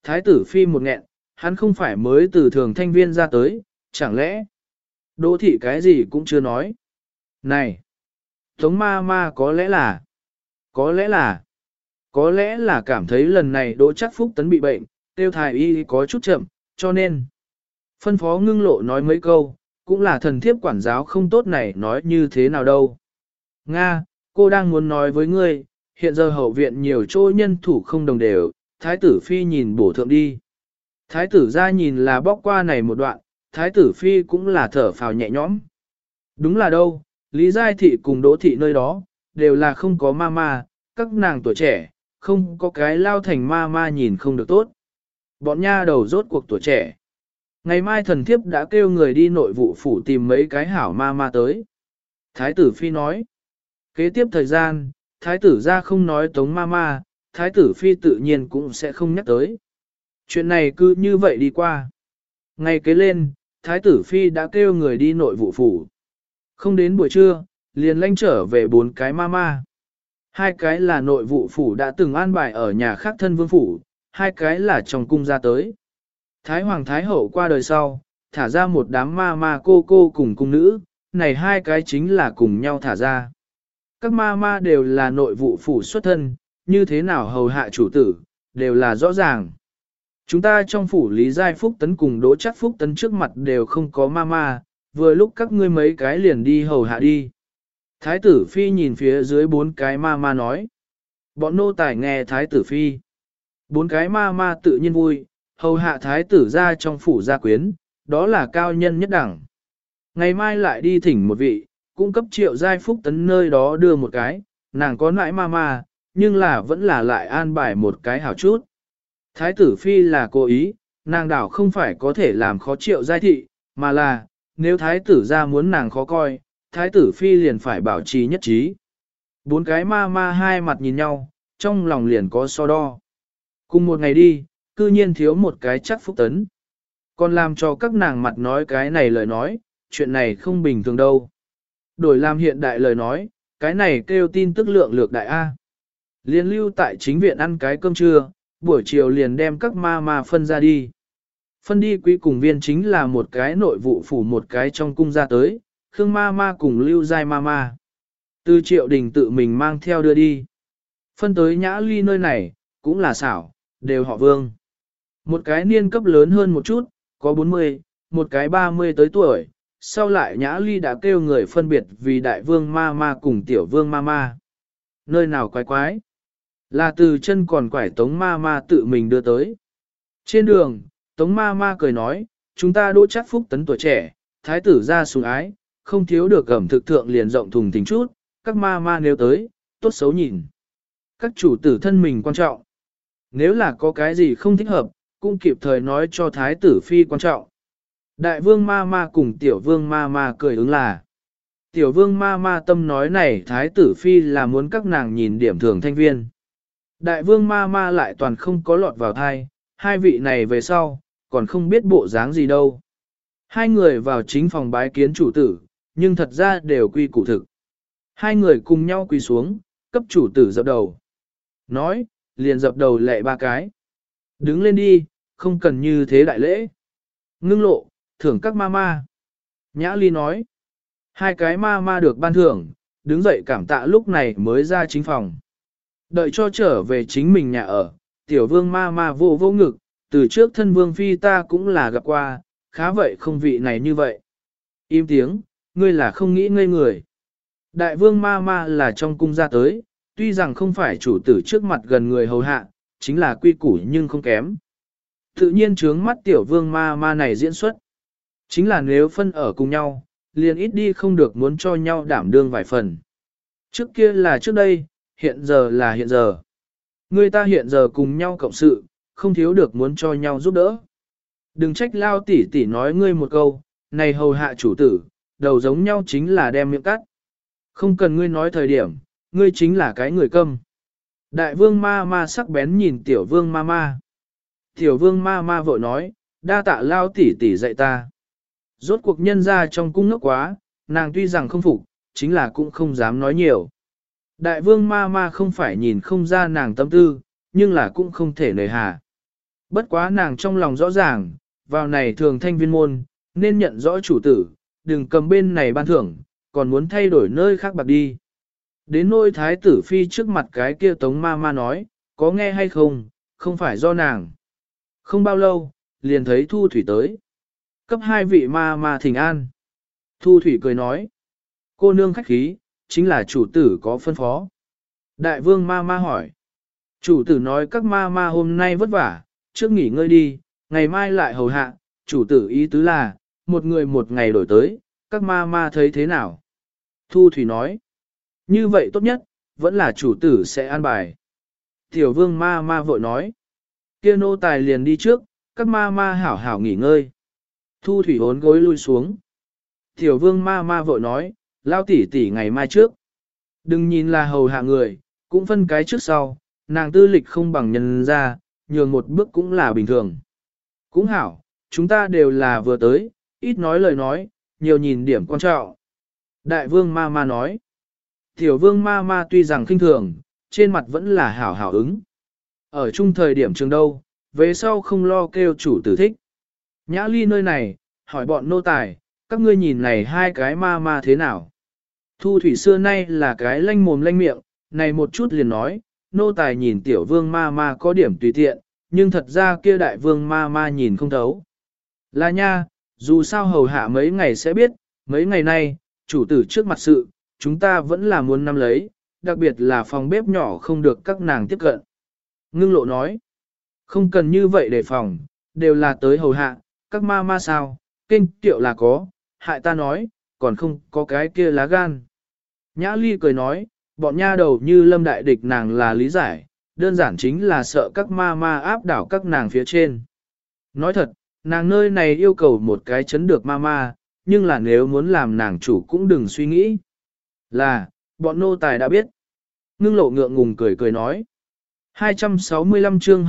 Thái tử phi một nghẹn, hắn không phải mới từ thường thanh viên ra tới, chẳng lẽ Đỗ thị cái gì cũng chưa nói. Này! Tống ma ma có lẽ là cảm thấy lần này Đỗ Trác Phúc Tấn bị bệnh, tiêu thái y có chút chậm, cho nên phân phó Ngưng Lộ nói mấy câu, cũng là thần thiếp quản giáo không tốt này nói như thế nào đâu. Nga, cô đang muốn nói với ngươi, hiện giờ hậu viện nhiều chỗ nhân thủ không đồng đều, thái tử phi nhìn bổ thượng đi. Thái tử ra nhìn là bóc qua này một đoạn, thái tử phi cũng là thở phào nhẹ nhõm. Đúng là đâu, Lý Giai Thị cùng Đỗ Thị nơi đó, đều là không có ma ma, các nàng tuổi trẻ, không có cái lao thành ma ma nhìn không được tốt. Bọn nha đầu rốt cuộc tuổi trẻ. Ngày mai thần thiếp đã kêu người đi nội vụ phủ tìm mấy cái hảo ma ma tới. Thái tử phi nói. Kế tiếp thời gian, thái tử ra không nói tống ma ma, thái tử phi tự nhiên cũng sẽ không nhắc tới. Chuyện này cứ như vậy đi qua. Ngày kế lên, thái tử phi đã kêu người đi nội vụ phủ. Không đến buổi trưa, liền lanh trở về 4 cái ma ma. 2 cái là nội vụ phủ đã từng an bài ở nhà khác thân vương phủ, 2 cái là trong cung ra tới. Thái hoàng thái hậu qua đời sau, thả ra một đám ma ma cô cùng cung nữ, này 2 cái chính là cùng nhau thả ra. Các ma ma đều là nội vụ phủ xuất thân, như thế nào hầu hạ chủ tử, đều là rõ ràng. Chúng ta trong phủ Lý Giai Phúc Tấn cùng Đỗ Trác Phúc Tấn trước mặt đều không có ma ma, vừa lúc các ngươi mấy cái liền đi hầu hạ đi. Thái tử phi nhìn phía dưới 4 cái ma ma nói. Bọn nô tài nghe thái tử phi. 4 cái ma ma tự nhiên vui, hầu hạ thái tử ra trong phủ gia quyến, đó là cao nhân nhất đẳng. Ngày mai lại đi thỉnh một vị, cung cấp Triệu Giai Phúc Tấn nơi đó đưa một cái, nàng có nãi ma ma, nhưng là vẫn là lại an bài một cái hảo chút. Thái tử phi là cố ý, nàng đảo không phải có thể làm khó Triệu Giai thị, mà là, nếu thái tử ra muốn nàng khó coi, thái tử phi liền phải bảo trì nhất trí. 4 cái ma ma hai mặt nhìn nhau, trong lòng liền có so đo. Cùng một ngày đi, cư nhiên thiếu một cái Trác Phúc Tấn. Còn làm cho các nàng mặt nói cái này lời nói, chuyện này không bình thường đâu. Đổi làm hiện đại lời nói, cái này kêu tin tức lượng lược đại A. Liên lưu tại chính viện ăn cái cơm trưa, buổi chiều liền đem các ma ma phân ra đi. Phân đi quý cùng viên chính là một cái nội vụ phủ một cái trong cung ra tới, Khương ma ma cùng Lưu Giai ma ma. Từ Triệu Đình tự mình mang theo đưa đi. Phân tới Nhã Ly nơi này, cũng là xảo, đều họ Vương. Một cái niên cấp lớn hơn một chút, có 40, một cái 30 tới tuổi. Sau lại Nhã Ly đã kêu người phân biệt vì Đại Vương ma ma cùng Tiểu Vương ma ma. Nơi nào quái quái? Là từ chân còn quải Tống ma ma tự mình đưa tới. Trên đường, Tống ma ma cười nói, chúng ta Đỗ Trác Phúc Tấn tuổi trẻ, thái tử ra sủng ái, không thiếu được ẩm thực thượng liền rộng thùng thình chút, các ma ma nếu tới, tốt xấu nhìn. Các chủ tử thân mình quan trọng. Nếu là có cái gì không thích hợp, cũng kịp thời nói cho thái tử phi quan trọng. Đại vương ma ma cùng tiểu vương ma ma cười ứng là. Tiểu vương ma ma tâm nói này thái tử phi là muốn các nàng nhìn điểm thường thanh viên. Đại vương ma ma lại toàn không có lọt vào thai, hai vị này về sau, còn không biết bộ dáng gì đâu. Hai người vào chính phòng bái kiến chủ tử, nhưng thật ra đều quy củ thực. Hai người cùng nhau quỳ xuống, cấp chủ tử dập đầu. Nói, liền dập đầu lệ 3 cái. Đứng lên đi, không cần như thế đại lễ. Ngưng Lộ, thưởng các ma ma. Nhã Ly nói. 2 cái ma ma được ban thưởng, đứng dậy cảm tạ lúc này mới ra chính phòng. Đợi cho trở về chính mình nhà ở, tiểu vương ma ma vô vô ngực, từ trước thân vương phi ta cũng là gặp qua, khá vậy không vị này như vậy. Im tiếng, ngươi là không nghĩ ngây người. Đại vương ma ma là trong cung ra tới, tuy rằng không phải chủ tử trước mặt gần người hầu hạ, chính là quy củ nhưng không kém. Tự nhiên trướng mắt tiểu vương ma ma này diễn xuất. Chính là nếu phân ở cùng nhau, liền ít đi không được muốn cho nhau đảm đương vài phần. Trước kia là trước đây, hiện giờ là hiện giờ. Người ta hiện giờ cùng nhau cộng sự, không thiếu được muốn cho nhau giúp đỡ. Đừng trách lao tỷ tỷ nói ngươi một câu, này hầu hạ chủ tử, đầu giống nhau chính là đem miệng cắt. Không cần ngươi nói thời điểm, ngươi chính là cái người câm. Đại vương ma ma sắc bén nhìn tiểu vương ma ma. Tiểu vương ma ma vội nói, đa tạ lao tỷ tỷ dạy ta. Rốt cuộc nhân ra trong cung ngốc quá, nàng tuy rằng không phục, chính là cũng không dám nói nhiều. Đại vương ma ma không phải nhìn không ra nàng tâm tư, nhưng là cũng không thể nời hà. Bất quá nàng trong lòng rõ ràng, vào này thường thanh viên môn, nên nhận rõ chủ tử, đừng cầm bên này ban thưởng, còn muốn thay đổi nơi khác bạc đi. Đến nôi thái tử phi trước mặt cái kia tống ma ma nói, có nghe hay không, không phải do nàng. Không bao lâu, liền thấy Thu Thủy tới. Cấp hai vị ma ma thỉnh an. Thu Thủy cười nói, cô nương khách khí, chính là chủ tử có phân phó. Đại vương ma ma hỏi, chủ tử nói các ma ma hôm nay vất vả, trước nghỉ ngơi đi, ngày mai lại hầu hạ, chủ tử ý tứ là, một người một ngày đổi tới, các ma ma thấy thế nào? Thu Thủy nói, như vậy tốt nhất, vẫn là chủ tử sẽ an bài. Tiểu vương ma ma vội nói, kia nô tài liền đi trước, các ma ma hảo hảo nghỉ ngơi. Thu Thủy hốn gối lui xuống. Tiểu vương ma ma vội nói, lao tỷ tỷ ngày mai trước. Đừng nhìn là hầu hạ người, cũng phân cái trước sau, nàng tư lịch không bằng nhân ra, nhường một bước cũng là bình thường. Cũng hảo, chúng ta đều là vừa tới, ít nói lời nói, nhiều nhìn điểm quan trọng. Đại vương ma ma nói. Tiểu vương ma ma tuy rằng khinh thường, trên mặt vẫn là hảo hảo ứng. Ở chung thời điểm trường đâu, về sau không lo kêu chủ tử thích. Nhã ly nơi này, hỏi bọn nô tài, các ngươi nhìn này hai cái ma ma thế nào? Thu Thủy xưa nay là cái lanh mồm lanh miệng, này một chút liền nói, nô tài nhìn tiểu vương ma ma có điểm tùy tiện, nhưng thật ra kia đại vương ma ma nhìn không thấu. Là nha, dù sao hầu hạ mấy ngày sẽ biết, mấy ngày nay, chủ tử trước mặt sự, chúng ta vẫn là muốn nắm lấy, đặc biệt là phòng bếp nhỏ không được các nàng tiếp cận. Ngưng lộ nói, không cần như vậy để phòng, đều là tới hầu hạ, các ma ma sao, kênh tiệu là có, hại ta nói, còn không có cái kia lá gan. Nhã ly cười nói, bọn nha đầu như lâm đại địch nàng là lý giải, đơn giản chính là sợ các ma ma áp đảo các nàng phía trên. Nói thật, nàng nơi này yêu cầu một cái chấn được ma ma, nhưng là nếu muốn làm nàng chủ cũng đừng suy nghĩ. Là, bọn nô tài đã biết. Ngưng lộ ngượng ngùng cười cười nói. 265 chương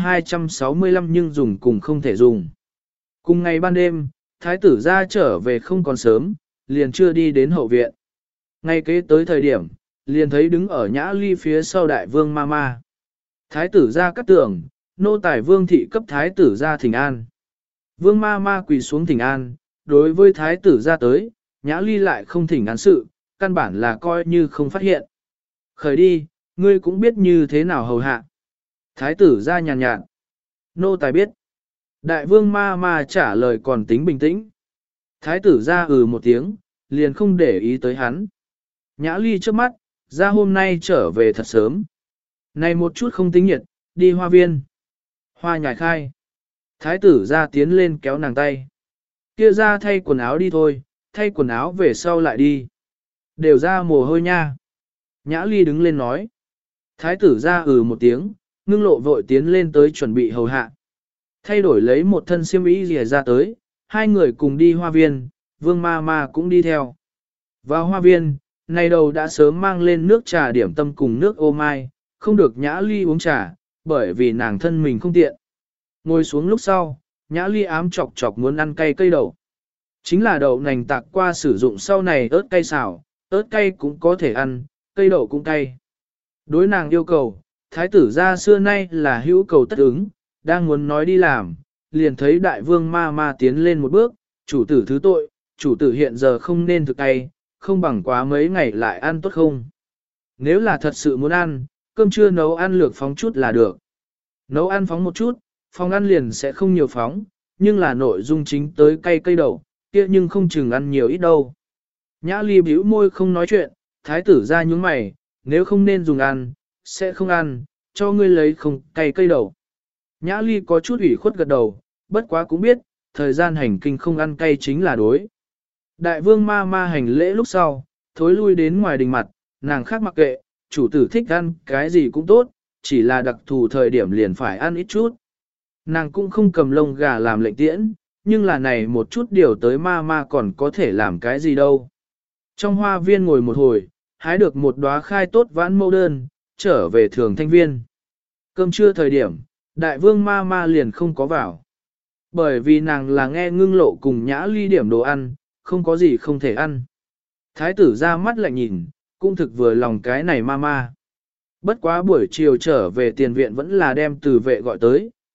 265 nhưng dùng cùng không thể dùng. Cùng ngày ban đêm, thái tử ra trở về không còn sớm, liền chưa đi đến hậu viện. Ngay kế tới thời điểm, liền thấy đứng ở nhã ly phía sau đại vương ma ma. Thái tử ra cắt tường, nô tài vương thị cấp thái tử ra thỉnh an. Vương ma ma quỳ xuống thỉnh an, đối với thái tử ra tới, nhã ly lại không thỉnh an sự, căn bản là coi như không phát hiện. Khởi đi, ngươi cũng biết như thế nào hầu hạ. Thái tử ra nhàn nhạt. Nô tài biết. Đại vương ma ma trả lời còn tính bình tĩnh. Thái tử ra một tiếng, liền không để ý tới hắn. Nhã ly trước mắt, ra hôm nay trở về thật sớm. Này một chút không tính nhiệt, đi hoa viên. Hoa nhài khai. Thái tử ra tiến lên kéo nàng tay. Kia ra thay quần áo đi thôi, thay quần áo về sau lại đi. Đều ra mồ hôi nha. Nhã ly đứng lên nói. Thái tử ra một tiếng, ngưng lộ vội tiến lên tới chuẩn bị hầu hạ. Thay đổi lấy một thân xiêm y rìa ra tới, hai người cùng đi hoa viên, vương ma ma cũng đi theo. Vào hoa viên, này đầu đã sớm mang lên nước trà điểm tâm cùng nước ô mai, không được nhã ly uống trà, bởi vì nàng thân mình không tiện. Ngồi xuống lúc sau, nhã ly ám chọc chọc muốn ăn cay cây đậu. Chính là đậu nành tạc qua sử dụng sau này ớt cay xào, ớt cay cũng có thể ăn, cây đậu cũng cay. Đối nàng yêu cầu, thái tử gia xưa nay là hữu cầu tất ứng, đang muốn nói đi làm, liền thấy đại vương ma ma tiến lên một bước, chủ tử thứ tội, chủ tử hiện giờ không nên thực cay, không bằng quá mấy ngày lại ăn tốt không. Nếu là thật sự muốn ăn, cơm trưa nấu ăn lược phóng chút là được. Nấu ăn phóng một chút, phòng ăn liền sẽ không nhiều phóng, nhưng là nội dung chính tới cay cây đậu, kia nhưng không chừng ăn nhiều ít đâu. Nhã ly bĩu môi không nói chuyện, thái tử ra nhướng mày, nếu không nên dùng ăn, sẽ không ăn, cho ngươi lấy không cay cây đậu. Nhã ly có chút ủy khuất gật đầu, bất quá cũng biết, thời gian hành kinh không ăn cay chính là đối. Đại vương ma ma hành lễ lúc sau, thối lui đến ngoài đình mặt, nàng khác mặc kệ, chủ tử thích ăn cái gì cũng tốt, chỉ là đặc thù thời điểm liền phải ăn ít chút. Nàng cũng không cầm lông gà làm lệnh tiễn, nhưng là này một chút điều tới ma ma còn có thể làm cái gì đâu. Trong hoa viên ngồi một hồi, hái được một đóa khai tốt vãn mẫu đơn, trở về thường thanh viên. Cơm trưa thời điểm, đại vương ma ma liền không có vào. Bởi vì nàng là nghe ngưng lộ cùng nhã ly điểm đồ ăn, không có gì không thể ăn. Thái tử ra mắt lại nhìn, cũng thực vừa lòng cái này ma ma. Bất quá buổi chiều trở về tiền viện vẫn là đem từ vệ gọi tới,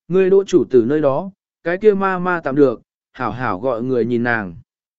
ngươi đỗ chủ tử nơi đó, cái kia ma ma tạm được, hảo hảo gọi người nhìn nàng.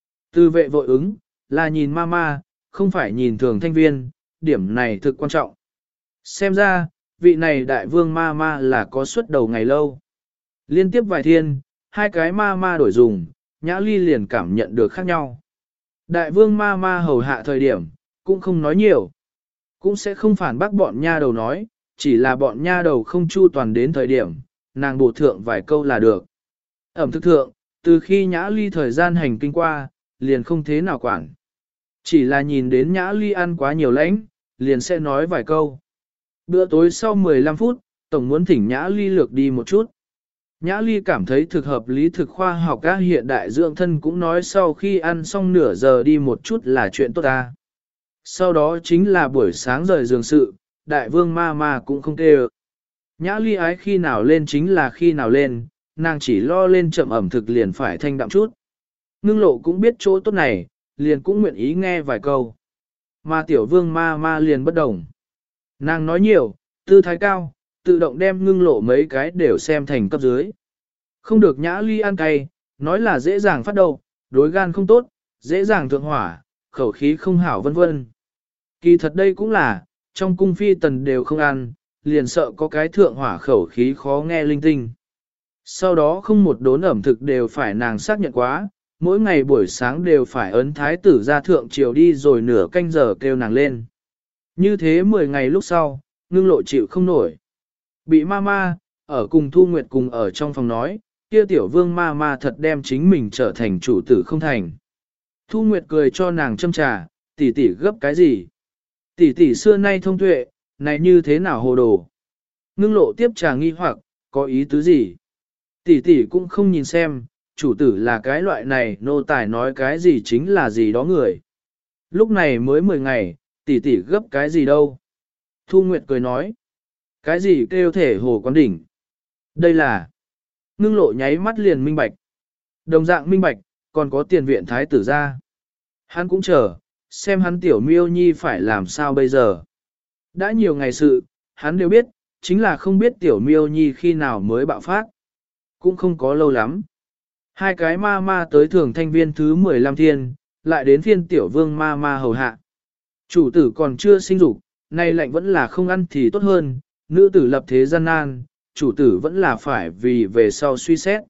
Tư vệ vội ứng, là nhìn ma ma, không phải nhìn thường thanh viên, điểm này thực quan trọng. Xem ra, vị này đại vương ma ma là có suất đầu ngày lâu. Liên tiếp vài thiên, hai cái ma ma đổi dùng, Nhã Ly liền cảm nhận được khác nhau. Đại vương ma ma hầu hạ thời điểm, cũng không nói nhiều. Cũng sẽ không phản bác bọn nha đầu nói, chỉ là bọn nha đầu không chu toàn đến thời điểm, nàng bổ thượng vài câu là được. Ẩm thực thượng, từ khi Nhã Ly thời gian hành kinh qua, liền không thế nào quản. Chỉ là nhìn đến Nhã Ly ăn quá nhiều lãnh, liền sẽ nói vài câu. Bữa tối sau 15 phút, Tổng muốn thỉnh Nhã Ly lược đi một chút. Nhã Ly cảm thấy thực hợp lý thực khoa học các hiện đại dưỡng thân cũng nói sau khi ăn xong nửa giờ đi một chút là chuyện tốt ta. Sau đó chính là buổi sáng rời giường sự, đại vương ma ma cũng không kêu. Nhã Ly ái khi nào lên chính là khi nào lên, nàng chỉ lo lên chậm ẩm thực liền phải thanh đạm chút. Ngưng lộ cũng biết chỗ tốt này, liền cũng nguyện ý nghe vài câu. Mà tiểu vương ma ma liền bất đồng. Nàng nói nhiều, tư thái cao, tự động đem ngưng lộ mấy cái đều xem thành cấp dưới. Không được Nhã Ly ăn cay, nói là dễ dàng phát đầu, đối gan không tốt, dễ dàng thượng hỏa, khẩu khí không hảo vân vân. Kỳ thật đây cũng là, trong cung phi tần đều không ăn, liền sợ có cái thượng hỏa khẩu khí khó nghe linh tinh. Sau đó không một đốn ẩm thực đều phải nàng xác nhận quá, mỗi ngày buổi sáng đều phải ấn thái tử ra thượng triều đi rồi nửa canh giờ kêu nàng lên. Như thế 10 ngày lúc sau, ngưng lộ chịu không nổi. Bị ma ở cùng Thu Nguyệt cùng ở trong phòng nói, kia tiểu vương ma thật đem chính mình trở thành chủ tử không thành. Thu Nguyệt cười cho nàng châm trà, tỷ tỷ gấp cái gì? Tỷ tỷ xưa nay thông tuệ, này như thế nào hồ đồ? Ngưng lộ tiếp trà nghi hoặc, có ý tứ gì? Tỷ tỷ cũng không nhìn xem, chủ tử là cái loại này, nô tài nói cái gì chính là gì đó người. Lúc này mới 10 ngày, tỷ tỷ gấp cái gì đâu? Thu Nguyệt cười nói, cái gì kêu thể hồ quán đỉnh? Đây là... Ngưng lộ nháy mắt liền minh bạch. Đồng dạng minh bạch, còn có tiền viện thái tử ra. Hắn cũng chờ, xem hắn tiểu miêu nhi phải làm sao bây giờ. Đã nhiều ngày sự, hắn đều biết, chính là không biết tiểu miêu nhi khi nào mới bạo phát. Cũng không có lâu lắm. Hai cái ma tới thường thanh viên thứ 15 thiên, lại đến phiên tiểu vương ma hầu hạ. Chủ tử còn chưa sinh dục, nay lạnh vẫn là không ăn thì tốt hơn, nữ tử lập thế gian nan, chủ tử vẫn là phải vì về sau suy xét.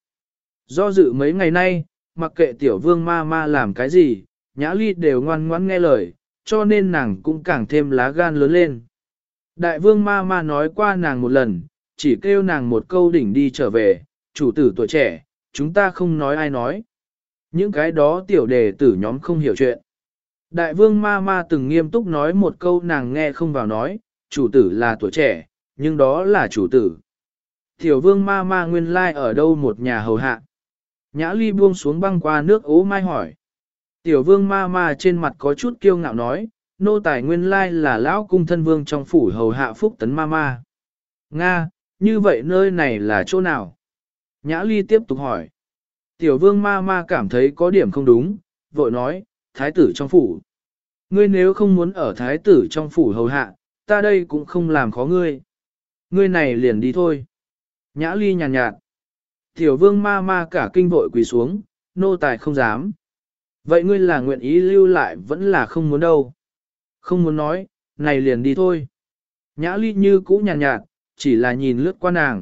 Do dự mấy ngày nay, mặc kệ tiểu vương ma làm cái gì, Nhã Ly đều ngoan ngoãn nghe lời, cho nên nàng cũng càng thêm lá gan lớn lên. Đại vương ma nói qua nàng một lần, chỉ kêu nàng một câu đỉnh đi trở về, chủ tử tuổi trẻ, chúng ta không nói ai nói. Những cái đó tiểu đề tử nhóm không hiểu chuyện. Đại vương ma từng nghiêm túc nói một câu nàng nghe không vào nói, chủ tử là tuổi trẻ, nhưng đó là chủ tử. Tiểu vương ma nguyên lai ở đâu một nhà hầu hạ. Nhã Ly buông xuống băng qua nước ố mai hỏi. Tiểu vương ma trên mặt có chút kiêu ngạo nói, nô tài nguyên lai là lão cung thân vương trong phủ hầu hạ phúc tấn ma. Nga, như vậy nơi này là chỗ nào? Nhã Ly tiếp tục hỏi. Tiểu vương ma cảm thấy có điểm không đúng, vội nói, thái tử trong phủ. Ngươi nếu không muốn ở thái tử trong phủ hầu hạ, ta đây cũng không làm khó ngươi. Ngươi này liền đi thôi. Nhã Ly nhàn nhạt. Tiểu vương ma cả kinh vội quỳ xuống, nô tài không dám. Vậy ngươi là nguyện ý lưu lại vẫn là không muốn đâu. Không muốn nói, này liền đi thôi. Nhã Ly như cũ nhàn nhạt, chỉ là nhìn lướt qua nàng.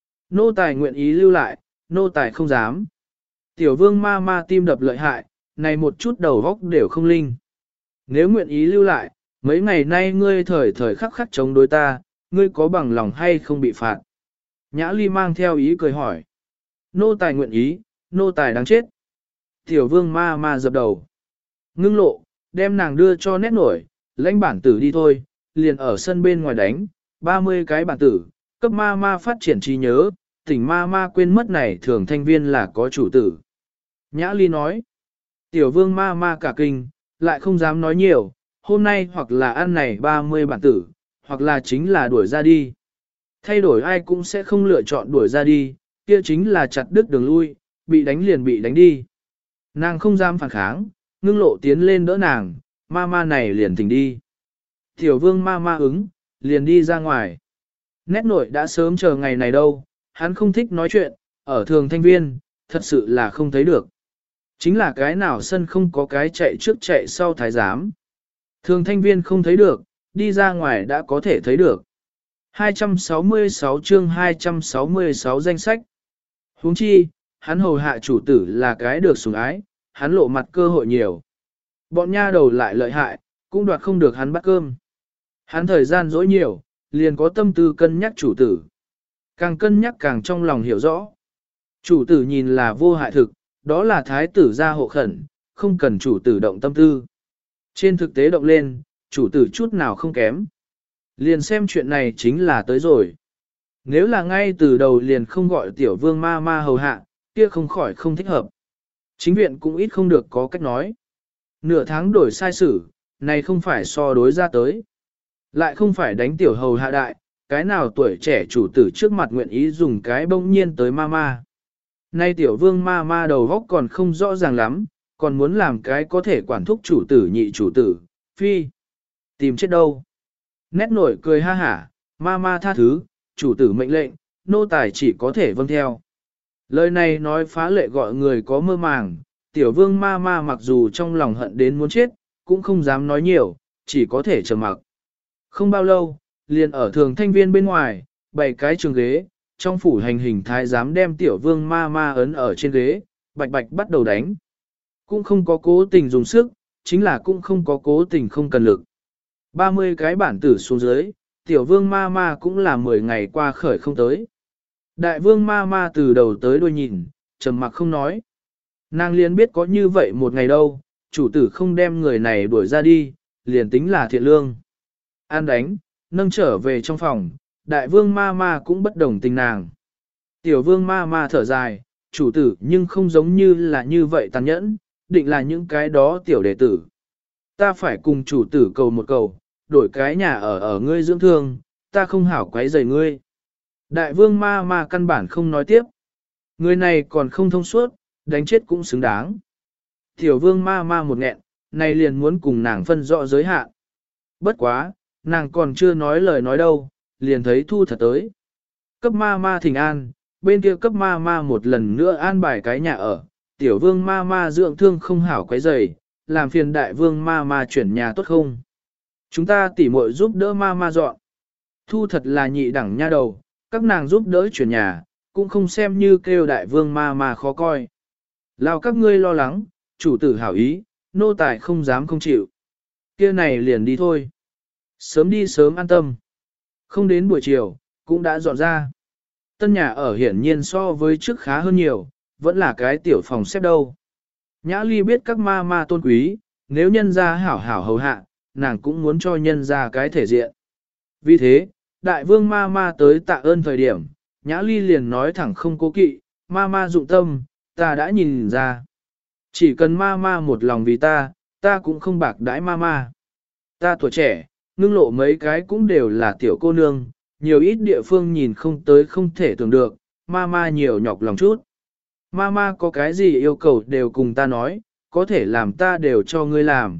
Nô tài nguyện ý lưu lại, nô tài không dám. Tiểu vương ma tim đập lợi hại, này một chút đầu góc đều không linh. Nếu nguyện ý lưu lại, mấy ngày nay ngươi thời khắc khắc chống đối ta, ngươi có bằng lòng hay không bị phạt? Nhã Ly mang theo ý cười hỏi. Nô tài nguyện ý, nô tài đáng chết. Tiểu vương ma dập đầu. Ngưng lộ, đem nàng đưa cho nét nổi, lãnh bản tử đi thôi, liền ở sân bên ngoài đánh, 30 cái bản tử, cấp ma phát triển trí nhớ, tỉnh ma quên mất này thường thanh viên là có chủ tử. Nhã Ly nói. Tiểu vương ma cả kinh, lại không dám nói nhiều, hôm nay hoặc là ăn này 30 bản tử, hoặc là chính là đuổi ra đi. Thay đổi ai cũng sẽ không lựa chọn đuổi ra đi, kia chính là chặt đứt đường lui, bị đánh liền bị đánh đi. Nàng không dám phản kháng, ngưng lộ tiến lên đỡ nàng, ma này liền thỉnh đi. Tiểu vương ma ứng, liền đi ra ngoài. Nét nội đã sớm chờ ngày này đâu, hắn không thích nói chuyện, ở thường thanh viên, thật sự là không thấy được. Chính là cái nào sân không có cái chạy trước chạy sau thái giám. Thường thanh viên không thấy được, đi ra ngoài đã có thể thấy được. 266 chương 266 danh sách. Huống chi, hắn hầu hạ chủ tử là cái được sủng ái, hắn lộ mặt cơ hội nhiều. Bọn nha đầu lại lợi hại, cũng đoạt không được hắn bắt cơm. Hắn thời gian dỗi nhiều, liền có tâm tư cân nhắc chủ tử. Càng cân nhắc càng trong lòng hiểu rõ. Chủ tử nhìn là vô hại thực, đó là thái tử gia hộ khẩn, không cần chủ tử động tâm tư. Trên thực tế động lên, chủ tử chút nào không kém. Liền xem chuyện này chính là tới rồi. Nếu là ngay từ đầu liền không gọi tiểu vương ma ma hầu hạ, kia không khỏi không thích hợp. Chính viện cũng ít không được có cách nói. Nửa tháng đổi sai sử, này không phải so đối ra tới. Lại không phải đánh tiểu hầu hạ đại, cái nào tuổi trẻ chủ tử trước mặt nguyện ý dùng cái bỗng nhiên tới ma ma. Nay tiểu vương ma ma đầu góc còn không rõ ràng lắm, còn muốn làm cái có thể quản thúc chủ tử nhị chủ tử, phi. Tìm chết đâu. Nét nổi cười ha hả, ma ma tha thứ, chủ tử mệnh lệnh, nô tài chỉ có thể vâng theo. Lời này nói phá lệ gọi người có mơ màng, tiểu vương ma ma mặc dù trong lòng hận đến muốn chết, cũng không dám nói nhiều, chỉ có thể trầm mặc. Không bao lâu, liền ở thường thanh viên bên ngoài, bày cái trường ghế, trong phủ hành hình thái giám đem tiểu vương ma ma ấn ở trên ghế, bạch bạch bắt đầu đánh. Cũng không có cố tình dùng sức, chính là cũng không có cố tình không cần lực. 30 cái bản tử xuống dưới, tiểu vương ma ma cũng là 10 ngày qua khởi không tới. Đại vương ma ma từ đầu tới đuôi nhìn, trầm mặc không nói. Nàng liền biết có như vậy một ngày đâu, chủ tử không đem người này đuổi ra đi, liền tính là thiện lương. An đánh, nâng trở về trong phòng, đại vương ma ma cũng bất đồng tình nàng. Tiểu vương ma ma thở dài, chủ tử nhưng không giống như là như vậy tàn nhẫn, định là những cái đó tiểu đệ tử. Ta phải cùng chủ tử cầu một cầu, đổi cái nhà ở ngươi dưỡng thương, ta không hảo quấy rầy ngươi. Đại vương ma ma căn bản không nói tiếp. Người này còn không thông suốt, đánh chết cũng xứng đáng. Tiểu vương ma ma một nghẹn, này liền muốn cùng nàng phân rõ giới hạn. Bất quá, nàng còn chưa nói lời nói đâu, liền thấy thu thật tới. Cấp ma ma thỉnh an, bên kia cấp ma ma một lần nữa an bài cái nhà ở. Tiểu vương ma ma dưỡng thương không hảo quấy rầy, làm phiền đại vương ma ma chuyển nhà tốt không? Chúng ta tỉ muội giúp đỡ ma ma dọn. Thu thật là nhị đẳng nha đầu, các nàng giúp đỡ chuyển nhà, cũng không xem như kêu đại vương ma ma khó coi. Lao các ngươi lo lắng, chủ tử hảo ý, nô tài không dám không chịu. Kia này liền đi thôi. Sớm đi sớm an tâm. Không đến buổi chiều, cũng đã dọn ra. Tân nhà ở hiển nhiên so với trước khá hơn nhiều, vẫn là cái tiểu phòng xếp đâu. Nhã Ly biết các ma ma tôn quý, nếu nhân ra hảo hảo hầu hạ, nàng cũng muốn cho nhân ra cái thể diện. Vì thế, đại vương ma ma tới tạ ơn thời điểm, Nhã Ly liền nói thẳng không cố kỵ, ma ma dụng tâm, ta đã nhìn ra. Chỉ cần ma ma một lòng vì ta, ta cũng không bạc đãi ma ma. Ta tuổi trẻ, ngưng lộ mấy cái cũng đều là tiểu cô nương, nhiều ít địa phương nhìn không tới không thể tưởng được, ma ma nhiều nhọc lòng chút. Ma ma có cái gì yêu cầu đều cùng ta nói, có thể làm ta đều cho ngươi làm.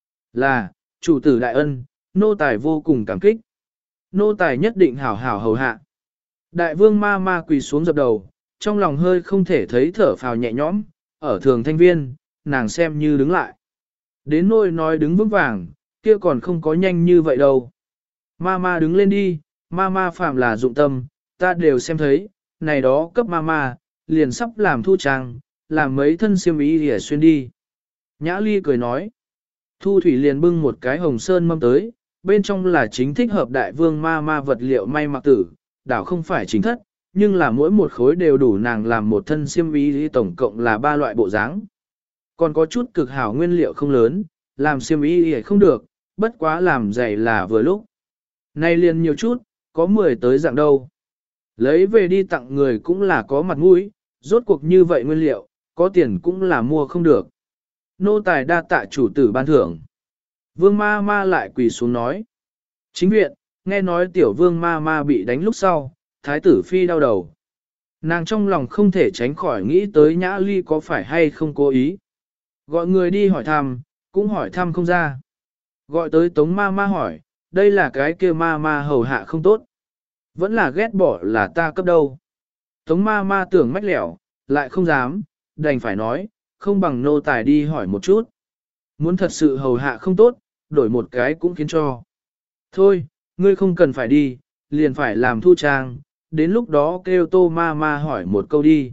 Là, chủ tử đại ân, nô tài vô cùng cảm kích. Nô tài nhất định hảo hảo hầu hạ. Đại vương ma ma quỳ xuống dập đầu, trong lòng hơi không thể thấy thở phào nhẹ nhõm, ở thường thanh viên, nàng xem như đứng lại. Đến nỗi nói đứng vững vàng, kia còn không có nhanh như vậy đâu. Ma ma đứng lên đi, ma ma phạm là dụng tâm, ta đều xem thấy, này đó cấp ma ma, liền sắp làm thu trang, làm mấy thân xiêm y để xuyên đi. Nhã Ly cười nói, Thu Thủy liền bưng một cái hồng sơn mâm tới, bên trong là chính thích hợp đại vương ma ma vật liệu may mặc tử, đảo không phải chính thất, nhưng là mỗi một khối đều đủ nàng làm một thân xiêm y tổng cộng là 3 loại bộ dáng. Còn có chút cực hảo nguyên liệu không lớn, làm xiêm y không được, bất quá làm dày là vừa lúc. Nay liền nhiều chút, có 10 tới dạng đâu. Lấy về đi tặng người cũng là có mặt mũi, rốt cuộc như vậy nguyên liệu, có tiền cũng là mua không được. Nô tài đa tạ chủ tử ban thưởng. Vương ma ma lại quỳ xuống nói. Chính viện, nghe nói tiểu vương ma ma bị đánh lúc sau, thái tử phi đau đầu. Nàng trong lòng không thể tránh khỏi nghĩ tới Nhã Ly có phải hay không cố ý. Gọi người đi hỏi thăm, cũng hỏi thăm không ra. Gọi tới tống ma ma hỏi, đây là cái kia ma ma hầu hạ không tốt. Vẫn là ghét bỏ là ta cấp đâu. Tống ma ma tưởng mách lẻo, lại không dám, đành phải nói, không bằng nô tài đi hỏi một chút. Muốn thật sự hầu hạ không tốt, đổi một cái cũng khiến cho. Thôi, ngươi không cần phải đi, liền phải làm thu trang, đến lúc đó kêu tô ma ma hỏi một câu đi.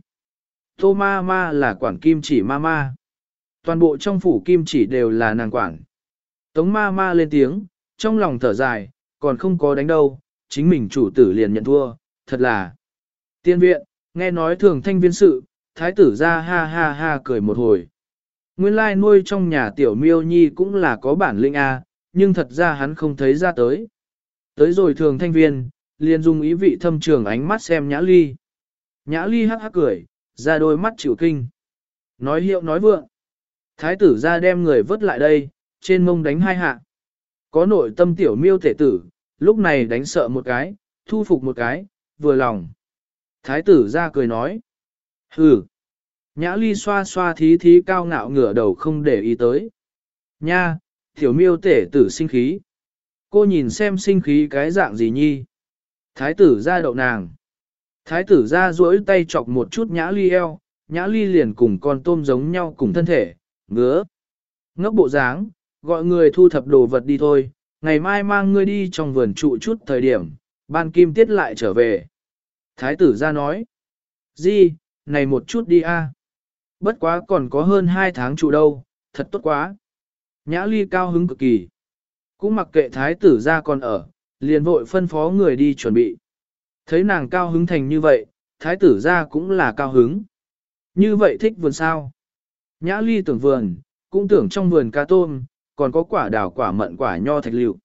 Tô ma ma là quản kim chỉ ma ma. Toàn bộ trong phủ kim chỉ đều là nàng quản. Tống ma ma lên tiếng, trong lòng thở dài, còn không có đánh đâu, chính mình chủ tử liền nhận thua, thật là. Tiên viện, nghe nói thường thanh viên sự, thái tử ra ha ha ha cười một hồi. Nguyên lai nuôi trong nhà tiểu miêu nhi cũng là có bản lĩnh a, nhưng thật ra hắn không thấy ra tới. Tới rồi thường thanh viên, liền dùng ý vị thâm trường ánh mắt xem Nhã Ly. Nhã Ly hắc hắc cười, ra đôi mắt chịu kinh. Nói hiệu nói vượng. Thái tử ra đem người vớt lại đây, trên mông đánh hai hạ. Có nội tâm tiểu miêu tể tử, lúc này đánh sợ một cái, thu phục một cái, vừa lòng. Thái tử ra cười nói. Hừ. Nhã Ly xoa xoa thí thí cao ngạo ngửa đầu không để ý tới. Nha, tiểu miêu tể tử sinh khí. Cô nhìn xem sinh khí cái dạng gì nhi. Thái tử ra đậu nàng. Thái tử ra duỗi tay chọc một chút Nhã Ly eo, Nhã Ly liền cùng con tôm giống nhau cùng thân thể, ngứa. Ngốc bộ dáng, gọi người thu thập đồ vật đi thôi, ngày mai mang ngươi đi trong vườn trụ chút thời điểm, ban kim tiết lại trở về. Thái tử ra nói, gì, này một chút đi a. Bất quá còn có hơn 2 tháng trụ đâu, thật tốt quá. Nhã Ly cao hứng cực kỳ. Cũng mặc kệ thái tử ra còn ở, liền vội phân phó người đi chuẩn bị. Thấy nàng cao hứng thành như vậy, thái tử ra cũng là cao hứng. Như vậy thích vườn sao? Nhã Ly tưởng vườn, cũng tưởng trong vườn cá tôm, còn có quả đào quả mận quả nho thạch liệu.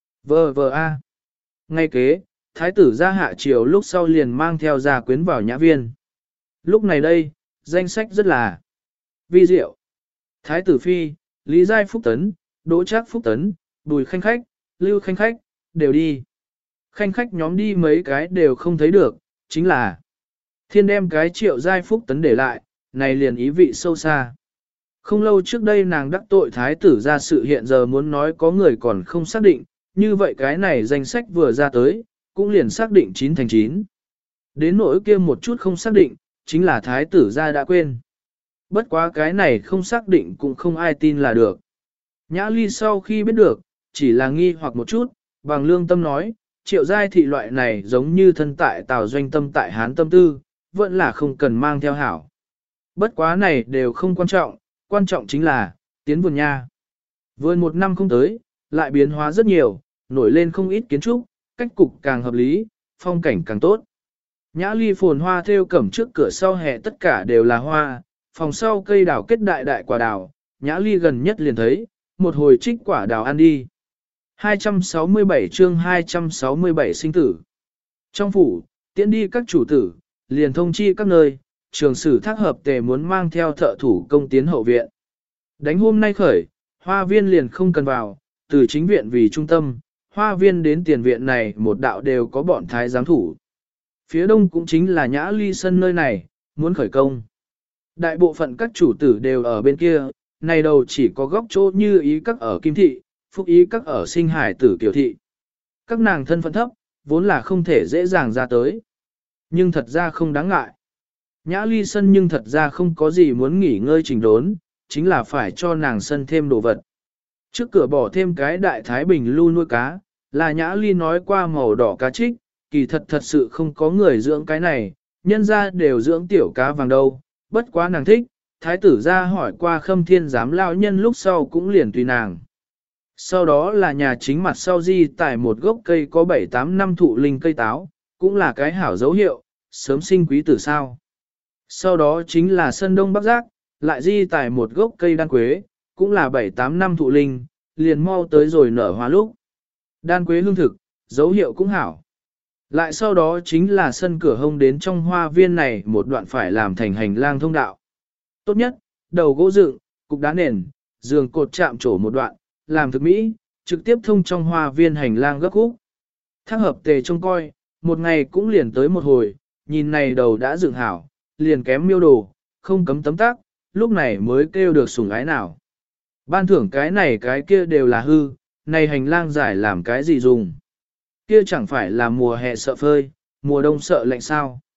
Vờ vờ a. Ngay kế, thái tử ra hạ chiều lúc sau liền mang theo gia quyến vào nhã viên. Lúc này đây, danh sách rất là vi diệu. Thái tử phi, Lý Giai Phúc Tấn, Đỗ Trác Phúc Tấn, Bùi Khanh Khách, Lưu Khanh Khách, đều đi. Khanh Khách nhóm đi mấy cái đều không thấy được, chính là thiên đem cái Triệu Giai Phúc Tấn để lại, này liền ý vị sâu xa. Không lâu trước đây nàng đắc tội thái tử ra sự hiện giờ muốn nói có người còn không xác định, như vậy cái này danh sách vừa ra tới, cũng liền xác định 9 thành 9. Đến nỗi kia một chút không xác định, chính là thái tử ra đã quên. Bất quá cái này không xác định cũng không ai tin là được. Nhã Ly sau khi biết được, chỉ là nghi hoặc một chút, bằng lương tâm nói, Triệu Giai thị loại này giống như thân tại Tào Doanh tâm tại Hán tâm tư, vẫn là không cần mang theo hảo. Bất quá này đều không quan trọng chính là, tiến vườn nha. Vườn 1 năm không tới, lại biến hóa rất nhiều, nổi lên không ít kiến trúc, cách cục càng hợp lý, phong cảnh càng tốt. Nhã Ly phồn hoa thêu cẩm trước cửa sau hè tất cả đều là hoa, phòng sau cây đào kết đại đại quả đào, Nhã Ly gần nhất liền thấy, một hồi trích quả đào ăn đi. 267 chương 267 sinh tử. Trong phủ, tiễn đi các chủ tử, liền thông chi các nơi, trường sử thác hợp tề muốn mang theo thợ thủ công tiến hậu viện. Đánh hôm nay khởi, hoa viên liền không cần vào, từ chính viện vì trung tâm, hoa viên đến tiền viện này một đạo đều có bọn thái giám thủ. Phía đông cũng chính là Nhã Ly sân nơi này, muốn khởi công. Đại bộ phận các chủ tử đều ở bên kia, này đầu chỉ có góc chỗ như ý các ở Kim Thị, Phúc ý các ở Sinh Hải tử Kiều Thị. Các nàng thân phận thấp, vốn là không thể dễ dàng ra tới. Nhưng thật ra không đáng ngại. Nhã Ly sân nhưng thật ra không có gì muốn nghỉ ngơi trình đốn, chính là phải cho nàng sân thêm đồ vật. Trước cửa bỏ thêm cái đại thái bình lưu nuôi cá, là Nhã Ly nói qua màu đỏ cá trích, kỳ thật sự không có người dưỡng cái này, nhân ra đều dưỡng tiểu cá vàng đâu, bất quá nàng thích, thái tử ra hỏi qua Khâm Thiên giám lao nhân lúc sau cũng liền tùy nàng. Sau đó là nhà chính mặt sau di tải một gốc cây có 7-8 năm thụ linh cây táo, cũng là cái hảo dấu hiệu, sớm sinh quý tử sao. Sau đó chính là sân đông bắc giác, lại di tải một gốc cây đan quế, cũng là 7-8 năm thụ linh, liền mau tới rồi nở hoa lúc. Đan quế hương thực, dấu hiệu cũng hảo. Lại sau đó chính là sân cửa hông đến trong hoa viên này một đoạn phải làm thành hành lang thông đạo. Tốt nhất, đầu gỗ dựng, cục đá nền, giường cột chạm trổ một đoạn, làm thực mỹ, trực tiếp thông trong hoa viên hành lang gấp khúc. Thác hợp tề trông coi, một ngày cũng liền tới một hồi, nhìn này đầu đã dựng hảo, liền kém miêu đồ, không cấm tấm tác, lúc này mới kêu được sủng ái nào. Ban thưởng cái này cái kia đều là hư, này hành lang giải làm cái gì dùng. Kia chẳng phải là mùa hè sợ phơi, mùa đông sợ lạnh sao.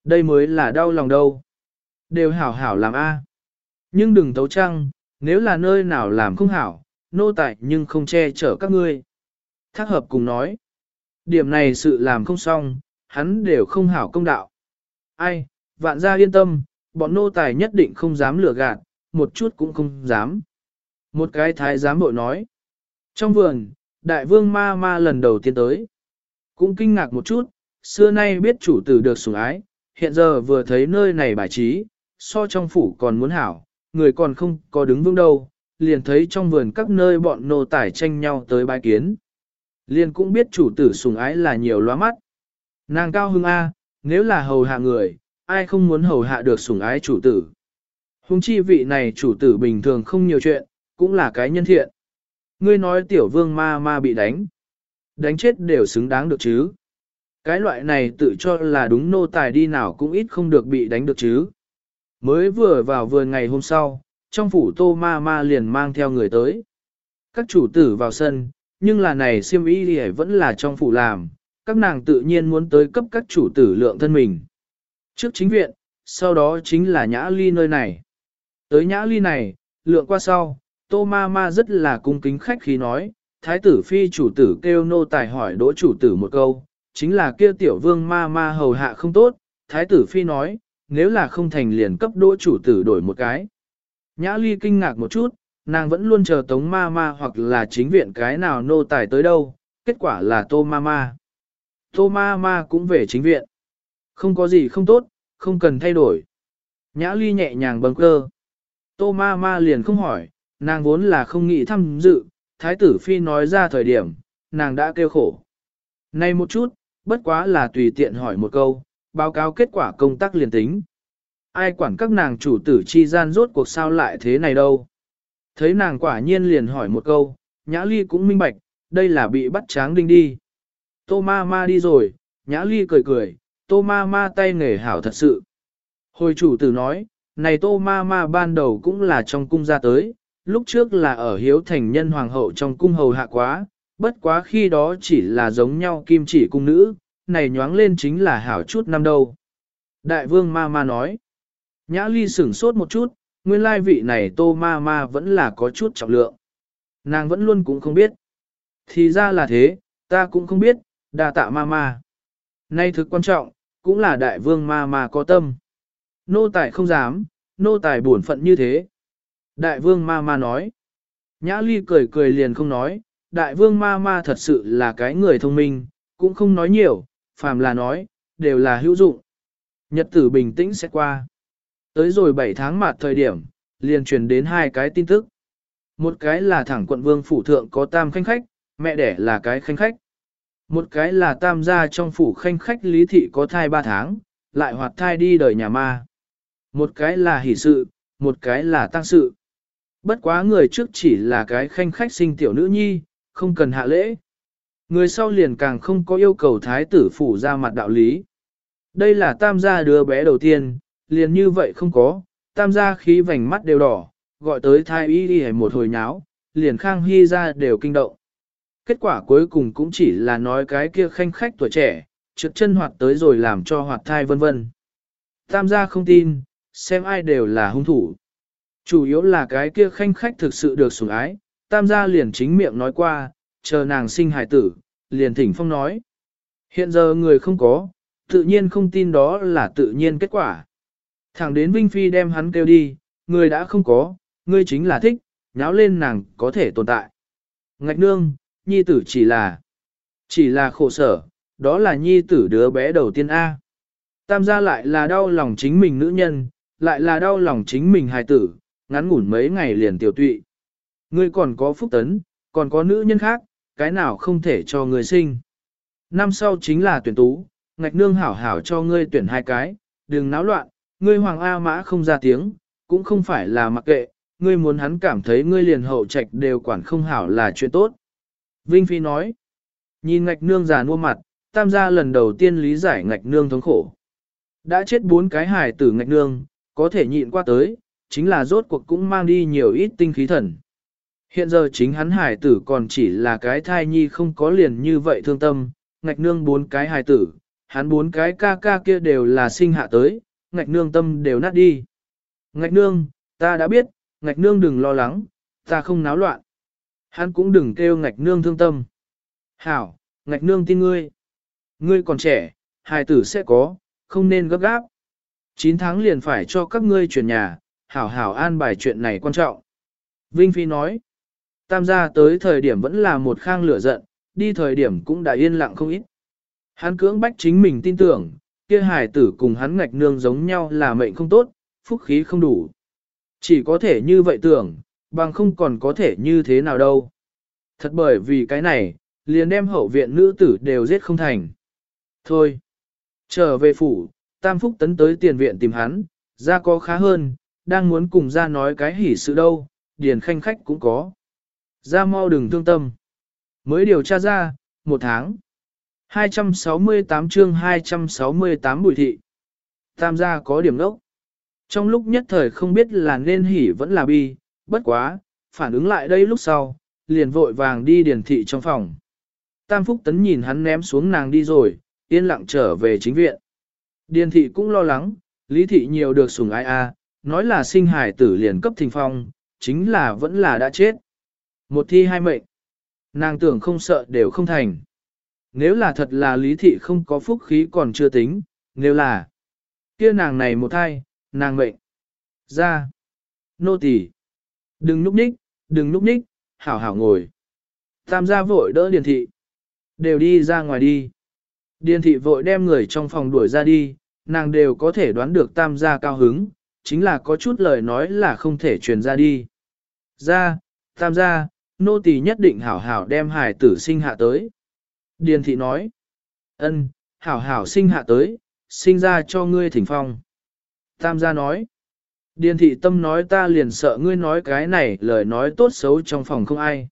Đây mới là đau lòng đâu. Đều hảo hảo làm a. Nhưng đừng tấu trăng, nếu là nơi nào làm không hảo, nô tài nhưng không che chở các ngươi. Thác hợp cùng nói. Điểm này sự làm không xong, hắn đều không hảo công đạo. Ai, vạn gia yên tâm, bọn nô tài nhất định không dám lừa gạt, một chút cũng không dám. Một cái thái giám bội nói. Trong vườn, đại vương ma ma lần đầu tiên tới. Cũng kinh ngạc một chút, xưa nay biết chủ tử được sủng ái, hiện giờ vừa thấy nơi này bài trí, so trong phủ còn muốn hảo, người còn không có đứng vững đâu, liền thấy trong vườn các nơi bọn nô tài tranh nhau tới bái kiến. Liền cũng biết chủ tử sủng ái là nhiều lóa mắt. Nàng cao hưng A, nếu là hầu hạ người, ai không muốn hầu hạ được sủng ái chủ tử. Hùng chi vị này chủ tử bình thường không nhiều chuyện, cũng là cái nhân thiện. Ngươi nói tiểu vương ma ma bị đánh. Đánh chết đều xứng đáng được chứ. Cái loại này tự cho là đúng nô tài đi nào cũng ít không được bị đánh được chứ. Mới vừa vào vườn ngày hôm sau, trong phủ tô ma ma liền mang theo người tới. Các chủ tử vào sân, nhưng là này xiêm y thì vẫn là trong phủ làm, các nàng tự nhiên muốn tới cấp các chủ tử lượng thân mình. Trước chính viện, sau đó chính là nhã ly nơi này. Tới nhã ly này, lượng qua sau, tô ma ma rất là cung kính khách khí nói, thái tử phi chủ tử kêu nô tài hỏi đỗ chủ tử một câu, chính là kia tiểu vương ma ma hầu hạ không tốt, thái tử phi nói, nếu là không thành liền cấp đỗ chủ tử đổi một cái. Nhã ly kinh ngạc một chút, nàng vẫn luôn chờ tống ma ma hoặc là chính viện cái nào nô tài tới đâu, kết quả là tô ma ma. Tô ma ma cũng về chính viện. Không có gì không tốt, không cần thay đổi. Nhã ly nhẹ nhàng bâng cơ. Tô ma ma liền không hỏi, nàng vốn là không nghĩ tham dự, thái tử phi nói ra thời điểm, nàng đã kêu khổ. Này một chút, bất quá là tùy tiện hỏi một câu, báo cáo kết quả công tác liền tính. Ai quản các nàng chủ tử chi gian rốt cuộc sao lại thế này đâu. Thấy nàng quả nhiên liền hỏi một câu, Nhã Ly cũng minh bạch, đây là bị bắt tráng đinh đi. Tô ma ma đi rồi, Nhã Ly cười cười, Tô ma ma tay nghề hảo thật sự. Hồi chủ tử nói, này Tô ma ma ban đầu cũng là trong cung ra tới, lúc trước là ở hiếu thành nhân hoàng hậu trong cung hầu hạ quá, bất quá khi đó chỉ là giống nhau kim chỉ cung nữ, này nhoáng lên chính là hảo chút năm đâu. Đại vương ma ma nói, Nhã Ly sửng sốt một chút, nguyên lai vị này Tô ma ma vẫn là có chút trọng lượng. Nàng vẫn luôn cũng không biết. Thì ra là thế, ta cũng không biết, đa tạ ma ma. Nay thực quan trọng, cũng là đại vương ma ma có tâm. Nô tài không dám, nô tài buồn phận như thế. Đại vương ma ma nói. Nhã Ly cười cười liền không nói, đại vương ma ma thật sự là cái người thông minh, cũng không nói nhiều, phàm là nói, đều là hữu dụng. Nhật tử bình tĩnh sẽ qua. Tới rồi 7 tháng mạt thời điểm, liền truyền đến hai cái tin tức. Một cái là thẳng quận vương phủ thượng có tam khanh khách, mẹ đẻ là cái khanh khách. Một cái là tam gia trong phủ khanh khách lý thị có thai 3 tháng, lại hoạt thai đi đời nhà ma. Một cái là hỷ sự, một cái là tang sự. Bất quá người trước chỉ là cái khanh khách sinh tiểu nữ nhi, không cần hạ lễ. Người sau liền càng không có yêu cầu thái tử phủ ra mặt đạo lý. Đây là tam gia đứa bé đầu tiên, liền như vậy không có, tam gia khí vành mắt đều đỏ, gọi tới thái y đi một hồi nháo, liền Khang Hy ra đều kinh động. Kết quả cuối cùng cũng chỉ là nói cái kia khanh khách tuổi trẻ, trượt chân hoạt tới rồi làm cho hoạt thai vân vân. Tam gia không tin, xem ai đều là hung thủ. Chủ yếu là cái kia khanh khách thực sự được sủng ái, tam gia liền chính miệng nói qua, chờ nàng sinh hài tử, liền thỉnh phong nói. Hiện giờ người không có, tự nhiên không tin đó là tự nhiên kết quả. Thẳng đến Vinh Phi đem hắn kêu đi, người đã không có, ngươi chính là thích, nháo lên nàng có thể tồn tại. Ngạch nương, nhi tử chỉ là khổ sở, đó là nhi tử đứa bé đầu tiên A. Tam gia lại là đau lòng chính mình nữ nhân, lại là đau lòng chính mình hài tử, ngắn ngủn mấy ngày liền tiểu tụy. Ngươi còn có phúc tấn, còn có nữ nhân khác, cái nào không thể cho ngươi sinh. Năm sau chính là tuyển tú, ngạch nương hảo hảo cho ngươi tuyển hai cái, đừng náo loạn, ngươi hoàng A mã không ra tiếng, cũng không phải là mặc kệ, ngươi muốn hắn cảm thấy ngươi liền hậu trạch đều quản không hảo là chuyện tốt. Vinh Phi nói, nhìn ngạch nương già nua mặt, tam gia lần đầu tiên lý giải ngạch nương thống khổ. Đã chết 4 cái hài tử ngạch nương, có thể nhịn qua tới, chính là rốt cuộc cũng mang đi nhiều ít tinh khí thần. Hiện giờ chính hắn hài tử còn chỉ là cái thai nhi không có liền như vậy thương tâm, ngạch nương 4 cái hài tử, Hắn 4 cái ca ca kia đều là sinh hạ tới, ngạch nương tâm đều nát đi. Ngạch nương, ta đã biết, ngạch nương đừng lo lắng, ta không náo loạn. Hắn cũng đừng kêu ngạch nương thương tâm. Hảo, ngạch nương tin ngươi. Ngươi còn trẻ, hài tử sẽ có, không nên gấp gáp. 9 tháng liền phải cho các ngươi chuyển nhà, hảo hảo an bài chuyện này quan trọng. Vinh Phi nói, tam gia tới thời điểm vẫn là một khang lửa giận, đi thời điểm cũng đã yên lặng không ít. Hắn cưỡng bách chính mình tin tưởng, kia hài tử cùng hắn ngạch nương giống nhau là mệnh không tốt, phúc khí không đủ. Chỉ có thể như vậy tưởng, bằng không còn có thể như thế nào đâu. Thật bởi vì cái này, liền đem hậu viện nữ tử đều giết không thành. Thôi, trở về phủ, Tam Phúc Tấn tới tiền viện tìm hắn, ra có khá hơn, đang muốn cùng ra nói cái hỉ sự đâu, điền khanh khách cũng có. Ra mau đừng thương tâm. Mới điều tra ra, 1 tháng. 268 chương 268 Bùi thị. Tam gia có điểm đốc. Trong lúc nhất thời không biết là nên hỉ vẫn là bi, bất quá, phản ứng lại đây lúc sau, liền vội vàng đi điền thị trong phòng. Tam Phúc Tấn nhìn hắn ném xuống nàng đi rồi, yên lặng trở về chính viện. Điền thị cũng lo lắng, Lý thị nhiều được sủng ái a, nói là sinh hải tử liền cấp thình phong, chính là vẫn là đã chết. Một thi hai mệnh. Nàng tưởng không sợ đều không thành. Nếu là thật là Lý thị không có phúc khí còn chưa tính, nếu là kia nàng này một thai, nàng mệnh. Ra. Nô tỳ. Đừng núp ních, đừng núp ních, hảo hảo ngồi. Tam gia vội đỡ Điền thị. Đều đi ra ngoài đi. Điền thị vội đem người trong phòng đuổi ra đi, nàng đều có thể đoán được tam gia cao hứng, chính là có chút lời nói là không thể truyền ra đi. Ra, tam gia, nô tỳ nhất định hảo hảo đem hài tử sinh hạ tới. Điền thị nói, ân, hảo hảo sinh hạ tới, sinh ra cho ngươi thỉnh phong. Tam gia nói, Điền thị tâm nói ta liền sợ ngươi nói cái này lời nói tốt xấu trong phòng không ai.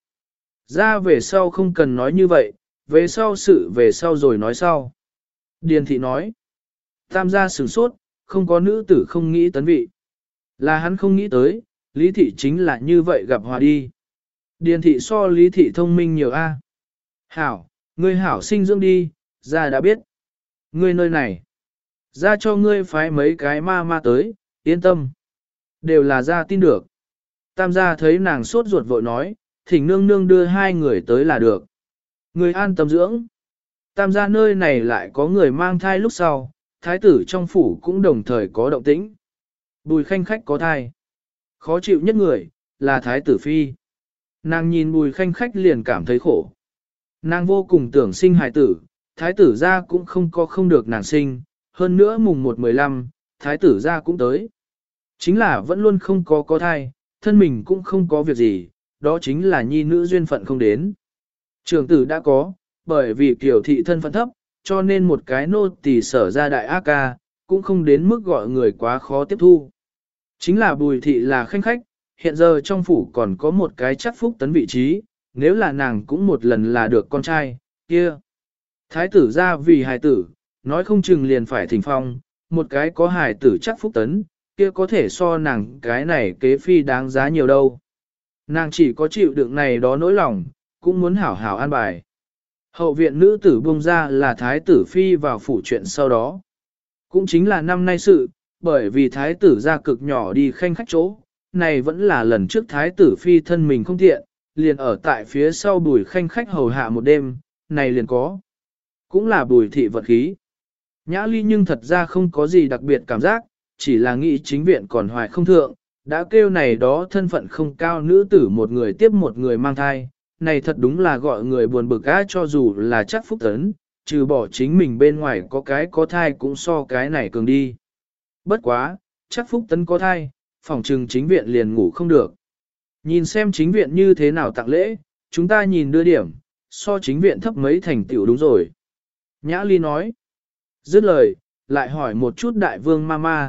Ra về sau không cần nói như vậy, về sau sự về sau rồi nói sau. Điền thị nói, tam gia sửng sốt, không có nữ tử không nghĩ tấn vị. Là hắn không nghĩ tới, Lý thị chính là như vậy gặp hòa đi. Điền thị so Lý thị thông minh nhiều a. Hảo, ngươi hảo sinh dưỡng đi, ra đã biết. Ngươi nơi này, ra cho ngươi phái mấy cái ma tới, yên tâm. Đều là ra tin được. Tam gia thấy nàng sốt ruột vội nói, thỉnh nương nương đưa 2 người tới là được. Người an tâm dưỡng. Tam gia nơi này lại có người mang thai lúc sau, thái tử trong phủ cũng đồng thời có động tĩnh. Bùi khanh khách có thai. Khó chịu nhất người, là thái tử phi. Nàng nhìn bùi khanh khách liền cảm thấy khổ. Nàng vô cùng tưởng sinh hài tử, thái tử gia cũng không có không được nàng sinh, hơn nữa mùng 1/15, thái tử gia cũng tới. Chính là vẫn luôn không có thai, thân mình cũng không có việc gì, đó chính là nhi nữ duyên phận không đến. Trường tử đã có, bởi vì kiểu thị thân phận thấp, cho nên một cái nô tỳ sở ra đại ác ca, cũng không đến mức gọi người quá khó tiếp thu. Chính là bùi thị là khanh khách, hiện giờ trong phủ còn có một cái chắc Phúc Tấn vị trí, nếu là nàng cũng một lần là được con trai, kia. Thái tử ra vì hài tử, nói không chừng liền phải thỉnh phong, một cái có hài tử chắc Phúc Tấn, kia có thể so nàng cái này kế phi đáng giá nhiều đâu. Nàng chỉ có chịu đựng này đó nỗi lòng, cũng muốn hảo hảo an bài. Hậu viện nữ tử buông ra là thái tử phi vào phủ chuyện sau đó. Cũng chính là năm nay sự, bởi vì thái tử ra cực nhỏ đi khanh khách chỗ, này vẫn là lần trước thái tử phi thân mình không tiện, liền ở tại phía sau bùi khanh khách hầu hạ một đêm, này liền có. Cũng là bùi thị vận khí. Nhã ly nhưng thật ra không có gì đặc biệt cảm giác, chỉ là nghĩ chính viện còn hoài không thượng, đã kêu này đó thân phận không cao nữ tử một người tiếp một người mang thai, này thật đúng là gọi người buồn bực á cho dù là chắc Phúc Tấn, trừ bỏ chính mình bên ngoài có cái có thai cũng so cái này cường đi. Bất quá, chắc Phúc Tấn có thai, phòng trừng chính viện liền ngủ không được. Nhìn xem chính viện như thế nào tặng lễ, chúng ta nhìn đưa điểm, so chính viện thấp mấy thành tiểu đúng rồi. Nhã Ly nói, dứt lời, lại hỏi một chút đại vương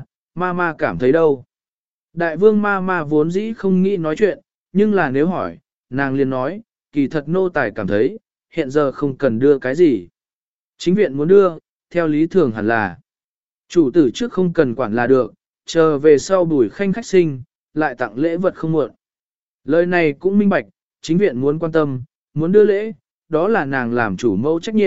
mama cảm thấy đâu. Đại vương mama vốn dĩ không nghĩ nói chuyện, nhưng là nếu hỏi, nàng liền nói, kỳ thật nô tài cảm thấy, hiện giờ không cần đưa cái gì. Chính viện muốn đưa, theo lý thường hẳn là, chủ tử trước không cần quản là được, chờ về sau bùi khanh khách sinh, lại tặng lễ vật không muộn. Lời này cũng minh bạch, chính viện muốn quan tâm, muốn đưa lễ, đó là nàng làm chủ mẫu trách nhiệm,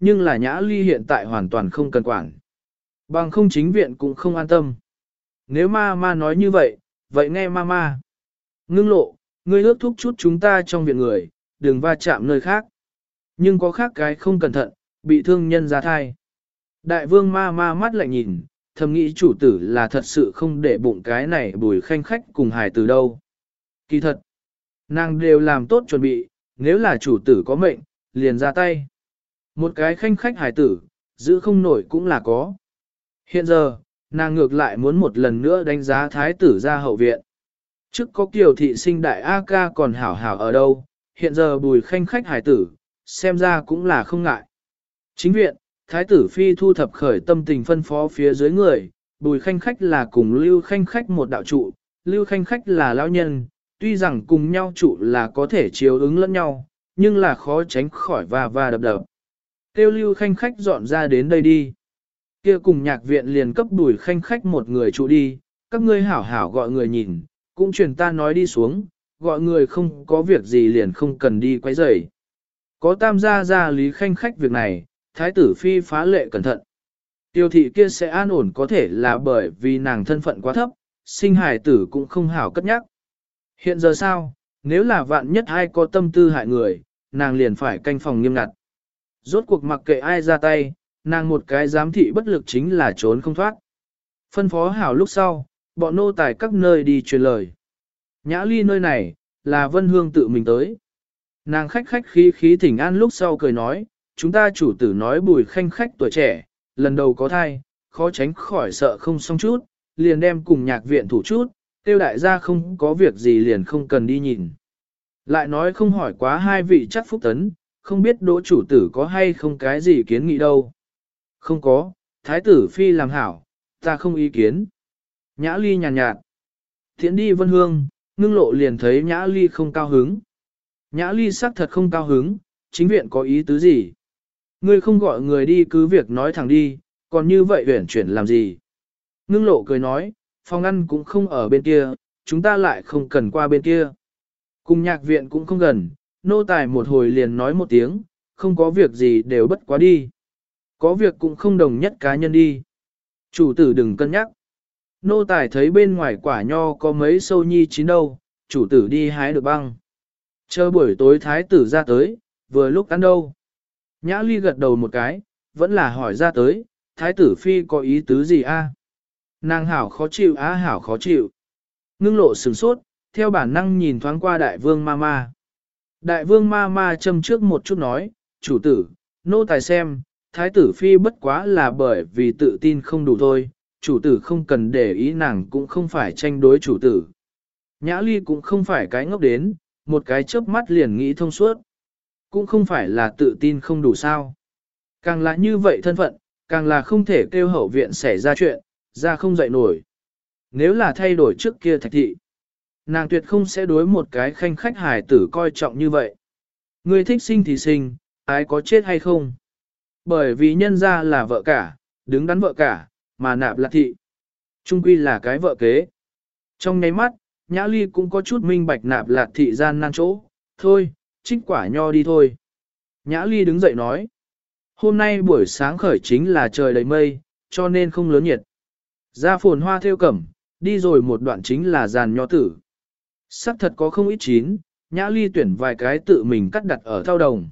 nhưng là Nhã Ly hiện tại hoàn toàn không cần quản. Bằng không chính viện cũng không an tâm. Nếu ma nói như vậy, vậy nghe ma. Ngưng lộ, ngươi ước thúc chút chúng ta trong viện người, đừng va chạm nơi khác. Nhưng có khác cái không cẩn thận, bị thương nhân ra thai. Đại vương ma mắt lại nhìn, thầm nghĩ chủ tử là thật sự không để bụng cái này Bùi Khanh khách cùng hài từ đâu. Kỳ thật, nàng đều làm tốt chuẩn bị, nếu là chủ tử có mệnh, liền ra tay. Một cái khanh khách hài tử, giữ không nổi cũng là có. Hiện giờ, nàng ngược lại muốn một lần nữa đánh giá thái tử ra hậu viện. Trước có Kiều thị sinh đại A ca còn hảo hảo ở đâu, hiện giờ Bùi Khanh khách hài tử, xem ra cũng là không ngại. Chính viện, thái tử phi thu thập khởi tâm tình phân phó phía dưới người, Bùi Khanh khách là cùng Lưu Khanh khách một đạo trụ, Lưu Khanh khách là lão nhân, tuy rằng cùng nhau trụ là có thể chiếu ứng lẫn nhau, nhưng là khó tránh khỏi va đập. Kêu Lưu Khanh khách dọn ra đến đây đi. Kia cùng nhạc viện liền cấp Bùi Khanh khách một người trụ đi, các ngươi hảo hảo gọi người nhìn, cũng truyền ta nói đi xuống, gọi người không có việc gì liền không cần đi quấy rầy. Có tam gia Lý Khanh khách việc này, thái tử phi phá lệ cẩn thận. Tiêu thị kia sẽ an ổn có thể là bởi vì nàng thân phận quá thấp, sinh hài tử cũng không hảo cất nhắc. Hiện giờ sao, nếu là vạn nhất ai có tâm tư hại người, nàng liền phải canh phòng nghiêm ngặt. Rốt cuộc mặc kệ ai ra tay, nàng một cái giám thị bất lực chính là trốn không thoát. Phân phó hảo lúc sau, bọn nô tài các nơi đi truyền lời. Nhã Ly nơi này, là Vân Hương tự mình tới. Nàng khách khí thỉnh an lúc sau cười nói, chúng ta chủ tử nói Bùi Khanh khách tuổi trẻ, lần đầu có thai, khó tránh khỏi sợ không xong chút, liền đem cùng nhạc viện thủ chút, tiêu đại gia không có việc gì liền không cần đi nhìn. Lại nói không hỏi quá hai vị chắc phúc tấn, không biết đỗ chủ tử có hay không cái gì kiến nghị đâu. Không có, thái tử phi làm hảo, ta không ý kiến. Nhã Ly nhàn nhạt. Thiện đi Vân Hương, ngưng lộ liền thấy Nhã Ly không cao hứng. Nhã Ly xác thật không cao hứng, chính viện có ý tứ gì? Ngươi không gọi người đi cứ việc nói thẳng đi, còn như vậy huyển chuyển làm gì? Ngưng lộ cười nói, phòng ăn cũng không ở bên kia, chúng ta lại không cần qua bên kia. Cùng nhạc viện cũng không gần, nô tài một hồi liền nói một tiếng, không có việc gì đều bất quá đi. Có việc cũng không đồng nhất cá nhân đi. Chủ tử đừng cân nhắc. Nô tài thấy bên ngoài quả nho có mấy sâu nhi chín đâu, chủ tử đi hái được băng. Chờ buổi tối thái tử ra tới, vừa lúc ăn đâu. Nhã Ly gật đầu một cái, vẫn là hỏi ra tới, thái tử phi có ý tứ gì a? Nàng hảo khó chịu á hảo khó chịu. Ngưng lộ sửng sốt, theo bản năng nhìn thoáng qua đại vương ma. Đại vương ma châm trước một chút nói, chủ tử, nô tài xem, thái tử phi bất quá là bởi vì tự tin không đủ thôi, chủ tử không cần để ý nàng cũng không phải tranh đối chủ tử. Nhã Ly cũng không phải cái ngốc đến, một cái chớp mắt liền nghĩ thông suốt. Cũng không phải là tự tin không đủ sao. Càng là như vậy thân phận, càng là không thể kêu hậu viện xảy ra chuyện, ra không dậy nổi. Nếu là thay đổi trước kia thạch thị, nàng tuyệt không sẽ đối một cái khanh khách hài tử coi trọng như vậy. Người thích sinh thì sinh, ai có chết hay không. Bởi vì nhân ra là vợ cả, đứng đắn vợ cả, mà nạp là thị. Trung quy là cái vợ kế. Trong nháy mắt, Nhã Ly cũng có chút minh bạch nạp lạc thị gian nan chỗ, thôi, trích quả nho đi thôi. Nhã Ly đứng dậy nói, hôm nay buổi sáng khởi chính là trời đầy mây, cho nên không lớn nhiệt. Ra phồn hoa theo cẩm, đi rồi một đoạn chính là giàn nho tử. Sắc thật có không ít chín, Nhã Ly tuyển vài cái tự mình cắt đặt ở thao đồng.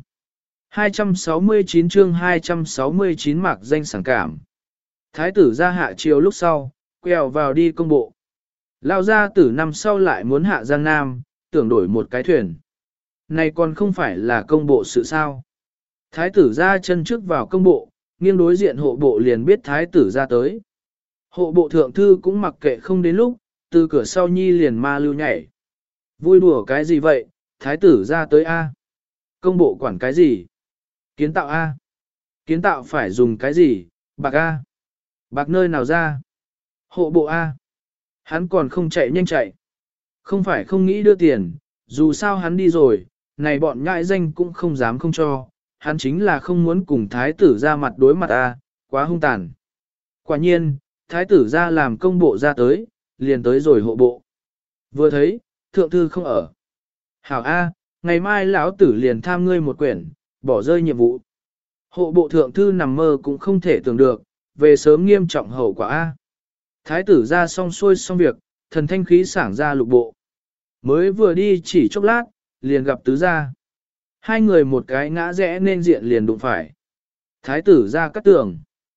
269 chương 269 mạc danh sảng cảm. Thái tử ra hạ chiều lúc sau, quẹo vào đi công bộ. Lao ra tử năm sau lại muốn hạ Giang Nam, tưởng đổi một cái thuyền. Này còn không phải là công bộ sự sao. Thái tử ra chân trước vào công bộ, nghiêng đối diện hộ bộ liền biết thái tử ra tới. Hộ bộ thượng thư cũng mặc kệ không đến lúc, từ cửa sau nhi liền ma lưu nhảy. Vui đùa cái gì vậy, thái tử ra tới A. Công bộ quản cái gì? Kiến tạo A. Kiến tạo phải dùng cái gì? Bạc A. Bạc nơi nào ra? Hộ bộ A. Hắn còn không chạy nhanh chạy. Không phải không nghĩ đưa tiền, dù sao hắn đi rồi, này bọn nhãi danh cũng không dám không cho. Hắn chính là không muốn cùng thái tử ra mặt đối mặt A, quá hung tàn. Quả nhiên, thái tử ra làm công bộ ra tới, liền tới rồi hộ bộ. Vừa thấy, thượng thư không ở. Hảo A, ngày mai lão tử liền tham ngươi một quyển, bỏ rơi nhiệm vụ. Hộ bộ thượng thư nằm mơ cũng không thể tưởng được, về sớm nghiêm trọng hậu quả A. Thái tử ra xong xuôi xong việc, thần thanh khí sảng ra lục bộ. Mới vừa đi chỉ chốc lát, liền gặp tứ gia. Hai người một cái ngã rẽ nên diện liền đụng phải. Thái tử ra cắt tường.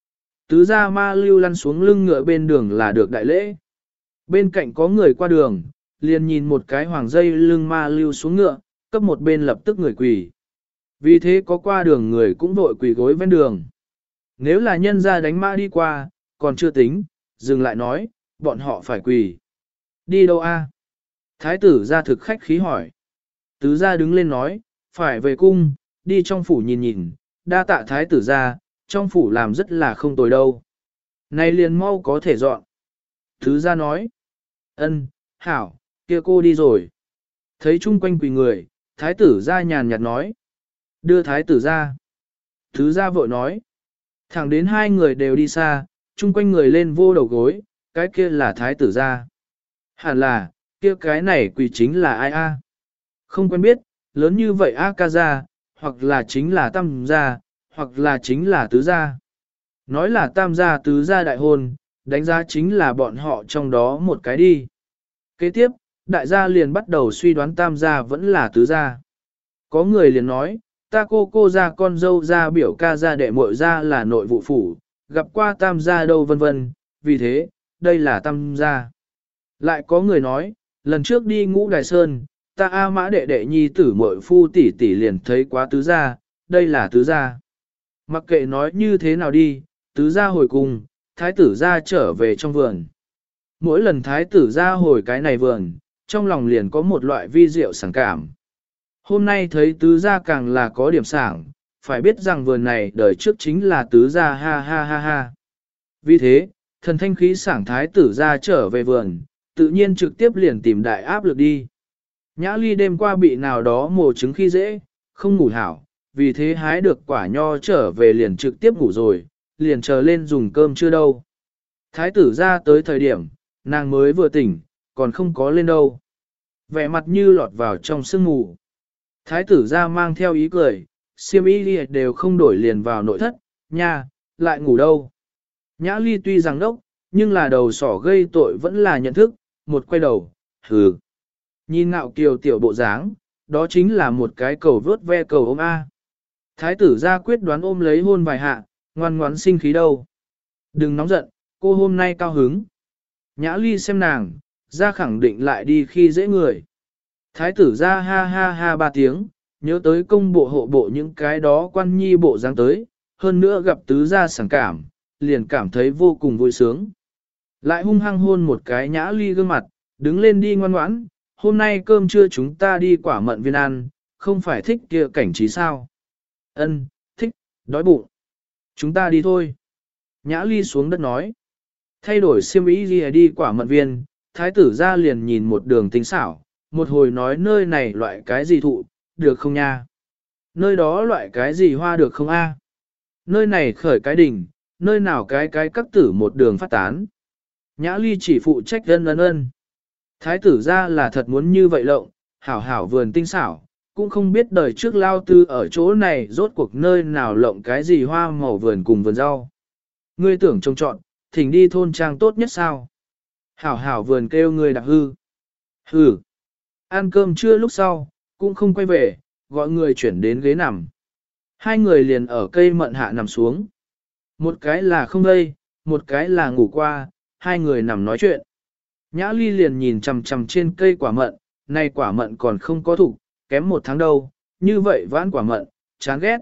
Tứ gia ma lưu lăn xuống lưng ngựa bên đường là được đại lễ. Bên cạnh có người qua đường, liền nhìn một cái hoàng dây lưng ma lưu xuống ngựa, cấp một bên lập tức người quỳ. Vì thế có qua đường người cũng vội quỳ gối ven đường. Nếu là nhân ra đánh ma đi qua, còn chưa tính, dừng lại nói, bọn họ phải quỳ. Đi đâu a? Thái tử ra thực khách khí hỏi. Tứ gia đứng lên nói, phải về cung, đi trong phủ nhìn nhìn, đa tạ thái tử ra, trong phủ làm rất là không tồi đâu. Này liền mau có thể dọn. Tứ gia nói, ân, hảo, kia cô đi rồi. Thấy chung quanh quỳ người, thái tử ra nhàn nhạt nói, đưa thái tử ra. Tứ gia vội nói, thẳng đến hai người đều đi xa, chung quanh người lên vô đầu gối, cái kia là thái tử ra. Hẳn là, kia cái này quỳ chính là ai a? Không quen biết, lớn như vậy a ca gia, hoặc là chính là tam gia, hoặc là chính là tứ gia. Nói là tam gia tứ gia đại hôn, đánh giá chính là bọn họ trong đó một cái đi. Kế tiếp, đại gia liền bắt đầu suy đoán tam gia vẫn là tứ gia. Có người liền nói, ta cô gia con dâu gia biểu ca gia đệ muội gia là nội vụ phủ, gặp qua tam gia đâu vân vân, vì thế, đây là tam gia. Lại có người nói, lần trước đi Ngũ Đài Sơn, ta A Mã đệ đệ nhi tử muội phu tỷ tỷ liền thấy quá tứ gia, đây là tứ gia. Mặc kệ nói như thế nào đi, tứ gia hồi cùng, thái tử gia trở về trong vườn. Mỗi lần thái tử gia hồi cái này vườn, trong lòng liền có một loại vi diệu sảng cảm. Hôm nay thấy tứ gia càng là có điểm sảng, phải biết rằng vườn này đời trước chính là tứ gia ha ha ha ha. Vì thế, thần thanh khí sảng thái tử gia trở về vườn, tự nhiên trực tiếp liền tìm đại áp lực đi. Nhã Ly đêm qua bị nào đó mồ trứng khi dễ, không ngủ hảo, vì thế hái được quả nho trở về liền trực tiếp ngủ rồi, liền chờ lên dùng cơm chưa đâu. Thái tử ra tới thời điểm, nàng mới vừa tỉnh, còn không có lên đâu. Vẻ mặt như lọt vào trong sương mù. Thái tử ra mang theo ý cười, xiêm y đều không đổi liền vào nội thất, nha, lại ngủ đâu. Nhã Ly tuy rằng đốc, nhưng là đầu sỏ gây tội vẫn là nhận thức, một quay đầu, hừ. Nhìn ngạo kiều tiểu bộ dáng, đó chính là một cái cầu vớt ve cầu ôm A. Thái tử ra quyết đoán ôm lấy hôn vài hạ, ngoan ngoãn sinh khí đâu. Đừng nóng giận, cô hôm nay cao hứng. Nhã Ly xem nàng, ra khẳng định lại đi khi dễ người. Thái tử ra ha ha ha ba tiếng, nhớ tới công bộ hộ bộ những cái đó quan nhi bộ dáng tới, hơn nữa gặp tứ gia sảng cảm, liền cảm thấy vô cùng vui sướng. Lại hung hăng hôn một cái Nhã Ly gương mặt, đứng lên đi ngoan ngoãn, hôm nay cơm trưa chúng ta đi quả mận viên ăn, không phải thích kia cảnh trí sao? Ân, thích, đói bụng. Chúng ta đi thôi. Nhã Ly xuống đất nói. Thay đổi xiêm y đi quả mận viên, thái tử ra liền nhìn một đường tinh xảo, một hồi nói nơi này loại cái gì thụ, được không nha? Nơi đó loại cái gì hoa được không a? Nơi này khởi cái đỉnh, nơi nào cái các tử một đường phát tán. Nhã Ly chỉ phụ trách ân. Thái tử ra là thật muốn như vậy lộng, hảo hảo vườn tinh xảo, cũng không biết đời trước lao tư ở chỗ này rốt cuộc nơi nào lộng cái gì hoa màu vườn cùng vườn rau. Ngươi tưởng trông trọn, thỉnh đi thôn trang tốt nhất sao? Hảo hảo vườn kêu ngươi đạp hư. Hừ. Ăn cơm trưa lúc sau, cũng không quay về, gọi người chuyển đến ghế nằm. Hai người liền ở cây mận hạ nằm xuống. Một cái là không đây, một cái là ngủ qua, hai người nằm nói chuyện. Nhã Ly liền nhìn chằm chằm trên cây quả mận, này quả mận còn không có thủ, kém một tháng đâu, như vậy vãn quả mận, chán ghét.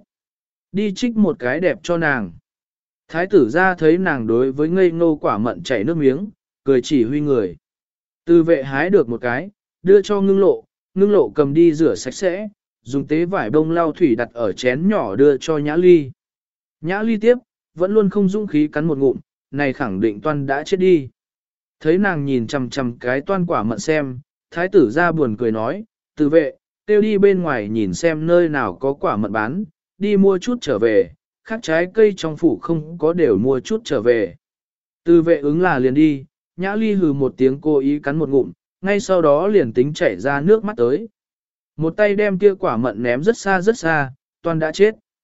Đi trích một cái đẹp cho nàng. Thái tử ra thấy nàng đối với ngây ngô quả mận chảy nước miếng, cười chỉ huy người. Từ vệ hái được một cái, đưa cho ngưng lộ cầm đi rửa sạch sẽ, dùng tế vải bông lau thủy đặt ở chén nhỏ đưa cho Nhã Ly. Nhã Ly tiếp, vẫn luôn không dũng khí cắn một ngụm, này khẳng định toan đã chết đi. Thấy nàng nhìn chằm chằm cái toan quả mận xem, thái tử ra buồn cười nói, từ vệ, tiêu đi bên ngoài nhìn xem nơi nào có quả mận bán, đi mua chút trở về, khác trái cây trong phủ không có đều mua chút trở về. Từ vệ ứng là liền đi, Nhã Ly hừ một tiếng cố ý cắn một ngụm, ngay sau đó liền tính chảy ra nước mắt tới. Một tay đem kia quả mận ném rất xa, toan đã chết.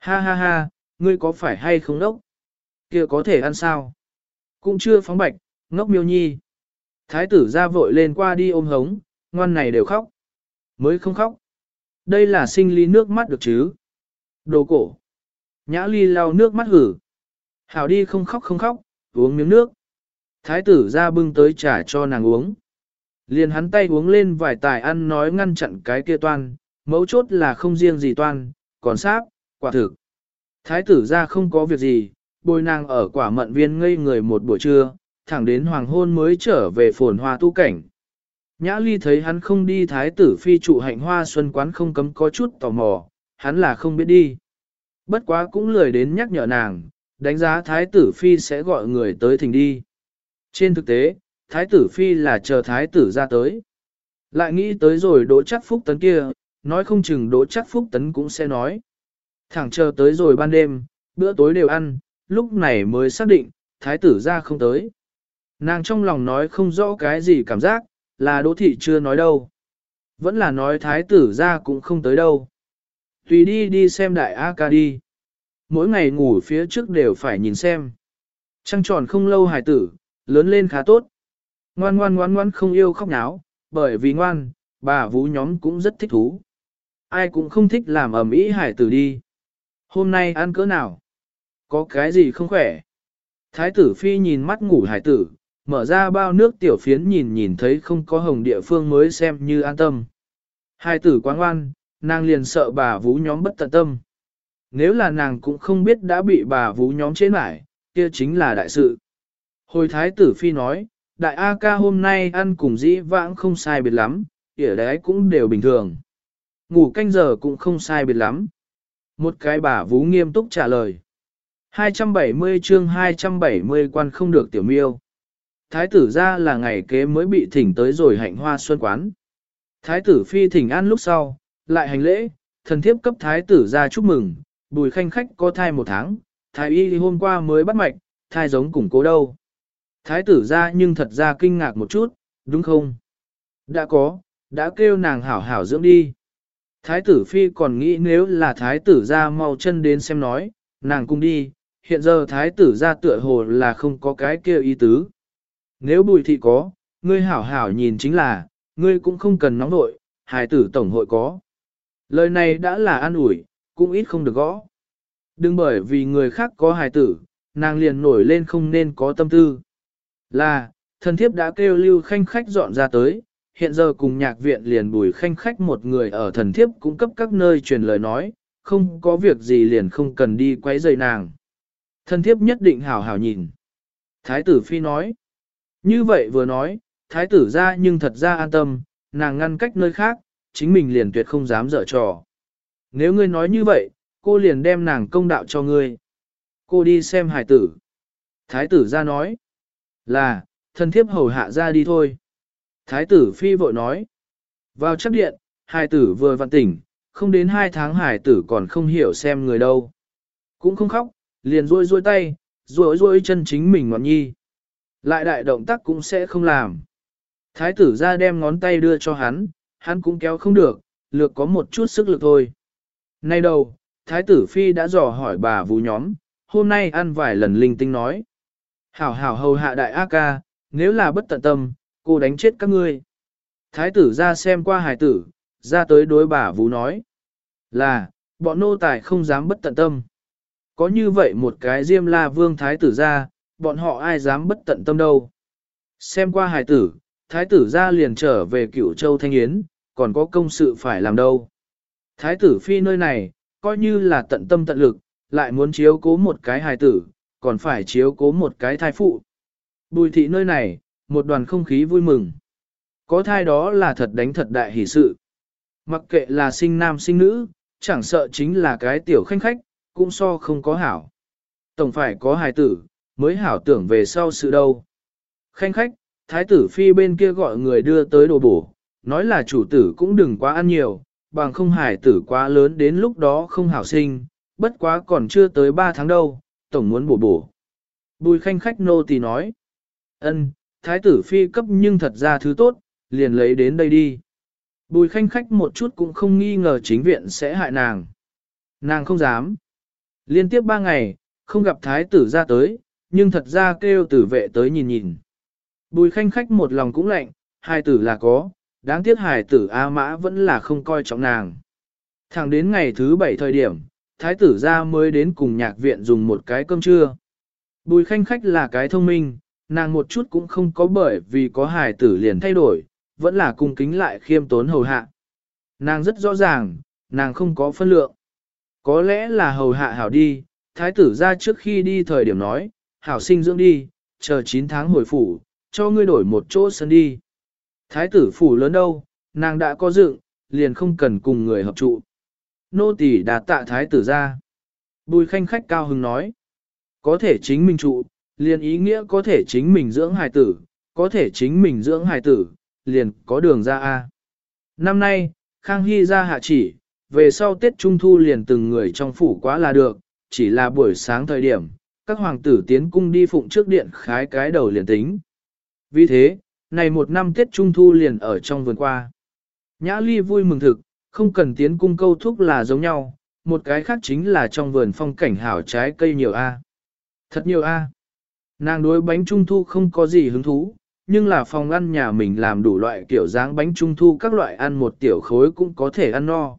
Ha ha ha, ngươi có phải hay không đốc? Kia có thể ăn sao? Cũng chưa phóng bạch, ngốc miêu nhi. Thái tử ra vội lên qua đi ôm hống, ngoan này đều khóc. Mới không khóc. Đây là sinh lý nước mắt được chứ? Đồ cổ. Nhã ly lau nước mắt hử. Hảo đi không khóc không khóc, uống miếng nước. Thái tử ra bưng tới trà cho nàng uống. Liền hắn tay uống lên vài tài ăn nói ngăn chặn cái kia toan, mấu chốt là không riêng gì toan, còn sáp, quả thực. Thái tử ra không có việc gì, bồi nàng ở quả mận viên ngây người một buổi trưa, thẳng đến hoàng hôn mới trở về phồn hoa tu cảnh. Nhã ly thấy hắn không đi thái tử phi trụ hạnh hoa xuân quán không cấm có chút tò mò, hắn là không biết đi. Bất quá cũng lười đến nhắc nhở nàng, đánh giá thái tử phi sẽ gọi người tới thỉnh đi. Trên thực tế, thái tử phi là chờ thái tử ra tới. Lại nghĩ tới rồi đỗ chắc phúc tấn kia, nói không chừng đỗ chắc phúc tấn cũng sẽ nói. Thẳng chờ tới rồi ban đêm, bữa tối đều ăn, lúc này mới xác định, thái tử ra không tới. Nàng trong lòng nói không rõ cái gì cảm giác, là đỗ thị chưa nói đâu. Vẫn là nói thái tử ra cũng không tới đâu. Tùy đi xem đại A ca đi. Mỗi ngày ngủ phía trước đều phải nhìn xem. Trăng tròn không lâu hài tử, lớn lên khá tốt. Ngoan ngoan không yêu khóc náo, bởi vì ngoan, bà vú nhóm cũng rất thích thú. Ai cũng không thích làm ầm ĩ hài tử đi. Hôm nay ăn cỡ nào? Có cái gì không khỏe? Thái tử phi nhìn mắt ngủ hài tử, mở ra bao nước tiểu phiến nhìn thấy không có hồng địa phương mới xem như an tâm. Hài tử quá ngoan, nàng liền sợ bà vú nhóm bất tận tâm. Nếu là nàng cũng không biết đã bị bà vú nhóm chế mải, kia chính là đại sự. Hồi thái tử phi nói, đại A ca hôm nay ăn cùng dĩ vãng không sai biệt lắm, ỉa đấy cũng đều bình thường. Ngủ canh giờ cũng không sai biệt lắm. Một cái bà vú nghiêm túc trả lời. 270 chương 270 quan không được tiểu miêu. Thái tử ra là ngày kế mới bị thỉnh tới rồi hạnh hoa xuân quán. Thái tử phi thỉnh an lúc sau, lại hành lễ, thần thiếp cấp thái tử ra chúc mừng, Bùi khanh khách có thai 1 tháng, thái y hôm qua mới bắt mạch, thai giống củng cố đâu. Thái tử ra nhưng thật ra kinh ngạc một chút, đúng không? Đã kêu nàng hảo hảo dưỡng đi. Thái tử phi còn nghĩ nếu là thái tử ra mau chân đến xem nói, nàng cùng đi, hiện giờ thái tử ra tựa hồ là không có cái kia ý tứ. Nếu bùi thị có, ngươi hảo hảo nhìn chính là, ngươi cũng không cần nóng nội, hài tử tổng hội có. Lời này đã là an ủi, cũng ít không được gõ. Đừng bởi vì người khác có hài tử, nàng liền nổi lên không nên có tâm tư. Là, thần thiếp đã kêu Lưu Khanh khách dọn ra tới, hiện giờ cùng nhạc viện liền Bùi Khanh khách một người ở thần thiếp cung cấp các nơi truyền lời nói, không có việc gì liền không cần đi quấy rầy nàng. Thần thiếp nhất định hảo hảo nhìn. Thái tử phi nói. Như vậy vừa nói, thái tử ra nhưng thật ra an tâm, nàng ngăn cách nơi khác, chính mình liền tuyệt không dám dở trò. Nếu ngươi nói như vậy, cô liền đem nàng công đạo cho ngươi. Cô đi xem hài tử. Thái tử ra nói. Là, thần thiếp hầu hạ ra đi thôi. Thái tử phi vội nói. Vào chắc điện, hài tử vừa vặn tỉnh, không đến 2 tháng hài tử còn không hiểu xem người đâu. Cũng không khóc, liền rôi tay, rôi chân chính mình ngọn nhi. Lại đại động tác cũng sẽ không làm. Thái tử ra đem ngón tay đưa cho hắn, hắn cũng kéo không được, lược có một chút sức lực thôi. Nay đầu, thái tử phi đã dò hỏi bà vú nhóm, hôm nay ăn vài lần linh tinh nói. Hảo hảo hầu hạ đại A ca, nếu là bất tận tâm, cô đánh chết các ngươi. Thái tử ra xem qua hài tử, ra tới đối bà vú nói. Là, bọn nô tài không dám bất tận tâm. Có như vậy một cái Diêm La Vương thái tử ra, bọn họ ai dám bất tận tâm đâu. Xem qua hài tử, thái tử ra liền trở về Cửu Châu Thanh Yến, còn có công sự phải làm đâu. Thái tử phi nơi này, coi như là tận tâm tận lực, lại muốn chiếu cố một cái hài tử, còn phải chiếu cố một cái thai phụ. Bùi thị nơi này, một đoàn không khí vui mừng. Có thai đó là thật đánh thật đại hỷ sự. Mặc kệ là sinh nam sinh nữ, chẳng sợ chính là cái tiểu khanh khách, cũng so không có hảo. Tổng phải có hài tử, mới hảo tưởng về sau sự đâu. Khanh khách, thái tử phi bên kia gọi người đưa tới đồ bổ, nói là chủ tử cũng đừng quá ăn nhiều, bằng không hài tử quá lớn đến lúc đó không hảo sinh, bất quá còn chưa tới 3 tháng đâu, tổng muốn bổ bổ. Bùi khanh khách nô tỳ nói, ân, thái tử phi cấp nhưng thật ra thứ tốt, liền lấy đến đây đi. Bùi khanh khách một chút cũng không nghi ngờ chính viện sẽ hại nàng. Nàng không dám. Liên tiếp 3 ngày, không gặp thái tử ra tới, nhưng thật ra kêu tử vệ tới nhìn nhìn. Bùi khanh khách một lòng cũng lạnh, hài tử là có, đáng tiếc hài tử A Mã vẫn là không coi trọng nàng. Thẳng đến ngày thứ 7 thời điểm, thái tử ra mới đến cùng nhạc viện dùng một cái cơm trưa. Bùi khanh khách là cái thông minh, nàng một chút cũng không có bởi vì có hài tử liền thay đổi, vẫn là cung kính lại khiêm tốn hầu hạ. Nàng rất rõ ràng, nàng không có phân lượng. Có lẽ là hầu hạ hảo đi, thái tử ra trước khi đi thời điểm nói, hảo sinh dưỡng đi, chờ 9 tháng hồi phủ, cho ngươi đổi một chỗ sân đi. Thái tử phủ lớn đâu, nàng đã có dựng, liền không cần cùng người hợp trụ. Nô tỳ đã tạ thái tử ra. Bùi khanh khách cao hứng nói, có thể chính mình trụ, liền ý nghĩa có thể chính mình dưỡng hài tử, có thể chính mình dưỡng hài tử, liền có đường ra A. Năm nay, Khang Hy ra hạ chỉ, về sau Tết Trung Thu liền từng người trong phủ quá là được, chỉ là buổi sáng thời điểm, các hoàng tử tiến cung đi phụng trước điện khái cái đầu liền tính. Vì thế, này một năm Tết Trung Thu liền ở trong vườn qua. Nhã Ly vui mừng thực, không cần tiến cung câu thúc là giống nhau, một cái khác chính là trong vườn phong cảnh hảo trái cây nhiều A. Thật nhiều A. Nàng đối bánh Trung Thu không có gì hứng thú, nhưng là phòng ăn nhà mình làm đủ loại kiểu dáng bánh Trung Thu các loại ăn một tiểu khối cũng có thể ăn no.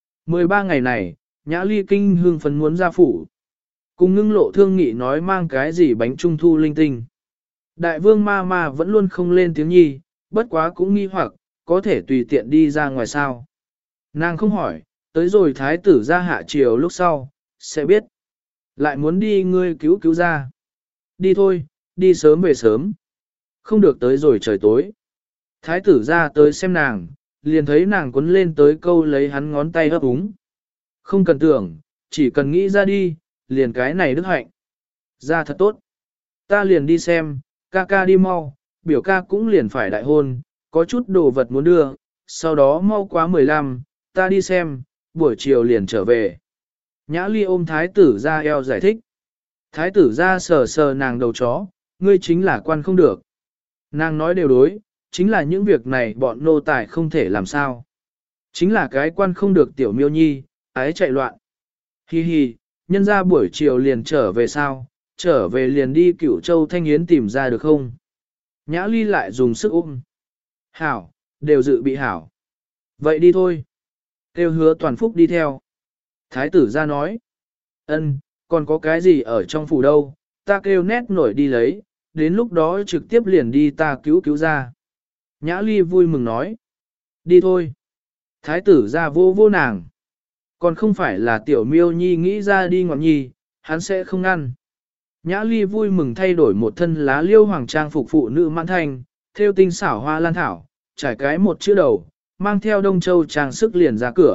13 ngày này, Nhã Ly kinh hương phấn muốn ra phủ. Cùng Ngưng Lộ thương nghị nói mang cái gì bánh Trung Thu linh tinh. Đại vương ma ma vẫn luôn không lên tiếng nhi, bất quá cũng nghi hoặc, có thể tùy tiện đi ra ngoài sao. Nàng không hỏi, tới rồi thái tử ra hạ chiều lúc sau, sẽ biết. Lại muốn đi ngươi cứu cứu ra. Đi thôi, đi sớm về sớm. Không được tới rồi trời tối. Thái tử ra tới xem nàng, liền thấy nàng quấn lên tới câu lấy hắn ngón tay ấp úng. Không cần tưởng, chỉ cần nghĩ ra đi, liền cái này đức hạnh. Ra thật tốt. Ta liền đi xem, ca ca đi mau, biểu ca cũng liền phải đại hôn, có chút đồ vật muốn đưa, sau đó mau quá 15, ta đi xem, buổi chiều liền trở về. Nhã Ly ôm thái tử ra eo giải thích. Thái tử ra sờ sờ nàng đầu chó, ngươi chính là quan không được. Nàng nói đều đối, chính là những việc này bọn nô tài không thể làm sao. Chính là cái quan không được tiểu miêu nhi, ái chạy loạn. Hi hi, nhân ra buổi chiều liền trở về sao, trở về liền đi Cửu Châu Thanh Yến tìm ra được không? Nhã Ly lại dùng sức ôm. Hảo, đều dự bị hảo. Vậy đi thôi. Kêu Hứa Toàn Phúc đi theo. Thái tử ra nói. Ân, còn có cái gì ở trong phủ đâu, ta kêu nét nổi đi lấy, đến lúc đó trực tiếp liền đi ta cứu ra. Nhã Ly vui mừng nói. Đi thôi. Thái tử ra vô vô nàng. Còn không phải là tiểu miêu nhi nghĩ ra đi ngọn nhi, hắn sẽ không ngăn. Nhã Ly vui mừng thay đổi một thân lá liêu hoàng trang phục phụ nữ mãn thanh, theo tinh xảo hoa lan thảo, trải cái một chữ đầu, mang theo đông châu trang sức liền ra cửa.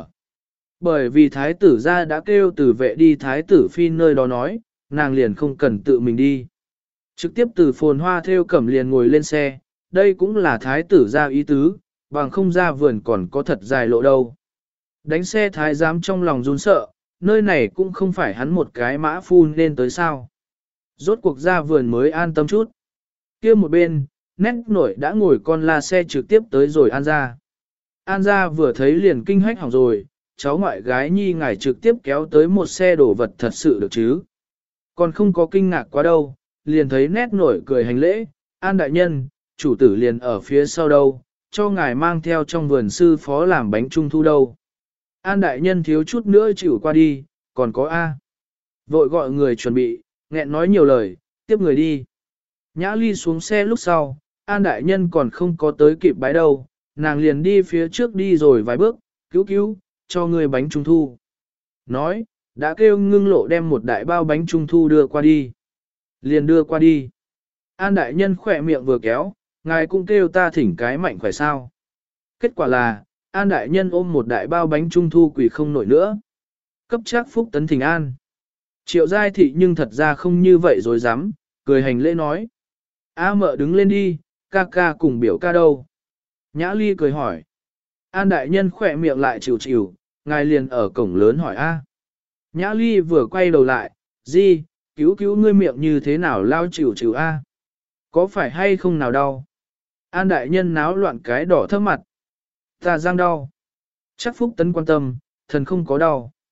Bởi vì thái tử ra đã kêu tử vệ đi thái tử phi nơi đó nói, nàng liền không cần tự mình đi. Trực tiếp từ phồn hoa theo cẩm liền ngồi lên xe, đây cũng là thái tử ra ý tứ, bằng không ra vườn còn có thật dài lộ đâu. Đánh xe thái giám trong lòng run sợ, nơi này cũng không phải hắn một cái mã phu nên tới sao. Rốt cuộc ra vườn mới an tâm chút. Kia một bên, nét nổi đã ngồi con la xe trực tiếp tới rồi An ra. An ra vừa thấy liền kinh hách hỏng rồi, cháu ngoại gái nhi ngài trực tiếp kéo tới một xe đổ vật thật sự được chứ. Còn không có kinh ngạc quá đâu, liền thấy nét nổi cười hành lễ, An đại nhân, chủ tử liền ở phía sau đâu, cho ngài mang theo trong vườn sư phó làm bánh trung thu đâu. An đại nhân thiếu chút nữa chịu qua đi, còn có A. Vội gọi người chuẩn bị, nghẹn nói nhiều lời, tiếp người đi. Nhã Ly xuống xe lúc sau, An đại nhân còn không có tới kịp bái đâu, nàng liền đi phía trước đi rồi vài bước, cứu, cho người bánh trung thu. Nói, đã kêu Ngưng Lộ đem một đại bao bánh trung thu đưa qua đi. Liền đưa qua đi. An đại nhân khỏe miệng vừa kéo, ngài cũng kêu ta thỉnh cái mạnh khỏe sao. Kết quả là, An đại nhân ôm một đại bao bánh trung thu quỷ không nổi nữa. Cấp chắc phúc tấn thỉnh an. Triệu giai thị nhưng thật ra không như vậy rồi dám, cười hành lễ nói. A mợ đứng lên đi, ca ca cùng biểu ca đâu. Nhã Ly cười hỏi. An đại nhân khỏe miệng lại chịu, ngài liền ở cổng lớn hỏi A. Nhã Ly vừa quay đầu lại, gì, cứu ngươi miệng như thế nào lao chịu A. Có phải hay không nào đau? An đại nhân náo loạn cái đỏ thấp mặt. Ta răng đau. Chắc phúc tấn quan tâm, thần không có đau.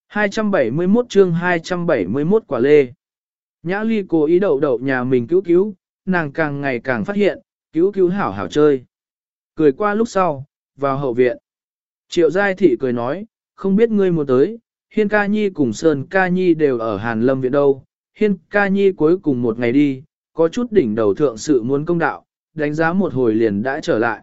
271 chương 271 quả lê. Nhã Ly cố ý đậu đậu nhà mình cứu cứu, nàng càng ngày càng phát hiện, cứu cứu hảo hảo chơi. Cười qua lúc sau, vào hậu viện. Triệu Giai Thị cười nói, không biết ngươi muốn tới, Hiên ca nhi cùng Sơn ca nhi đều ở Hàn Lâm viện đâu. Hiên ca nhi cuối cùng một ngày đi, có chút đỉnh đầu thượng sự muốn công đạo, đánh giá một hồi liền đã trở lại.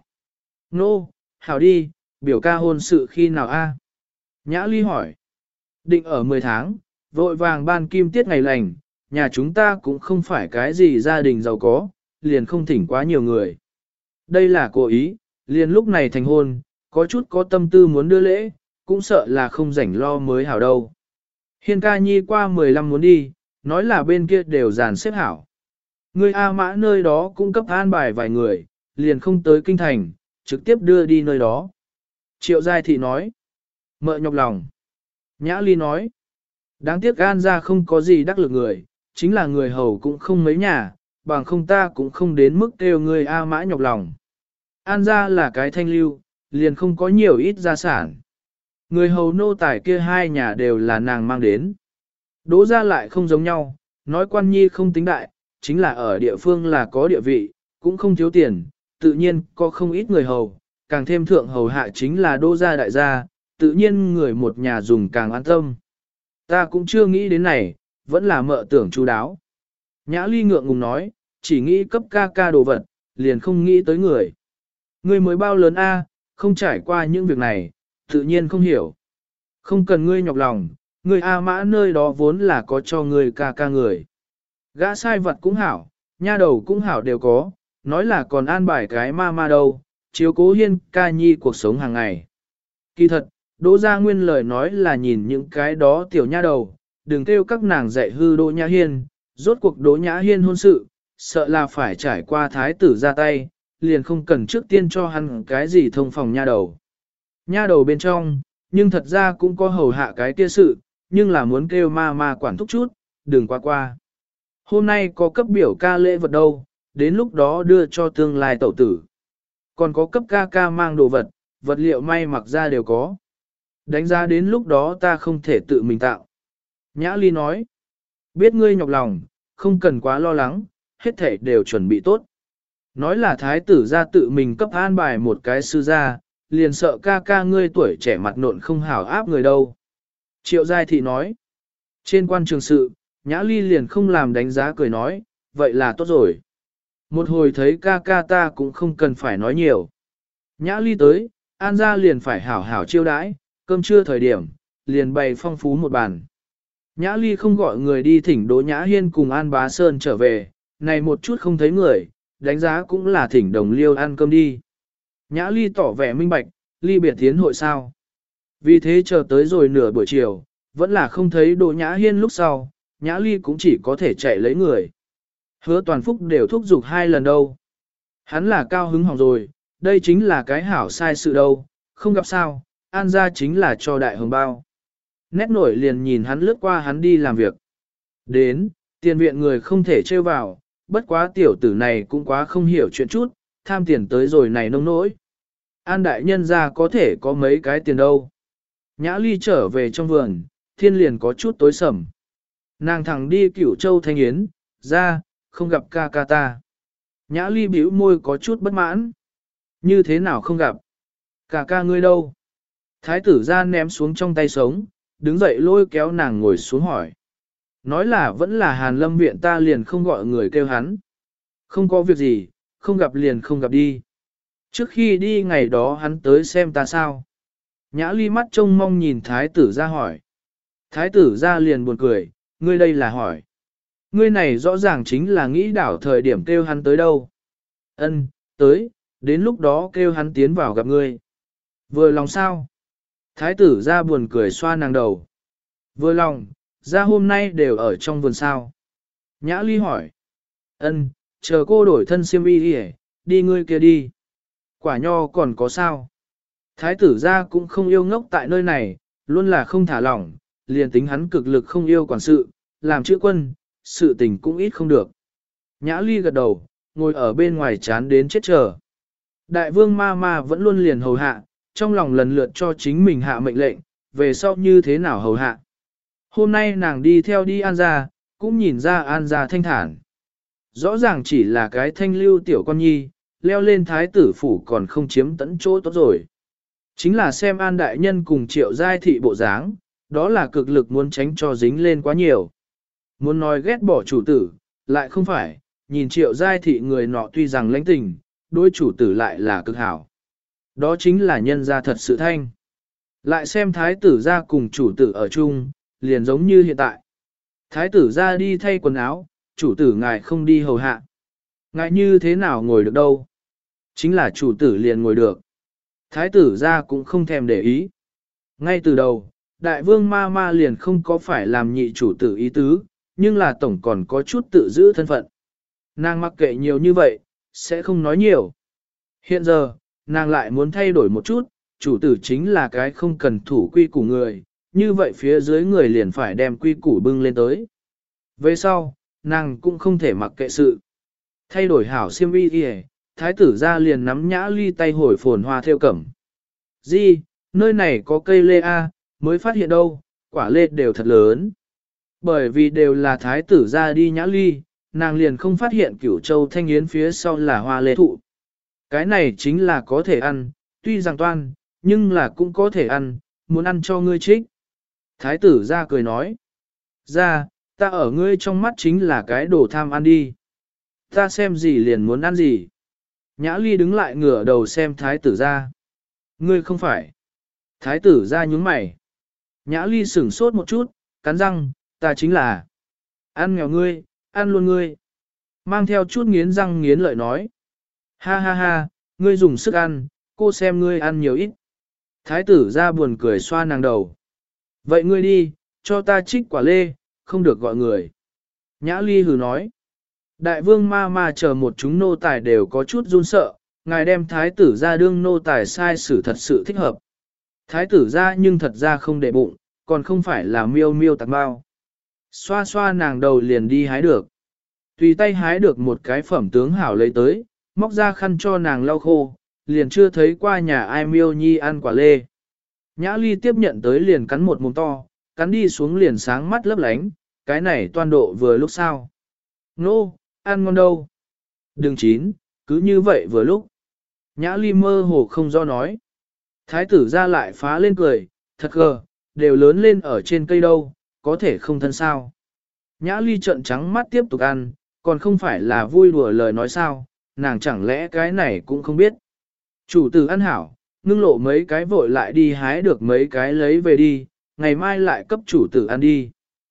Nô, hảo đi, biểu ca hôn sự khi nào a? Nhã Ly hỏi. Định ở 10 tháng, vội vàng ban kim tiết ngày lành, nhà chúng ta cũng không phải cái gì gia đình giàu có, liền không thỉnh quá nhiều người. Đây là cố ý, liền lúc này thành hôn, có chút có tâm tư muốn đưa lễ, cũng sợ là không rảnh lo mới hảo đâu. Hiên ca nhi qua 15 muốn đi, nói là bên kia đều dàn xếp hảo. Người A Mã nơi đó cũng cấp an bài vài người, liền không tới kinh thành, trực tiếp đưa đi nơi đó. Triệu Giai Thị nói, mợ nhọc lòng. Nhã Ly nói, đáng tiếc An ra không có gì đắc lực người, chính là người hầu cũng không mấy nhà, bằng không ta cũng không đến mức kêu người A Mã nhọc lòng. An ra là cái thanh lưu, liền không có nhiều ít gia sản. Người hầu nô tài kia hai nhà đều là nàng mang đến. Đỗ ra lại không giống nhau, nói quan nhi không tính đại, chính là ở địa phương là có địa vị, cũng không thiếu tiền, tự nhiên có không ít người hầu, càng thêm thượng hầu hạ chính là đỗ gia đại gia, tự nhiên người một nhà dùng càng an tâm. Ta cũng chưa nghĩ đến này, vẫn là mợ tưởng chu đáo. Nhã Ly ngượng ngùng nói, chỉ nghĩ cấp ca ca đồ vật, liền không nghĩ tới người. Ngươi mới bao lớn a, không trải qua những việc này, tự nhiên không hiểu. Không cần ngươi nhọc lòng, ngươi A Mã nơi đó vốn là có cho ngươi ca ca người. Gã sai vật cũng hảo, nha đầu cũng hảo đều có, nói là còn an bài cái ma đâu, chiếu cố Hiên ca nhi cuộc sống hàng ngày. Kỳ thật, Đỗ Gia Nguyên lời nói là nhìn những cái đó tiểu nha đầu, đừng kêu các nàng dạy hư Đỗ Nhã Hiên, rốt cuộc Đỗ Nhã Hiên hôn sự, sợ là phải trải qua thái tử ra tay, liền không cần trước tiên cho hắn cái gì thông phòng nha đầu. Nha đầu bên trong, nhưng thật ra cũng có hầu hạ cái kia sự, nhưng là muốn kêu ma quản thúc chút, đừng qua qua. Hôm nay có cấp biểu ca lễ vật đâu, đến lúc đó đưa cho tương lai tẩu tử. Còn có cấp ca ca mang đồ vật, vật liệu may mặc ra đều có. Đánh giá đến lúc đó ta không thể tự mình tạo. Nhã Ly nói, biết ngươi nhọc lòng, không cần quá lo lắng, hết thể đều chuẩn bị tốt. Nói là thái tử ra tự mình cấp an bài một cái sư gia, liền sợ ca ca ngươi tuổi trẻ mặt nộn không hảo áp người đâu. Triệu Giai Thị nói, trên quan trường sự, Nhã Ly liền không làm đánh giá cười nói, vậy là tốt rồi. Một hồi thấy ca ca ta cũng không cần phải nói nhiều. Nhã Ly tới, An gia liền phải hảo hảo chiêu đãi, cơm trưa thời điểm, liền bày phong phú một bàn. Nhã Ly không gọi người đi thỉnh Đỗ Nhã Hiên cùng An Bá Sơn trở về, này một chút không thấy người, đánh giá cũng là thỉnh đồng liêu ăn cơm đi. Nhã Ly tỏ vẻ minh bạch, ly biệt tiến hội sao. Vì thế chờ tới rồi nửa buổi chiều, vẫn là không thấy Đỗ Nhã Hiên lúc sau, Nhã Ly cũng chỉ có thể chạy lấy người. Hứa Toàn Phúc đều thúc giục 2 lần đâu. Hắn là cao hứng hỏng rồi, đây chính là cái hảo sai sự đâu, không gặp sao, An gia chính là cho đại hồng bao. Nét nổi liền nhìn hắn lướt qua hắn đi làm việc. Đến, tiền viện người không thể trêu vào, bất quá tiểu tử này cũng quá không hiểu chuyện chút, tham tiền tới rồi này nông nỗi. An đại nhân ra có thể có mấy cái tiền đâu. Nhã Ly trở về trong vườn, thiên liền có chút tối sầm. Nàng thẳng đi Cửu Châu Thanh Yến, ra, không gặp ca ca ta. Nhã Ly bĩu môi có chút bất mãn. Như thế nào không gặp? Ca ca ngươi đâu? Thái tử ra ném xuống trong tay sống, đứng dậy lôi kéo nàng ngồi xuống hỏi. Nói là vẫn là Hàn Lâm viện ta liền không gọi người kêu hắn. Không có việc gì, không gặp liền không gặp đi. Trước khi đi ngày đó hắn tới xem ta sao? Nhã Ly mắt trông mong nhìn thái tử ra hỏi. Thái tử ra liền buồn cười, ngươi đây là hỏi. Ngươi này rõ ràng chính là nghĩ đảo thời điểm kêu hắn tới đâu. Ân, tới, đến lúc đó kêu hắn tiến vào gặp ngươi. Vừa lòng sao? Thái tử ra buồn cười xoa nàng đầu. Vừa lòng, ra hôm nay đều ở trong vườn sao. Nhã Ly hỏi. Ân, chờ cô đổi thân xiêm y đi ngươi kia đi. Quả nho còn có sao? Thái tử ra cũng không yêu ngốc tại nơi này, luôn là không thả lỏng, liền tính hắn cực lực không yêu quản sự, làm chữ quân, sự tình cũng ít không được. Nhã Ly gật đầu, ngồi ở bên ngoài chán đến chết chờ. Đại vương ma vẫn luôn liền hầu hạ, trong lòng lần lượt cho chính mình hạ mệnh lệnh, về sau như thế nào hầu hạ. Hôm nay nàng đi theo đi An gia, cũng nhìn ra An gia thanh thản. Rõ ràng chỉ là cái thanh lưu tiểu con nhi, leo lên thái tử phủ còn không chiếm tận chỗ tốt rồi. Chính là xem An đại nhân cùng Triệu Giai thị bộ dáng, đó là cực lực muốn tránh cho dính lên quá nhiều. Muốn nói ghét bỏ chủ tử, lại không phải, nhìn Triệu Giai thị người nọ tuy rằng lãnh tình, đối chủ tử lại là cực hảo. Đó chính là nhân gia thật sự thanh. Lại xem thái tử ra cùng chủ tử ở chung, liền giống như hiện tại. Thái tử ra đi thay quần áo, chủ tử ngài không đi hầu hạ. Ngài như thế nào ngồi được đâu? Chính là chủ tử liền ngồi được. Thái tử ra cũng không thèm để ý. Ngay từ đầu, đại vương ma ma liền không có phải làm nhị chủ tử ý tứ, nhưng là tổng còn có chút tự giữ thân phận. Nàng mặc kệ nhiều như vậy, sẽ không nói nhiều. Hiện giờ, nàng lại muốn thay đổi một chút, chủ tử chính là cái không cần thủ quy củ người, như vậy phía dưới người liền phải đem quy củ bưng lên tới. Về sau, nàng cũng không thể mặc kệ sự. Thay đổi hảo xiêm y kìa, thái tử ra liền nắm Nhã Ly tay hồi phồn hoa theo cẩm. Di, nơi này có cây lê A, mới phát hiện đâu, quả lê đều thật lớn. Bởi vì đều là thái tử ra đi Nhã Ly, nàng liền không phát hiện Cửu Châu Thanh Yến phía sau là hoa lê thụ. Cái này chính là có thể ăn, tuy rằng toan, nhưng là cũng có thể ăn, muốn ăn cho ngươi trích. Thái tử ra cười nói. Ra, ta ở ngươi trong mắt chính là cái đồ tham ăn đi. Ta xem gì liền muốn ăn gì. Nhã Ly đứng lại ngửa đầu xem thái tử ra. Ngươi không phải. Thái tử ra nhướng mày. Nhã Ly sửng sốt một chút, cắn răng, ta chính là. Ăn nghèo ngươi, ăn luôn ngươi. Mang theo chút nghiến răng nghiến lợi nói. Ha ha ha, ngươi dùng sức ăn, cô xem ngươi ăn nhiều ít. Thái tử ra buồn cười xoa nàng đầu. Vậy ngươi đi, cho ta trích quả lê, không được gọi người. Nhã Ly hừ nói. Đại vương ma ma chờ một chúng nô tài đều có chút run sợ, ngài đem thái tử ra đương nô tài sai xử thật sự thích hợp. Thái tử ra nhưng thật ra không để bụng, còn không phải là miêu miêu tạc bao. Xoa xoa nàng đầu liền đi hái được. Tùy tay hái được một cái phẩm tướng hảo lấy tới, móc ra khăn cho nàng lau khô, liền chưa thấy qua nhà ai miêu nhi ăn quả lê. Nhã Ly tiếp nhận tới liền cắn một mồm to, cắn đi xuống liền sáng mắt lấp lánh, cái này toan độ vừa lúc sao. Nô, ăn ngon đâu. Đừng chín, cứ như vậy vừa lúc. Nhã Ly mơ hồ không do nói. Thái tử ra lại phá lên cười, thật gờ, đều lớn lên ở trên cây đâu, có thể không thân sao. Nhã Ly trợn trắng mắt tiếp tục ăn, còn không phải là vui đùa lời nói sao, nàng chẳng lẽ cái này cũng không biết. Chủ tử ăn hảo, ngưng lộ mấy cái vội lại đi hái được mấy cái lấy về đi, ngày mai lại cấp chủ tử ăn đi.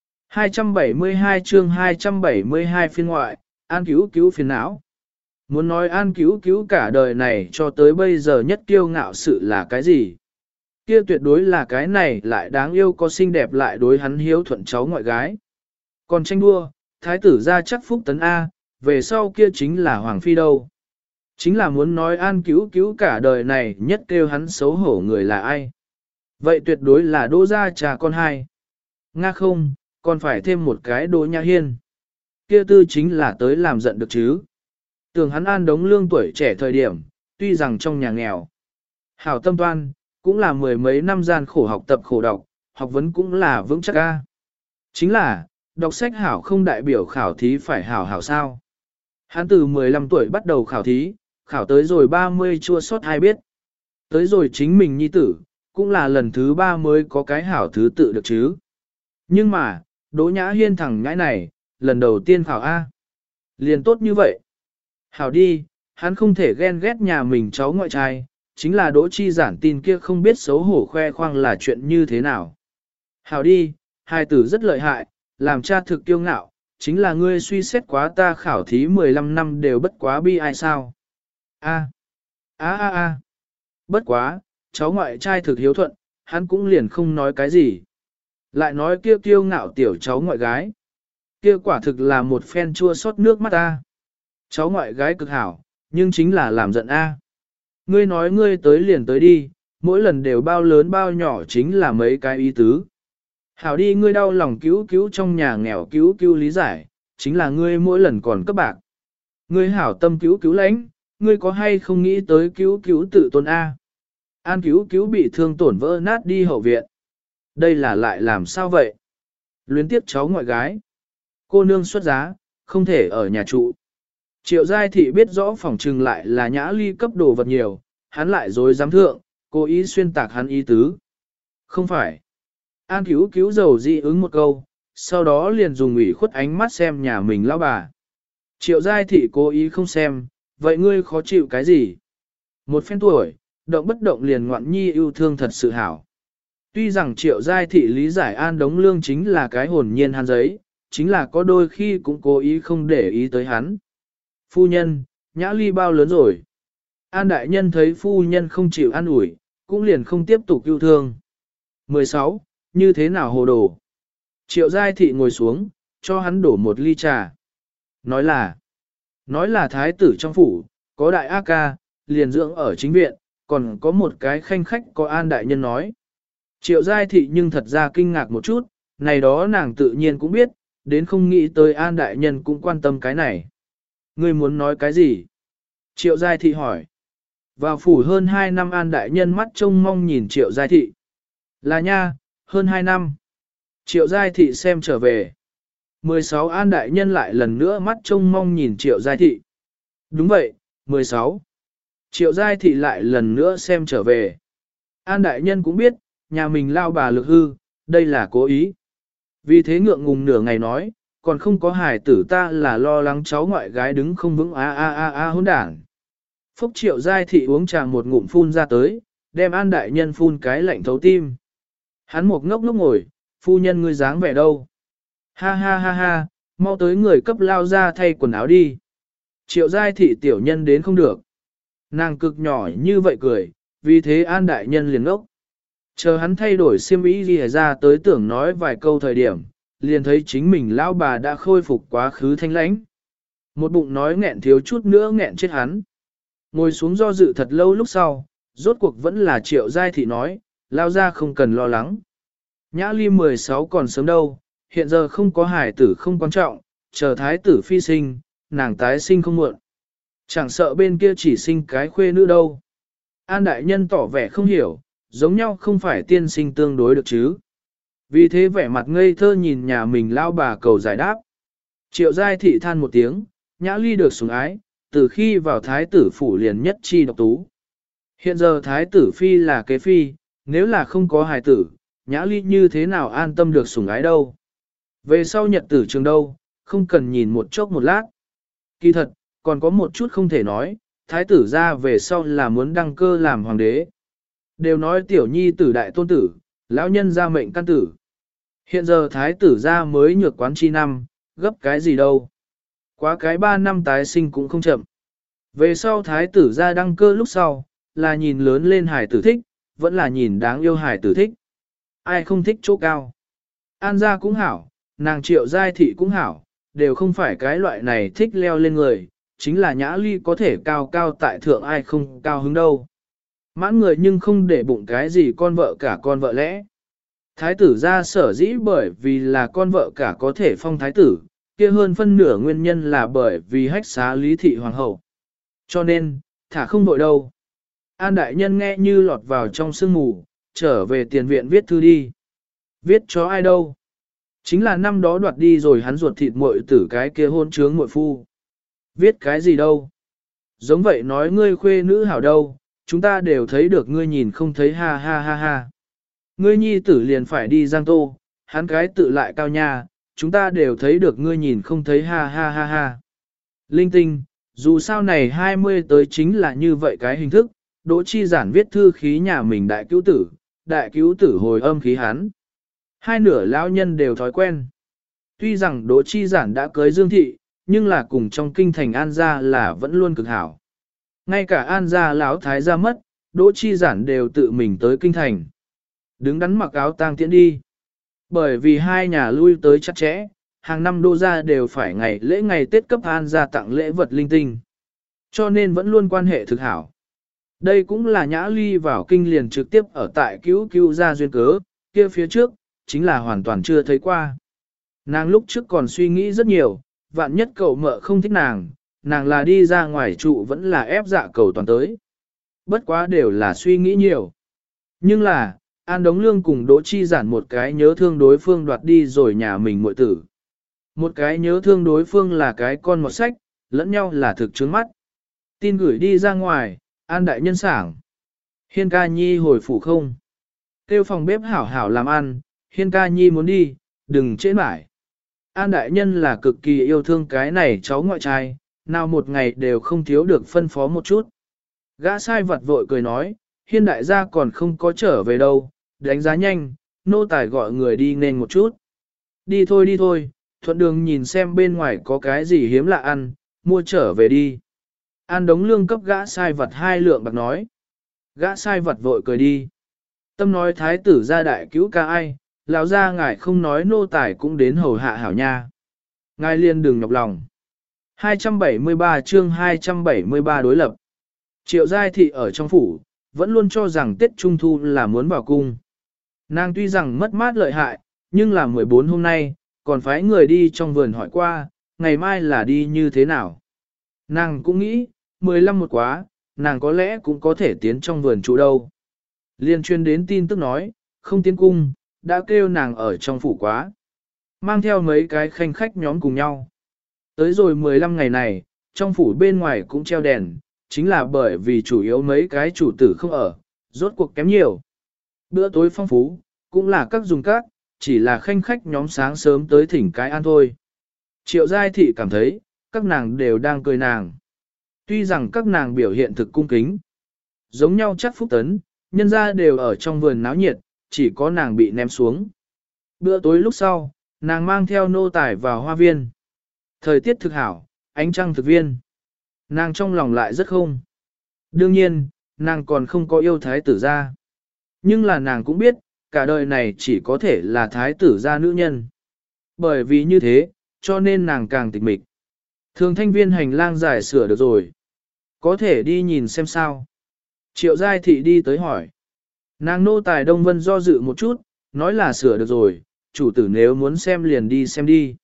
272 chương 272 phiên ngoại, An cứu cứu phiền não. Muốn nói An cứu cứu cả đời này cho tới bây giờ nhất kiêu ngạo sự là cái gì? Kia tuyệt đối là cái này lại đáng yêu có xinh đẹp lại đối hắn hiếu thuận cháu ngoại gái. Còn tranh đua, thái tử ra chắc phúc tấn A, về sau kia chính là Hoàng Phi đâu. Chính là muốn nói An cứu cứu cả đời này nhất kêu hắn xấu hổ người là ai. Vậy tuyệt đối là Đỗ gia trà con hai. Nga không, còn phải thêm một cái Đỗ Nhã Hiên. Kia tư chính là tới làm giận được chứ. Tưởng hắn An đống lương tuổi trẻ thời điểm, tuy rằng trong nhà nghèo. Hảo tâm toan, cũng là mười mấy năm gian khổ học tập khổ đọc, học vấn cũng là vững chắc ca. Chính là, đọc sách hảo không đại biểu khảo thí phải hảo hảo sao. Hắn từ 15 tuổi bắt đầu khảo thí, khảo tới rồi 30 chua sót ai biết. Tới rồi chính mình nhi tử, cũng là lần thứ 3 mới có cái hảo thứ tự được chứ. Nhưng mà, Đỗ Nhã Hiên thằng ngãi này, lần đầu tiên khảo A. Liền tốt như vậy. Hảo đi, hắn không thể ghen ghét nhà mình cháu ngoại trai, chính là Đỗ Chi Giản tin kia không biết xấu hổ khoe khoang là chuyện như thế nào. Hảo đi, hai tử rất lợi hại, làm cha thực kiêu ngạo, chính là ngươi suy xét quá ta khảo thí 15 năm đều bất quá bi ai sao. A. Bất quá, cháu ngoại trai thực hiếu thuận, hắn cũng liền không nói cái gì. Lại nói kia kiêu ngạo tiểu cháu ngoại gái. Kia quả thực là một phen chua xót nước mắt ta. Cháu ngoại gái cực hảo, nhưng chính là làm giận A. Ngươi nói ngươi tới liền tới đi, mỗi lần đều bao lớn bao nhỏ chính là mấy cái ý tứ. Hảo đi ngươi đau lòng cứu cứu trong nhà nghèo cứu cứu lý giải, chính là ngươi mỗi lần còn cấp bạc. Ngươi hảo tâm cứu cứu lãnh, ngươi có hay không nghĩ tới cứu cứu tự tôn A. An cứu cứu bị thương tổn vỡ nát đi hậu viện. Đây là lại làm sao vậy? Luyến tiếp cháu ngoại gái. Cô nương xuất giá, không thể ở nhà trụ. Triệu Giai Thị biết rõ phòng trừng lại là Nhã Ly cấp đồ vật nhiều, hắn lại dối dám thượng, cố ý xuyên tạc hắn ý tứ. Không phải. An cứu cứu dầu dị ứng một câu, sau đó liền dùng ủy khuất ánh mắt xem nhà mình lão bà. Triệu Giai Thị cố ý không xem, vậy ngươi khó chịu cái gì? Một phen tuổi, động bất động liền ngoạn nhi yêu thương thật sự hảo. Tuy rằng Triệu Giai Thị lý giải An Đống Lương chính là cái hồn nhiên hắn giấy, chính là có đôi khi cũng cố ý không để ý tới hắn. Phu nhân, Nhã Ly bao lớn rồi? An đại nhân thấy phu nhân không chịu an ủi, cũng liền không tiếp tục yêu thương. 16. Như thế nào hồ đồ? Triệu Giai Thị ngồi xuống, cho hắn đổ một ly trà. Nói là thái tử trong phủ, có đại A ca, liền dưỡng ở chính viện, còn có một cái khanh khách có An đại nhân nói. Triệu Giai Thị nhưng thật ra kinh ngạc một chút, này đó nàng tự nhiên cũng biết, đến không nghĩ tới An đại nhân cũng quan tâm cái này. Ngươi muốn nói cái gì? Triệu Giai Thị hỏi. Vào phủ hơn 2 năm An đại nhân mắt trông mong nhìn Triệu Giai Thị. Là nha, hơn 2 năm. Triệu Giai Thị xem trở về. 16 An đại nhân lại lần nữa mắt trông mong nhìn Triệu Giai Thị. Đúng vậy, 16. Triệu Giai Thị lại lần nữa xem trở về. An đại nhân cũng biết, nhà mình lao bà lực hư, đây là cố ý. Vì thế ngượng ngùng nửa ngày nói, còn không có hài tử ta là lo lắng cháu ngoại gái đứng không vững hỗn đảng. Phúc Triệu Giai Thị uống trà một ngụm phun ra tới, đem An đại nhân phun cái lạnh thấu tim. Hắn một ngốc ngốc ngồi, phu nhân ngươi dáng vẻ đâu? Ha ha ha ha, mau tới người cấp lao ra thay quần áo đi. Triệu Giai Thị tiểu nhân đến không được. Nàng cực nhỏ như vậy cười, vì thế An đại nhân liền ngốc. Chờ hắn thay đổi xiêm y gì ra tới tưởng nói vài câu thời điểm, liền thấy chính mình lão bà đã khôi phục quá khứ thanh lãnh. Một bụng nói nghẹn thiếu chút nữa nghẹn chết hắn. Ngồi xuống do dự thật lâu lúc sau, rốt cuộc vẫn là Triệu Giai Thị nói, lao ra không cần lo lắng. Nhã Ly 16 còn sớm đâu, hiện giờ không có hài tử không quan trọng, chờ thái tử phi sinh, nàng tái sinh không muộn. Chẳng sợ bên kia chỉ sinh cái khuê nữ đâu. An đại nhân tỏ vẻ không hiểu, giống nhau không phải tiên sinh tương đối được chứ. Vì thế vẻ mặt ngây thơ nhìn nhà mình lao bà cầu giải đáp. Triệu Giai Thị than một tiếng, Nhã Ly được sủng ái, từ khi vào thái tử phủ liền nhất chi độc tú. Hiện giờ thái tử phi là kế phi, nếu là không có hài tử, Nhã Ly như thế nào an tâm được sủng ái đâu. Về sau nhật tử trường đâu, không cần nhìn một chốc một lát. Kỳ thật, còn có một chút không thể nói, thái tử ra về sau là muốn đăng cơ làm hoàng đế. Đều nói tiểu nhi tử đại tôn tử, lão nhân ra mệnh căn tử. Hiện giờ thái tử ra mới nhược quán chi năm, gấp cái gì đâu. Quá cái 3 năm tái sinh cũng không chậm. Về sau thái tử ra đăng cơ lúc sau, là nhìn lớn lên hài tử thích, vẫn là nhìn đáng yêu hài tử thích. Ai không thích chỗ cao. An gia cũng hảo, nàng Triệu Giai Thị cũng hảo, đều không phải cái loại này thích leo lên người, chính là Nhã Ly có thể cao cao tại thượng ai không cao hứng đâu. Mãn người nhưng không để bụng cái gì con vợ cả con vợ lẽ. Thái tử ra sở dĩ bởi vì là con vợ cả có thể phong thái tử, kia hơn phân nửa nguyên nhân là bởi vì hách xá lý thị hoàng hậu. Cho nên, thả không vội đâu. An đại nhân nghe như lọt vào trong sương mù, trở về tiền viện viết thư đi. Viết cho ai đâu? Chính là năm đó đoạt đi rồi hắn ruột thịt muội tử cái kia hôn trướng muội phu. Viết cái gì đâu? Giống vậy nói ngươi khuê nữ hảo đâu, chúng ta đều thấy được ngươi nhìn không thấy ha ha ha ha. Ngươi nhi tử liền phải đi Giang Tô, hắn cái tự lại cao nha, chúng ta đều thấy được ngươi nhìn không thấy ha ha ha ha. Linh tinh, dù sao này 20 tới chính là như vậy cái hình thức, Đỗ Chi Giản viết thư khí nhà mình đại cứu tử hồi âm khí hắn. Hai nửa lão nhân đều thói quen. Tuy rằng Đỗ Chi Giản đã cưới Dương Thị, nhưng là cùng trong kinh thành An gia là vẫn luôn cực hảo. Ngay cả An gia lão thái gia mất, Đỗ Chi Giản đều tự mình tới kinh thành. Đứng đắn mặc áo tang tiễn đi. Bởi vì hai nhà lui tới chặt chẽ, hàng năm Đỗ gia đều phải ngày lễ ngày Tết cấp An gia tặng lễ vật linh tinh. Cho nên vẫn luôn quan hệ thực hảo. Đây cũng là Nhã Ly vào kinh liền trực tiếp ở tại cứu gia duyên cớ, kia phía trước, chính là hoàn toàn chưa thấy qua. Nàng lúc trước còn suy nghĩ rất nhiều, vạn nhất cậu mợ không thích nàng là đi ra ngoài trụ vẫn là ép dạ cầu toàn tới. Bất quá đều là suy nghĩ nhiều. Nhưng là, An Đống Lương cùng Đỗ Chi Giản một cái nhớ thương đối phương đoạt đi rồi nhà mình muội tử. Một cái nhớ thương đối phương là cái con mọt sách, lẫn nhau là thực trướng mắt. Tin gửi đi ra ngoài, An đại nhân sảng. Hiên ca nhi hồi phủ không. Kêu phòng bếp hảo hảo làm ăn, Hiên ca nhi muốn đi, đừng trễ mãi. An đại nhân là cực kỳ yêu thương cái này cháu ngoại trai, nào một ngày đều không thiếu được phân phó một chút. Gã sai vặt vội cười nói, Hiên đại gia còn không có trở về đâu, đánh giá nhanh, nô tài gọi người đi nên một chút. Đi thôi, thuận đường nhìn xem bên ngoài có cái gì hiếm lạ ăn, mua trở về đi. An Đống Lương cấp gã sai vặt 2 lượng bạc nói. Gã sai vặt vội cười đi. Tâm nói thái tử gia đại cứu ca ai, lão gia ngài không nói nô tài cũng đến hầu hạ hảo nha. Ngài liền đừng nhọc lòng. 273 chương 273 đối lập. Triệu Giai Thị ở trong phủ, vẫn luôn cho rằng Tết Trung Thu là muốn vào cung. Nàng tuy rằng mất mát lợi hại, nhưng là 14 hôm nay, còn phái người đi trong vườn hỏi qua, ngày mai là đi như thế nào. Nàng cũng nghĩ, 15 một quá, nàng có lẽ cũng có thể tiến trong vườn trụ đâu. Liên chuyên đến tin tức nói, không tiến cung, đã kêu nàng ở trong phủ quá. Mang theo mấy cái khanh khách nhóm cùng nhau. Tới rồi 15 ngày này, trong phủ bên ngoài cũng treo đèn, chính là bởi vì chủ yếu mấy cái chủ tử không ở, rốt cuộc kém nhiều. Bữa tối phong phú, cũng là các dùng các, chỉ là khanh khách nhóm sáng sớm tới thỉnh cái ăn thôi. Triệu Giai Thị cảm thấy, các nàng đều đang cười nàng. Tuy rằng các nàng biểu hiện thực cung kính, giống nhau chắc phúc tấn, nhân ra đều ở trong vườn náo nhiệt, chỉ có nàng bị ném xuống. Bữa tối lúc sau, nàng mang theo nô tài vào hoa viên. Thời tiết thực hảo, ánh trăng thực viên. Nàng trong lòng lại rất không. Đương nhiên, nàng còn không có yêu thái tử gia. Nhưng là nàng cũng biết, cả đời này chỉ có thể là thái tử gia nữ nhân. Bởi vì như thế, cho nên nàng càng tịch mịch. Thường thanh viên hành lang giải sửa được rồi. Có thể đi nhìn xem sao. Triệu Giai Thị đi tới hỏi. Nàng nô tài Đông Vân do dự một chút, nói là sửa được rồi, chủ tử nếu muốn xem liền đi xem đi.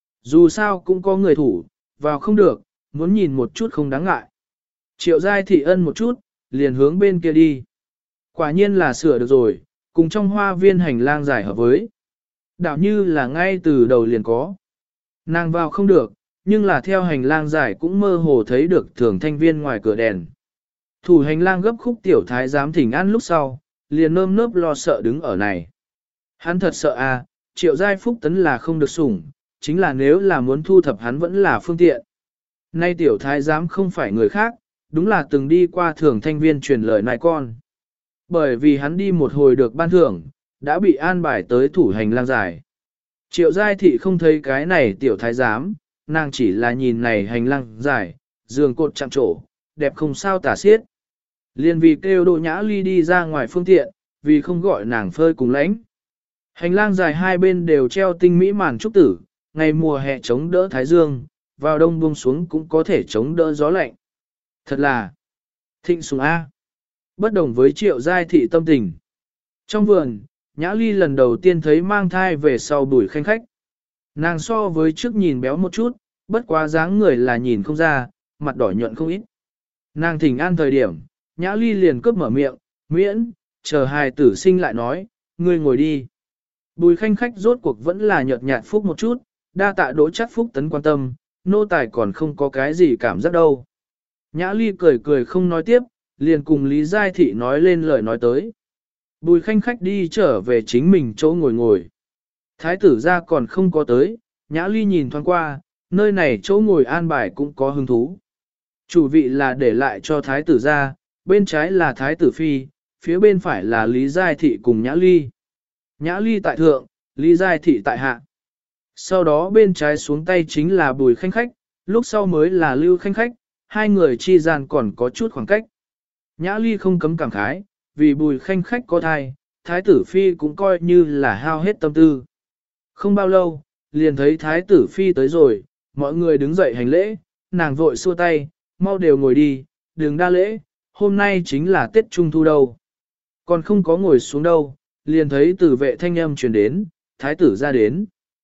Dù sao cũng có người thủ, vào không được, muốn nhìn một chút không đáng ngại. Triệu Giai Thị ân một chút, liền hướng bên kia đi. Quả nhiên là sửa được rồi, cùng trong hoa viên hành lang giải hợp với. Đạo như là ngay từ đầu liền có. Nàng vào không được, nhưng là theo hành lang giải cũng mơ hồ thấy được thường thanh viên ngoài cửa đèn. Thủ hành lang gấp khúc tiểu thái giám thỉnh ăn lúc sau, liền nơm nớp lo sợ đứng ở này. Hắn thật sợ à, Triệu Giai Phúc Tấn là không được sủng, chính là nếu là muốn thu thập hắn vẫn là phương tiện. Nay tiểu thái giám không phải người khác, đúng là từng đi qua thường thanh viên truyền lời nại con. Bởi vì hắn đi một hồi được ban thưởng, đã bị an bài tới thủ hành lang giải. Triệu Giai Thị không thấy cái này tiểu thái giám, nàng chỉ là nhìn này hành lang dài, giường cột chạm trổ, đẹp không sao tả xiết. Liên vì kêu Đỗ Nhã Ly đi ra ngoài phương tiện, vì không gọi nàng phơi cùng lãnh. Hành lang dài hai bên đều treo tinh mỹ màn trúc tử, ngày mùa hè chống đỡ thái dương, vào đông buông xuống cũng có thể chống đỡ gió lạnh. Thật là thịnh sùng A. Bất đồng với Triệu Giai Thị tâm tình. Trong vườn, Nhã Ly lần đầu tiên thấy mang thai về sau Bùi Khanh khách. Nàng so với trước nhìn béo một chút, bất quá dáng người là nhìn không ra, mặt đỏ nhuận không ít. Nàng thỉnh an thời điểm, Nhã Ly liền cướp mở miệng, miễn, chờ hài tử sinh lại nói, ngươi ngồi đi. Bùi Khanh khách rốt cuộc vẫn là nhợt nhạt phúc một chút, đa tạ Đỗ Trác Phúc Tấn quan tâm, nô tài còn không có cái gì cảm giác đâu. Nhã Ly cười cười không nói tiếp, liền cùng Lý Giai Thị nói lên lời nói tới. Bùi Khanh khách đi trở về chính mình chỗ ngồi ngồi. Thái tử ra còn không có tới, Nhã Ly nhìn thoáng qua, nơi này chỗ ngồi an bài cũng có hứng thú. Chủ vị là để lại cho thái tử ra, bên trái là thái tử phi, phía bên phải là Lý Giai Thị cùng Nhã Ly. Nhã Ly tại thượng, Lý Giai Thị tại hạ. Sau đó bên trái xuống tay chính là Bùi Khanh khách, lúc sau mới là Lưu Khanh khách, hai người chi gian còn có chút khoảng cách. Nhã Ly không cấm cảm khái, vì Bùi Khanh khách có thai, thái tử phi cũng coi như là hao hết tâm tư. Không bao lâu, liền thấy thái tử phi tới rồi, mọi người đứng dậy hành lễ, nàng vội xua tay, mau đều ngồi đi, đừng đa lễ, hôm nay chính là Tết Trung Thu đâu. Còn không có ngồi xuống đâu, liền thấy tử vệ thanh âm truyền đến, thái tử ra đến.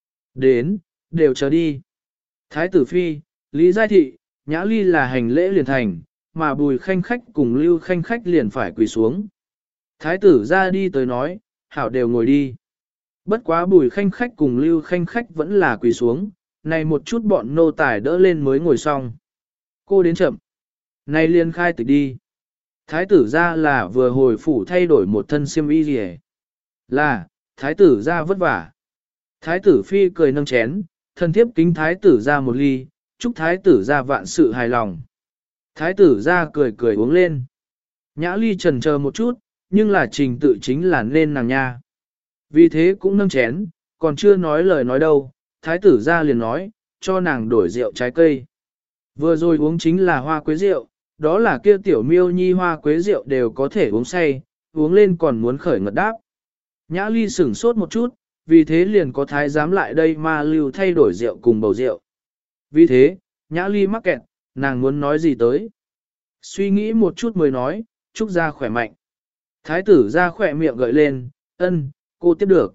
Đến, đều chờ đi. Thái tử phi, Lý Giai Thị, Nhã Ly là hành lễ liền thành, mà Bùi Khanh khách cùng Lưu Khanh khách liền phải quỳ xuống. Thái tử ra đi tới nói, hảo đều ngồi đi. Bất quá Bùi Khanh Khách cùng Lưu Khanh Khách vẫn là quỳ xuống, này một chút bọn nô tài đỡ lên mới ngồi xong. Cô đến chậm. Này liên khai tịch đi. Thái tử ra là vừa hồi phủ thay đổi một thân xiêm y gì hết. Là, thái tử ra vất vả. Thái tử phi cười nâng chén, thân thiếp kính thái tử ra một ly, chúc thái tử ra vạn sự hài lòng. Thái tử ra cười cười uống lên. Nhã ly trần chờ một chút, nhưng là trình tự chính là nên nàng nha. Vì thế cũng nâng chén, còn chưa nói lời nói đâu, thái tử ra liền nói, cho nàng đổi rượu trái cây. Vừa rồi uống chính là hoa quế rượu, đó là kia tiểu miêu nhi hoa quế rượu đều có thể uống say, uống lên còn muốn khởi ngật đáp. Nhã ly sửng sốt một chút, vì thế liền có thái giám lại đây ma lưu thay đổi rượu cùng bầu rượu. Vì thế, nhã ly mắc kẹt, nàng muốn nói gì tới. Suy nghĩ một chút mới nói, chúc ra khỏe mạnh. Thái tử ra khỏe miệng gợi lên, ân, cô tiếp được.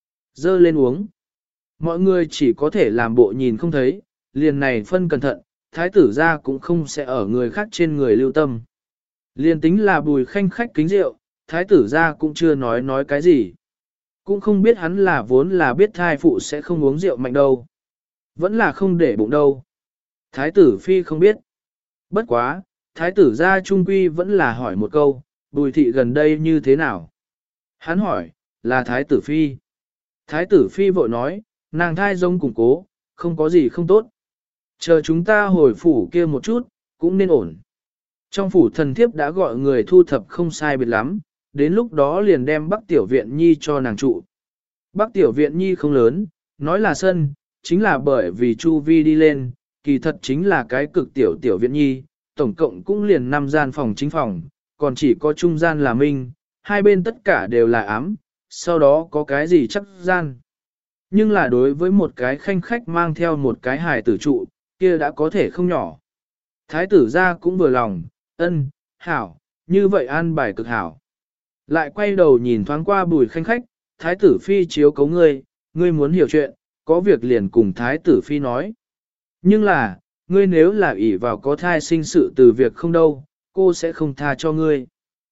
Dơ lên uống. Mọi người chỉ có thể làm bộ nhìn không thấy, liền này phân cẩn thận, thái tử ra cũng không sẽ ở người khác trên người lưu tâm. Liền tính là Bùi Khanh Khách kính rượu, thái tử ra cũng chưa nói cái gì. Cũng không biết hắn là vốn là biết thai phụ sẽ không uống rượu mạnh đâu. Vẫn là không để bụng đâu. Thái tử phi không biết. Bất quá, thái tử ra trung quy vẫn là hỏi một câu, Bùi thị gần đây như thế nào? Hắn hỏi, là thái tử phi. Thái tử phi vội nói, nàng thai giống củng cố, không có gì không tốt. Chờ chúng ta hồi phủ kia một chút, cũng nên ổn. Trong phủ thần thiếp đã gọi người thu thập không sai biệt lắm, đến lúc đó liền đem Bắc Tiểu Viện Nhi cho nàng trụ. Bắc Tiểu Viện Nhi không lớn, nói là sân, chính là bởi vì Chu Vi đi lên, kỳ thật chính là cái cực tiểu Tiểu Viện Nhi, tổng cộng cũng liền 5 gian phòng chính phòng, còn chỉ có trung gian là minh, hai bên tất cả đều là ám, sau đó có cái gì chắc gian. Nhưng là đối với một cái khanh khách mang theo một cái hài tử trụ, kia đã có thể không nhỏ. Thái tử ra cũng vừa lòng, ân, hảo, như vậy an bài cực hảo. Lại quay đầu nhìn thoáng qua Bùi Khanh Khách, thái tử phi chiếu cấu ngươi muốn hiểu chuyện, có việc liền cùng thái tử phi nói. Nhưng là, ngươi nếu là ỷ vào có thai sinh sự từ việc không đâu, cô sẽ không tha cho ngươi.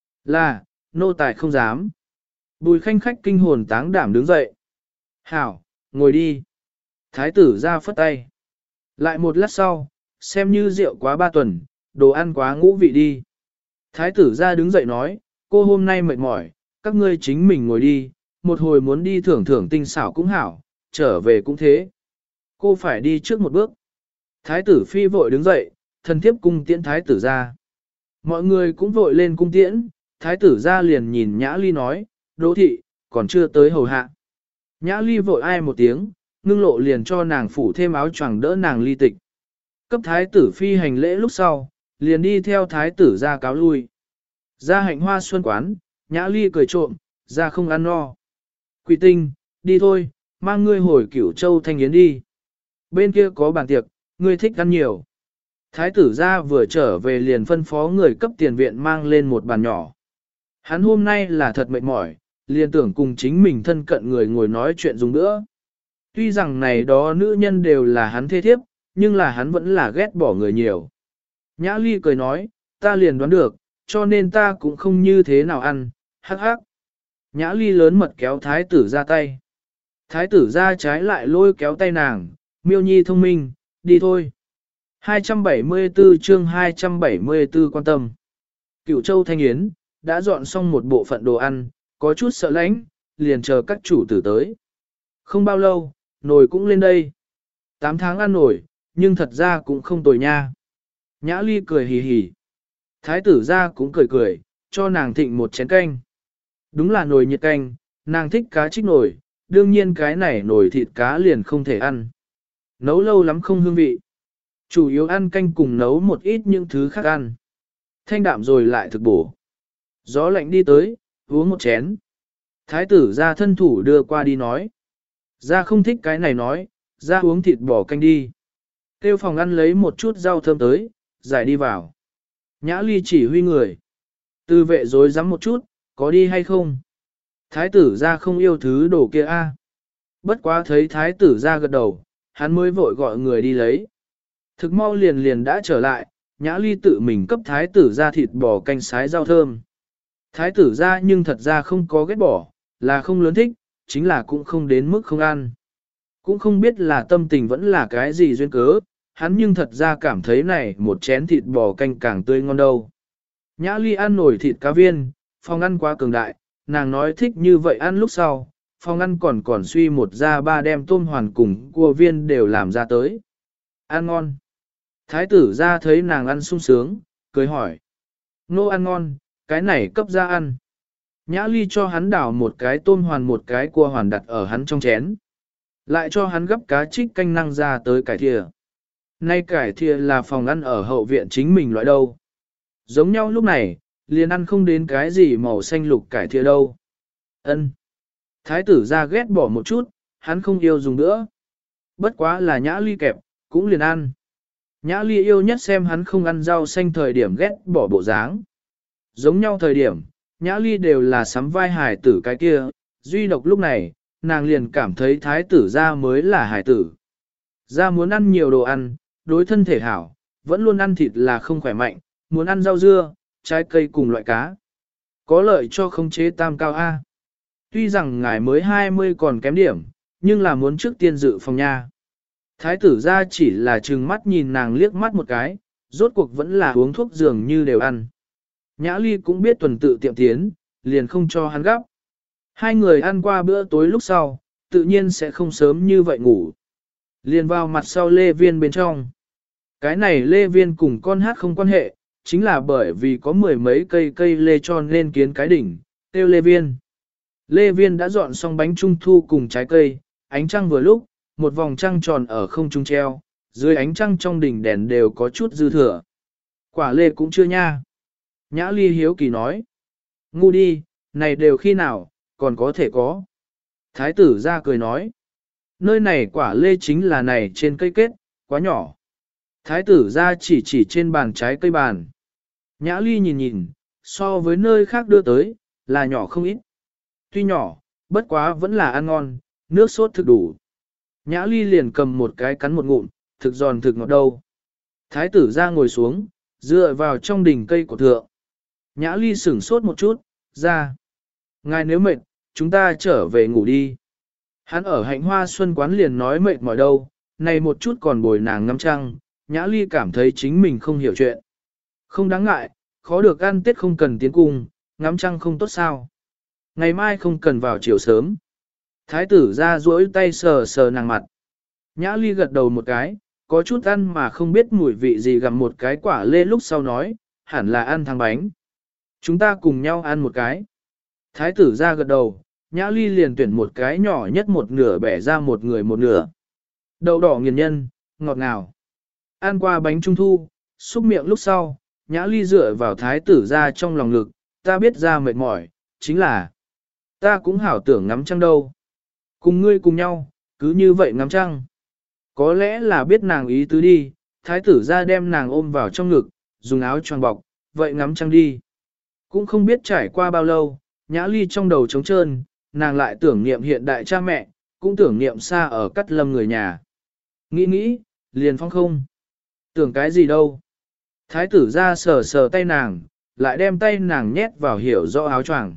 Là, nô tài không dám. Bùi Khanh Khách kinh hồn táng đảm đứng dậy. Hảo, ngồi đi. Thái tử ra phất tay. Lại một lát sau, xem như rượu quá 3 tuần, đồ ăn quá ngũ vị đi. Thái tử ra đứng dậy nói, cô hôm nay mệt mỏi, các ngươi chính mình ngồi đi, một hồi muốn đi thưởng thưởng tinh xảo cũng hảo, trở về cũng thế. Cô phải đi trước một bước. Thái tử phi vội đứng dậy, thần thiếp cung tiễn thái tử ra. Mọi người cũng vội lên cung tiễn, thái tử ra liền nhìn Nhã Ly nói, Đỗ thị, còn chưa tới hầu hạ. Nhã Ly vội ai một tiếng, ngưng lộ liền cho nàng phủ thêm áo choàng đỡ nàng ly tịch. Cấp thái tử phi hành lễ lúc sau, liền đi theo thái tử ra cáo lui. Ra hạnh hoa xuân quán, Nhã Ly cười trộm, ra không ăn no. Quỷ tinh, đi thôi, mang ngươi hồi Cửu Châu Thanh Yến đi. Bên kia có bàn tiệc, ngươi thích ăn nhiều. Thái tử ra vừa trở về liền phân phó người cấp tiền viện mang lên một bàn nhỏ. Hắn hôm nay là thật mệt mỏi, liền tưởng cùng chính mình thân cận người ngồi nói chuyện dùng nữa. Tuy rằng này đó nữ nhân đều là hắn thê thiếp, nhưng là hắn vẫn là ghét bỏ người nhiều. Nhã Ly cười nói, ta liền đoán được, cho nên ta cũng không như thế nào ăn, hắc hắc. Nhã Ly lớn mật kéo thái tử ra tay. Thái tử ra trái lại lôi kéo tay nàng, miêu nhi thông minh, đi thôi. 274 chương 274 quan tâm. Cửu Châu Thanh Yến, đã dọn xong một bộ phận đồ ăn, có chút sợ lãnh, liền chờ các chủ tử tới. Không bao lâu, nồi cũng lên đây. 8 tháng ăn nổi, nhưng thật ra cũng không tồi nha. Nhã Ly cười hì hì. Thái tử ra cũng cười cười, cho nàng thịnh một chén canh. Đúng là nồi nhiệt canh, nàng thích cá trích nồi, đương nhiên cái này nồi thịt cá liền không thể ăn. Nấu lâu lắm không hương vị. Chủ yếu ăn canh cùng nấu một ít những thứ khác ăn. Thanh đạm rồi lại thực bổ. Gió lạnh đi tới, uống một chén. Thái tử ra thân thủ đưa qua đi nói. Ra không thích cái này nói, ra uống thịt bò canh đi. Kêu phòng ăn lấy một chút rau thơm tới, giải đi vào. Nhã Ly chỉ huy người. Tư vệ dối rắm một chút, có đi hay không? Thái tử ra không yêu thứ đồ kia a. Bất quá thấy thái tử ra gật đầu, hắn mới vội gọi người đi lấy. Thực mau liền đã trở lại, Nhã Ly tự mình cấp thái tử ra thịt bò canh sái rau thơm. Thái tử ra nhưng thật ra không có ghét bỏ, Là không lớn thích, chính là cũng không đến mức không ăn. Cũng không biết là tâm tình vẫn là cái gì duyên cớ, hắn nhưng thật ra cảm thấy này một chén thịt bò canh càng tươi ngon đâu. Nhã Ly ăn nổi thịt cá viên, phòng ăn quá cường đại, nàng nói thích như vậy ăn lúc sau, phòng ăn còn suy một ra ba đem tôm hoàn cùng cua viên đều làm ra tới. Ăn ngon. Thái tử ra thấy nàng ăn sung sướng, cười hỏi. Nô ăn ngon, cái này cấp ra ăn. Nhã Ly cho hắn đảo một cái tôm hoàn một cái cua hoàn đặt ở hắn trong chén. Lại cho hắn gấp cá trích canh năng ra tới cải thìa. Nay cải thìa là phòng ăn ở hậu viện chính mình loại đâu. Giống nhau lúc này, liền ăn không đến cái gì màu xanh lục cải thìa đâu. Ân. Thái tử ra ghét bỏ một chút, hắn không yêu dùng nữa. Bất quá là Nhã Ly kẹp, cũng liền ăn. Nhã Ly yêu nhất xem hắn không ăn rau xanh thời điểm ghét bỏ bộ dáng. Giống nhau thời điểm, Nhã Ly đều là sắm vai hài tử cái kia, duy độc lúc này, nàng liền cảm thấy thái tử ra mới là hài tử. Ra muốn ăn nhiều đồ ăn, đối thân thể hảo, vẫn luôn ăn thịt là không khỏe mạnh, muốn ăn rau dưa, trái cây cùng loại cá. Có lợi cho khống chế tam cao A. Tuy rằng ngài mới 20 còn kém điểm, nhưng là muốn trước tiên dự phòng nha. Thái tử ra chỉ là trừng mắt nhìn nàng liếc mắt một cái, rốt cuộc vẫn là uống thuốc dường như đều ăn. Nhã Ly cũng biết tuần tự tiệm tiến, liền không cho hắn gấp. Hai người ăn qua bữa tối lúc sau, tự nhiên sẽ không sớm như vậy ngủ. Liền vào mặt sau lê viên bên trong. Cái này lê viên cùng con hát không quan hệ, chính là bởi vì có mười mấy cây lê cho nên kiến cái đỉnh, tiêu lê viên. Lê viên đã dọn xong bánh trung thu cùng trái cây, ánh trăng vừa lúc, một vòng trăng tròn ở không trung treo, dưới ánh trăng trong đỉnh đèn đều có chút dư thừa. Quả lê cũng chưa nha. Nhã Ly hiếu kỳ nói. Ngu đi, này đều khi nào, còn có thể có. Thái tử ra cười nói. Nơi này quả lê chính là này trên cây kết, quá nhỏ. Thái tử ra chỉ trên bàn trái cây bàn. Nhã Ly nhìn nhìn, so với nơi khác đưa tới, là nhỏ không ít. Tuy nhỏ, bất quá vẫn là ăn ngon, nước sốt thực đủ. Nhã Ly liền cầm một cái cắn một ngụm, thực giòn thực ngọt đâu. Thái tử ra ngồi xuống, dựa vào trong đỉnh cây của thượng. Nhã Ly sửng sốt một chút, ra. Ngài nếu mệt, chúng ta trở về ngủ đi. Hắn ở hạnh hoa xuân quán liền nói mệt mỏi đâu, này một chút còn bồi nàng ngắm trăng, Nhã Ly cảm thấy chính mình không hiểu chuyện. Không đáng ngại, khó được ăn Tết không cần tiến cung, ngắm trăng không tốt sao. Ngày mai không cần vào chiều sớm. Thái tử ra duỗi tay sờ sờ nàng mặt. Nhã Ly gật đầu một cái, có chút ăn mà không biết mùi vị gì gặm một cái quả lê lúc sau nói, hẳn là ăn thang bánh. Chúng ta cùng nhau ăn một cái. Thái tử ra gật đầu, Nhã Ly liền tuyển một cái nhỏ nhất một nửa bẻ ra một người một nửa. Đậu đỏ nghiền nhân, ngọt ngào. Ăn qua bánh trung thu, xúc miệng lúc sau, Nhã Ly dựa vào thái tử ra trong lòng ngực, ta biết ra mệt mỏi, chính là ta cũng hảo tưởng ngắm trăng đâu. Cùng ngươi cùng nhau, cứ như vậy ngắm trăng. Có lẽ là biết nàng ý tứ đi, thái tử ra đem nàng ôm vào trong ngực, dùng áo choàng bọc, vậy ngắm trăng đi. Cũng không biết trải qua bao lâu, Nhã Ly trong đầu trống trơn, nàng lại tưởng niệm hiện đại cha mẹ, cũng tưởng niệm xa ở Cát Lâm người nhà. Nghĩ, liền phong không. Tưởng cái gì đâu. Thái tử ra sờ sờ tay nàng, lại đem tay nàng nhét vào hiểu rõ áo choàng.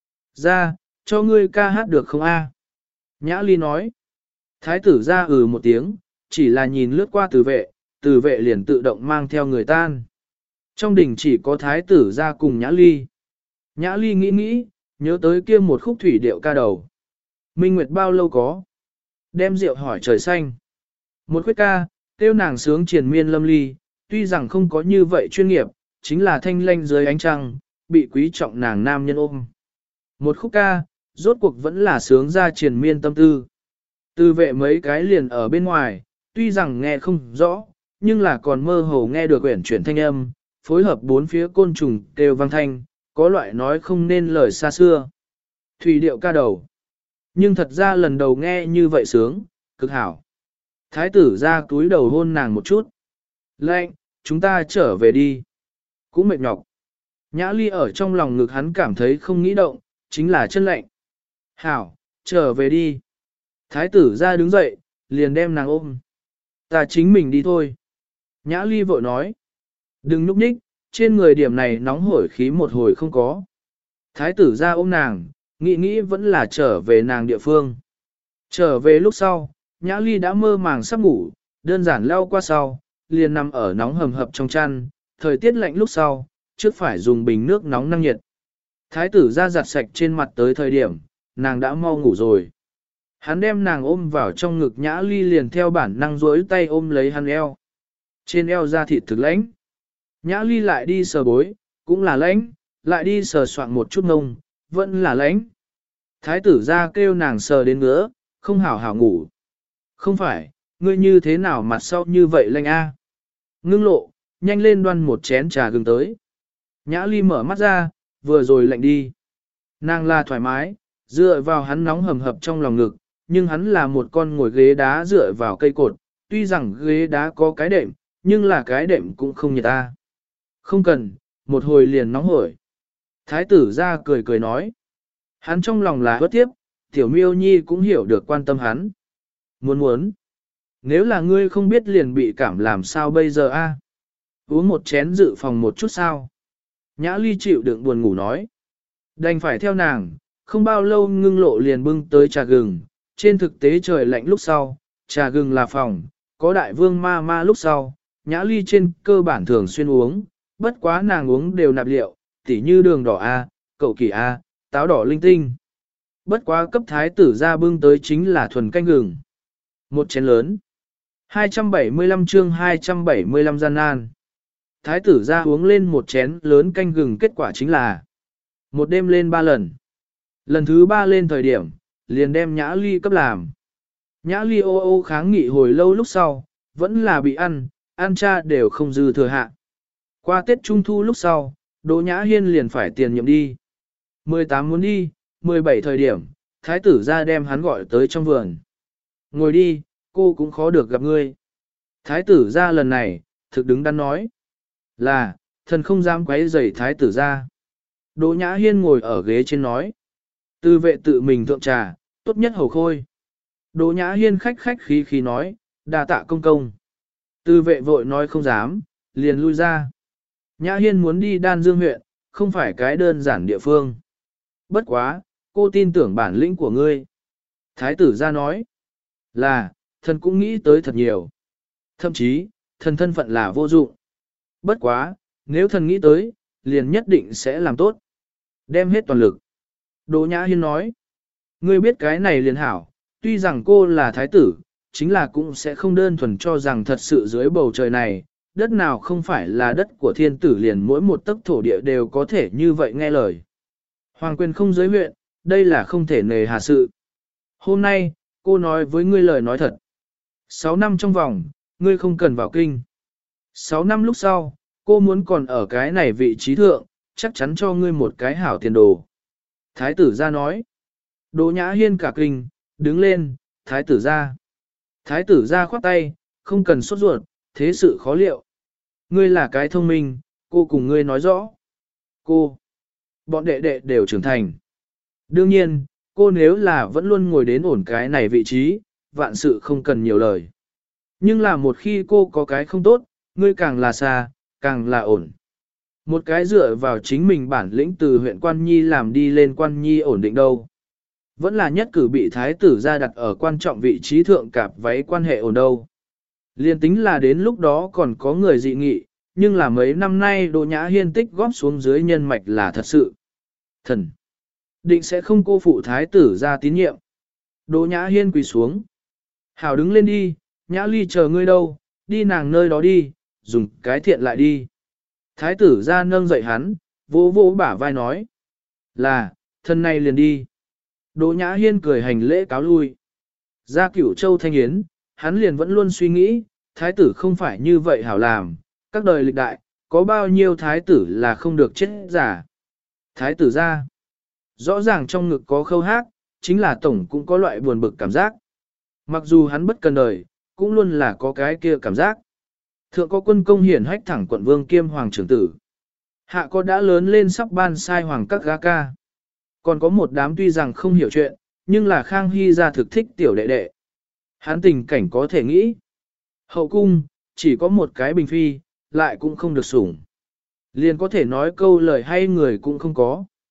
Ra, cho ngươi ca hát được không a? Nhã Ly nói. Thái tử ra một tiếng, chỉ là nhìn lướt qua từ vệ liền tự động mang theo người tan. Trong đình chỉ có thái tử ra cùng Nhã Ly. Nhã Ly nghĩ, nhớ tới kia một khúc thủy điệu ca đầu. Minh Nguyệt bao lâu có? Đem rượu hỏi trời xanh. Một khuyết ca, tiêu nàng sướng triền miên lâm ly, tuy rằng không có như vậy chuyên nghiệp, chính là thanh lanh dưới ánh trăng, bị quý trọng nàng nam nhân ôm. Một khúc ca, rốt cuộc vẫn là sướng ra triền miên tâm tư. Từ vệ mấy cái liền ở bên ngoài, tuy rằng nghe không rõ, nhưng là còn mơ hồ nghe được uyển chuyển thanh âm, phối hợp bốn phía côn trùng kêu vang thanh, có loại nói không nên lời xa xưa. Thủy điệu ca đầu. Nhưng thật ra lần đầu nghe như vậy sướng, cực hảo. Thái tử ra túi đầu hôn nàng một chút. Lệnh, chúng ta trở về đi. Cũng mệt nhọc. Nhã Ly ở trong lòng ngực hắn cảm thấy không nghĩ động, chính là chân lệnh. Hảo, trở về đi. Thái tử ra đứng dậy, liền đem nàng ôm. Ta chính mình đi thôi. Nhã Ly vội nói. Đừng núp nhích, trên người điểm này nóng hổi khí một hồi không có. Thái tử ra ôm nàng, nghĩ nghĩ vẫn là trở về nàng địa phương. Trở về lúc sau, Nhã Ly đã mơ màng sắp ngủ, đơn giản lau qua sau, liền nằm ở nóng hầm hập trong chăn, thời tiết lạnh lúc sau, trước phải dùng bình nước nóng năng nhiệt. Thái tử ra giặt sạch trên mặt tới thời điểm, nàng đã mau ngủ rồi. Hắn đem nàng ôm vào trong ngực Nhã Ly liền theo bản năng duỗi tay ôm lấy hắn eo. Trên eo da thịt thực lãnh. Nhã Ly lại đi sờ bối, cũng là lãnh, lại đi sờ soạn một chút ngông, vẫn là lãnh. Thái tử ra kêu nàng sờ đến nữa, không hảo hảo ngủ. Không phải, ngươi như thế nào mặt sau như vậy lanh a? Ngưng lộ, nhanh lên đoan một chén trà gừng tới. Nhã Ly mở mắt ra, vừa rồi lạnh đi. Nàng là thoải mái, dựa vào hắn nóng hầm hập trong lòng ngực, nhưng hắn là một con ngồi ghế đá dựa vào cây cột, tuy rằng ghế đá có cái đệm, nhưng là cái đệm cũng không nhiệt ta. Không cần, một hồi liền nóng hổi. Thái tử ra cười cười nói. Hắn trong lòng là bất tiếp, tiểu miêu nhi cũng hiểu được quan tâm hắn. Muốn. Nếu là ngươi không biết liền bị cảm làm sao bây giờ a? Uống một chén dự phòng một chút sao? Nhã Ly chịu đựng buồn ngủ nói. Đành phải theo nàng, không bao lâu ngưng lộ liền bưng tới trà gừng. Trên thực tế trời lạnh lúc sau, trà gừng là phòng, có đại vương ma lúc sau, Nhã Ly trên cơ bản thường xuyên uống, bất quá nàng uống đều nạp liệu, tỉ như đường đỏ A, cậu kỳ A, táo đỏ linh tinh. Bất quá cấp thái tử ra bưng tới chính là thuần canh gừng. Một chén lớn. 275 chương 275 gian nan. Thái tử ra uống lên một chén lớn canh gừng, kết quả chính là một đêm lên 3 lần. Lần thứ 3 lên thời điểm, liền đem Nhã Ly cấp làm. Nhã Ly ô kháng nghị hồi lâu lúc sau, vẫn là bị ăn cha đều không dư thừa hạ. Qua Tết Trung Thu lúc sau, Đỗ Nhã Hiên liền phải tiền nhiệm đi. 18 muốn đi, 17 thời điểm, thái tử ra đem hắn gọi tới trong vườn. Ngồi đi, cô cũng khó được gặp ngươi. Thái tử ra lần này, thực đứng đắn nói. Là, thần không dám quấy rầy thái tử ra. Đỗ Nhã Hiên ngồi ở ghế trên nói. Tư vệ tự mình thượng trà, tốt nhất hầu khôi. Đỗ Nhã Hiên khách khí nói, đa tạ công công. Tư vệ vội nói không dám, liền lui ra. Nhã Hiên muốn đi Đan Dương huyện, không phải cái đơn giản địa phương. Bất quá, cô tin tưởng bản lĩnh của ngươi. Thái tử ra nói, là, thần cũng nghĩ tới thật nhiều. Thậm chí, thần thân phận là vô dụng. Bất quá, nếu thần nghĩ tới, liền nhất định sẽ làm tốt. Đem hết toàn lực. Đỗ Nhã Hiên nói, ngươi biết cái này liền hảo, tuy rằng cô là thái tử, chính là cũng sẽ không đơn thuần cho rằng thật sự dưới bầu trời này, đất nào không phải là đất của thiên tử liền mỗi một tấc thổ địa đều có thể như vậy nghe lời. Hoàng quyền không giới huyện, đây là không thể nề hà sự. Hôm nay, cô nói với ngươi lời nói thật. 6 năm trong vòng, ngươi không cần vào kinh. 6 năm lúc sau, cô muốn còn ở cái này vị trí thượng, chắc chắn cho ngươi một cái hảo tiền đồ. Thái tử ra nói. Đỗ Nhã Hiên cả kinh, đứng lên, thái tử ra. Thái tử ra khoát tay, không cần sốt ruột, thế sự khó liệu. Ngươi là cái thông minh, cô cùng ngươi nói rõ. Cô, bọn đệ đệ đều trưởng thành. Đương nhiên, cô nếu là vẫn luôn ngồi đến ổn cái này vị trí, vạn sự không cần nhiều lời. Nhưng là một khi cô có cái không tốt, ngươi càng là xa, càng là ổn. Một cái dựa vào chính mình bản lĩnh từ huyện Quan Nhi làm đi lên Quan Nhi ổn định đâu. Vẫn là nhất cử bị thái tử ra đặt ở quan trọng vị trí thượng cạp váy quan hệ ổn đâu. Liên tính là đến lúc đó còn có người dị nghị, nhưng là mấy năm nay Đỗ Nhã Hiên tích góp xuống dưới nhân mạch là thật sự. Thần định sẽ không cô phụ thái tử ra tín nhiệm. Đỗ Nhã Hiên quỳ xuống. Hảo đứng lên đi, Nhã Ly chờ ngươi đâu, đi nàng nơi đó đi, dùng cái thiện lại đi. Thái tử ra nâng dậy hắn, vỗ vỗ bả vai nói. Là, thân này liền đi. Đỗ Nhã Hiên cười hành lễ cáo lui. Ra Cửu Châu Thanh Yến, hắn liền vẫn luôn suy nghĩ, thái tử không phải như vậy hảo làm, các đời lịch đại, có bao nhiêu thái tử là không được chết giả. Thái tử ra, rõ ràng trong ngực có khâu hát, chính là tổng cũng có loại buồn bực cảm giác. Mặc dù hắn bất cần đời, cũng luôn là có cái kia cảm giác. Thượng có quân công hiển hách thẳng quận vương kiêm hoàng trưởng tử. Hạ có đã lớn lên sắp ban sai hoàng các gá ca. Còn có một đám tuy rằng không hiểu chuyện, nhưng là Khang Hy ra thực thích tiểu đệ đệ. Hắn tình cảnh có thể nghĩ. Hậu cung, chỉ có một cái bình phi, lại cũng không được sủng. Liền có thể nói câu lời hay người cũng không có.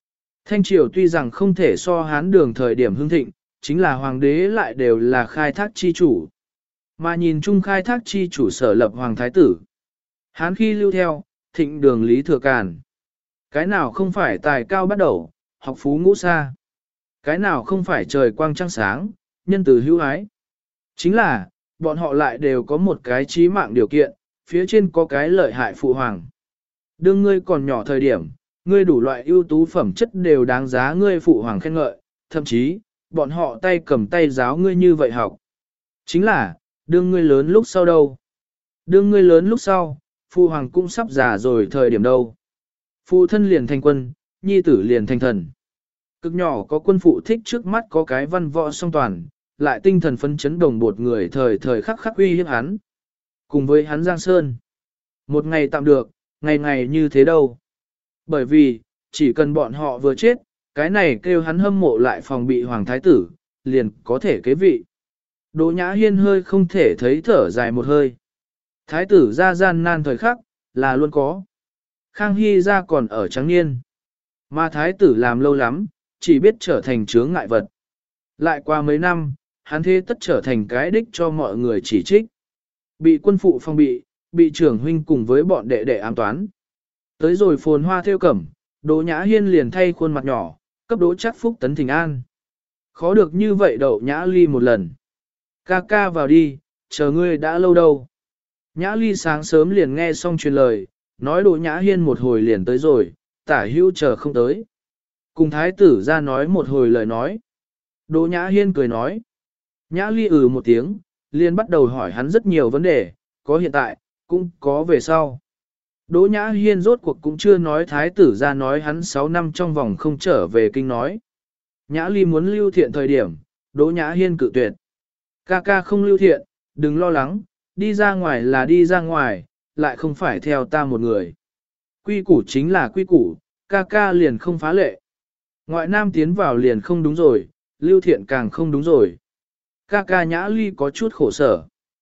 Thanh triều tuy rằng không thể so Hán đường thời điểm hưng thịnh, chính là hoàng đế lại đều là khai thác chi chủ. Mà nhìn chung khai thác chi chủ sở lập hoàng thái tử. Hán khi lưu theo, thịnh đường Lý Thừa Càn. Cái nào không phải tài cao bắt đầu, học phú ngũ xa. Cái nào không phải trời quang trăng sáng, nhân từ hữu ái. Chính là, bọn họ lại đều có một cái chí mạng điều kiện, phía trên có cái lợi hại phụ hoàng. Đương ngươi còn nhỏ thời điểm, ngươi đủ loại ưu tú phẩm chất đều đáng giá ngươi phụ hoàng khen ngợi, thậm chí, bọn họ tay cầm tay giáo ngươi như vậy học. Chính là, đương ngươi lớn lúc sau đâu? Đương ngươi lớn lúc sau, phụ hoàng cũng sắp già rồi thời điểm đâu? Phụ thân liền thành quân, nhi tử liền thành thần. Cực nhỏ có quân phụ thích trước mắt có cái văn võ song toàn, lại tinh thần phấn chấn đồng bột người thời thời khắc khắc uy hiếp hắn. Cùng với hắn Giang Sơn. Một ngày tạm được, ngày ngày như thế đâu. Bởi vì, chỉ cần bọn họ vừa chết, cái này kêu hắn hâm mộ lại phòng bị hoàng thái tử, liền có thể kế vị. Đỗ Nhã Hiên hơi không thể thấy thở dài một hơi. Thái tử ra gian nan thời khắc, là luôn có. Khang Hy ra còn ở trắng niên. Mà thái tử làm lâu lắm, chỉ biết trở thành chướng ngại vật. Lại qua mấy năm, hắn thế tất trở thành cái đích cho mọi người chỉ trích. Bị quân phụ phong bị trưởng huynh cùng với bọn đệ đệ ám toán. Tới rồi phồn hoa theo cẩm, Đỗ Nhã Hiên liền thay khuôn mặt nhỏ, cấp Đỗ Trác Phúc tấn thỉnh an. Khó được như vậy đậu Nhã Ly một lần. Ca ca vào đi, chờ ngươi đã lâu đâu. Nhã Ly sáng sớm liền nghe xong truyền lời, nói Đỗ Nhã Hiên một hồi liền tới rồi, tả hữu chờ không tới. Cùng thái tử ra nói một hồi lời nói. Đỗ Nhã Hiên cười nói. Nhã Ly một tiếng, liền bắt đầu hỏi hắn rất nhiều vấn đề, có hiện tại, cũng có về sau. Đỗ Nhã Hiên rốt cuộc cũng chưa nói thái tử ra nói hắn 6 năm trong vòng không trở về kinh nói. Nhã Ly muốn lưu thiện thời điểm, Đỗ Nhã Hiên cự tuyệt. Ca ca không lưu thiện, đừng lo lắng, đi ra ngoài là đi ra ngoài, lại không phải theo ta một người. Quy củ chính là quy củ, ca ca liền không phá lệ. Ngoại nam tiến vào liền không đúng rồi, lưu thiện càng không đúng rồi. Ca ca Nhã Ly có chút khổ sở.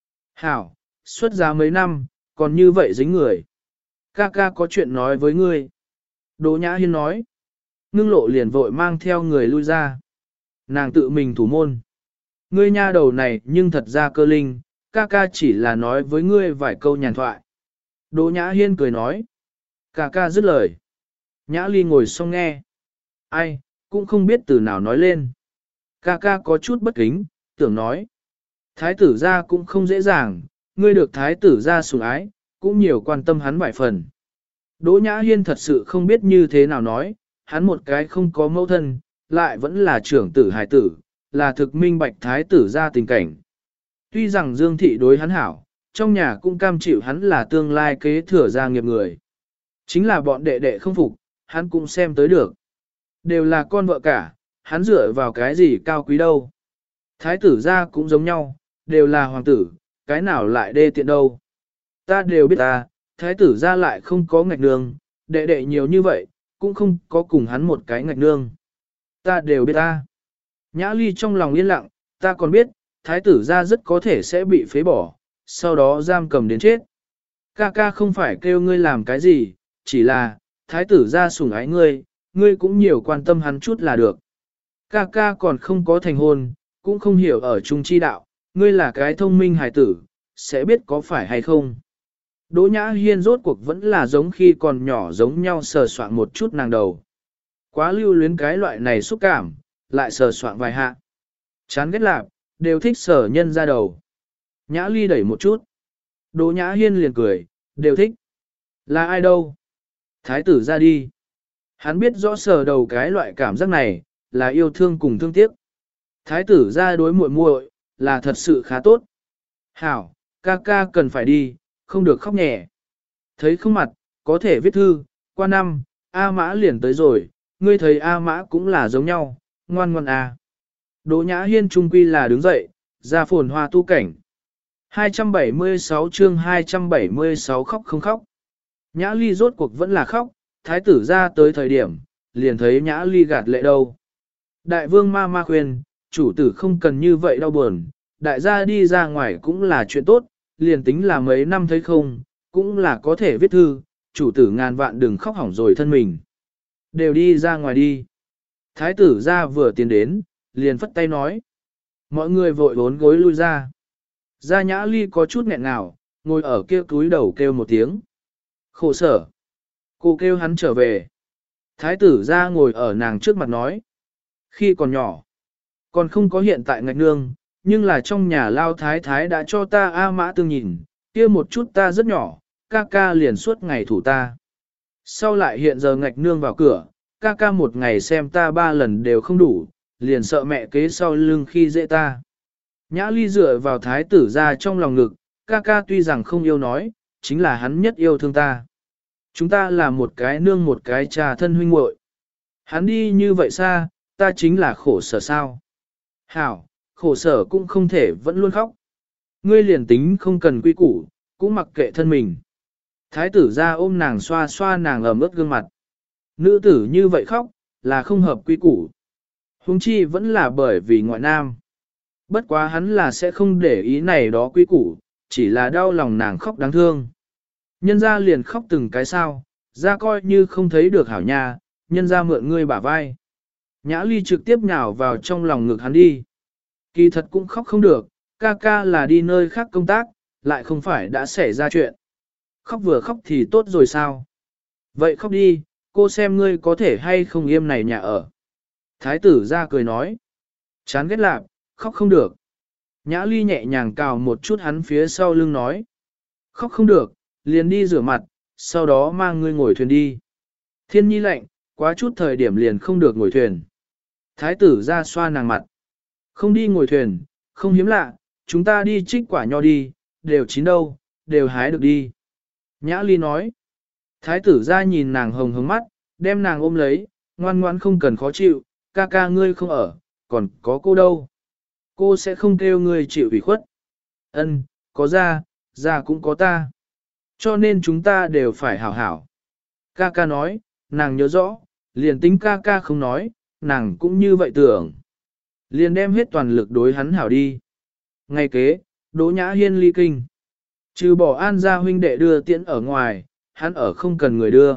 Hảo, xuất giá mấy năm, còn như vậy dính người. Ca ca có chuyện nói với ngươi. Đỗ Nhã Hiên nói. Ngưng lộ liền vội mang theo người lui ra. Nàng tự mình thủ môn. Ngươi nha đầu này nhưng thật ra cơ linh, ca ca chỉ là nói với ngươi vài câu nhàn thoại. Đỗ Nhã Hiên cười nói. Ca ca dứt lời. Nhã Ly ngồi xong nghe. Ai, cũng không biết từ nào nói lên. Ca ca có chút bất kính, tưởng nói. Thái tử ra cũng không dễ dàng, ngươi được thái tử ra sủng ái, cũng nhiều quan tâm hắn vài phần. Đỗ Nhã Hiên thật sự không biết như thế nào nói, hắn một cái không có mẫu thân, lại vẫn là trưởng tử hài tử, là thực minh bạch thái tử ra tình cảnh. Tuy rằng Dương Thị đối hắn hảo, trong nhà cũng cam chịu hắn là tương lai kế thừa gia nghiệp người. Chính là bọn đệ đệ không phục, hắn cũng xem tới được. Đều là con vợ cả, hắn dựa vào cái gì cao quý đâu. Thái tử ra cũng giống nhau, đều là hoàng tử, cái nào lại đê tiện đâu. Ta đều biết ta, thái tử ra lại không có ngạch nương, đệ đệ nhiều như vậy, cũng không có cùng hắn một cái ngạch nương. Ta đều biết ta. Nhã Ly trong lòng yên lặng, ta còn biết, thái tử ra rất có thể sẽ bị phế bỏ, sau đó giam cầm đến chết. Ca ca không phải kêu ngươi làm cái gì, chỉ là, thái tử ra sủng ái ngươi, ngươi cũng nhiều quan tâm hắn chút là được. Ca ca còn không có thành hôn, cũng không hiểu ở chung chi đạo, ngươi là cái thông minh hài tử, sẽ biết có phải hay không. Đỗ Nhã Hiên rốt cuộc vẫn là giống khi còn nhỏ giống nhau sờ soạn một chút nàng đầu. Quá lưu luyến cái loại này xúc cảm, lại sờ soạn vài hạ. Chán ghét lạp, đều thích sờ nhân ra đầu. Nhã Ly đẩy một chút. Đỗ Nhã Hiên liền cười, đều thích. Là ai đâu? Thái tử ra đi. Hắn biết rõ sờ đầu cái loại cảm giác này, là yêu thương cùng thương tiếc. Thái tử ra đối muội muội là thật sự khá tốt. Hảo, ca ca cần phải đi, không được khóc nhẹ. Thấy không mặt, có thể viết thư, qua năm, A Mã liền tới rồi, ngươi thấy A Mã cũng là giống nhau, ngoan ngoan à. Đỗ Nhã Hiên trung quy là đứng dậy, ra phồn hoa tu cảnh. 276 chương 276 khóc không khóc. Nhã Ly rốt cuộc vẫn là khóc, thái tử ra tới thời điểm, liền thấy Nhã Ly gạt lệ đâu. Đại vương ma ma khuyên, chủ tử không cần như vậy đau buồn, đại gia đi ra ngoài cũng là chuyện tốt, liền tính là mấy năm thấy không, cũng là có thể viết thư, chủ tử ngàn vạn đừng khóc hỏng rồi thân mình. Đều đi ra ngoài đi. Thái tử ra vừa tiến đến, liền phất tay nói. Mọi người vội bốn gối lui ra. Gia Nhã Ly có chút nghẹn ngào, ngồi ở kia túi đầu kêu một tiếng. Khổ sở. Cô kêu hắn trở về. Thái tử ra ngồi ở nàng trước mặt nói. Khi còn nhỏ, còn không có hiện tại ngạch nương, nhưng là trong nhà lao thái thái đã cho ta A Mã Tương nhìn, kia một chút ta rất nhỏ, ca ca liền suốt ngày thủ ta. Sau lại hiện giờ ngạch nương vào cửa, ca ca một ngày xem ta 3 lần đều không đủ, liền sợ mẹ kế sau lưng khi dễ ta. Nhã Ly dựa vào thái tử ra trong lòng ngực, ca ca tuy rằng không yêu nói, chính là hắn nhất yêu thương ta. Chúng ta là một cái nương một cái cha thân huynh muội. Hắn đi như vậy xa, ta chính là khổ sở sao. Hảo, khổ sở cũng không thể vẫn luôn khóc. Ngươi liền tính không cần quy củ, cũng mặc kệ thân mình. Thái tử ra ôm nàng xoa xoa nàng ẩm ướt gương mặt. Nữ tử như vậy khóc, là không hợp quy củ. Huống chi vẫn là bởi vì ngoại nam. Bất quá hắn là sẽ không để ý này đó quy củ, chỉ là đau lòng nàng khóc đáng thương. Nhân ra liền khóc từng cái sao, ra coi như không thấy được hảo nha, nhân ra mượn ngươi bả vai. Nhã Ly trực tiếp nhào vào trong lòng ngực hắn đi. Kỳ thật cũng khóc không được, ca ca là đi nơi khác công tác, lại không phải đã xảy ra chuyện. Khóc vừa khóc thì tốt rồi sao? Vậy khóc đi, cô xem ngươi có thể hay không im này nhà ở. Thái tử ra cười nói. Chán ghét lạp, khóc không được. Nhã Ly nhẹ nhàng cào một chút hắn phía sau lưng nói. Khóc không được, liền đi rửa mặt, sau đó mang ngươi ngồi thuyền đi. Thiên nhi lạnh, quá chút thời điểm liền không được ngồi thuyền. Thái tử ra xoa nàng mặt. Không đi ngồi thuyền, không hiếm lạ, chúng ta đi trích quả nho đi, đều chín đâu, đều hái được đi. Nhã Ly nói. Thái tử ra nhìn nàng hồng hứng mắt, đem nàng ôm lấy, ngoan ngoan không cần khó chịu, ca ca ngươi không ở, còn có cô đâu. Cô sẽ không kêu ngươi chịu ủy khuất. Ân, có ra cũng có ta. Cho nên chúng ta đều phải hảo hảo. Ca ca nói, nàng nhớ rõ, liền tính ca ca không nói, nàng cũng như vậy tưởng. Liền đem hết toàn lực đối hắn hảo đi. Ngày kế, Đỗ Nhã Hiên ly kinh. Trừ bỏ An gia huynh đệ đưa tiễn ở ngoài, hắn ở không cần người đưa.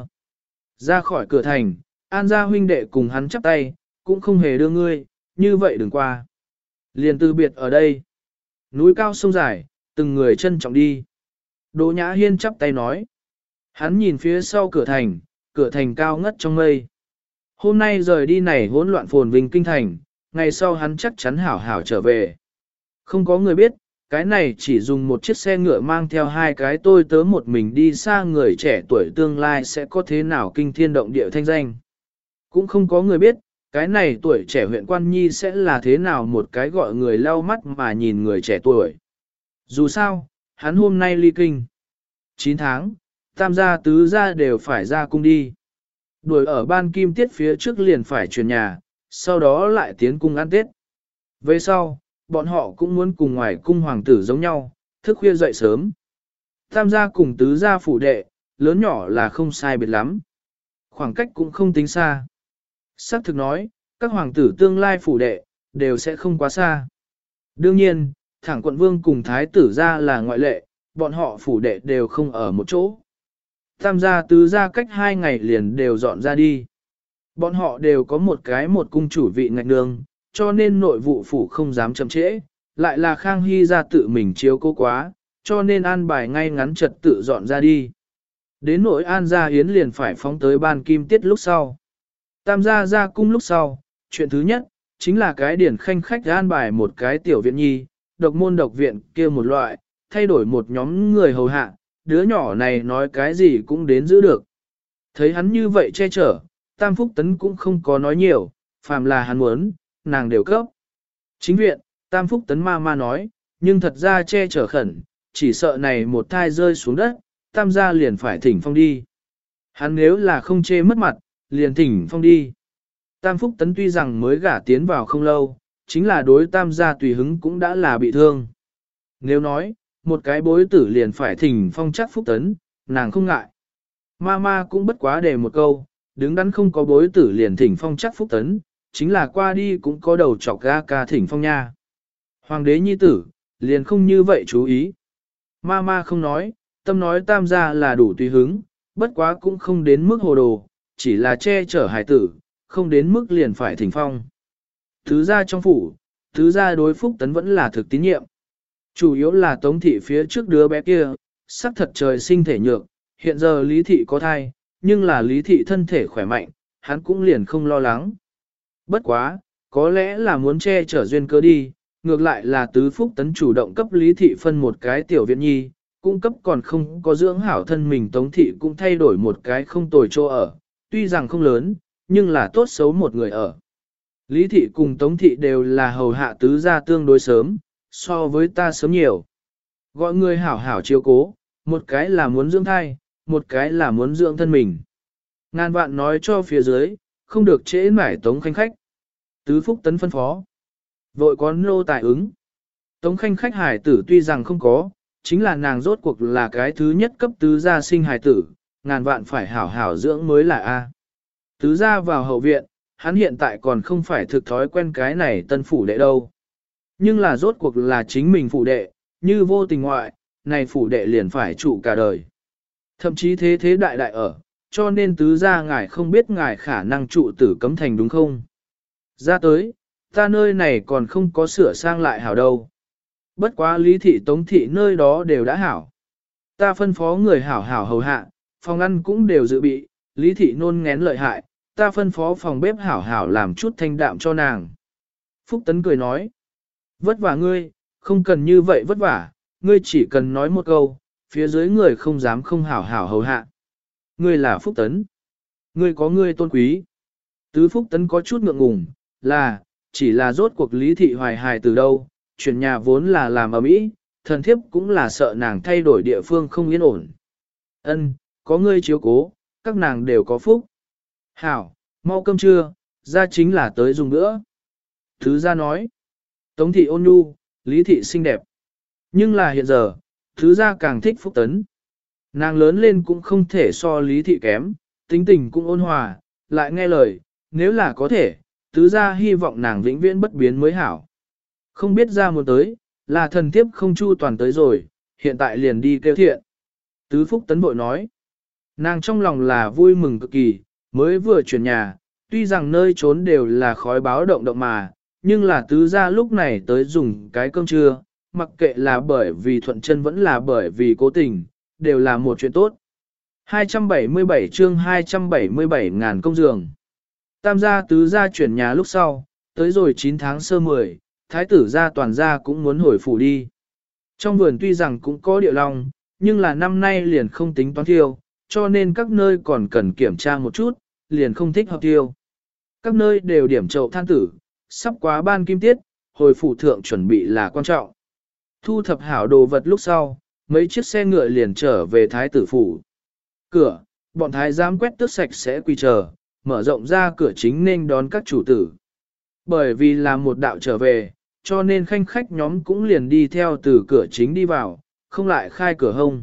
Ra khỏi cửa thành, An gia huynh đệ cùng hắn chắp tay, cũng không hề đưa ngươi, như vậy đừng qua. Liền từ biệt ở đây. Núi cao sông dài, từng người trân trọng đi. Đỗ Nhã Hiên chắp tay nói. Hắn nhìn phía sau cửa thành cao ngất trong mây. Hôm nay rời đi này hỗn loạn phồn vinh kinh thành, ngày sau hắn chắc chắn hảo hảo trở về. Không có người biết, cái này chỉ dùng một chiếc xe ngựa mang theo 2 cái tôi tớ một mình đi xa người trẻ tuổi tương lai sẽ có thế nào kinh thiên động địa thanh danh. Cũng không có người biết, cái này tuổi trẻ huyện Quan Nhi sẽ là thế nào một cái gọi người lau mắt mà nhìn người trẻ tuổi. Dù sao, hắn hôm nay ly kinh. 9 tháng, tam gia tứ gia đều phải ra cung đi. Đuổi ở ban kim tiết phía trước liền phải chuyển nhà, sau đó lại tiến cung ăn Tết. Về sau, bọn họ cũng muốn cùng ngoài cung hoàng tử giống nhau, thức khuya dậy sớm. Tam gia cùng tứ gia phủ đệ, lớn nhỏ là không sai biệt lắm. Khoảng cách cũng không tính xa. Sắc thực nói, các hoàng tử tương lai phủ đệ, đều sẽ không quá xa. Đương nhiên, thẳng quận vương cùng thái tử gia là ngoại lệ, bọn họ phủ đệ đều không ở một chỗ. Tam gia tứ gia cách 2 ngày liền đều dọn ra đi. Bọn họ đều có một cung chủ vị ngạch nương, cho nên nội vụ phủ không dám chậm trễ, lại là Khang Hy gia tự mình chiếu cố quá, cho nên an bài ngay ngắn trật tự dọn ra đi. Đến nội an gia hiến liền phải phóng tới ban kim tiết lúc sau. Tam gia ra cung lúc sau, chuyện thứ nhất, chính là cái điển khanh khách an bài một cái tiểu viện nhi, độc môn độc viện kia một loại, thay đổi một nhóm người hầu hạ, đứa nhỏ này nói cái gì cũng đến giữ được. Thấy hắn như vậy che chở, Tam Phúc Tấn cũng không có nói nhiều, phàm là hắn muốn, nàng đều cấp. Chính viện, Tam Phúc Tấn ma nói, nhưng thật ra che chở khẩn, chỉ sợ này một thai rơi xuống đất, Tam gia liền phải thỉnh phong đi. Hắn nếu là không chê mất mặt, liền thỉnh phong đi. Tam Phúc Tấn tuy rằng mới gả tiến vào không lâu, chính là đối Tam gia tùy hứng cũng đã là bị thương. Nếu nói, một cái bối tử liền phải thỉnh phong chắc Phúc Tấn, nàng không ngại. Ma cũng bất quá để một câu, đứng đắn không có bối tử liền thỉnh phong chắc Phúc Tấn, chính là qua đi cũng có đầu chọc ga ca thỉnh phong nha. Hoàng đế nhi tử, liền không như vậy chú ý. Ma không nói, tâm nói Tam gia là đủ tùy hứng, bất quá cũng không đến mức hồ đồ, chỉ là che chở hải tử, không đến mức liền phải thỉnh phong. Tứ gia trong phủ, tứ gia đối Phúc Tấn vẫn là thực tín nhiệm. Chủ yếu là Tống thị phía trước đứa bé kia, sắc thật trời sinh thể nhược, hiện giờ Lý thị có thai, nhưng là Lý thị thân thể khỏe mạnh, hắn cũng liền không lo lắng. Bất quá, có lẽ là muốn che chở duyên cơ đi, ngược lại là tứ Phúc Tấn chủ động cấp Lý thị phân một cái tiểu viện nhi, cung cấp còn không có dưỡng hảo thân mình Tống thị cũng thay đổi một cái không tồi chỗ ở, tuy rằng không lớn, nhưng là tốt xấu một người ở. Lý thị cùng Tống thị đều là hầu hạ tứ gia tương đối sớm, so với ta sớm nhiều. Gọi người hảo hảo chiếu cố, một cái là muốn dưỡng thai, một cái là muốn dưỡng thân mình. Ngàn vạn nói cho phía dưới, không được trễ mải Tống Khanh Khách. Tứ Phúc Tấn phân phó. Vội có nô tài ứng. Tống Khanh Khách hài tử tuy rằng không có, chính là nàng rốt cuộc là cái thứ nhất cấp tứ gia sinh hài tử, ngàn vạn phải hảo hảo dưỡng mới là A. Tứ gia vào hậu viện, hắn hiện tại còn không phải thực thói quen cái này tân phủ đệ đâu. Nhưng là rốt cuộc là chính mình phủ đệ, như vô tình ngoại, này phủ đệ liền phải trụ cả đời. Thậm chí thế thế đại đại ở, cho nên tứ gia ngài không biết ngài khả năng trụ tử cấm thành đúng không? Ra tới, ta nơi này còn không có sửa sang lại hảo đâu. Bất quá Lý thị Tống thị nơi đó đều đã hảo. Ta phân phó người hảo hảo hầu hạ, phòng ăn cũng đều dự bị, Lý thị nôn ngén lợi hại, ta phân phó phòng bếp hảo hảo làm chút thanh đạm cho nàng. Phúc Tấn cười nói, vất vả ngươi, không cần như vậy vất vả, ngươi chỉ cần nói một câu, phía dưới người không dám không hảo hảo hầu hạ. Ngươi là Phúc Tấn, ngươi có ngươi tôn quý. Tứ Phúc Tấn có chút ngượng ngùng, chỉ là rốt cuộc Lý thị hoài hài từ đâu, chuyển nhà vốn là làm ở mỹ, thần thiếp cũng là sợ nàng thay đổi địa phương không yên ổn. Ân, có ngươi chiếu cố, các nàng đều có phúc. Hảo, mau cơm trưa, ra chính là tới dùng nữa. Thứ gia nói, Tống thị ôn nhu, Lý thị xinh đẹp. Nhưng là hiện giờ, thứ gia càng thích Phúc Tấn. Nàng lớn lên cũng không thể so Lý thị kém, tính tình cũng ôn hòa, lại nghe lời, nếu là có thể, tứ gia hy vọng nàng vĩnh viễn bất biến mới hảo. Không biết ra một tới, là thần thiếp không chu toàn tới rồi, hiện tại liền đi kêu thiện. Tứ Phúc Tấn bội nói, nàng trong lòng là vui mừng cực kỳ, mới vừa chuyển nhà, tuy rằng nơi trốn đều là khói báo động động mà, nhưng là tứ gia lúc này tới dùng cái cơm trưa, mặc kệ là bởi vì thuận chân vẫn là bởi vì cố tình, đều là một chuyện tốt. 277 chương 277 ngàn công giường. Tam gia tứ gia chuyển nhà lúc sau, tới rồi 9 tháng sơ 10, thái tử gia toàn gia cũng muốn hồi phủ đi. Trong vườn tuy rằng cũng có địa long, nhưng là năm nay liền không tính toán thiêu, cho nên các nơi còn cần kiểm tra một chút, liền không thích hợp thiêu. Các nơi đều điểm chậu than tử, sắp quá ban kim tiết, hồi phủ thượng chuẩn bị là quan trọng. Thu thập hảo đồ vật lúc sau, mấy chiếc xe ngựa liền trở về thái tử phủ. Cửa, bọn thái giám quét tước sạch sẽ quy chờ, mở rộng ra cửa chính nên đón các chủ tử. Bởi vì là một đạo trở về, cho nên khanh khách nhóm cũng liền đi theo từ cửa chính đi vào, không lại khai cửa hông.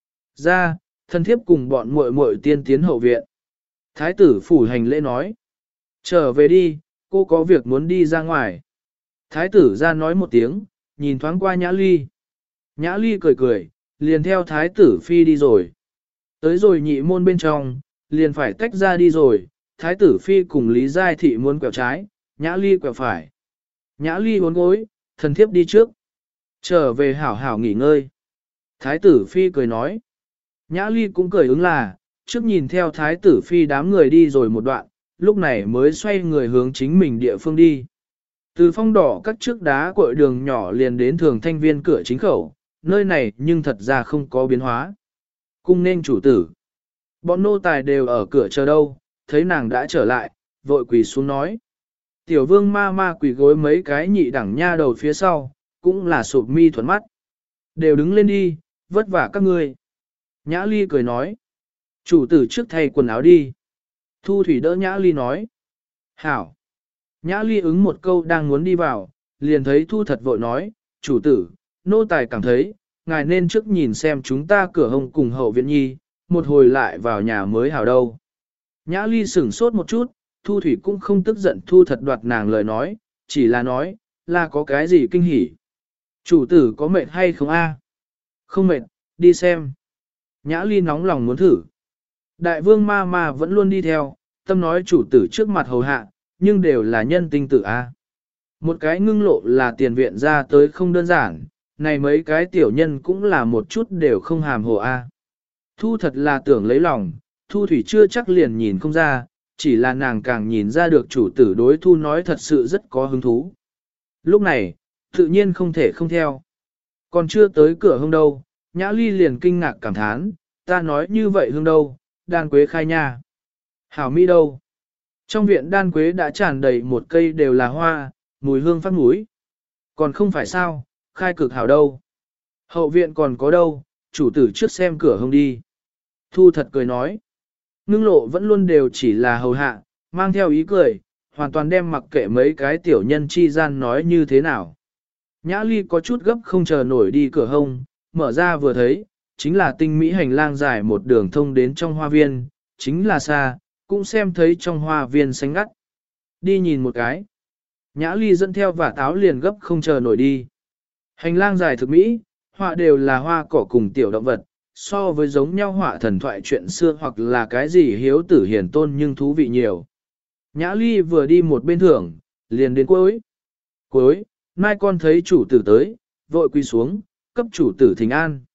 Ra, thân thiếp cùng bọn muội muội tiên tiến hậu viện. Thái tử phủ hành lễ nói. Trở về đi, cô có việc muốn đi ra ngoài. Thái tử ra nói một tiếng, nhìn thoáng qua Nhã Ly. Nhã Ly cười cười, liền theo thái tử phi đi rồi. Tới rồi nhị môn bên trong, liền phải tách ra đi rồi, thái tử phi cùng Lý Giai Thị muốn quẹo trái, Nhã Ly quẹo phải. Nhã Ly uốn gối, thần thiếp đi trước. Trở về hảo hảo nghỉ ngơi. Thái tử phi cười nói. Nhã Ly cũng cười ứng là, trước nhìn theo thái tử phi đám người đi rồi một đoạn, lúc này mới xoay người hướng chính mình địa phương đi. Từ phong đỏ các trước đá cội đường nhỏ liền đến thường thanh viên cửa chính khẩu, nơi này nhưng thật ra không có biến hóa. Cung nên chủ tử. Bọn nô tài đều ở cửa chờ đâu, thấy nàng đã trở lại, vội quỳ xuống nói. Tiểu vương ma ma quỳ gối mấy cái nhị đẳng nha đầu phía sau, cũng là sụp mi thuận mắt. Đều đứng lên đi, vất vả các ngươi. Nhã Ly cười nói. Chủ tử trước thay quần áo đi. Thu Thủy đỡ Nhã Ly nói. Hảo. Nhã Ly ứng một câu đang muốn đi vào, liền thấy Thu Thật vội nói. Chủ tử, nô tài cảm thấy, ngài nên trước nhìn xem chúng ta cửa hông cùng hậu viện nhi, một hồi lại vào nhà mới hảo đâu. Nhã Ly sửng sốt một chút, Thu Thủy cũng không tức giận Thu Thật đoạt nàng lời nói, chỉ là nói, là có cái gì kinh hỉ. Chủ tử có mệt hay không a? Không mệt, đi xem. Nhã Ly nóng lòng muốn thử. Đại vương ma ma vẫn luôn đi theo, tâm nói chủ tử trước mặt hầu hạ, nhưng đều là nhân tinh tử a. Một cái ngưng lộ là tiền viện ra tới không đơn giản, này mấy cái tiểu nhân cũng là một chút đều không hàm hồ a. Thu thật là tưởng lấy lòng, Thu Thủy chưa chắc liền nhìn không ra, chỉ là nàng càng nhìn ra được chủ tử đối Thu nói thật sự rất có hứng thú. Lúc này, tự nhiên không thể không theo. Còn chưa tới cửa hông đâu, Nhã Ly liền kinh ngạc cảm thán, ta nói như vậy hương đâu, đan quế khai nha. Hảo mỹ đâu. Trong viện đan quế đã tràn đầy một cây đều là hoa, mùi hương phát mũi. Còn không phải sao, khai cực hảo đâu. Hậu viện còn có đâu, chủ tử trước xem cửa hông đi. Thu thật cười nói. Ngưng lộ vẫn luôn đều chỉ là hầu hạ, mang theo ý cười, hoàn toàn đem mặc kệ mấy cái tiểu nhân chi gian nói như thế nào. Nhã Ly có chút gấp không chờ nổi đi cửa hông, mở ra vừa thấy, chính là tinh mỹ hành lang dài một đường thông đến trong hoa viên, chính là xa, cũng xem thấy trong hoa viên xanh ngắt. Đi nhìn một cái. Nhã Ly dẫn theo và táo liền gấp không chờ nổi đi. Hành lang dài thực mỹ, họa đều là hoa cỏ cùng tiểu động vật, so với giống nhau họa thần thoại chuyện xưa hoặc là cái gì hiếu tử hiển tôn nhưng thú vị nhiều. Nhã Ly vừa đi một bên thưởng, liền đến cuối. Cuối, mai con thấy chủ tử tới, vội quy xuống, cấp chủ tử thỉnh an.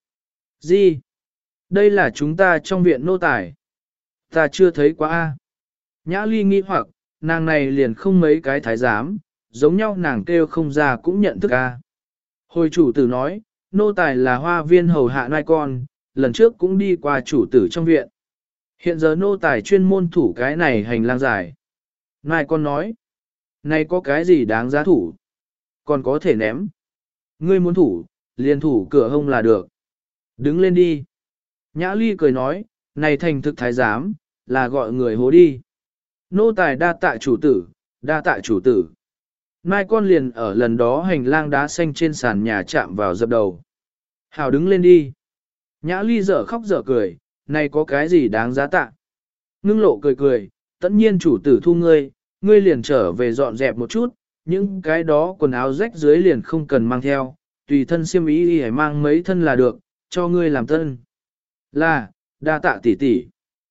Gì? Đây là chúng ta trong viện nô tài. Ta chưa thấy quá a. Nhã Ly nghi hoặc, nàng này liền không mấy cái thái giám, giống nhau nàng kêu không ra cũng nhận thức a. Hồi chủ tử nói, nô tài là hoa viên hầu hạ nai con, lần trước cũng đi qua chủ tử trong viện. Hiện giờ nô tài chuyên môn thủ cái này hành lang dài. Nai con nói, này có cái gì đáng giá thủ? Còn có thể ném. Ngươi muốn thủ, liền thủ cửa hông là được. Đứng lên đi. Nhã Ly cười nói, này thành thực thái giám, là gọi người hố đi. Nô tài đa tạ chủ tử, đa tạ chủ tử. Mai con liền ở lần đó hành lang đá xanh trên sàn nhà chạm vào dập đầu. Hảo đứng lên đi. Nhã Ly dở khóc dở cười, này có cái gì đáng giá tạ. Ngưng lộ cười cười, tất nhiên chủ tử thu ngươi, ngươi liền trở về dọn dẹp một chút, những cái đó quần áo rách dưới liền không cần mang theo, tùy thân xiêm y đi hãy mang mấy thân là được, cho ngươi làm tân. Là, đa tạ tỷ tỷ.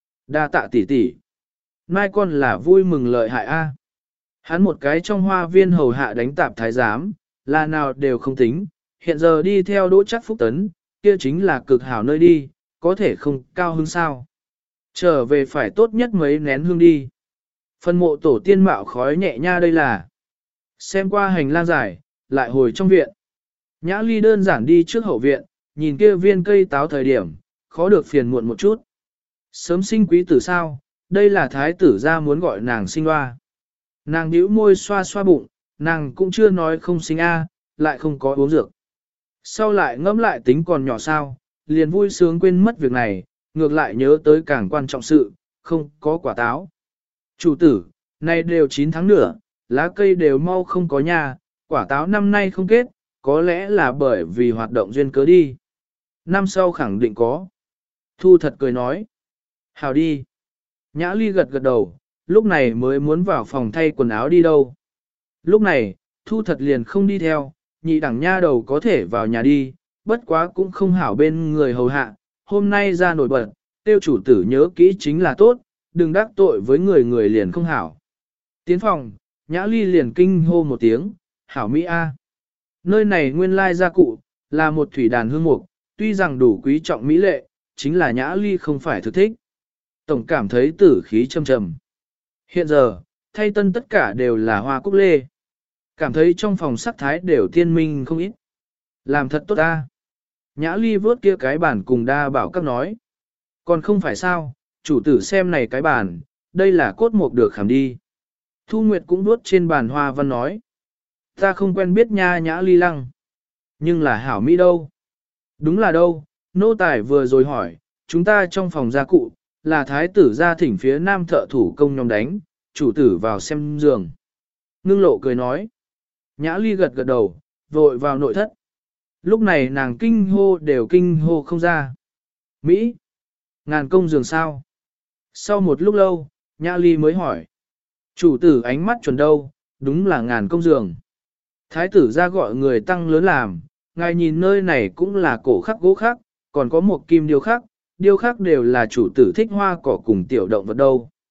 Đa tạ tỷ tỷ. Mai con là vui mừng lợi hại a. Hắn một cái trong hoa viên hầu hạ đánh tạp thái giám, là nào đều không tính, hiện giờ đi theo đỗ chắc phúc tấn, kia chính là cực hảo nơi đi, có thể không cao hứng sao. Trở về phải tốt nhất mấy nén hương đi. Phân mộ tổ tiên mạo khói nhẹ nha đây là. Xem qua hành lang dài, lại hồi trong viện. Nhã Ly đơn giản đi trước hậu viện, nhìn kia viên cây táo thời điểm, khó được phiền muộn một chút. Sớm sinh quý tử sao, đây là thái tử ra muốn gọi nàng sinh hoa. Nàng bĩu môi xoa xoa bụng, nàng cũng chưa nói không sinh a, lại không có uống dược. Sau lại ngẫm lại tính còn nhỏ sao, liền vui sướng quên mất việc này, ngược lại nhớ tới càng quan trọng sự, không có quả táo. Chủ tử, này đều 9 tháng nữa, lá cây đều mau không có nhà, quả táo năm nay không kết, có lẽ là bởi vì hoạt động duyên cớ đi. Năm sau khẳng định có. Thu thật cười nói. Hào đi. Nhã Ly gật gật đầu, lúc này mới muốn vào phòng thay quần áo đi đâu. Lúc này, Thu thật liền không đi theo, nhị đẳng nha đầu có thể vào nhà đi, bất quá cũng không hảo bên người hầu hạ, hôm nay ra nổi bật, tiêu chủ tử nhớ kỹ chính là tốt, đừng đắc tội với người liền không hảo. Tiến phòng, Nhã Ly liền kinh hô một tiếng, hảo Mỹ A. Nơi này nguyên lai gia cụ, là một thủy đàn hương mục, tuy rằng đủ quý trọng mỹ lệ, chính là Nhã Ly không phải thực thích. Tổng cảm thấy tử khí trầm trầm. Hiện giờ, thay tân tất cả đều là hoa cúc lê. Cảm thấy trong phòng sắc thái đều tiên minh không ít. Làm thật tốt ta. Nhã Ly vớt kia cái bản cùng đa bảo các nói. Còn không phải sao, chủ tử xem này cái bản, đây là cốt mục được khảm đi. Thu Nguyệt cũng vuốt trên bàn hoa văn nói. Ta không quen biết nha Nhã Ly lăng. Nhưng là hảo mỹ đâu. Đúng là đâu, nô tài vừa rồi hỏi, chúng ta trong phòng gia cụ, là thái tử gia thỉnh phía nam thợ thủ công nhóm đánh, chủ tử vào xem giường. Ngưng lộ cười nói. Nhã Ly gật gật đầu, vội vào nội thất. Lúc này nàng kinh hô đều kinh hô không ra. Mỹ! Ngàn công giường sao? Sau một lúc lâu, Nhã Ly mới hỏi. Chủ tử ánh mắt chuẩn đâu, đúng là ngàn công giường. Thái tử ra gọi người tăng lớn làm, ngài nhìn nơi này cũng là cổ khắc gỗ khắc, còn có một kim điêu khắc đều là chủ tử thích hoa cỏ cùng tiểu động vật đâu.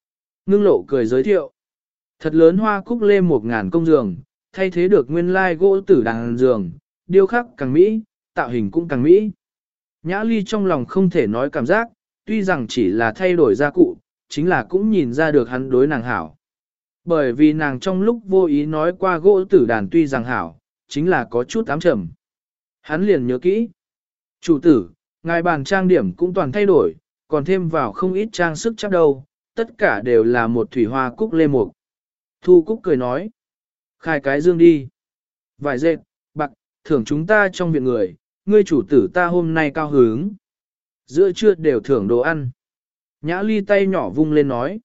Ngưng lộ cười giới thiệu. Thật lớn hoa cúc lê 1000 công giường, thay thế được nguyên lai gỗ tử đàn giường, điêu khắc càng mỹ, tạo hình cũng càng mỹ. Nhã Ly trong lòng không thể nói cảm giác, tuy rằng chỉ là thay đổi gia cụ, chính là cũng nhìn ra được hắn đối nàng hảo. Bởi vì nàng trong lúc vô ý nói qua gỗ tử đàn tuy rằng hảo, chính là có chút ám trầm. Hắn liền nhớ kỹ. Chủ tử, ngài bàn trang điểm cũng toàn thay đổi, còn thêm vào không ít trang sức chắc đâu, tất cả đều là một thủy hoa cúc lê mục. Thu Cúc cười nói. Khai cái dương đi. Vải dệt, bạc, thưởng chúng ta trong viện người, ngươi chủ tử ta hôm nay cao hứng. Giữa trưa đều thưởng đồ ăn. Nhã Ly tay nhỏ vung lên nói.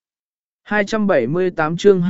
278 chương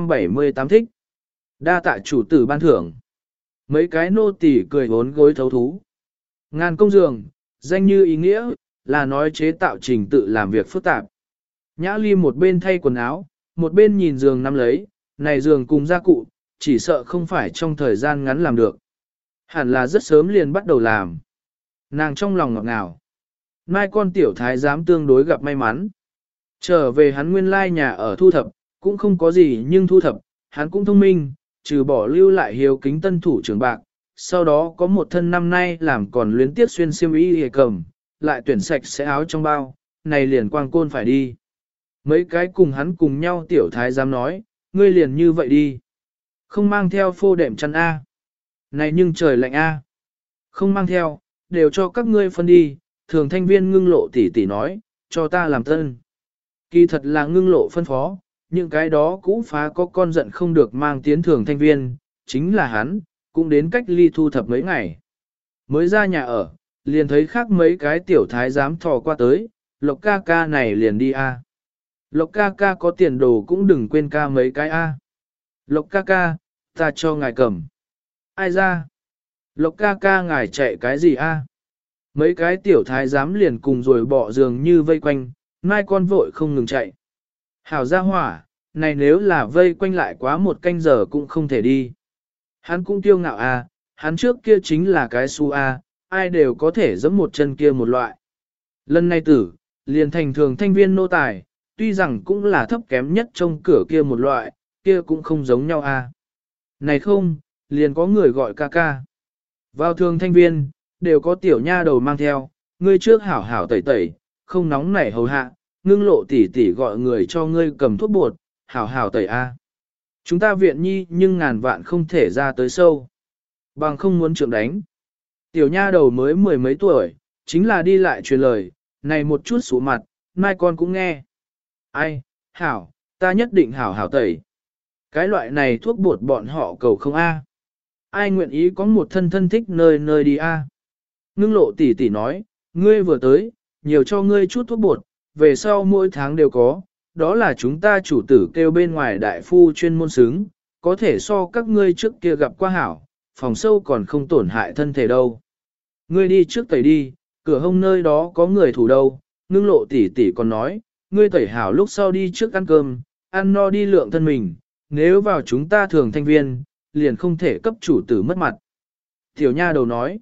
278 thích. Đa tạ chủ tử ban thưởng. Mấy cái nô tỳ cười bốn gối thấu thú. Ngàn công giường, danh như ý nghĩa, là nói chế tạo trình tự làm việc phức tạp. Nhã Ly một bên thay quần áo, một bên nhìn giường nắm lấy, này giường cùng gia cụ, chỉ sợ không phải trong thời gian ngắn làm được. Hẳn là rất sớm liền bắt đầu làm. Nàng trong lòng ngọt ngào. Mai con tiểu thái giám tương đối gặp may mắn. Trở về hắn nguyên lai nhà ở thu thập, cũng không có gì nhưng thu thập, hắn cũng thông minh, trừ bỏ lưu lại hiếu kính tân thủ trưởng bạc. Sau đó có một thân năm nay làm còn luyến tiếc xuyên xiêm y hề cầm, lại tuyển sạch sẽ áo trong bao, này liền quang côn phải đi. Mấy cái cùng hắn cùng nhau tiểu thái giám nói, ngươi liền như vậy đi. Không mang theo phô đệm chăn A. Này nhưng trời lạnh A. Không mang theo, đều cho các ngươi phân đi, thường thanh viên ngưng lộ tỉ tỉ nói, cho ta làm tân. Kỳ thật là ngưng lộ phân phó, những cái đó cũ phá có con giận không được mang tiến thường thanh viên, chính là hắn, cũng đến cách ly thu thập mấy ngày. Mới ra nhà ở, liền thấy khác mấy cái tiểu thái giám thò qua tới, Lộc ca ca này liền đi A. Lộc ca ca có tiền đồ cũng đừng quên ca mấy cái A. Lộc ca ca, ta cho ngài cầm. Ai ra? Lộc ca ca ngài chạy cái gì A? Mấy cái tiểu thái giám liền cùng rồi bỏ giường như vây quanh, mai con vội không ngừng chạy. Hảo ra hỏa, này nếu là vây quanh lại quá một canh giờ cũng không thể đi. Hắn cũng tiêu ngạo A, hắn trước kia chính là cái su A, ai đều có thể giẫm một chân kia một loại. Lần này tử, liền thành thường thanh viên nô tài, tuy rằng cũng là thấp kém nhất trong cửa kia một loại, kia cũng không giống nhau a. Này không, liền có người gọi ca ca. Vào thường thanh viên, đều có tiểu nha đầu mang theo, ngươi trước hảo hảo tẩy tẩy, không nóng nảy hầu hạ, ngưng lộ tỉ tỉ gọi người cho ngươi cầm thuốc bột, hảo hảo tẩy a. Chúng ta viện nhi nhưng ngàn vạn không thể ra tới sâu. Bằng không muốn trượng đánh. Tiểu nha đầu mới 10 mấy tuổi, chính là đi lại truyền lời, này một chút sủ mặt, mai con cũng nghe. Ai, hảo, ta nhất định hảo hảo tẩy. Cái loại này thuốc bột bọn họ cầu không a. Ai nguyện ý có một thân thân thích nơi nơi đi a. Ngưng lộ tỷ tỷ nói, ngươi vừa tới, nhiều cho ngươi chút thuốc bột, về sau mỗi tháng đều có, đó là chúng ta chủ tử kêu bên ngoài đại phu chuyên môn xứng, có thể so các ngươi trước kia gặp qua hảo, phòng sâu còn không tổn hại thân thể đâu. Ngươi đi trước tẩy đi, cửa hông nơi đó có người thủ đâu, ngưng lộ tỷ tỷ còn nói, ngươi tẩy hảo lúc sau đi trước ăn cơm, ăn no đi lượng thân mình, nếu vào chúng ta thường thanh viên, liền không thể cấp chủ tử mất mặt. Tiểu nha đầu nói,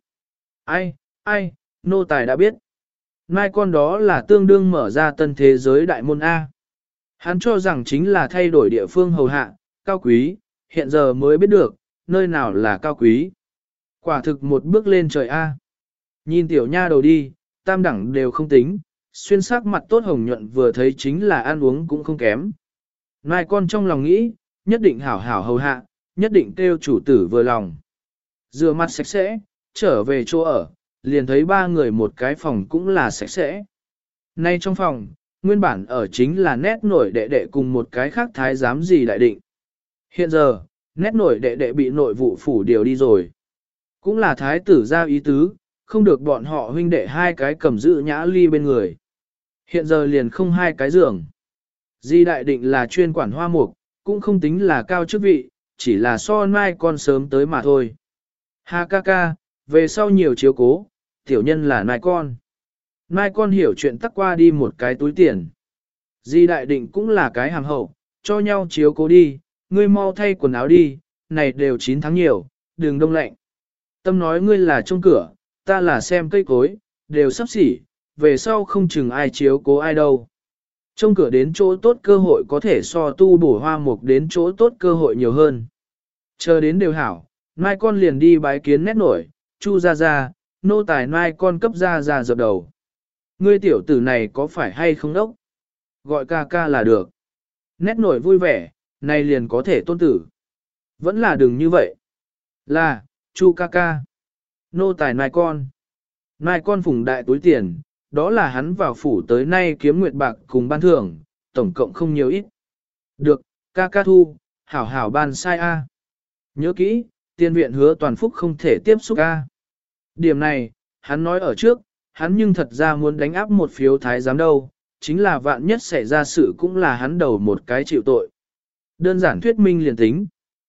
ai, nô tài đã biết. Mai con đó là tương đương mở ra tân thế giới đại môn A. Hắn cho rằng chính là thay đổi địa phương hầu hạ, cao quý, hiện giờ mới biết được, nơi nào là cao quý. Quả thực một bước lên trời A. Nhìn tiểu nha đầu đi, tam đẳng đều không tính, xuyên sắc mặt tốt hồng nhuận vừa thấy chính là ăn uống cũng không kém. Mai con trong lòng nghĩ, nhất định hảo hảo hầu hạ, nhất định kêu chủ tử vừa lòng. Rửa mặt sạch sẽ, trở về chỗ ở, liền thấy ba người một cái phòng cũng là sạch sẽ. Nay trong phòng, nguyên bản ở chính là nét nổi đệ đệ cùng một cái khác thái giám gì đại định. Hiện giờ, nét nổi đệ đệ bị nội vụ phủ điều đi rồi. Cũng là thái tử ra ý tứ, không được bọn họ huynh đệ hai cái cầm giữ Nhã Ly bên người. Hiện giờ liền không hai cái giường. Di đại định là chuyên quản hoa mục, cũng không tính là cao chức vị, chỉ là so mai con sớm tới mà thôi. Ha ca ca, về sau nhiều chiếu cố, tiểu nhân là nai con. Mai con hiểu chuyện tắc qua đi một cái túi tiền. Di đại định cũng là cái hàm hậu, cho nhau chiếu cố đi, ngươi mau thay quần áo đi, này đều 9 tháng nhiều, đừng đông lạnh. Tâm nói ngươi là trong cửa, ta là xem cây cối, đều sắp xỉ, về sau không chừng ai chiếu cố ai đâu. Trong cửa đến chỗ tốt cơ hội có thể so tu bổ hoa mục đến chỗ tốt cơ hội nhiều hơn. Chờ đến đều hảo, mai con liền đi bái kiến nét nổi, chu ra, nô tài mai con cấp ra dập đầu. Ngươi tiểu tử này có phải hay không đốc? Gọi ca ca là được. Nét nổi vui vẻ, này liền có thể tôn tử. Vẫn là đừng như vậy. Là, chu ca ca. Nô tài mai con. Mai con phùng đại túi tiền, đó là hắn vào phủ tới nay kiếm nguyệt bạc cùng ban thưởng, tổng cộng không nhiều ít. Được, ca ca thu, hảo hảo ban sai A. Nhớ kỹ, tiên viện hứa toàn phúc không thể tiếp xúc A. Điểm này, hắn nói ở trước, hắn nhưng thật ra muốn đánh áp một phiếu thái giám đâu, chính là vạn nhất xảy ra sự cũng là hắn đầu một cái chịu tội. Đơn giản thuyết minh liền tính.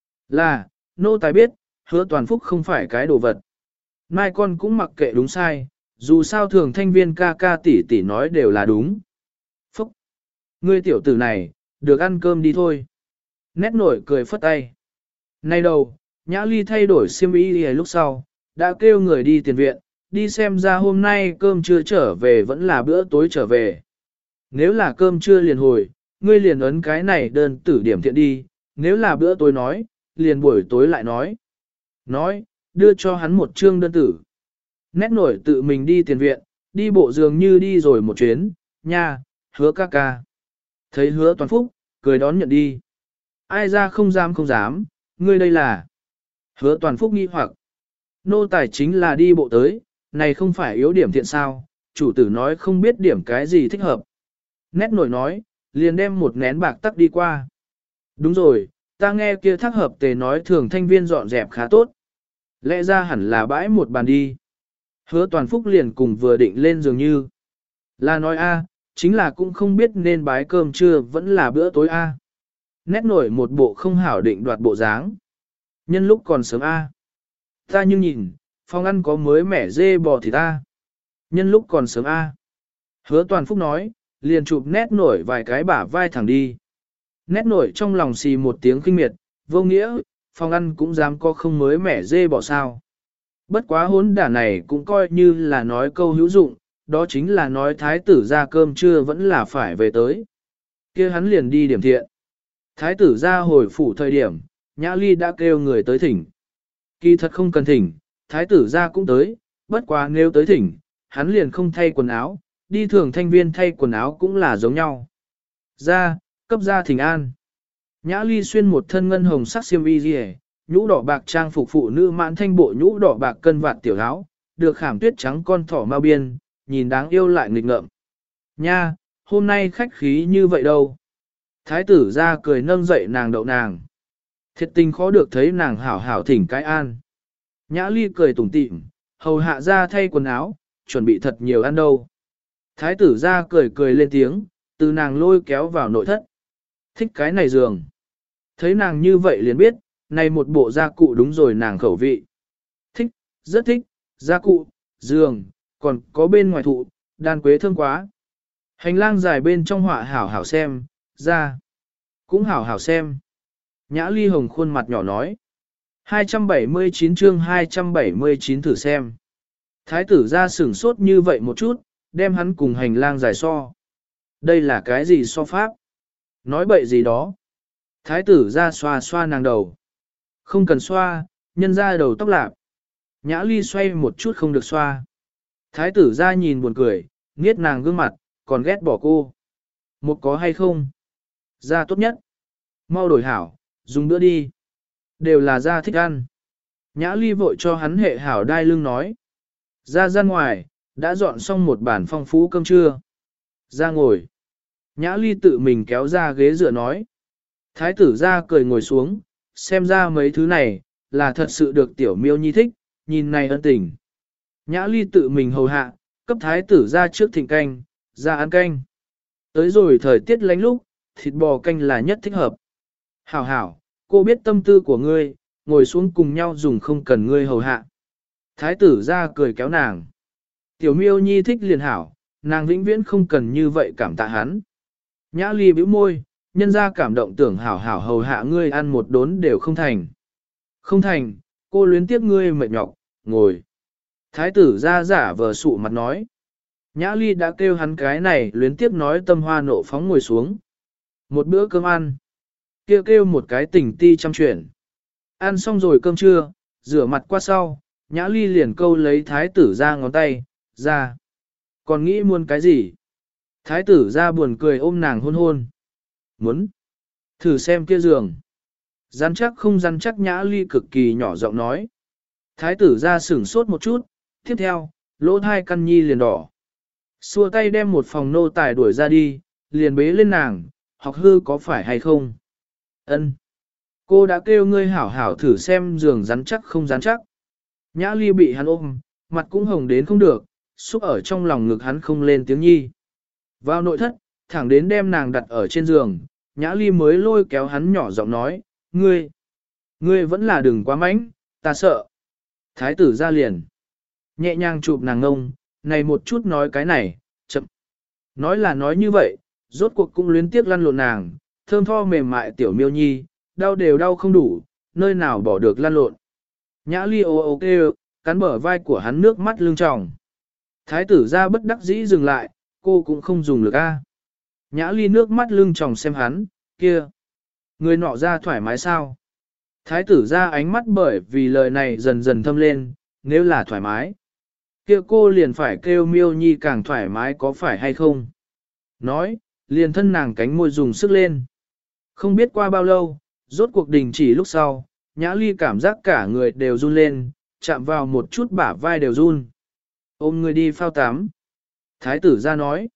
Là, nô tài biết, hứa toàn phúc không phải cái đồ vật. Mai con cũng mặc kệ đúng sai, dù sao thường thanh viên ca ca tỷ tỷ nói đều là đúng. Phúc! Ngươi tiểu tử này, được ăn cơm đi thôi. Nét nổi cười phất tay. Nay đầu, Nhã Ly thay đổi xiêm y lúc sau, đã kêu người đi tiền viện, đi xem ra hôm nay cơm trưa trở về vẫn là bữa tối trở về. Nếu là cơm trưa liền hồi, ngươi liền ấn cái này đơn tử điểm thiện đi, nếu là bữa tối nói, liền buổi tối lại nói. Nói, đưa cho hắn một chương đơn tử. Nét nổi tự mình đi tiền viện, đi bộ dường như đi rồi một chuyến, nha, hứa ca ca. Thấy hứa toàn phúc, cười đón nhận đi. Ai ra không dám, ngươi đây là. Hứa toàn phúc nghi hoặc. Nô tài chính là đi bộ tới, này không phải yếu điểm thiện sao, chủ tử nói không biết điểm cái gì thích hợp. Nét nổi nói, liền đem một nén bạc tắc đi qua. Đúng rồi, ta nghe kia thác hợp tề nói thường thanh viên dọn dẹp khá tốt. Lẽ ra hẳn là bãi một bàn đi. Hứa toàn phúc liền cùng vừa định lên dường như. Là nói a, chính là cũng không biết nên bái cơm trưa vẫn là bữa tối a. Nét nổi một bộ không hảo định đoạt bộ dáng. Nhân lúc còn sớm a. Ta nhưng nhìn, phòng ăn có mới mẻ dê bò thì ta. Nhân lúc còn sớm a. Hứa toàn phúc nói, liền chụp nét nổi vài cái bả vai thẳng đi. Nét nổi trong lòng xì một tiếng kinh miệt, vô nghĩa, phòng ăn cũng dám có không mới mẻ dê bò sao. Bất quá hốn đả này cũng coi như là nói câu hữu dụng, đó chính là nói thái tử ra cơm trưa vẫn là phải về tới. Kia hắn liền đi điểm thiện. Thái tử ra hồi phủ thời điểm, Nhã Ly đã kêu người tới thỉnh. Kỳ thật không cần thỉnh, thái tử ra cũng tới, bất quá nếu tới thỉnh, hắn liền không thay quần áo, đi thường thanh viên thay quần áo cũng là giống nhau. Ra, cấp ra thỉnh an. Nhã Ly xuyên một thân ngân hồng sắc xiêm y rìa, nhũ đỏ bạc trang phục phụ nữ mãn thanh bộ nhũ đỏ bạc cân vạt tiểu áo, được khảm tuyết trắng con thỏ mao biên, nhìn đáng yêu lại nghịch ngợm. Nha, hôm nay khách khí như vậy đâu. Thái tử ra cười nâng dậy nàng đậu nàng. Thiệt tình khó được thấy nàng hảo hảo thỉnh cái an. Nhã Ly cười tủm tỉm, hầu hạ ra thay quần áo, chuẩn bị thật nhiều ăn đâu. Thái tử ra cười cười lên tiếng, từ nàng lôi kéo vào nội thất. Thích cái này giường. Thấy nàng như vậy liền biết, này một bộ gia cụ đúng rồi nàng khẩu vị. Thích, rất thích, gia cụ, giường, còn có bên ngoài thụ, đan quế thơm quá. Hành lang dài bên trong họa hảo hảo xem, ra. Cũng hảo hảo xem. Nhã Ly hồng khuôn mặt nhỏ nói. 279 chương 279 thử xem. Thái tử ra sửng sốt như vậy một chút, đem hắn cùng hành lang dài so. Đây là cái gì so pháp? Nói bậy gì đó. Thái tử ra xoa xoa nàng đầu. Không cần xoa, nhân ra đầu tóc lạp. Nhã Ly xoay một chút không được xoa. Thái tử ra nhìn buồn cười, nghiết nàng gương mặt, còn ghét bỏ cô. Một có hay không? Ra tốt nhất. Mau đổi hảo, dùng bữa đi. Đều là ra thích ăn. Nhã Ly vội cho hắn hệ hảo đai lưng nói. Ra ngoài, đã dọn xong một bản phong phú cơm trưa. Ra ngồi. Nhã Ly tự mình kéo ra ghế dựa nói. Thái tử ra cười ngồi xuống, xem ra mấy thứ này, là thật sự được tiểu miêu nhi thích, nhìn này ân tình. Nhã Ly tự mình hầu hạ, cấp thái tử ra trước thịnh canh, ra ăn canh. Tới rồi thời tiết lánh lúc, thịt bò canh là nhất thích hợp. Hảo hảo, cô biết tâm tư của ngươi, ngồi xuống cùng nhau dùng không cần ngươi hầu hạ. Thái tử ra cười kéo nàng. Tiểu miêu nhi thích liền hảo, nàng vĩnh viễn không cần như vậy cảm tạ hắn. Nhã Ly bĩu môi, nhân ra cảm động tưởng hảo hảo hầu hạ ngươi ăn một đốn đều không thành. Không thành, cô luyến tiếc ngươi mệt nhọc, ngồi. Thái tử ra giả vờ sụ mặt nói. Nhã Ly đã kêu hắn cái này luyến tiếp nói tâm hoa nộ phóng ngồi xuống. Một bữa cơm ăn. Kêu một cái tình ti chăm chuyện. Ăn xong rồi cơm trưa, rửa mặt qua sau, Nhã Ly liền câu lấy thái tử ra ngón tay, ra. Còn nghĩ muốn cái gì? Thái tử ra buồn cười ôm nàng hôn hôn. Muốn. Thử xem kia giường. Rắn chắc không rắn chắc Nhã Ly cực kỳ nhỏ giọng nói. Thái tử ra sửng sốt một chút, tiếp theo, lỗ thai căn nhi liền đỏ. Xua tay đem một phòng nô tài đuổi ra đi, liền bế lên nàng, học hư có phải hay không? Ân. Cô đã kêu ngươi hảo hảo thử xem giường rắn chắc không rắn chắc. Nhã Ly bị hắn ôm, mặt cũng hồng đến không được, xúc ở trong lòng ngực hắn không lên tiếng nhi. Vào nội thất, thẳng đến đem nàng đặt ở trên giường, Nhã Ly mới lôi kéo hắn nhỏ giọng nói, ngươi vẫn là đừng quá mánh, ta sợ. Thái tử ra liền, nhẹ nhàng chụp nàng ngông, này một chút nói cái này, chậm. Nói là nói như vậy, rốt cuộc cũng luyến tiếc lăn lộn nàng, thơm tho mềm mại tiểu miêu nhi, đau đều đau không đủ, nơi nào bỏ được lăn lộn. Nhã Ly ô ô kêu, cắn bờ vai của hắn nước mắt lưng tròng. Thái tử ra bất đắc dĩ dừng lại, cô cũng không dùng lực a. Nhã Ly nước mắt lưng tròng xem hắn, kia. Người nọ ra thoải mái sao? Thái tử ra ánh mắt bởi vì lời này dần dần thâm lên, nếu là thoải mái. Kia cô liền phải kêu miêu nhi càng thoải mái có phải hay không? Nói, liền thân nàng cánh môi dùng sức lên. Không biết qua bao lâu, rốt cuộc đình chỉ lúc sau, Nhã Ly cảm giác cả người đều run lên, chạm vào một chút bả vai đều run. Ôm người đi phao tắm. Thái tử ra nói.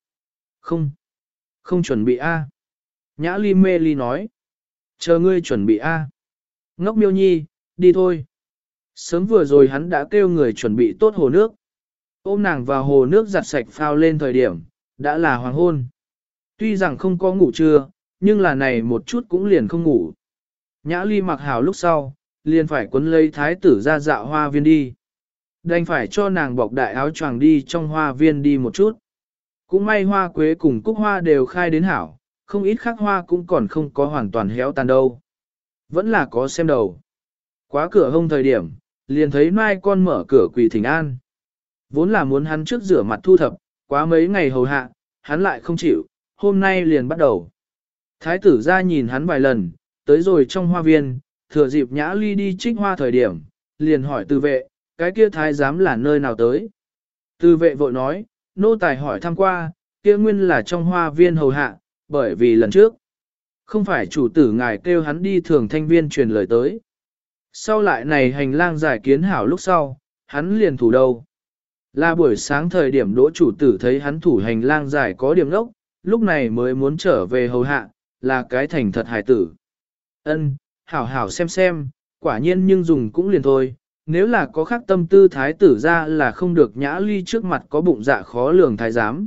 Không chuẩn bị a. Nhã Ly mê ly nói. Chờ ngươi chuẩn bị a. Ngốc miêu nhi, đi thôi. Sớm vừa rồi hắn đã kêu người chuẩn bị tốt hồ nước. Ôm nàng vào hồ nước giặt sạch phao lên thời điểm, đã là hoàng hôn. Tuy rằng không có ngủ trưa, nhưng là này một chút cũng liền không ngủ. Nhã Ly mặc hào lúc sau, liền phải quấn lấy thái tử ra dạo hoa viên đi. Đành phải cho nàng bọc đại áo choàng đi trong hoa viên đi một chút. Cũng may hoa quế cùng cúc hoa đều khai đến hảo, không ít khác hoa cũng còn không có hoàn toàn héo tàn đâu. Vẫn là có xem đầu. Quá cửa hông thời điểm, liền thấy mai con mở cửa quỳ thỉnh an. Vốn là muốn hắn trước rửa mặt thu thập, quá mấy ngày hầu hạ, hắn lại không chịu, hôm nay liền bắt đầu. Thái tử ra nhìn hắn vài lần, tới rồi trong hoa viên, thừa dịp Nhã Ly đi trích hoa thời điểm, liền hỏi từ vệ, cái kia thái giám là nơi nào tới. Từ vệ vội nói, nô tài hỏi thăm qua, kia nguyên là trong hoa viên hầu hạ, bởi vì lần trước, không phải chủ tử ngài kêu hắn đi thường thanh viên truyền lời tới. Sau lại này hành lang giải kiến hảo lúc sau, hắn liền thủ đâu. Là buổi sáng thời điểm đỗ chủ tử thấy hắn thủ hành lang giải có điểm lốc, lúc này mới muốn trở về hầu hạ, là cái thành thật hài tử. Ân, hảo hảo xem, quả nhiên nhưng dùng cũng liền thôi, nếu là có khác tâm tư thái tử ra là không được Nhã Ly trước mặt có bụng dạ khó lường thái giám.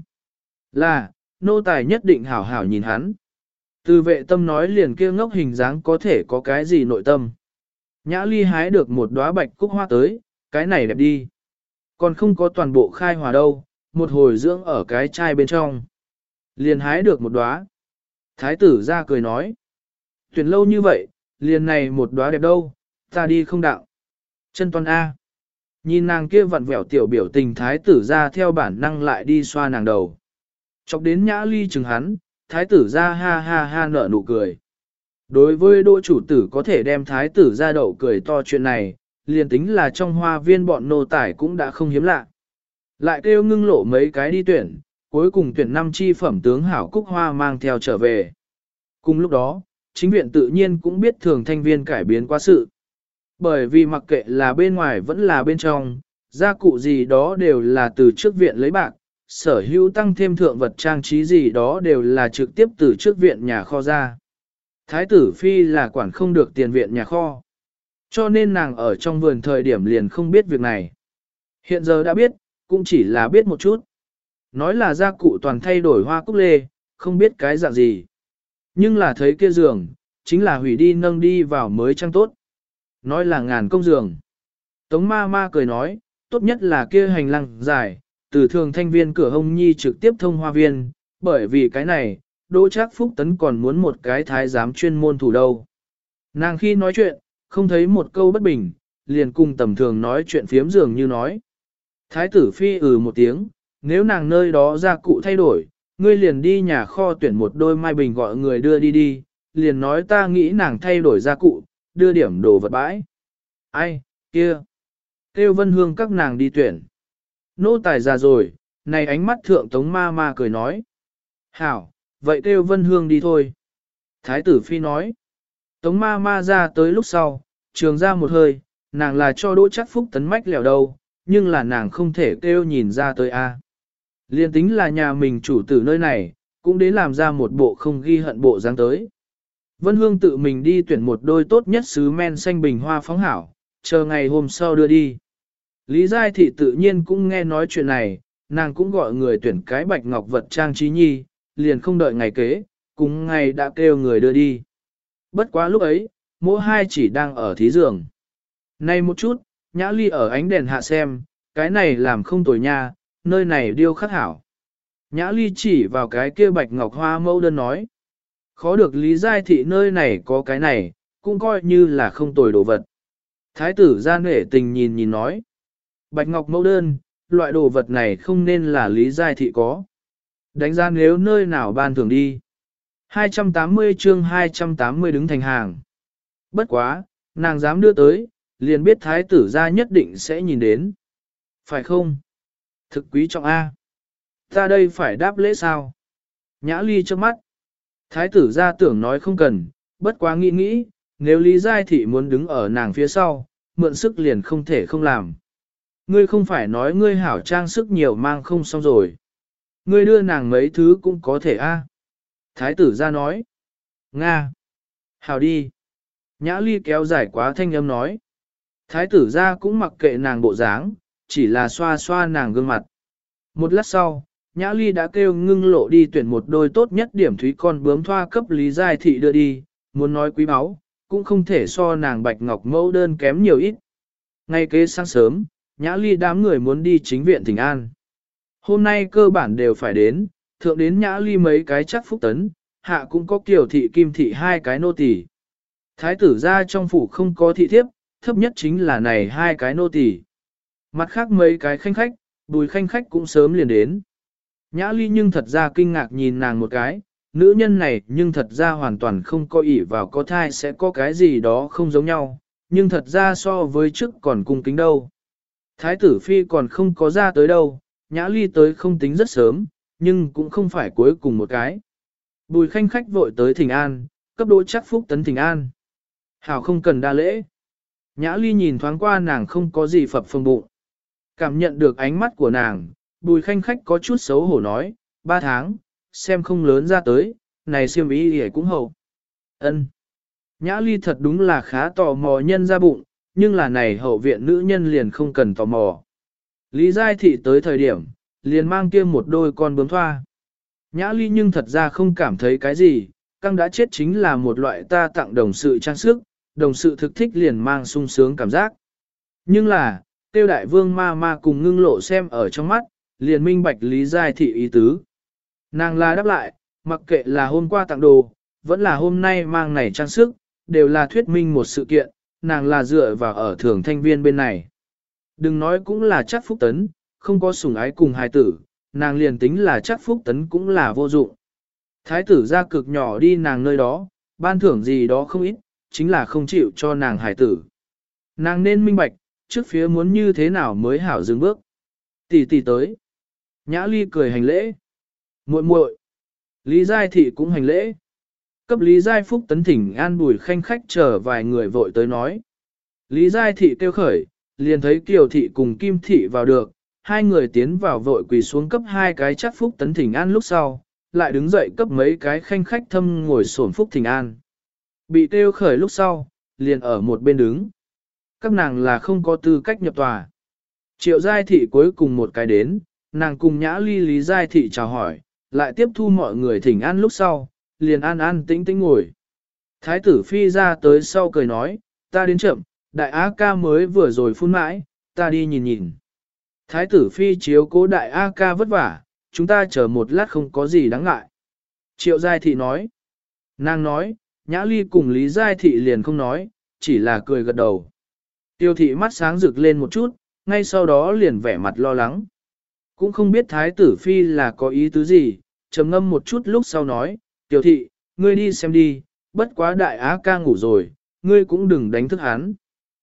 Là, nô tài nhất định hảo hảo nhìn hắn. Từ vệ tâm nói liền kia ngốc hình dáng có thể có cái gì nội tâm. Nhã Ly hái được một đóa bạch cúc hoa tới, cái này đẹp đi. Còn không có toàn bộ khai hòa đâu, một hồi dưỡng ở cái chai bên trong. Liền hái được một đóa. Thái tử ra cười nói. Tuyển lâu như vậy, liền này một đóa đẹp đâu, ta đi không đạo. Chân toàn A. Nhìn nàng kia vặn vẹo tiểu biểu tình thái tử ra theo bản năng lại đi xoa nàng đầu. Chọc đến Nhã Ly chừng hắn, thái tử ra ha ha ha nở nụ cười. Đối với đỗ chủ tử có thể đem thái tử ra đậu cười to chuyện này, liền tính là trong hoa viên bọn nô tải cũng đã không hiếm lạ. Lại kêu ngưng lộ mấy cái đi tuyển, cuối cùng tuyển 5 chi phẩm tướng hảo cúc hoa mang theo trở về. Cùng lúc đó, chính viện tự nhiên cũng biết thường thanh viên cải biến quá sự. Bởi vì mặc kệ là bên ngoài vẫn là bên trong, gia cụ gì đó đều là từ trước viện lấy bạc, sở hữu tăng thêm thượng vật trang trí gì đó đều là trực tiếp từ trước viện nhà kho ra. Thái tử phi là quản không được tiền viện nhà kho. Cho nên nàng ở trong vườn thời điểm liền không biết việc này. Hiện giờ đã biết, cũng chỉ là biết một chút. Nói là gia cụ toàn thay đổi hoa cúc lê, không biết cái dạng gì. Nhưng là thấy kia giường, chính là hủy đi nâng đi vào mới trang tốt. Nói là ngàn công giường. Tống ma ma cười nói, tốt nhất là kia hành lang dài, từ thường thanh viên cửa hông nhi trực tiếp thông hoa viên, bởi vì cái này, Đỗ Trác Phúc Tấn còn muốn một cái thái giám chuyên môn thủ đâu. Nàng khi nói chuyện, không thấy một câu bất bình, liền cùng tầm thường nói chuyện phiếm dường như nói. Thái tử phi một tiếng, nếu nàng nơi đó gia cụ thay đổi, ngươi liền đi nhà kho tuyển một đôi mai bình gọi người đưa đi đi, liền nói ta nghĩ nàng thay đổi gia cụ, đưa điểm đồ vật bãi. Ai, kia. Kêu Vân Hương các nàng đi tuyển. Nô tài già rồi, này ánh mắt thượng Tống ma ma cười nói. Hảo, vậy kêu Vân Hương đi thôi. Thái tử phi nói. Tống ma ma ra tới lúc sau, trường ra một hơi, nàng là cho Đỗ Chắc Phúc tấn mách lèo đâu, nhưng là nàng không thể kêu nhìn ra tới a. Liên tính là nhà mình chủ tử nơi này, cũng đến làm ra một bộ không ghi hận bộ dáng tới. Vân Hương tự mình đi tuyển một đôi tốt nhất sứ men xanh bình hoa phóng hảo, chờ ngày hôm sau đưa đi. Lý Giai Thị tự nhiên cũng nghe nói chuyện này, nàng cũng gọi người tuyển cái bạch ngọc vật trang trí nhi, liền không đợi ngày kế, cùng ngày đã kêu người đưa đi. Bất quá lúc ấy, mỗi hai chỉ đang ở thí giường. Này một chút, Nhã Ly ở ánh đèn hạ xem, cái này làm không tồi nha, nơi này điêu khắc hảo. Nhã Ly chỉ vào cái kia bạch ngọc hoa mẫu đơn nói. Khó được Lý Giai Thị nơi này có cái này, cũng coi như là không tồi đồ vật. Thái tử ra nể tình nhìn nhìn nói. Bạch ngọc mẫu đơn, loại đồ vật này không nên là Lý Giai Thị có. Đánh giá nếu nơi nào ban thường đi. 280 chương 280 đứng thành hàng. Bất quá, nàng dám đưa tới, liền biết thái tử ra nhất định sẽ nhìn đến. Phải không? Thực quý trọng A. Ta đây phải đáp lễ sao? Nhã Ly trước mắt. Thái tử ra tưởng nói không cần, bất quá nghĩ nghĩ, nếu Lý Giai Thị muốn đứng ở nàng phía sau, mượn sức liền không thể không làm. Ngươi không phải nói ngươi hảo trang sức nhiều mang không xong rồi. Ngươi đưa nàng mấy thứ cũng có thể a. Thái tử ra nói. Nga. Hảo đi. Nhã Ly kéo dài quá thanh âm nói. Thái tử ra cũng mặc kệ nàng bộ dáng, chỉ là xoa xoa nàng gương mặt. Một lát sau, Nhã Ly đã kêu Ngưng Lộ đi tuyển một đôi tốt nhất điểm thúy con bướm thoa cấp Lý Giai Thị đưa đi, muốn nói quý báu, cũng không thể so nàng bạch ngọc mẫu đơn kém nhiều ít. Ngay kế sáng sớm, Nhã Ly đám người muốn đi chính viện Thịnh An. Hôm nay cơ bản đều phải đến, thượng đến Nhã Ly mấy cái chắc phúc tấn, hạ cũng có Kiều Thị Kim Thị hai cái nô tỳ. Thái tử ra trong phủ không có thị thiếp, thấp nhất chính là này hai cái nô tỳ. Mặt khác mấy cái khanh khách, Bùi khanh khách cũng sớm liền đến. Nhã Ly nhưng thật ra kinh ngạc nhìn nàng một cái, nữ nhân này nhưng thật ra hoàn toàn không có ỷ vào có thai sẽ có cái gì đó không giống nhau, nhưng thật ra so với trước còn cung kính đâu. Thái tử phi còn không có ra tới đâu, Nhã Ly tới không tính rất sớm, nhưng cũng không phải cuối cùng một cái. Bùi khanh khách vội tới Thịnh An, cấp Đỗ Chắc Phúc tấn Thịnh An. Hảo không cần đa lễ. Nhã Ly nhìn thoáng qua nàng không có gì phập phồng bụng. Cảm nhận được ánh mắt của nàng, Bùi khanh khách có chút xấu hổ nói, 3 tháng, xem không lớn ra tới, này xiêm y thì cũng hậu. Ân. Nhã Ly thật đúng là khá tò mò nhân ra bụng, nhưng là này hậu viện nữ nhân liền không cần tò mò. Lý Giai Thị tới thời điểm, liền mang kia một đôi con bướm thoa. Nhã Ly nhưng thật ra không cảm thấy cái gì, căng đã chết chính là một loại ta tặng đồng sự trang sức, đồng sự thực thích liền mang sung sướng cảm giác. Nhưng là, tiêu đại vương ma ma cùng Ngưng Lộ xem ở trong mắt, liền minh bạch Lý Giai Thị ý tứ. Nàng là đáp lại, mặc kệ là hôm qua tặng đồ, vẫn là hôm nay mang này trang sức, đều là thuyết minh một sự kiện, nàng là dựa vào ở thường thanh viên bên này. Đừng nói cũng là chắc phúc tấn, không có sủng ái cùng hài tử, nàng liền tính là chắc phúc tấn cũng là vô dụng. Thái tử ra cực nhỏ đi nàng nơi đó, ban thưởng gì đó không ít, chính là không chịu cho nàng hài tử. Nàng nên minh bạch, trước phía muốn như thế nào mới hảo dừng bước. Tỷ tỷ tới. Nhã Ly cười hành lễ. Muội muội. Lý Giai Thị cũng hành lễ. Cấp Lý Giai Phúc tấn Thỉnh An Bùi khanh khách chờ vài người vội tới nói. Lý Giai Thị kêu khởi, liền thấy Kiều Thị cùng Kim Thị vào được, hai người tiến vào vội quỳ xuống cấp hai cái chắc Phúc tấn Thỉnh An lúc sau, lại đứng dậy cấp mấy cái khanh khách thâm ngồi xổm Phúc Thỉnh An. Bị kêu khởi lúc sau, liền ở một bên đứng. Các nàng là không có tư cách nhập tòa. Triệu Giai Thị cuối cùng một cái đến, nàng cùng Nhã Ly Lý Giai Thị chào hỏi, lại tiếp thu mọi người thỉnh an lúc sau, liền an tĩnh tĩnh ngồi. Thái tử phi ra tới sau cười nói, ta đến chậm, đại á ca mới vừa rồi phun mãi, ta đi nhìn nhìn. Thái tử phi chiếu cố đại á ca vất vả, chúng ta chờ một lát không có gì đáng ngại. Triệu Giai Thị nói, nàng nói, Nhã Ly cùng Lý Giai Thị liền không nói, chỉ là cười gật đầu. Tiêu thị mắt sáng rực lên một chút, ngay sau đó liền vẻ mặt lo lắng. cũng không biết thái tử phi là có ý tứ gì, trầm ngâm một chút lúc sau nói, tiểu thị, ngươi đi xem đi, bất quá đại á ca ngủ rồi, ngươi cũng đừng đánh thức hắn.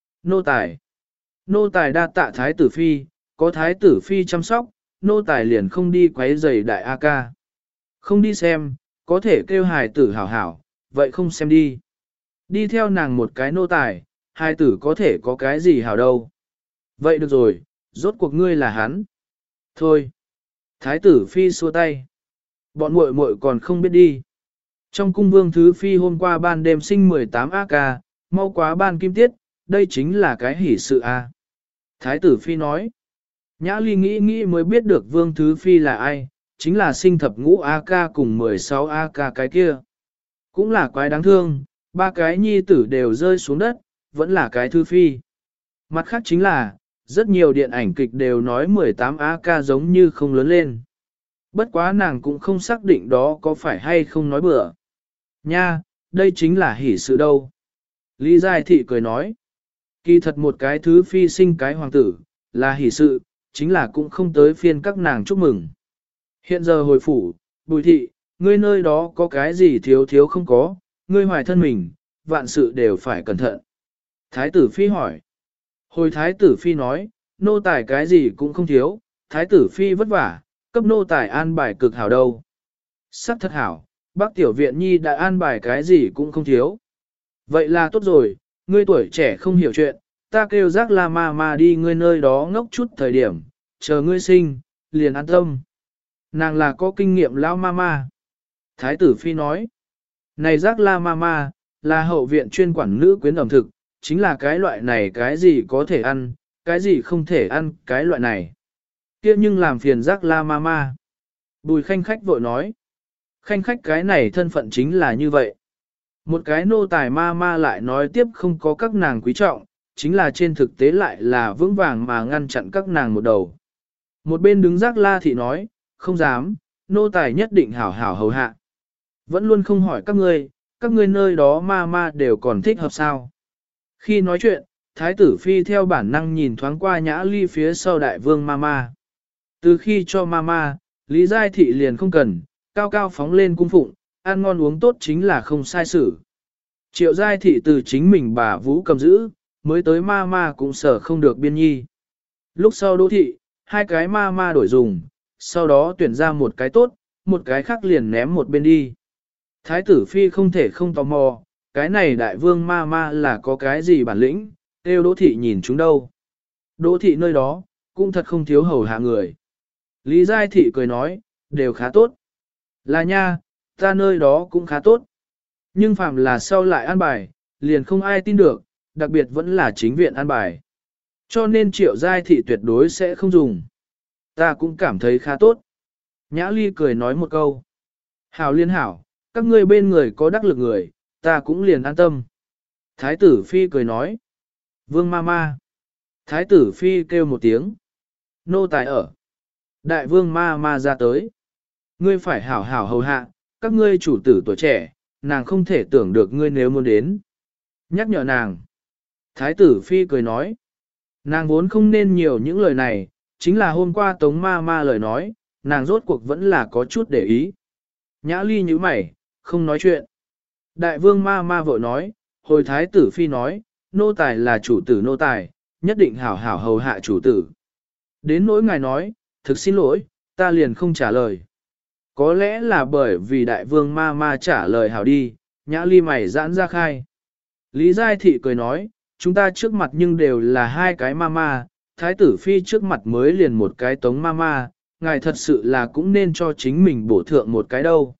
Nô tài đa tạ thái tử phi, có thái tử phi chăm sóc, nô tài liền không đi quấy rầy đại á ca. Không đi xem, có thể kêu hài tử hảo hảo, vậy không xem đi. Đi theo nàng một cái nô tài, hài tử có thể có cái gì hảo đâu. Vậy được rồi, rốt cuộc ngươi là hắn. Thôi. Thái tử phi xua tay. Bọn muội muội còn không biết đi. Trong cung vương thứ phi hôm qua ban đêm sinh 18 AK, mau quá ban kim tiết, đây chính là cái hỷ sự a. Thái tử phi nói. Nhã ly nghĩ mới biết được vương thứ phi là ai, chính là sinh thập ngũ AK cùng 16 AK cái kia. Cũng là quái đáng thương, ba cái nhi tử đều rơi xuống đất, vẫn là cái thứ phi. Mặt khác chính là, rất nhiều điện ảnh kịch đều nói 18 AK giống như không lớn lên. Bất quá nàng cũng không xác định đó có phải hay không nói bừa. Nha, đây chính là hỷ sự đâu. Lý Giai Thị cười nói. Kỳ thật một cái thứ phi sinh cái hoàng tử, là hỷ sự, chính là cũng không tới phiên các nàng chúc mừng. Hiện giờ hồi phủ, Bùi Thị, ngươi nơi đó có cái gì thiếu không có, ngươi hoài thân mình, vạn sự đều phải cẩn thận. Thái tử phi hỏi. Hồi thái tử phi nói, nô tài cái gì cũng không thiếu, thái tử phi vất vả, cấp nô tài an bài cực hảo đâu. Sắc thật hảo, bác tiểu viện nhi đã an bài cái gì cũng không thiếu. Vậy là tốt rồi, ngươi tuổi trẻ không hiểu chuyện, ta kêu giác la ma đi ngươi nơi đó ngốc chút thời điểm, chờ ngươi sinh, liền an tâm. Nàng là có kinh nghiệm lão ma. Thái tử phi nói, này giác la ma, là hậu viện chuyên quản nữ quyến ẩm thực, chính là cái loại này cái gì có thể ăn, cái gì không thể ăn, cái loại này. Kia nhưng làm phiền giác la ma. Bùi khanh khách vội nói, khanh khách cái này thân phận chính là như vậy. Một cái nô tài ma lại nói tiếp không có các nàng quý trọng, chính là trên thực tế lại là vững vàng mà ngăn chặn các nàng một đầu. Một bên đứng giác la thị nói, không dám, nô tài nhất định hảo hảo hầu hạ. Vẫn luôn không hỏi các ngươi nơi đó ma đều còn thích hợp sao. Khi nói chuyện, thái tử phi theo bản năng nhìn thoáng qua nhã ly phía sau đại vương ma. Từ khi cho ma, Lý Giai Thị liền không cần, cao cao phóng lên cung phụng, ăn ngon uống tốt chính là không sai sự. Triệu Giai Thị từ chính mình bà Vũ cầm giữ, mới tới ma cũng sở không được biên nhi. Lúc sau đô thị, hai cái ma đổi dùng, sau đó tuyển ra một cái tốt, một cái khác liền ném một bên đi. Thái tử phi không thể không tò mò, cái này đại vương ma là có cái gì bản lĩnh, kêu đỗ thị nhìn chúng đâu. Đỗ thị nơi đó, cũng thật không thiếu hầu hạ người. Lý Giai Thị cười nói, đều khá tốt. Là nha, ta nơi đó cũng khá tốt. Nhưng phạm là sau lại an bài, liền không ai tin được, đặc biệt vẫn là chính viện an bài. Cho nên Triệu Giai Thị tuyệt đối sẽ không dùng. Ta cũng cảm thấy khá tốt. Nhã Ly cười nói một câu. Hảo liên hảo, các ngươi bên người có đắc lực người, ta cũng liền an tâm. Thái tử phi cười nói. Vương ma. Thái tử phi kêu một tiếng. Nô tài ở. Đại vương ma ra tới. Ngươi phải hảo hảo hầu hạ, các ngươi chủ tử tuổi trẻ, nàng không thể tưởng được ngươi nếu muốn đến. Nhắc nhở nàng. Thái tử phi cười nói. Nàng vốn không nên nhiều những lời này, chính là hôm qua tống ma lời nói, nàng rốt cuộc vẫn là có chút để ý. Nhã ly như mày, không nói chuyện. Đại vương ma vội nói, hồi thái tử phi nói, nô tài là chủ tử nô tài, nhất định hảo hảo hầu hạ chủ tử. Đến nỗi ngài nói, thực xin lỗi, ta liền không trả lời. Có lẽ là bởi vì đại vương ma trả lời hảo đi, nhã ly mày giãn ra khai. Lý Giai Thị cười nói, chúng ta trước mặt nhưng đều là hai cái ma, thái tử phi trước mặt mới liền một cái tống ma, ngài thật sự là cũng nên cho chính mình bổ thượng một cái đâu.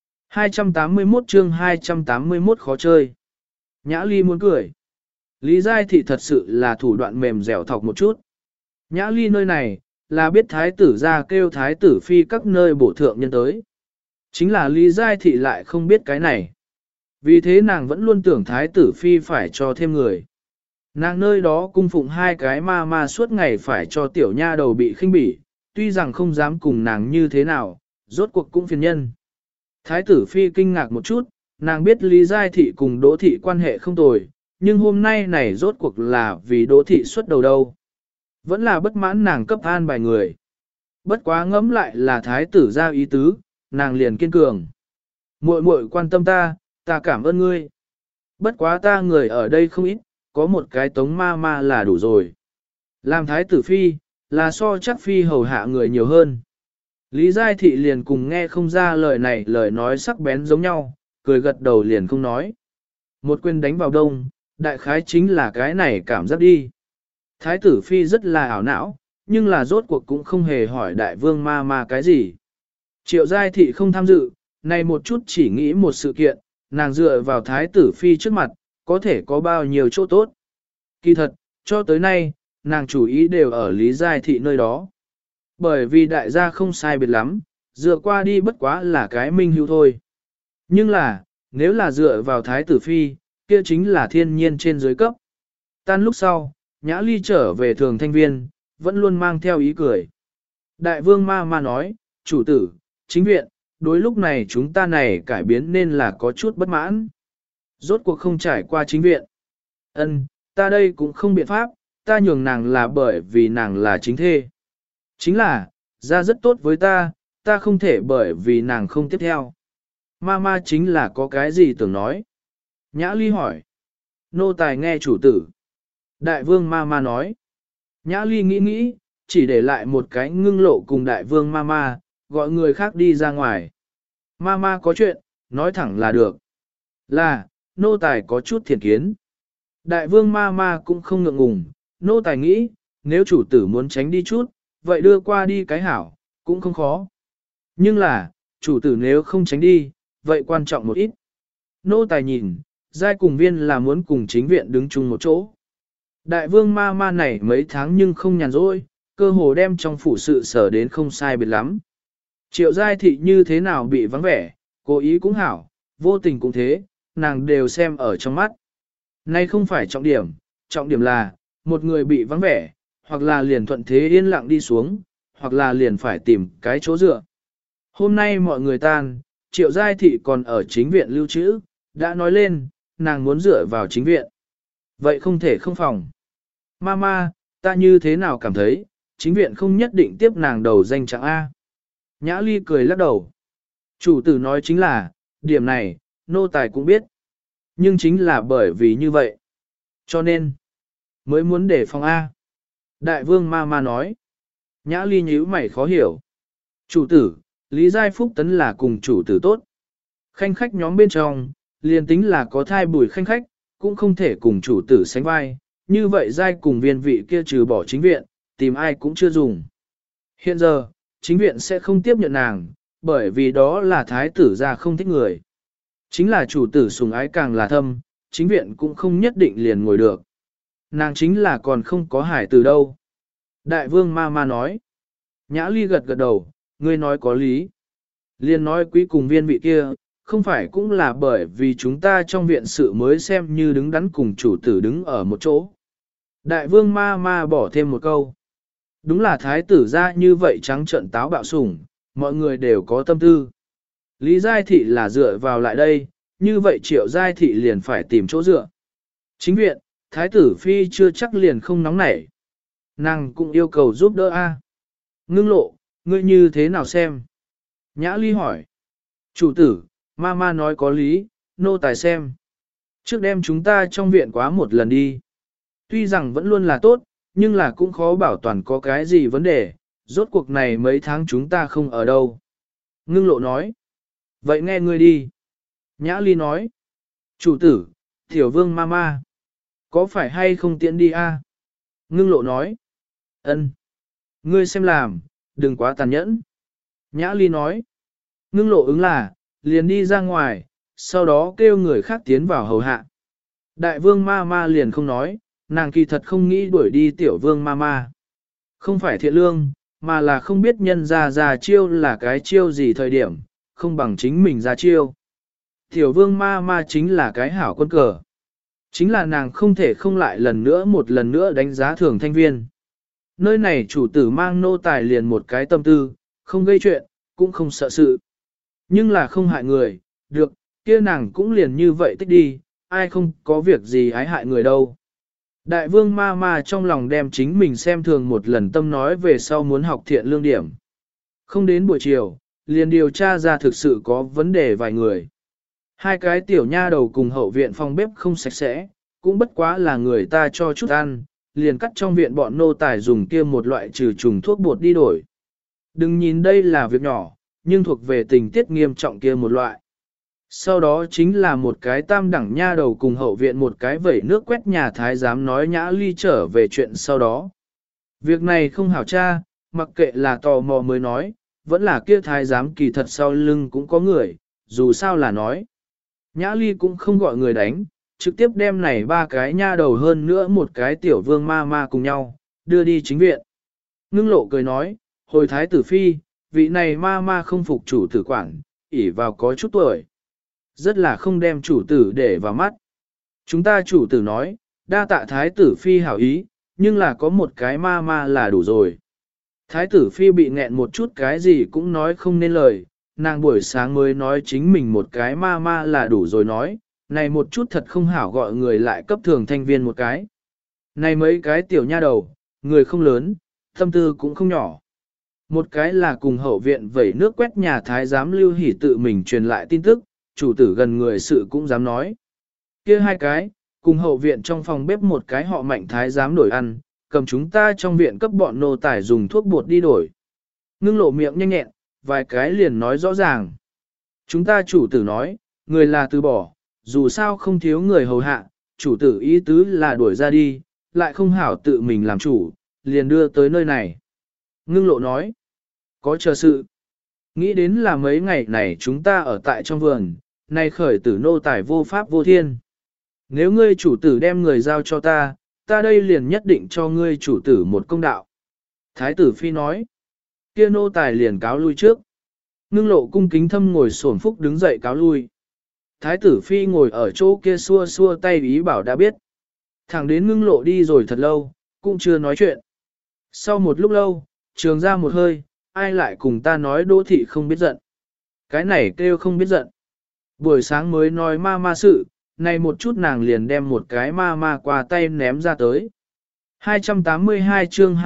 281 chương 281 khó chơi. Nhã ly muốn cười. Lý Giai Thị thật sự là thủ đoạn mềm dẻo thọc một chút. Nhã ly nơi này, là biết thái tử ra kêu thái tử phi các nơi bổ thượng nhân tới. Chính là Lý Giai Thị lại không biết cái này. Vì thế nàng vẫn luôn tưởng thái tử phi phải cho thêm người. Nàng nơi đó cung phụng hai cái ma suốt ngày phải cho tiểu nha đầu bị khinh bỉ, tuy rằng không dám cùng nàng như thế nào, rốt cuộc cũng phiền nhân. Thái tử phi kinh ngạc một chút, nàng biết Lý Giai Thị cùng Đỗ Thị quan hệ không tồi, nhưng hôm nay này rốt cuộc là vì Đỗ Thị xuất đầu đâu. Vẫn là bất mãn nàng cấp an bài người. Bất quá ngẫm lại là thái tử ra ý tứ, nàng liền kiên cường. Muội muội quan tâm ta cảm ơn ngươi. Bất quá ta người ở đây không ít, có một cái tống ma ma là đủ rồi. Làm thái tử phi, là so chắc phi hầu hạ người nhiều hơn. Lý Giai Thị liền cùng nghe không ra lời này lời nói sắc bén giống nhau, cười gật đầu liền không nói. Một quyền đánh vào đông, đại khái chính là cái này cảm giác đi. Thái tử phi rất là ảo não, nhưng là rốt cuộc cũng không hề hỏi đại vương ma ma cái gì. Triệu Giai Thị không tham dự, này một chút chỉ nghĩ một sự kiện, nàng dựa vào thái tử phi trước mặt, có thể có bao nhiêu chỗ tốt. Kỳ thật, cho tới nay, nàng chủ ý đều ở Lý Giai Thị nơi đó. Bởi vì đại gia không sai biệt lắm, dựa qua đi bất quá là cái minh hữu thôi. Nhưng là, nếu là dựa vào thái tử phi, kia chính là thiên nhiên trên dưới cấp. Tan lúc sau, Nhã Ly trở về thường thanh viên, vẫn luôn mang theo ý cười. Đại vương ma ma nói, chủ tử, chính viện, đối lúc này chúng ta này cải biến nên là có chút bất mãn. Rốt cuộc không trải qua chính viện. Ân, ta đây cũng không biện pháp, ta nhường nàng là bởi vì nàng là chính thê. Chính là, ra rất tốt với ta không thể bởi vì nàng không tiếp theo. Ma chính là có cái gì tưởng nói. Nhã Ly hỏi. Nô tài nghe chủ tử. Đại vương ma nói. Nhã Ly nghĩ, chỉ để lại một cái ngưng lộ cùng đại vương ma, gọi người khác đi ra ngoài. Ma có chuyện, nói thẳng là được. Là, nô tài có chút thiện kiến. Đại vương ma cũng không ngượng ngùng, nô tài nghĩ, nếu chủ tử muốn tránh đi chút, vậy đưa qua đi cái hảo, cũng không khó. Nhưng là, chủ tử nếu không tránh đi, vậy quan trọng một ít. Nô tài nhìn, giai cùng viên là muốn cùng chính viện đứng chung một chỗ. Đại vương ma này mấy tháng nhưng không nhàn rỗi, cơ hồ đem trong phủ sự sở đến không sai biệt lắm. Triệu giai thị như thế nào bị vắng vẻ, cố ý cũng hảo, vô tình cũng thế, nàng đều xem ở trong mắt. Nay không phải trọng điểm là, một người bị vắng vẻ, hoặc là liền thuận thế yên lặng đi xuống, hoặc là liền phải tìm cái chỗ dựa. Hôm nay mọi người tan, Triệu Giai Thị còn ở chính viện lưu trữ, đã nói lên, nàng muốn dựa vào chính viện. Vậy không thể không phòng. Ma, ta như thế nào cảm thấy, chính viện không nhất định tiếp nàng đầu danh trạng A. Nhã Ly cười lắc đầu. Chủ tử nói chính là, điểm này, nô tài cũng biết. Nhưng chính là bởi vì như vậy. Cho nên, mới muốn để phòng A. Đại vương ma nói. Nhã Ly nhíu mày khó hiểu. Chủ tử, Lý Giai Phúc Tấn là cùng chủ tử tốt. Khanh khách nhóm bên trong, liền tính là có thai bùi khanh khách, cũng không thể cùng chủ tử sánh vai. Như vậy Giai cùng viên vị kia trừ bỏ chính viện, tìm ai cũng chưa dùng. Hiện giờ, chính viện sẽ không tiếp nhận nàng, bởi vì đó là thái tử gia không thích người. Chính là chủ tử sủng ái càng là thâm, chính viện cũng không nhất định liền ngồi được. Nàng chính là còn không có hải từ đâu. Đại vương ma nói. Nhã Ly gật đầu, ngươi nói có lý. Liên nói quý cùng viên vị kia, không phải cũng là bởi vì chúng ta trong viện sự mới xem như đứng đắn cùng chủ tử đứng ở một chỗ. Đại vương ma bỏ thêm một câu. Đúng là thái tử ra như vậy trắng trợn táo bạo sủng, mọi người đều có tâm tư. Lý Giai Thị là dựa vào lại đây, như vậy Triệu Giai Thị liền phải tìm chỗ dựa. Chính viện, thái tử phi chưa chắc liền không nóng nảy. Nàng cũng yêu cầu giúp đỡ a. Ngưng lộ, ngươi như thế nào xem? Nhã Ly hỏi. Chủ tử, ma nói có lý, nô tài xem. Trước đem chúng ta trong viện quá một lần đi. Tuy rằng vẫn luôn là tốt, nhưng là cũng khó bảo toàn có cái gì vấn đề, rốt cuộc này mấy tháng chúng ta không ở đâu. Ngưng lộ nói. Vậy nghe ngươi đi. Nhã Ly nói. Chủ tử, tiểu vương ma. Có phải hay không tiện đi a? Ngưng lộ nói. Ân. Ngươi xem làm, đừng quá tàn nhẫn. Nhã Ly nói. Ngưng lộ ứng là, liền đi ra ngoài, sau đó kêu người khác tiến vào hầu hạ. Đại vương ma liền không nói, nàng kỳ thật không nghĩ đuổi đi tiểu vương ma. Không phải thiện lương, mà là không biết nhân ra chiêu là cái chiêu gì thời điểm, không bằng chính mình ra chiêu. Tiểu vương ma chính là cái hảo quân cờ. Chính là nàng không thể không lại một lần nữa đánh giá thường thanh viên. Nơi này chủ tử mang nô tài liền một cái tâm tư, không gây chuyện, cũng không sợ sự. Nhưng là không hại người, được, kia nàng cũng liền như vậy tích đi, ai không có việc gì ái hại người đâu. Đại vương ma trong lòng đem chính mình xem thường một lần tâm nói về sau muốn học thiện lương điểm. Không đến buổi chiều, liền điều tra ra thực sự có vấn đề vài người. Hai cái tiểu nha đầu cùng hậu viện phòng bếp không sạch sẽ, cũng bất quá là người ta cho chút ăn, liền cắt trong viện bọn nô tài dùng kia một loại trừ trùng thuốc bột đi đổi. Đừng nhìn đây là việc nhỏ, nhưng thuộc về tình tiết nghiêm trọng kia một loại. Sau đó chính là một cái tam đẳng nha đầu cùng hậu viện một cái vẩy nước quét nhà thái giám nói Nhã Ly trở về chuyện sau đó. Việc này không hảo tra, mặc kệ là tò mò mới nói, vẫn là kia thái giám kỳ thật sau lưng cũng có người, dù sao là nói. Nhã Ly cũng không gọi người đánh, trực tiếp đem này ba cái nha đầu hơn nữa một cái tiểu vương ma ma cùng nhau, đưa đi chính viện. Ngưng lộ cười nói, hồi thái tử phi, vị này ma ma không phục chủ tử quản, ỷ vào có chút tuổi. Rất là không đem chủ tử để vào mắt. Chúng ta chủ tử nói, đa tạ thái tử phi hảo ý, nhưng là có một cái ma ma là đủ rồi. Thái tử phi bị nghẹn một chút cái gì cũng nói không nên lời, nàng buổi sáng mới nói chính mình một cái ma ma là đủ rồi nói, này một chút thật không hảo gọi người lại cấp thường thanh viên một cái. Này mấy cái tiểu nha đầu, người không lớn, tâm tư cũng không nhỏ. Một cái là cùng hậu viện vẩy nước quét nhà thái giám Lưu Hỷ tự mình truyền lại tin tức, chủ tử gần người sự cũng dám nói. Kia hai cái, cùng hậu viện trong phòng bếp một cái họ Mạnh thái giám đổi ăn, cầm chúng ta trong viện cấp bọn nô tài dùng thuốc bột đi đổi. Ngưng lộ miệng nhanh nhẹn, vài cái liền nói rõ ràng. Chúng ta chủ tử nói, người là từ bỏ, dù sao không thiếu người hầu hạ, chủ tử ý tứ là đuổi ra đi, lại không hảo tự mình làm chủ, liền đưa tới nơi này. Ngưng lộ nói, có chờ sự. Nghĩ đến là mấy ngày này chúng ta ở tại trong vườn, nay khởi tử nô tài vô pháp vô thiên. Nếu ngươi chủ tử đem người giao cho ta, ta đây liền nhất định cho ngươi chủ tử một công đạo. Thái tử phi nói, kia nô tài liền cáo lui trước. Ngưng lộ cung kính thâm ngồi xổm phúc đứng dậy cáo lui. Thái tử phi ngồi ở chỗ kia xua xua tay ý bảo đã biết. Thẳng đến ngưng lộ đi rồi thật lâu, cũng chưa nói chuyện. Sau một lúc lâu, trường ra một hơi, ai lại cùng ta nói Đỗ thị không biết giận. Cái này kêu không biết giận. Buổi sáng mới nói ma ma sự, này một chút nàng liền đem một cái ma ma qua tay ném ra tới. 282 chương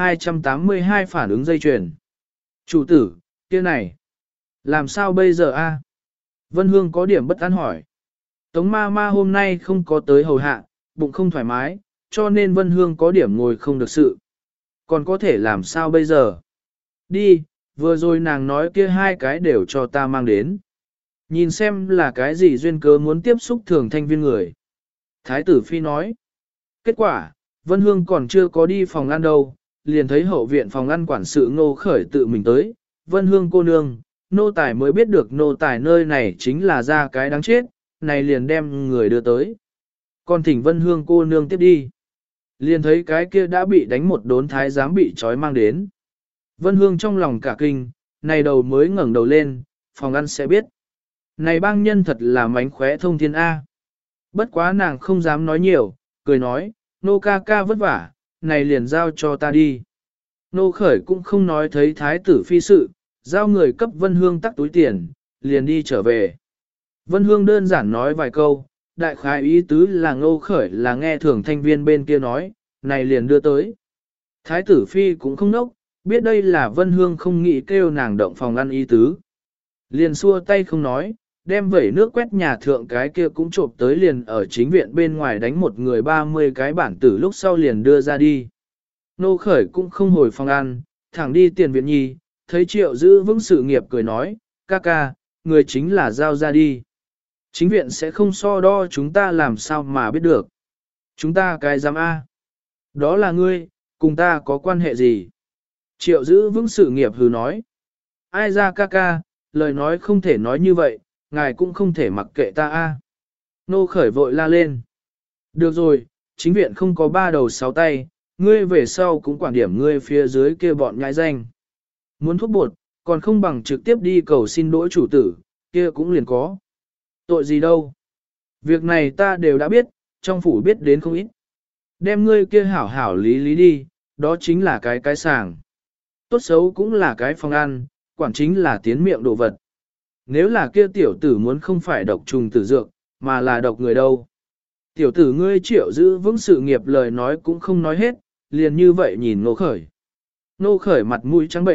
282 phản ứng dây chuyền. Chủ tử, kia này, làm sao bây giờ a? Vân Hương có điểm bất an hỏi. Tống ma ma hôm nay không có tới hầu hạ, bụng không thoải mái, cho nên Vân Hương có điểm ngồi không được sự. Còn có thể làm sao bây giờ? Đi, vừa rồi nàng nói kia hai cái đều cho ta mang đến. Nhìn xem là cái gì duyên cớ muốn tiếp xúc thường thanh viên người. Thái tử phi nói. Kết quả, Vân Hương còn chưa có đi phòng ăn đâu, liền thấy hậu viện phòng ăn quản sự Ngô Khởi tự mình tới. Vân Hương cô nương, nô tài mới biết được nô tài nơi này chính là ra cái đáng chết, này liền đem người đưa tới. Còn thỉnh Vân Hương cô nương tiếp đi. Liền thấy cái kia đã bị đánh một đốn thái giám bị trói mang đến. Vân Hương trong lòng cả kinh, này đầu mới ngẩng đầu lên, phòng ăn sẽ biết. Này bang nhân thật là mánh khóe thông thiên A. Bất quá nàng không dám nói nhiều, cười nói, nô ca ca vất vả, này liền giao cho ta đi. Nô Khởi cũng không nói thấy thái tử phi sự, giao người cấp Vân Hương tắc túi tiền, liền đi trở về. Vân Hương đơn giản nói vài câu, đại khái ý tứ là Ngô Khởi là nghe thường thanh viên bên kia nói, này liền đưa tới. Thái tử phi cũng không nốc, biết đây là Vân Hương không nghĩ kêu nàng động phòng ăn ý tứ. Liền xua tay không nói, đem vẩy nước quét nhà thượng cái kia cũng trộm tới liền ở chính viện bên ngoài đánh một người 30 cái bản tử lúc sau liền đưa ra đi. Nô Khởi cũng không hồi phòng ăn, thẳng đi tiền viện nhi, thấy Triệu giữ vững sự nghiệp cười nói, ca ca, người chính là giao ra đi. Chính viện sẽ không so đo chúng ta làm sao mà biết được. Chúng ta cái dám A. Đó là ngươi, cùng ta có quan hệ gì? Triệu giữ vững sự nghiệp hừ nói. Ai ra ca ca, lời nói không thể nói như vậy, ngài cũng không thể mặc kệ ta A. Nô Khởi vội la lên. Được rồi, chính viện không có ba đầu sáu tay, ngươi về sau cũng quản điểm ngươi phía dưới kia bọn nhãi danh. Muốn thuốc bột, còn không bằng trực tiếp đi cầu xin lỗi chủ tử, kia cũng liền có. Tội gì đâu. Việc này ta đều đã biết, trong phủ biết đến không ít. Đem ngươi kia hảo hảo lý lý đi, đó chính là cái sàng. Tốt xấu cũng là cái phòng ăn, quản chính là tiến miệng đồ vật. Nếu là kia tiểu tử muốn không phải độc trùng tử dược, mà là độc người đâu. Tiểu tử ngươi Triệu giữ vững sự nghiệp lời nói cũng không nói hết, liền như vậy nhìn Nô Khởi. Nô Khởi mặt mũi trắng bệnh,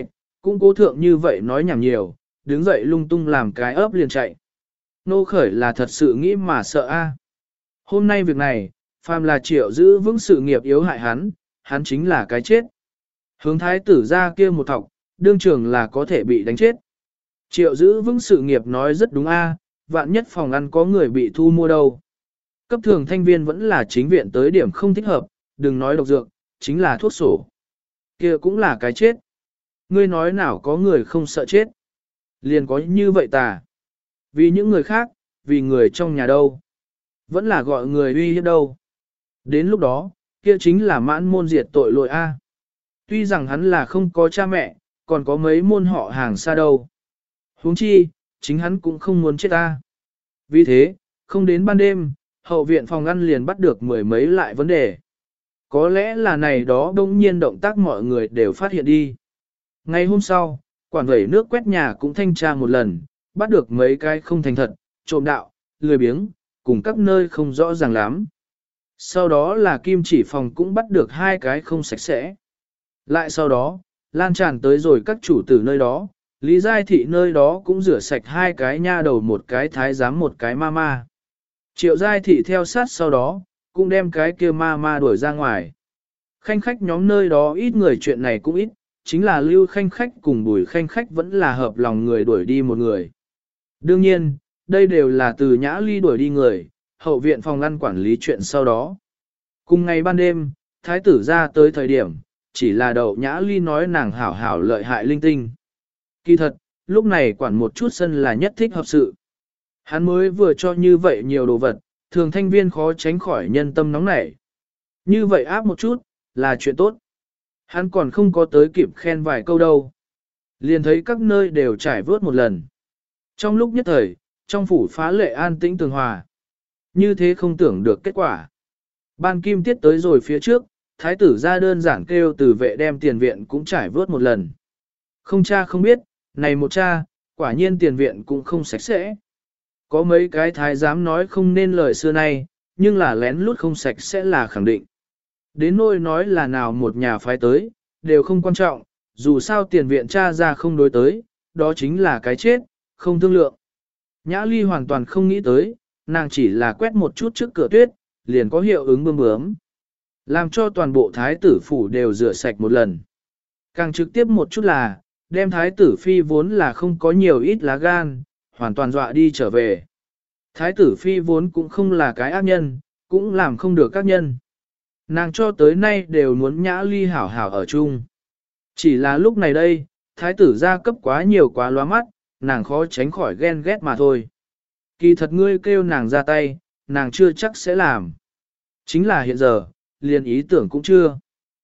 cũng cố thượng như vậy nói nhảm nhiều, đứng dậy lung tung làm cái ấp liền chạy. Nô khởi là thật sự nghĩ mà sợ a. Hôm nay việc này, phàm là Triệu giữ vững sự nghiệp yếu hại hắn chính là cái chết. Hướng thái tử ra kia một thọc, đương trường là có thể bị đánh chết. Triệu giữ vững sự nghiệp nói rất đúng a, vạn nhất phòng ăn có người bị thu mua đâu. Cấp thường thanh viên vẫn là chính viện tới điểm không thích hợp, đừng nói độc dược, chính là thuốc sổ. Kia cũng là cái chết. Ngươi nói nào có người không sợ chết. Liền có như vậy tà. Vì những người khác, vì người trong nhà đâu. Vẫn là gọi người uy hiếp đâu. Đến lúc đó, kia chính là mãn môn diệt tội lỗi A. Tuy rằng hắn là không có cha mẹ, còn có mấy môn họ hàng xa đâu. Huống chi, chính hắn cũng không muốn chết A. Vì thế, không đến ban đêm, hậu viện phòng ăn liền bắt được mười mấy lại vấn đề. Có lẽ là này đó đông nhiên động tác mọi người đều phát hiện đi. Ngày hôm sau, quản vẩy nước quét nhà cũng thanh tra một lần, bắt được mấy cái không thành thật, trộm đạo, lười biếng, cùng các nơi không rõ ràng lắm. Sau đó là kim chỉ phòng cũng bắt được hai cái không sạch sẽ. Lại sau đó, lan tràn tới rồi các chủ tử nơi đó, Lý Giai Thị nơi đó cũng rửa sạch hai cái nha đầu, một cái thái giám, một cái ma ma. Triệu Giai Thị theo sát sau đó, cũng đem cái kia ma ma đuổi ra ngoài. Khanh khách nhóm nơi đó ít người, chuyện này cũng ít, chính là Lưu Khanh khách cùng Bùi Khanh khách vẫn là hợp lòng người đuổi đi một người. Đương nhiên, đây đều là từ Nhã Ly đuổi đi người, hậu viện phòng ăn quản lý chuyện sau đó. Cùng ngày ban đêm, thái tử ra tới thời điểm, chỉ là đậu Nhã Ly nói nàng hảo hảo lợi hại linh tinh. Kỳ thật, lúc này quản một chút sân là nhất thích hợp sự. Hắn mới vừa cho như vậy nhiều đồ vật, thường thanh viên khó tránh khỏi nhân tâm nóng nảy. Như vậy áp một chút, là chuyện tốt. Hắn còn không có tới kịp khen vài câu đâu. Liền thấy các nơi đều trải vớt một lần. Trong lúc nhất thời, trong phủ phá lệ an tĩnh tường hòa. Như thế không tưởng được kết quả. Ban kim tiết tới rồi phía trước, thái tử ra đơn giản kêu từ vệ đem tiền viện cũng trải vớt một lần. Không cha không biết, này một cha, quả nhiên tiền viện cũng không sạch sẽ. Có mấy cái thái giám nói không nên lời xưa nay, nhưng là lén lút không sạch sẽ là khẳng định. Đến nỗi nói là nào một nhà phái tới, đều không quan trọng, dù sao tiền viện cha ra không đối tới, đó chính là cái chết, không thương lượng. Nhã Ly hoàn toàn không nghĩ tới, nàng chỉ là quét một chút trước cửa tuyết, liền có hiệu ứng bướm bướm. Làm cho toàn bộ thái tử phủ đều rửa sạch một lần. Càng trực tiếp một chút là, đem thái tử phi vốn là không có nhiều ít lá gan, hoàn toàn dọa đi trở về. Thái tử phi vốn cũng không là cái ác nhân, cũng làm không được các nhân. Nàng cho tới nay đều muốn Nhã Ly hảo hảo ở chung. Chỉ là lúc này đây, thái tử gia cấp quá nhiều quá lóa mắt, nàng khó tránh khỏi ghen ghét mà thôi. Kỳ thật ngươi kêu nàng ra tay, nàng chưa chắc sẽ làm. Chính là hiện giờ, liền ý tưởng cũng chưa.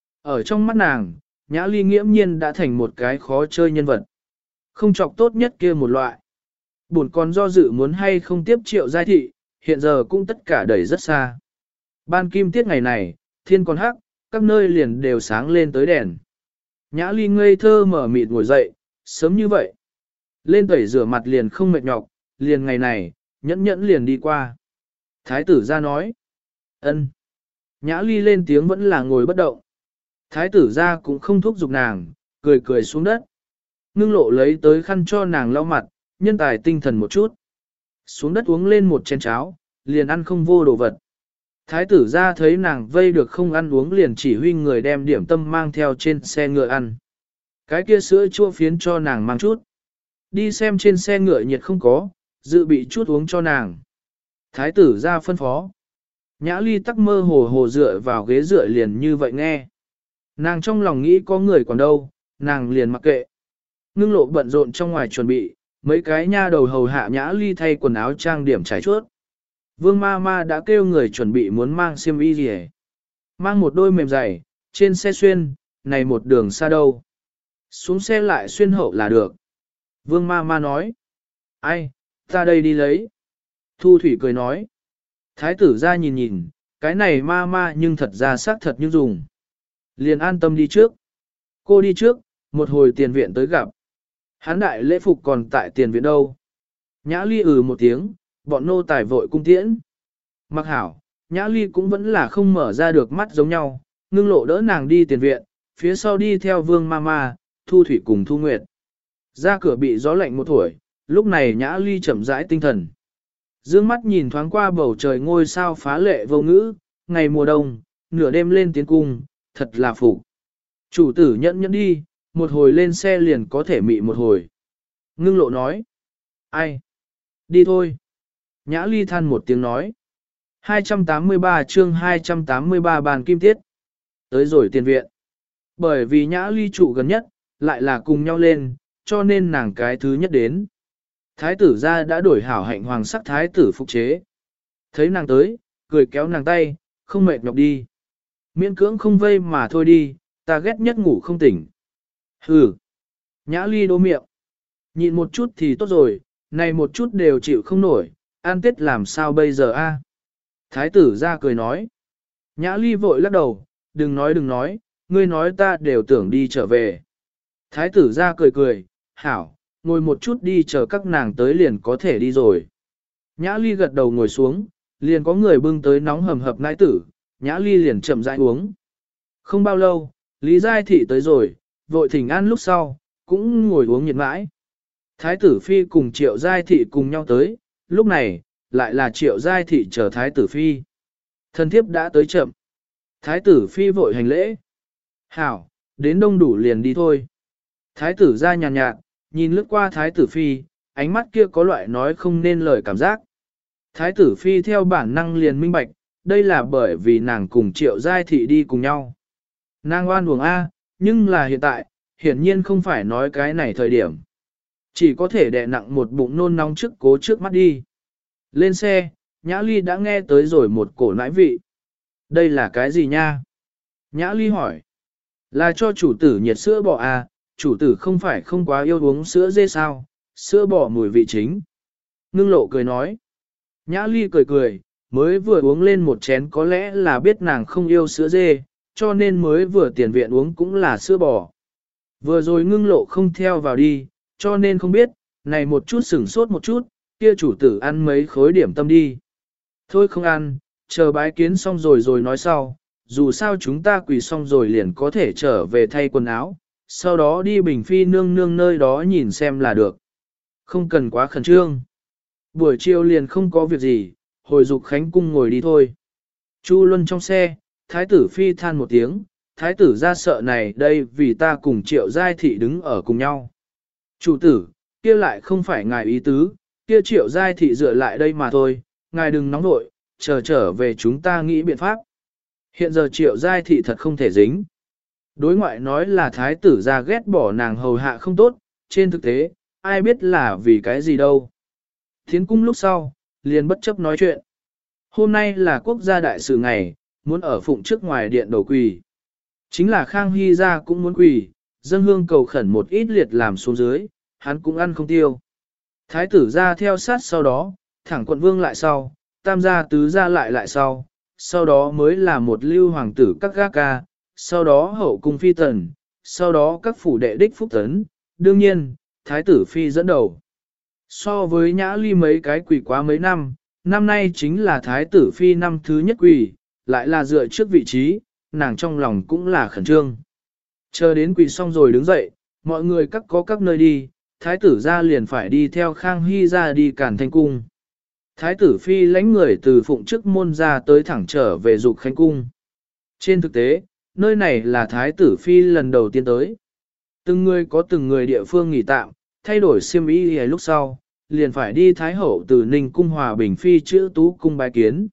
Ở trong mắt nàng, Nhã Ly nghiễm nhiên đã thành một cái khó chơi nhân vật. Không chọc tốt nhất kia một loại. Buồn còn do dự muốn hay không tiếp Triệu Giai Thị, hiện giờ cũng tất cả đẩy rất xa. Ban kim tiết ngày này, thiên còn hắc, các nơi liền đều sáng lên tới đèn. Nhã Ly ngây thơ mở mịt ngồi dậy, sớm như vậy. Lên tẩy rửa mặt liền không mệt nhọc, liền ngày này, nhẫn nhẫn liền đi qua. Thái tử ra nói. Ân. Nhã Ly lên tiếng vẫn là ngồi bất động. Thái tử ra cũng không thúc giục nàng, cười cười xuống đất. Ngưng lộ lấy tới khăn cho nàng lau mặt, nhân tài tinh thần một chút. Xuống đất uống lên một chén cháo, liền ăn không vô đồ vật. Thái tử ra thấy nàng vây được không ăn uống liền chỉ huy người đem điểm tâm mang theo trên xe ngựa ăn. Cái kia sữa chua phiến cho nàng mang chút. Đi xem trên xe ngựa nhiệt không có, dự bị chút uống cho nàng. Thái tử ra phân phó. Nhã Ly tắc mơ hồ hồ dựa vào ghế dựa liền như vậy nghe. Nàng trong lòng nghĩ có người còn đâu, nàng liền mặc kệ. Ngưng lộ bận rộn trong ngoài chuẩn bị, mấy cái nha đầu hầu hạ Nhã Ly thay quần áo trang điểm trải chuốt. Vương ma ma đã kêu người chuẩn bị muốn mang xiêm y gì hết. Mang một đôi mềm dày, trên xe xuyên, này một đường xa đâu. Xuống xe lại xuyên hậu là được. Vương ma ma nói. Ai, ta đây đi lấy. Thu Thủy cười nói. Thái tử ra nhìn nhìn, cái này ma ma nhưng thật ra xác thật như dùng. Liền an tâm đi trước. Cô đi trước, một hồi tiền viện tới gặp. Hán đại lễ phục còn tại tiền viện đâu. Nhã Ly một tiếng, bọn nô tài vội cung tiễn. Mặc hảo, Nhã Ly cũng vẫn là không mở ra được mắt giống nhau, ngưng lộ đỡ nàng đi tiền viện, phía sau đi theo Vương Mama, Thu Thủy cùng Thu Nguyệt. Ra cửa bị gió lạnh một thổi, lúc này Nhã Ly chậm rãi tinh thần. Dương mắt nhìn thoáng qua bầu trời ngôi sao phá lệ vô ngữ, ngày mùa đông, nửa đêm lên tiến cung, thật là phục. Chủ tử nhẫn nhẫn đi, một hồi lên xe liền có thể mị một hồi. Ngưng lộ nói. Ai? Đi thôi. Nhã Ly than một tiếng nói. 283 chương 283 bàn kim tiết. Tới rồi tiền viện. Bởi vì Nhã Ly trụ gần nhất, lại là cùng nhau lên, cho nên nàng cái thứ nhất đến. Thái tử ra đã đổi hảo hạnh hoàng sắc thái tử phục chế. Thấy nàng tới, cười kéo nàng tay, không mệt nhọc đi. Miễn cưỡng không vây mà thôi đi, ta ghét nhất ngủ không tỉnh. Hừ. Nhã Ly đô miệng. Nhịn một chút thì tốt rồi, này một chút đều chịu không nổi, ăn tết làm sao bây giờ a? Thái tử ra cười nói. Nhã Ly vội lắc đầu, đừng nói, ngươi nói ta đều tưởng đi trở về. Thái tử ra cười cười, hảo, ngồi một chút đi chờ các nàng tới liền có thể đi rồi. Nhã Ly gật đầu ngồi xuống, liền có người bưng tới nóng hầm hập nãi tử, Nhã Ly liền chậm rãi uống. Không bao lâu, Lý Giai Thị tới rồi, vội thỉnh an lúc sau, cũng ngồi uống nhiệt mãi. Thái tử Phi cùng Triệu Giai Thị cùng nhau tới, lúc này, lại là Triệu Giai Thị chờ Thái tử Phi. Thân thiếp đã tới chậm. Thái tử Phi vội hành lễ. Hảo, đến đông đủ liền đi thôi. Thái tử ra nhàn nhạt, nhìn lướt qua Thái tử Phi, ánh mắt kia có loại nói không nên lời cảm giác. Thái tử Phi theo bản năng liền minh bạch, đây là bởi vì nàng cùng Triệu Giai Thị đi cùng nhau. Nàng oan uổng A, nhưng là hiện tại, hiển nhiên không phải nói cái này thời điểm. Chỉ có thể đè nặng một bụng nôn nóng trước cố trước mắt đi. Lên xe, Nhã Ly đã nghe tới rồi một cổ nãi vị. Đây là cái gì nha? Nhã Ly hỏi. Là cho chủ tử nhiệt sữa bò à, chủ tử không phải không quá yêu uống sữa dê sao, sữa bò mùi vị chính. Ngưng lộ cười nói. Nhã Ly cười cười, mới vừa uống lên một chén có lẽ là biết nàng không yêu sữa dê, cho nên mới vừa tiền viện uống cũng là sữa bò. Vừa rồi ngưng lộ không theo vào đi, cho nên không biết, này một chút sửng sốt một chút, kia chủ tử ăn mấy khối điểm tâm đi. Thôi không ăn, chờ bái kiến xong rồi nói sau, dù sao chúng ta quỳ xong rồi liền có thể trở về thay quần áo, sau đó đi Bình Phi nương nương nơi đó nhìn xem là được. Không cần quá khẩn trương. Buổi chiều liền không có việc gì, hồi dục Khánh cung ngồi đi thôi. Chu Luân trong xe, Thái tử Phi than một tiếng, Thái tử ra sợ này đây vì ta cùng Triệu Giai Thị đứng ở cùng nhau. Chủ tử, kia lại không phải ngài ý tứ, kia Triệu Giai Thị dựa lại đây mà thôi, ngài đừng nóng nội, trở về chúng ta nghĩ biện pháp. Hiện giờ Triệu Giai Thị thật không thể dính. Đối ngoại nói là thái tử ra ghét bỏ nàng hầu hạ không tốt, trên thực tế, ai biết là vì cái gì đâu. Thiến cung lúc sau, liền bất chấp nói chuyện. Hôm nay là quốc gia đại sự ngày, muốn ở phụng trước ngoài điện đầu quỳ. Chính là Khang Hy gia cũng muốn quỳ, dâng hương cầu khẩn một ít liệt làm xuống dưới, hắn cũng ăn không tiêu. Thái tử ra theo sát sau đó, thẳng quận vương lại sau, tam gia tứ gia lại sau đó mới là một lưu hoàng tử các gác ca, sau đó hậu cung phi tần, sau đó các phủ đệ đích phúc tấn, đương nhiên, thái tử phi dẫn đầu. So với Nhã Ly mấy cái quỷ quá mấy năm, năm nay chính là thái tử phi năm thứ nhất quỷ, lại là dựa trước vị trí, nàng trong lòng cũng là khẩn trương. Chờ đến quỷ xong rồi đứng dậy, mọi người có các nơi đi, thái tử ra liền phải đi theo Khang Hy ra đi Càn Thanh Cung. Thái tử phi lãnh người từ phụng chức môn ra tới thẳng trở về Dục Khánh Cung. Trên thực tế, nơi này là thái tử phi lần đầu tiên tới. Từng người có từng người địa phương nghỉ tạm, thay đổi xiêm y lúc sau, liền phải đi thái hậu từ Ninh Cung Hòa Bình phi chữ Tú Cung bái kiến.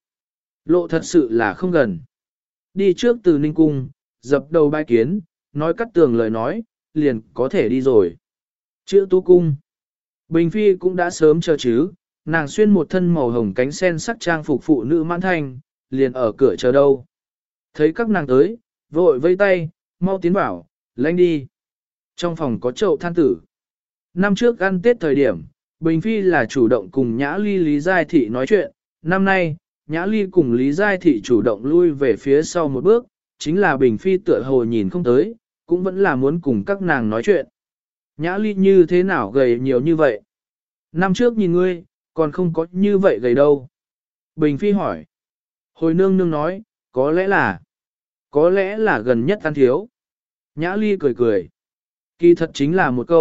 Lộ thật sự là không gần. Đi trước từ Ninh Cung, dập đầu bái kiến, nói cắt tường lời nói, liền có thể đi rồi. Chữ Tú Cung. Bình phi cũng đã sớm chờ chứ, nàng xuyên một thân màu hồng cánh sen sắc trang phục phụ nữ mãn thanh, liền ở cửa chờ đâu. Thấy các nàng tới, vội vây tay, mau tiến vào, lãnh đi. Trong phòng có chậu than tử. Năm trước ăn Tết thời điểm, Bình Phi là chủ động cùng Nhã Ly Lý Giai Thị nói chuyện. Năm nay, Nhã Ly cùng Lý Giai Thị chủ động lui về phía sau một bước, chính là Bình Phi tựa hồ nhìn không tới, cũng vẫn là muốn cùng các nàng nói chuyện. Nhã Ly như thế nào gầy nhiều như vậy? Năm trước nhìn ngươi, còn không có như vậy gầy đâu. Bình Phi hỏi. Hồi nương nương nói, có lẽ là gần nhất ăn thiếu. Nhã Ly cười cười. Kỳ thật chính là một câu,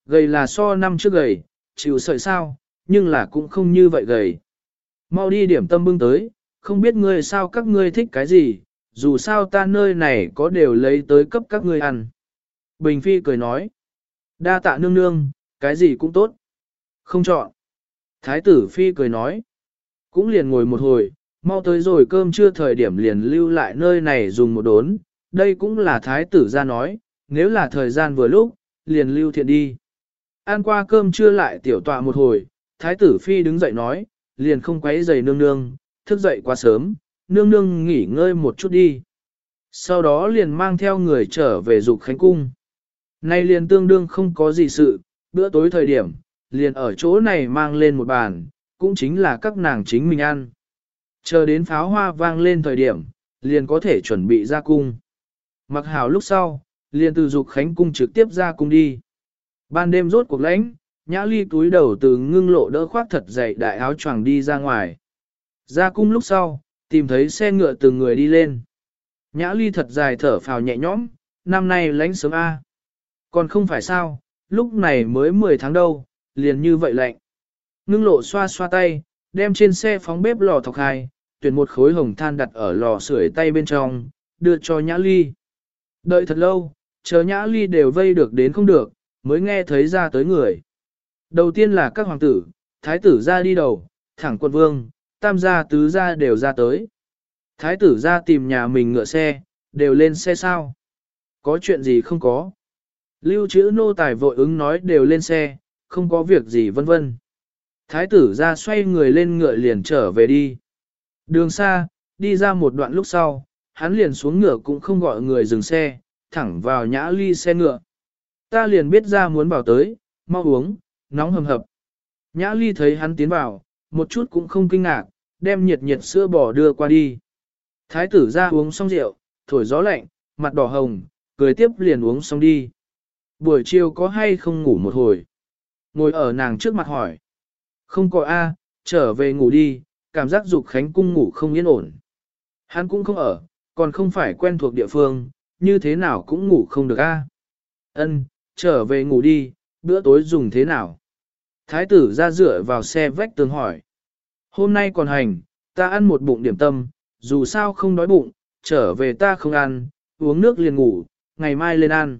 gầy là so năm trước gầy, chịu sợi sao, nhưng là cũng không như vậy gầy. Mau đi điểm tâm bưng tới, không biết ngươi sao các ngươi thích cái gì, dù sao ta nơi này có đều lấy tới cấp các ngươi ăn. Bình Phi cười nói, đa tạ nương nương, cái gì cũng tốt. Không chọn. Thái tử Phi cười nói, cũng liền ngồi một hồi, mau tới rồi cơm trưa thời điểm liền lưu lại nơi này dùng một đốn, đây cũng là thái tử ra nói, nếu là thời gian vừa lúc, liền lưu thiện đi. Ăn qua cơm trưa lại tiểu tọa một hồi, thái tử Phi đứng dậy nói, liền không quấy giày nương nương, thức dậy quá sớm, nương nương nghỉ ngơi một chút đi. Sau đó liền mang theo người trở về Dục Khánh Cung. Nay liền tương đương không có gì sự, bữa tối thời điểm, liền ở chỗ này mang lên một bàn, cũng chính là các nàng chính mình ăn. Chờ đến pháo hoa vang lên thời điểm, liền có thể chuẩn bị ra cung. Mặc hảo lúc sau, liền từ Dục Khánh Cung trực tiếp ra cung đi. Ban đêm rốt cuộc lãnh, Nhã Ly túi đầu từ Ngưng Lộ đỡ khoác thật dày đại áo choàng đi ra ngoài. Ra cung lúc sau, tìm thấy xe ngựa từng người đi lên. Nhã Ly thật dài thở phào nhẹ nhõm, năm nay lãnh sớm A. Còn không phải sao, lúc này mới 10 tháng đâu, liền như vậy lạnh. Ngưng Lộ xoa xoa tay, đem trên xe phóng bếp lò thọc hai, tuyển một khối hồng than đặt ở lò sưởi tay bên trong, đưa cho Nhã Ly. Đợi thật lâu, chờ Nhã Ly đều vây được đến không được, mới nghe thấy ra tới người. Đầu tiên là các hoàng tử, thái tử ra đi đầu, thẳng quân vương, tam gia tứ gia đều ra tới. Thái tử ra tìm nhà mình ngựa xe, đều lên xe sao? Có chuyện gì không có? Lưu trữ nô tài vội ứng nói đều lên xe, không có việc gì vân vân. Thái tử ra xoay người lên ngựa liền trở về đi. Đường xa, đi ra một đoạn lúc sau, hắn liền xuống ngựa cũng không gọi người dừng xe, thẳng vào Nhã Ly xe ngựa. Ta liền biết ra muốn bảo tới, mau uống, nóng hầm hập. Nhã Ly thấy hắn tiến vào, một chút cũng không kinh ngạc, đem nhiệt nhiệt sữa bò đưa qua đi. Thái tử ra uống xong rượu, thổi gió lạnh, mặt đỏ hồng, cười tiếp liền uống xong đi. Buổi chiều có hay không ngủ một hồi? Ngồi ở nàng trước mặt hỏi. Không có A, trở về ngủ đi, cảm giác Dục Khánh Cung ngủ không yên ổn. Hắn cũng không ở, còn không phải quen thuộc địa phương, như thế nào cũng ngủ không được A. Ân, trở về ngủ đi, bữa tối dùng thế nào? Thái tử ra dựa vào xe vách tường hỏi. Hôm nay còn hành, ta ăn một bụng điểm tâm, dù sao không đói bụng, trở về ta không ăn, uống nước liền ngủ, ngày mai lên ăn.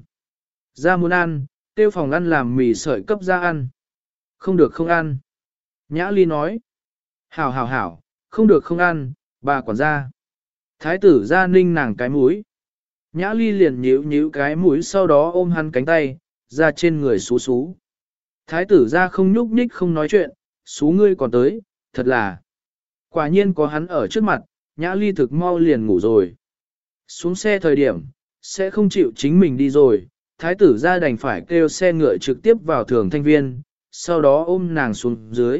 Ra muốn ăn, tiêu phòng ăn làm mì sợi cấp ra ăn. Không được không ăn. Nhã Ly nói. Hảo hảo hảo, không được không ăn, bà quản gia. Thái tử ra ninh nàng cái mũi. Nhã Ly liền nhíu nhíu cái mũi sau đó ôm hắn cánh tay, ra trên người xú xú. Thái tử ra không nhúc nhích không nói chuyện, xú ngươi còn tới, thật là. Quả nhiên có hắn ở trước mặt, Nhã Ly thực mau liền ngủ rồi. Xuống xe thời điểm, sẽ không chịu chính mình đi rồi, thái tử ra đành phải kêu xe ngựa trực tiếp vào Thường Thanh Viên, sau đó ôm nàng xuống dưới.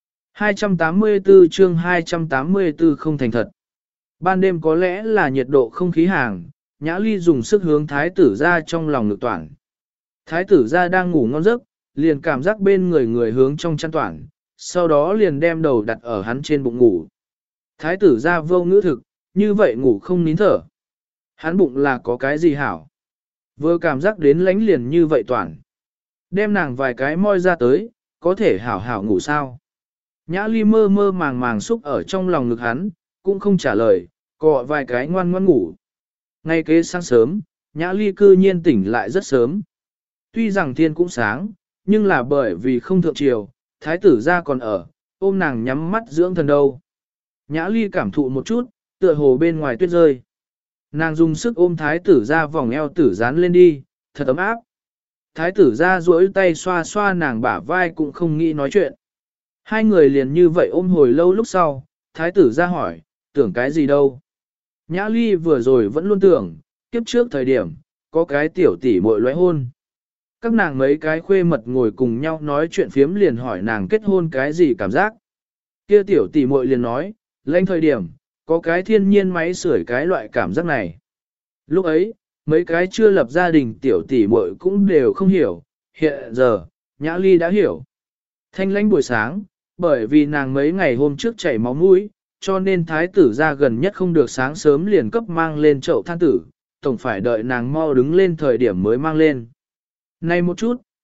284 chương 284 không thành thật. Ban đêm có lẽ là nhiệt độ không khí hàng, Nhã Ly dùng sức hướng thái tử ra trong lòng ngực toàn. Thái tử ra đang ngủ ngon giấc, liền cảm giác bên người người hướng trong chăn toàn, sau đó liền đem đầu đặt ở hắn trên bụng ngủ. Thái tử ra vô ngữ thực, như vậy ngủ không nín thở. Hắn bụng là có cái gì hảo. Vừa cảm giác đến lánh liền như vậy toàn. Đem nàng vài cái moi ra tới, có thể hảo hảo ngủ sao. Nhã Ly mơ mơ màng màng xúc ở trong lòng ngực hắn, cũng không trả lời, cọ vài cái ngoan ngoan ngủ. Ngay kế sáng sớm, Nhã Ly cư nhiên tỉnh lại rất sớm. Tuy rằng thiên cũng sáng, nhưng là bởi vì không thượng triều, thái tử ra còn ở, ôm nàng nhắm mắt dưỡng thần đâu. Nhã Ly cảm thụ một chút, tựa hồ bên ngoài tuyết rơi. Nàng dùng sức ôm thái tử ra vòng eo tử dán lên đi, thật ấm áp. Thái tử ra duỗi tay xoa xoa nàng bả vai cũng không nghĩ nói chuyện. Hai người liền như vậy ôm hồi lâu lúc sau, thái tử ra hỏi, tưởng cái gì đâu. Nhã Ly vừa rồi vẫn luôn tưởng, kiếp trước thời điểm, có cái tiểu tỷ muội lóe hôn. Các nàng mấy cái khuê mật ngồi cùng nhau nói chuyện phiếm liền hỏi nàng kết hôn cái gì cảm giác. Kia tiểu tỷ muội liền nói, lên thời điểm, có cái thiên nhiên máy sưởi cái loại cảm giác này. Lúc ấy, mấy cái chưa lập gia đình tiểu tỷ muội cũng đều không hiểu, hiện giờ, Nhã Ly đã hiểu. Thanh lãnh buổi sáng, bởi vì nàng mấy ngày hôm trước chảy máu mũi, cho nên thái tử ra gần nhất không được sáng sớm liền cấp mang lên chậu than tử, tổng phải đợi nàng mau đứng lên thời điểm mới mang lên. Này một chút,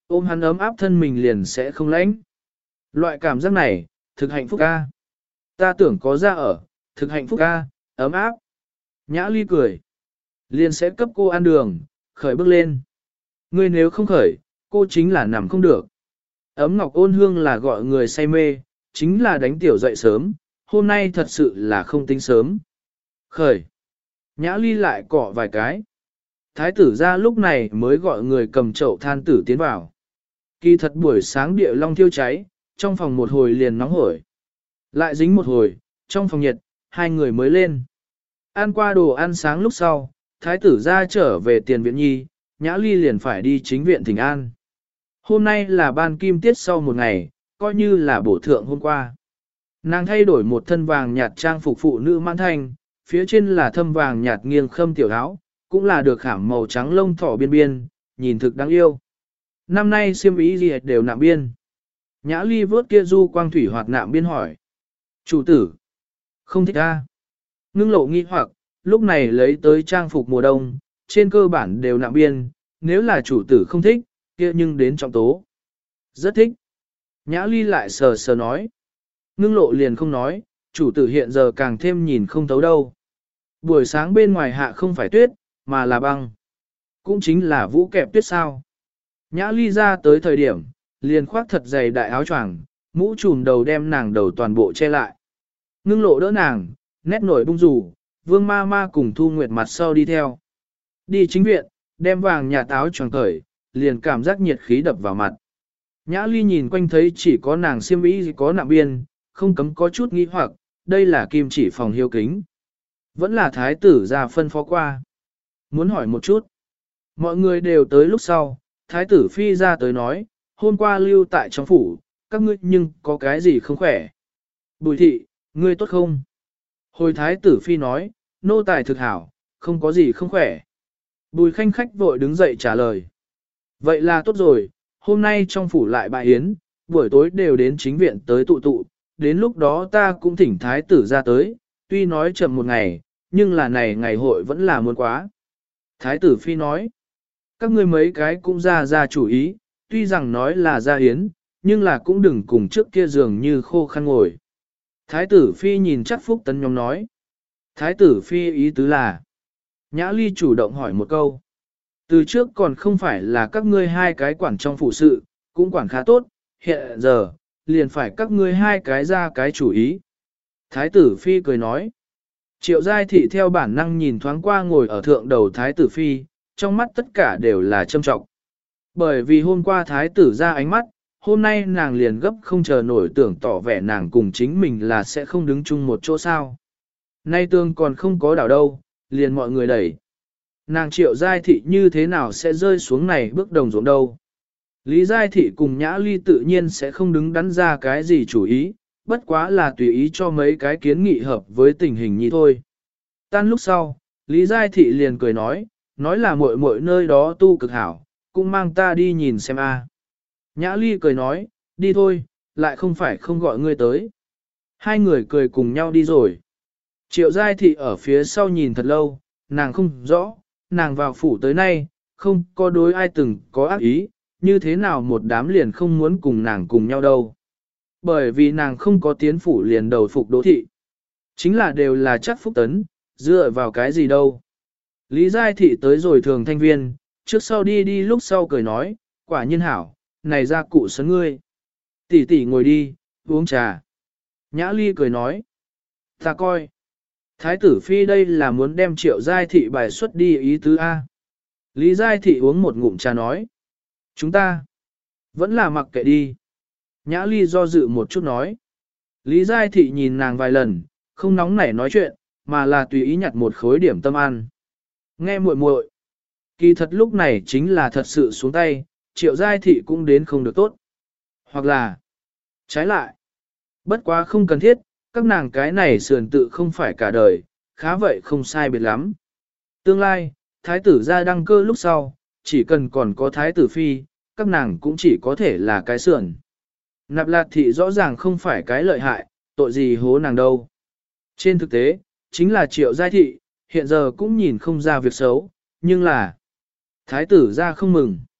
Ôm hắn ấm áp thân mình liền sẽ không lạnh. Loại cảm giác này, thực hạnh phúc ca. Ta tưởng có ra ở, thực hạnh phúc ca, ấm áp. Nhã Ly cười. Liền sẽ cấp cô ăn đường, khởi bước lên. Ngươi nếu không khởi, cô chính là nằm không được. Ấm ngọc ôn hương là gọi người say mê, chính là đánh tiểu dậy sớm, hôm nay thật sự là không tính sớm. Khởi. Nhã Ly lại cọ vài cái. Thái tử ra lúc này mới gọi người cầm chậu than tử tiến vào. Kỳ thật buổi sáng địa long thiêu cháy, trong phòng một hồi liền nóng hổi. Lại dính một hồi, trong phòng nhiệt, hai người mới lên. Ăn qua đồ ăn sáng lúc sau, thái tử ra trở về tiền viện nhi, Nhã Ly liền phải đi chính viện thỉnh an. Hôm nay là ban kim tiết sau một ngày, coi như là bổ thượng hôm qua. Nàng thay đổi một thân vàng nhạt trang phục phụ nữ mãn thanh, phía trên là thâm vàng nhạt nghiêng khâm tiểu áo, cũng là được khảm màu trắng lông thỏ biên biên, nhìn thực đáng yêu. Năm nay xiêm y gì đều nạm biên. Nhã Ly vớt kia du quang thủy hoạt nạm biên hỏi. Chủ tử, không thích a? Ngưng lộ nghi hoặc, lúc này lấy tới trang phục mùa đông, trên cơ bản đều nạm biên, nếu là chủ tử không thích, kia nhưng đến trọng tố. Rất thích. Nhã Ly lại sờ sờ nói. Ngưng lộ liền không nói, chủ tử hiện giờ càng thêm nhìn không thấu đâu. Buổi sáng bên ngoài hạ không phải tuyết, mà là băng. Cũng chính là vũ kẹp tuyết sao. Nhã Ly ra tới thời điểm, liền khoác thật dày đại áo choàng, mũ trùm đầu đem nàng đầu toàn bộ che lại. Ngưng lộ đỡ nàng, nét nổi bung rủ, vương ma ma cùng Thu Nguyệt mặt sau đi theo. Đi chính viện, đem vàng nhà táo choàng cởi, liền cảm giác nhiệt khí đập vào mặt. Nhã Ly nhìn quanh thấy chỉ có nàng xiêm y có nạm biên, không cấm có chút nghi hoặc, đây là kim chỉ phòng hiếu kính. Vẫn là thái tử ra phân phó qua. Muốn hỏi một chút. Mọi người đều tới lúc sau, thái tử phi ra tới nói, hôm qua lưu tại trong phủ, các ngươi nhưng có cái gì không khỏe. Bùi thị, ngươi tốt không? Hồi thái tử phi nói, nô tài thực hảo, không có gì không khỏe. Bùi khanh khách vội đứng dậy trả lời. Vậy là tốt rồi, hôm nay trong phủ lại bại yến, buổi tối đều đến chính viện tới tụ tụ, đến lúc đó ta cũng thỉnh thái tử ra tới, tuy nói chậm một ngày, nhưng là này ngày hội vẫn là muôn quá. Thái tử phi nói, các ngươi mấy cái cũng ra chủ ý, tuy rằng nói là ra yến, nhưng là cũng đừng cùng trước kia dường như khô khăn ngồi. Thái tử phi nhìn chắc phúc tấn nhóm nói. Thái tử phi ý tứ là, Nhã Ly chủ động hỏi một câu. Từ trước còn không phải là các ngươi hai cái quản trong phụ sự, cũng quản khá tốt, hiện giờ, liền phải các ngươi hai cái ra cái chủ ý. Thái tử phi cười nói. Triệu giai thị theo bản năng nhìn thoáng qua ngồi ở thượng đầu thái tử phi, trong mắt tất cả đều là châm trọng. Bởi vì hôm qua thái tử ra ánh mắt, hôm nay nàng liền gấp không chờ nổi tưởng tỏ vẻ nàng cùng chính mình là sẽ không đứng chung một chỗ sao. Nay tương còn không có đảo đâu, liền mọi người đẩy. Nàng triệu giai thị như thế nào sẽ rơi xuống này bước đồng ruộng đâu. Lý giai thị cùng Nhã Ly tự nhiên sẽ không đứng đắn ra cái gì chủ ý, bất quá là tùy ý cho mấy cái kiến nghị hợp với tình hình như thôi. Tan lúc sau, Lý giai thị liền cười nói là muội muội nơi đó tu cực hảo, cũng mang ta đi nhìn xem a. Nhã Ly cười nói, đi thôi, lại không phải không gọi ngươi tới. Hai người cười cùng nhau đi rồi. Triệu giai thị ở phía sau nhìn thật lâu, nàng không rõ, nàng vào phủ tới nay, không có đối ai từng có ác ý, như thế nào một đám liền không muốn cùng nàng cùng nhau đâu. Bởi vì nàng không có tiến phủ liền đầu phục đỗ thị. Chính là đều là chắc phúc tấn, dựa vào cái gì đâu. Lý giai thị tới rồi thường thanh viên, trước sau đi lúc sau cười nói, quả nhiên hảo, này ra cụ sấn ngươi. Tỷ tỷ ngồi đi, uống trà. Nhã Ly cười nói, ta coi. Thái tử phi đây là muốn đem triệu giai thị bài xuất đi ý tứ A. Lý giai thị uống một ngụm trà nói. Chúng ta vẫn là mặc kệ đi. Nhã Ly do dự một chút nói. Lý giai thị nhìn nàng vài lần, không nóng nảy nói chuyện, mà là tùy ý nhặt một khối điểm tâm ăn. Nghe muội muội, kỳ thật lúc này chính là thật sự xuống tay, triệu giai thị cũng đến không được tốt. Hoặc là, trái lại, bất quá không cần thiết, các nàng cái này sườn tự không phải cả đời, khá vậy không sai biệt lắm. Tương lai, thái tử ra đăng cơ lúc sau, chỉ cần còn có thái tử phi, các nàng cũng chỉ có thể là cái sườn. Nạp Lạt thị rõ ràng không phải cái lợi hại, tội gì hố nàng đâu. Trên thực tế, chính là triệu giai thị, hiện giờ cũng nhìn không ra việc xấu, nhưng là thái tử ra không mừng.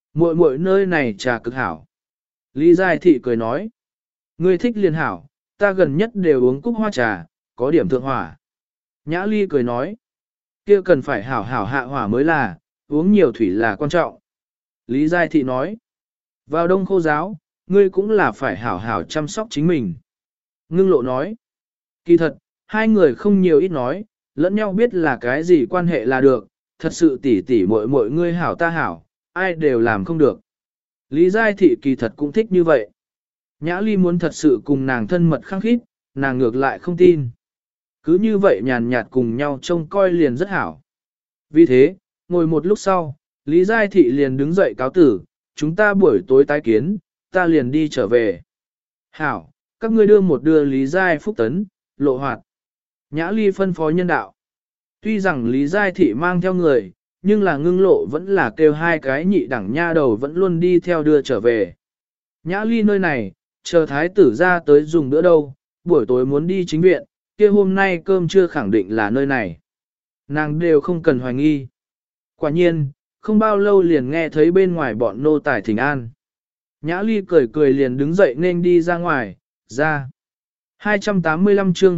Muội muội nơi này trà cực hảo. Lý Giai Thị cười nói. Ngươi thích liền hảo, ta gần nhất đều uống cúc hoa trà, có điểm thượng hỏa. Nhã Ly cười nói. Kia cần phải hảo hảo hạ hỏa mới là, uống nhiều thủy là quan trọng. Lý Giai Thị nói. Vào đông khô giáo, ngươi cũng là phải hảo hảo chăm sóc chính mình. Ngưng Lộ nói. Kỳ thật, hai người không nhiều ít nói, lẫn nhau biết là cái gì quan hệ là được, thật sự tỉ tỉ muội muội ngươi hảo ta hảo, ai đều làm không được. Lý Giai Thị kỳ thật cũng thích như vậy. Nhã Ly muốn thật sự cùng nàng thân mật khăng khít, nàng ngược lại không tin. Cứ như vậy nhàn nhạt cùng nhau trông coi liền rất hảo. Vì thế, ngồi một lúc sau, Lý Giai Thị liền đứng dậy cáo tử, chúng ta buổi tối tái kiến, ta liền đi trở về. Hảo, các ngươi đưa Lý Giai Phúc Tấn, Lộ Hoạt. Nhã Ly phân phó nhân đạo. Tuy rằng Lý Giai Thị mang theo người, nhưng là Ngưng Lộ vẫn là kêu hai cái nhị đẳng nha đầu vẫn luôn đi theo đưa trở về. Nhã Ly nơi này, chờ thái tử ra tới dùng bữa đâu, buổi tối muốn đi chính viện, kia hôm nay cơm chưa khẳng định là nơi này. Nàng đều không cần hoài nghi. Quả nhiên, không bao lâu liền nghe thấy bên ngoài bọn nô tài thỉnh an. Nhã Ly cười cười liền đứng dậy nên đi ra ngoài, ra. 285 chương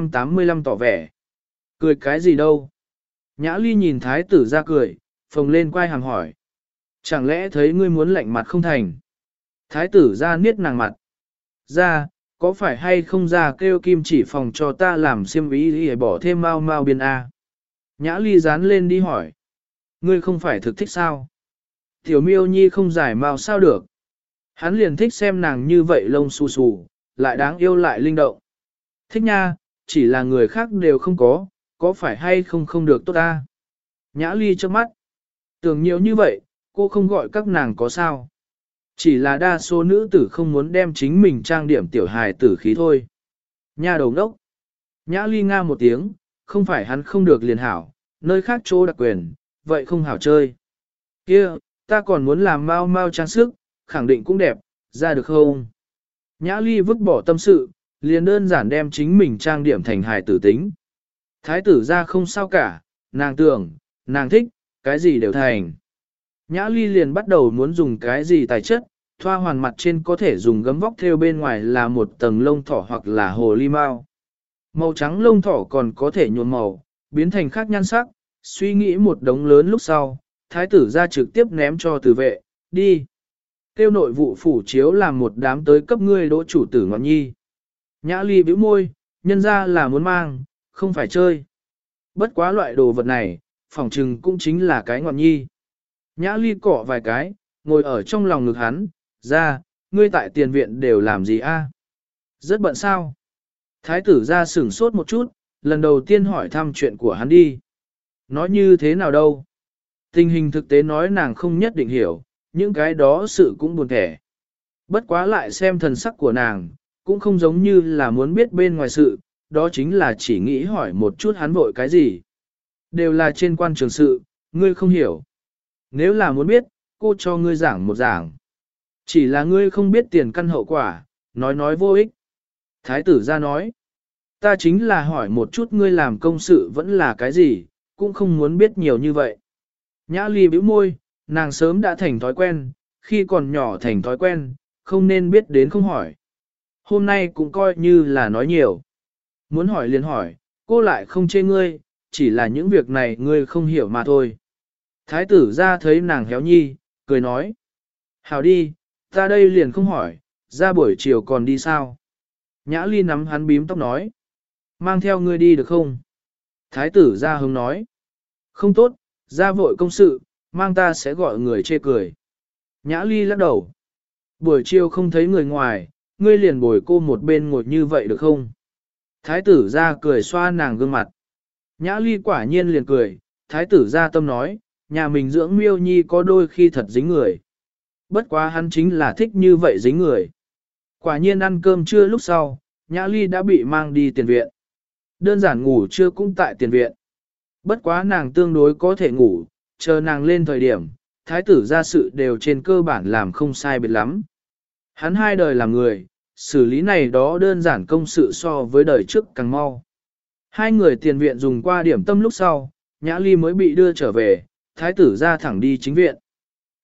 285 tỏ vẻ. Cười cái gì đâu? Nhã Ly nhìn thái tử ra cười, phồng lên quay hàm hỏi. Chẳng lẽ thấy ngươi muốn lạnh mặt không thành? Thái tử ra niết nàng mặt. Ra, có phải hay không ra kêu kim chỉ phòng cho ta làm xiêm ý để bỏ thêm mau mau biên A? Nhã Ly dán lên đi hỏi. Ngươi không phải thực thích sao? Tiểu miêu nhi không giải mau sao được? Hắn liền thích xem nàng như vậy lông xù xù, lại đáng yêu lại linh động. Thích nha, chỉ là người khác đều không có phải hay không không được tốt ta? Nhã Ly trước mắt. Tưởng nhiều như vậy, cô không gọi các nàng có sao? Chỉ là đa số nữ tử không muốn đem chính mình trang điểm tiểu hài tử khí thôi. Nha đầu đốc. Nhã Ly nga một tiếng, không phải hắn không được liền hảo, nơi khác chỗ đặc quyền, vậy không hảo chơi. Kia, ta còn muốn làm mau mau trang sức, khẳng định cũng đẹp, ra được không? Nhã Ly vứt bỏ tâm sự, liền đơn giản đem chính mình trang điểm thành hài tử tính. Thái tử ra không sao cả, nàng tưởng, nàng thích, cái gì đều thành. Nhã Ly liền bắt đầu muốn dùng cái gì tài chất, thoa hoàn mặt trên có thể dùng gấm vóc theo bên ngoài là một tầng lông thỏ hoặc là hồ ly mao. Màu trắng lông thỏ còn có thể nhuộm màu, biến thành khác nhan sắc, suy nghĩ một đống lớn lúc sau, thái tử ra trực tiếp ném cho tử vệ, đi. Tiêu nội vụ phủ chiếu làm một đám tới cấp ngươi đỗ chủ tử ngọn nhi. Nhã Ly bĩu môi, nhân ra là muốn mang, không phải chơi. Bất quá loại đồ vật này, phỏng trừng cũng chính là cái ngọn nhi. Nhã Ly cọ vài cái, ngồi ở trong lòng ngực hắn, ra, ngươi tại tiền viện đều làm gì a? Rất bận sao? Thái tử ra sửng sốt một chút, lần đầu tiên hỏi thăm chuyện của hắn đi. Nói như thế nào đâu? Tình hình thực tế nói nàng không nhất định hiểu, những cái đó sự cũng buồn thẻ. Bất quá lại xem thần sắc của nàng, cũng không giống như là muốn biết bên ngoài sự, đó chính là chỉ nghĩ hỏi một chút hắn vội cái gì. Đều là trên quan trường sự, ngươi không hiểu. Nếu là muốn biết, cô cho ngươi giảng một giảng. Chỉ là ngươi không biết tiền căn hậu quả, nói vô ích. Thái tử ra nói, ta chính là hỏi một chút ngươi làm công sự vẫn là cái gì, cũng không muốn biết nhiều như vậy. Nhã Ly bĩu môi, nàng sớm đã thành thói quen, khi còn nhỏ thành thói quen, không nên biết đến không hỏi. Hôm nay cũng coi như là nói nhiều. Muốn hỏi liền hỏi, cô lại không chê ngươi, chỉ là những việc này ngươi không hiểu mà thôi. Thái tử ra thấy nàng héo nhi, cười nói. Hảo đi, ta đây liền không hỏi, ra buổi chiều còn đi sao? Nhã Ly nắm hắn bím tóc nói. Mang theo ngươi đi được không? Thái tử ra hứng nói. Không tốt, ra vội công sự, mang ta sẽ gọi người chê cười. Nhã Ly lắc đầu. Buổi chiều không thấy người ngoài, ngươi liền bồi cô một bên ngồi như vậy được không? Thái tử ra cười xoa nàng gương mặt. Nhã Ly quả nhiên liền cười, thái tử ra tâm nói, nhà mình dưỡng miêu nhi có đôi khi thật dính người. Bất quá hắn chính là thích như vậy dính người. Quả nhiên ăn cơm trưa lúc sau, Nhã Ly đã bị mang đi tiền viện. Đơn giản ngủ trưa cũng tại tiền viện. Bất quá nàng tương đối có thể ngủ, chờ nàng lên thời điểm, thái tử ra sự đều trên cơ bản làm không sai biệt lắm. Hắn hai đời làm người, xử lý này đó đơn giản công sự so với đời trước càng mau. Hai người tiền viện dùng qua điểm tâm lúc sau, Nhã Ly mới bị đưa trở về, thái tử ra thẳng đi chính viện.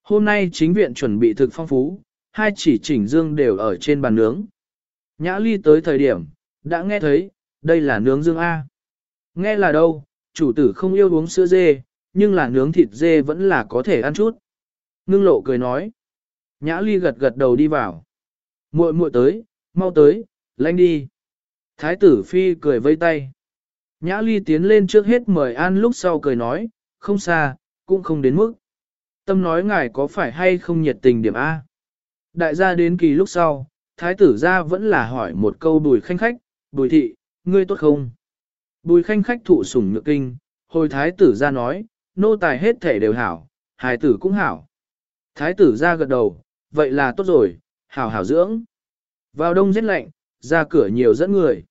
Hôm nay chính viện chuẩn bị thực phong phú, hai chỉ chỉnh dương đều ở trên bàn nướng. Nhã Ly tới thời điểm, đã nghe thấy, đây là nướng dương A. Nghe là đâu, chủ tử không yêu uống sữa dê, nhưng là nướng thịt dê vẫn là có thể ăn chút. Ngưng lộ cười nói. Nhã Ly gật gật đầu đi vào. Muội muội tới, mau tới, lanh đi. Thái tử phi cười vây tay. Nhã Ly tiến lên trước hết mời ăn lúc sau cười nói, không xa, cũng không đến mức. Tâm nói ngài có phải hay không nhiệt tình điểm A. Đại gia đến kỳ lúc sau, thái tử gia vẫn là hỏi một câu Bùi Khanh khách, Bùi thị, ngươi tốt không? Bùi Khanh khách thụ sủng nhược kinh, hồi thái tử gia nói, nô tài hết thể đều hảo, hài tử cũng hảo. Thái tử gia gật đầu, vậy là tốt rồi, hảo hảo dưỡng. Vào đông rét lạnh, ra cửa nhiều dẫn người.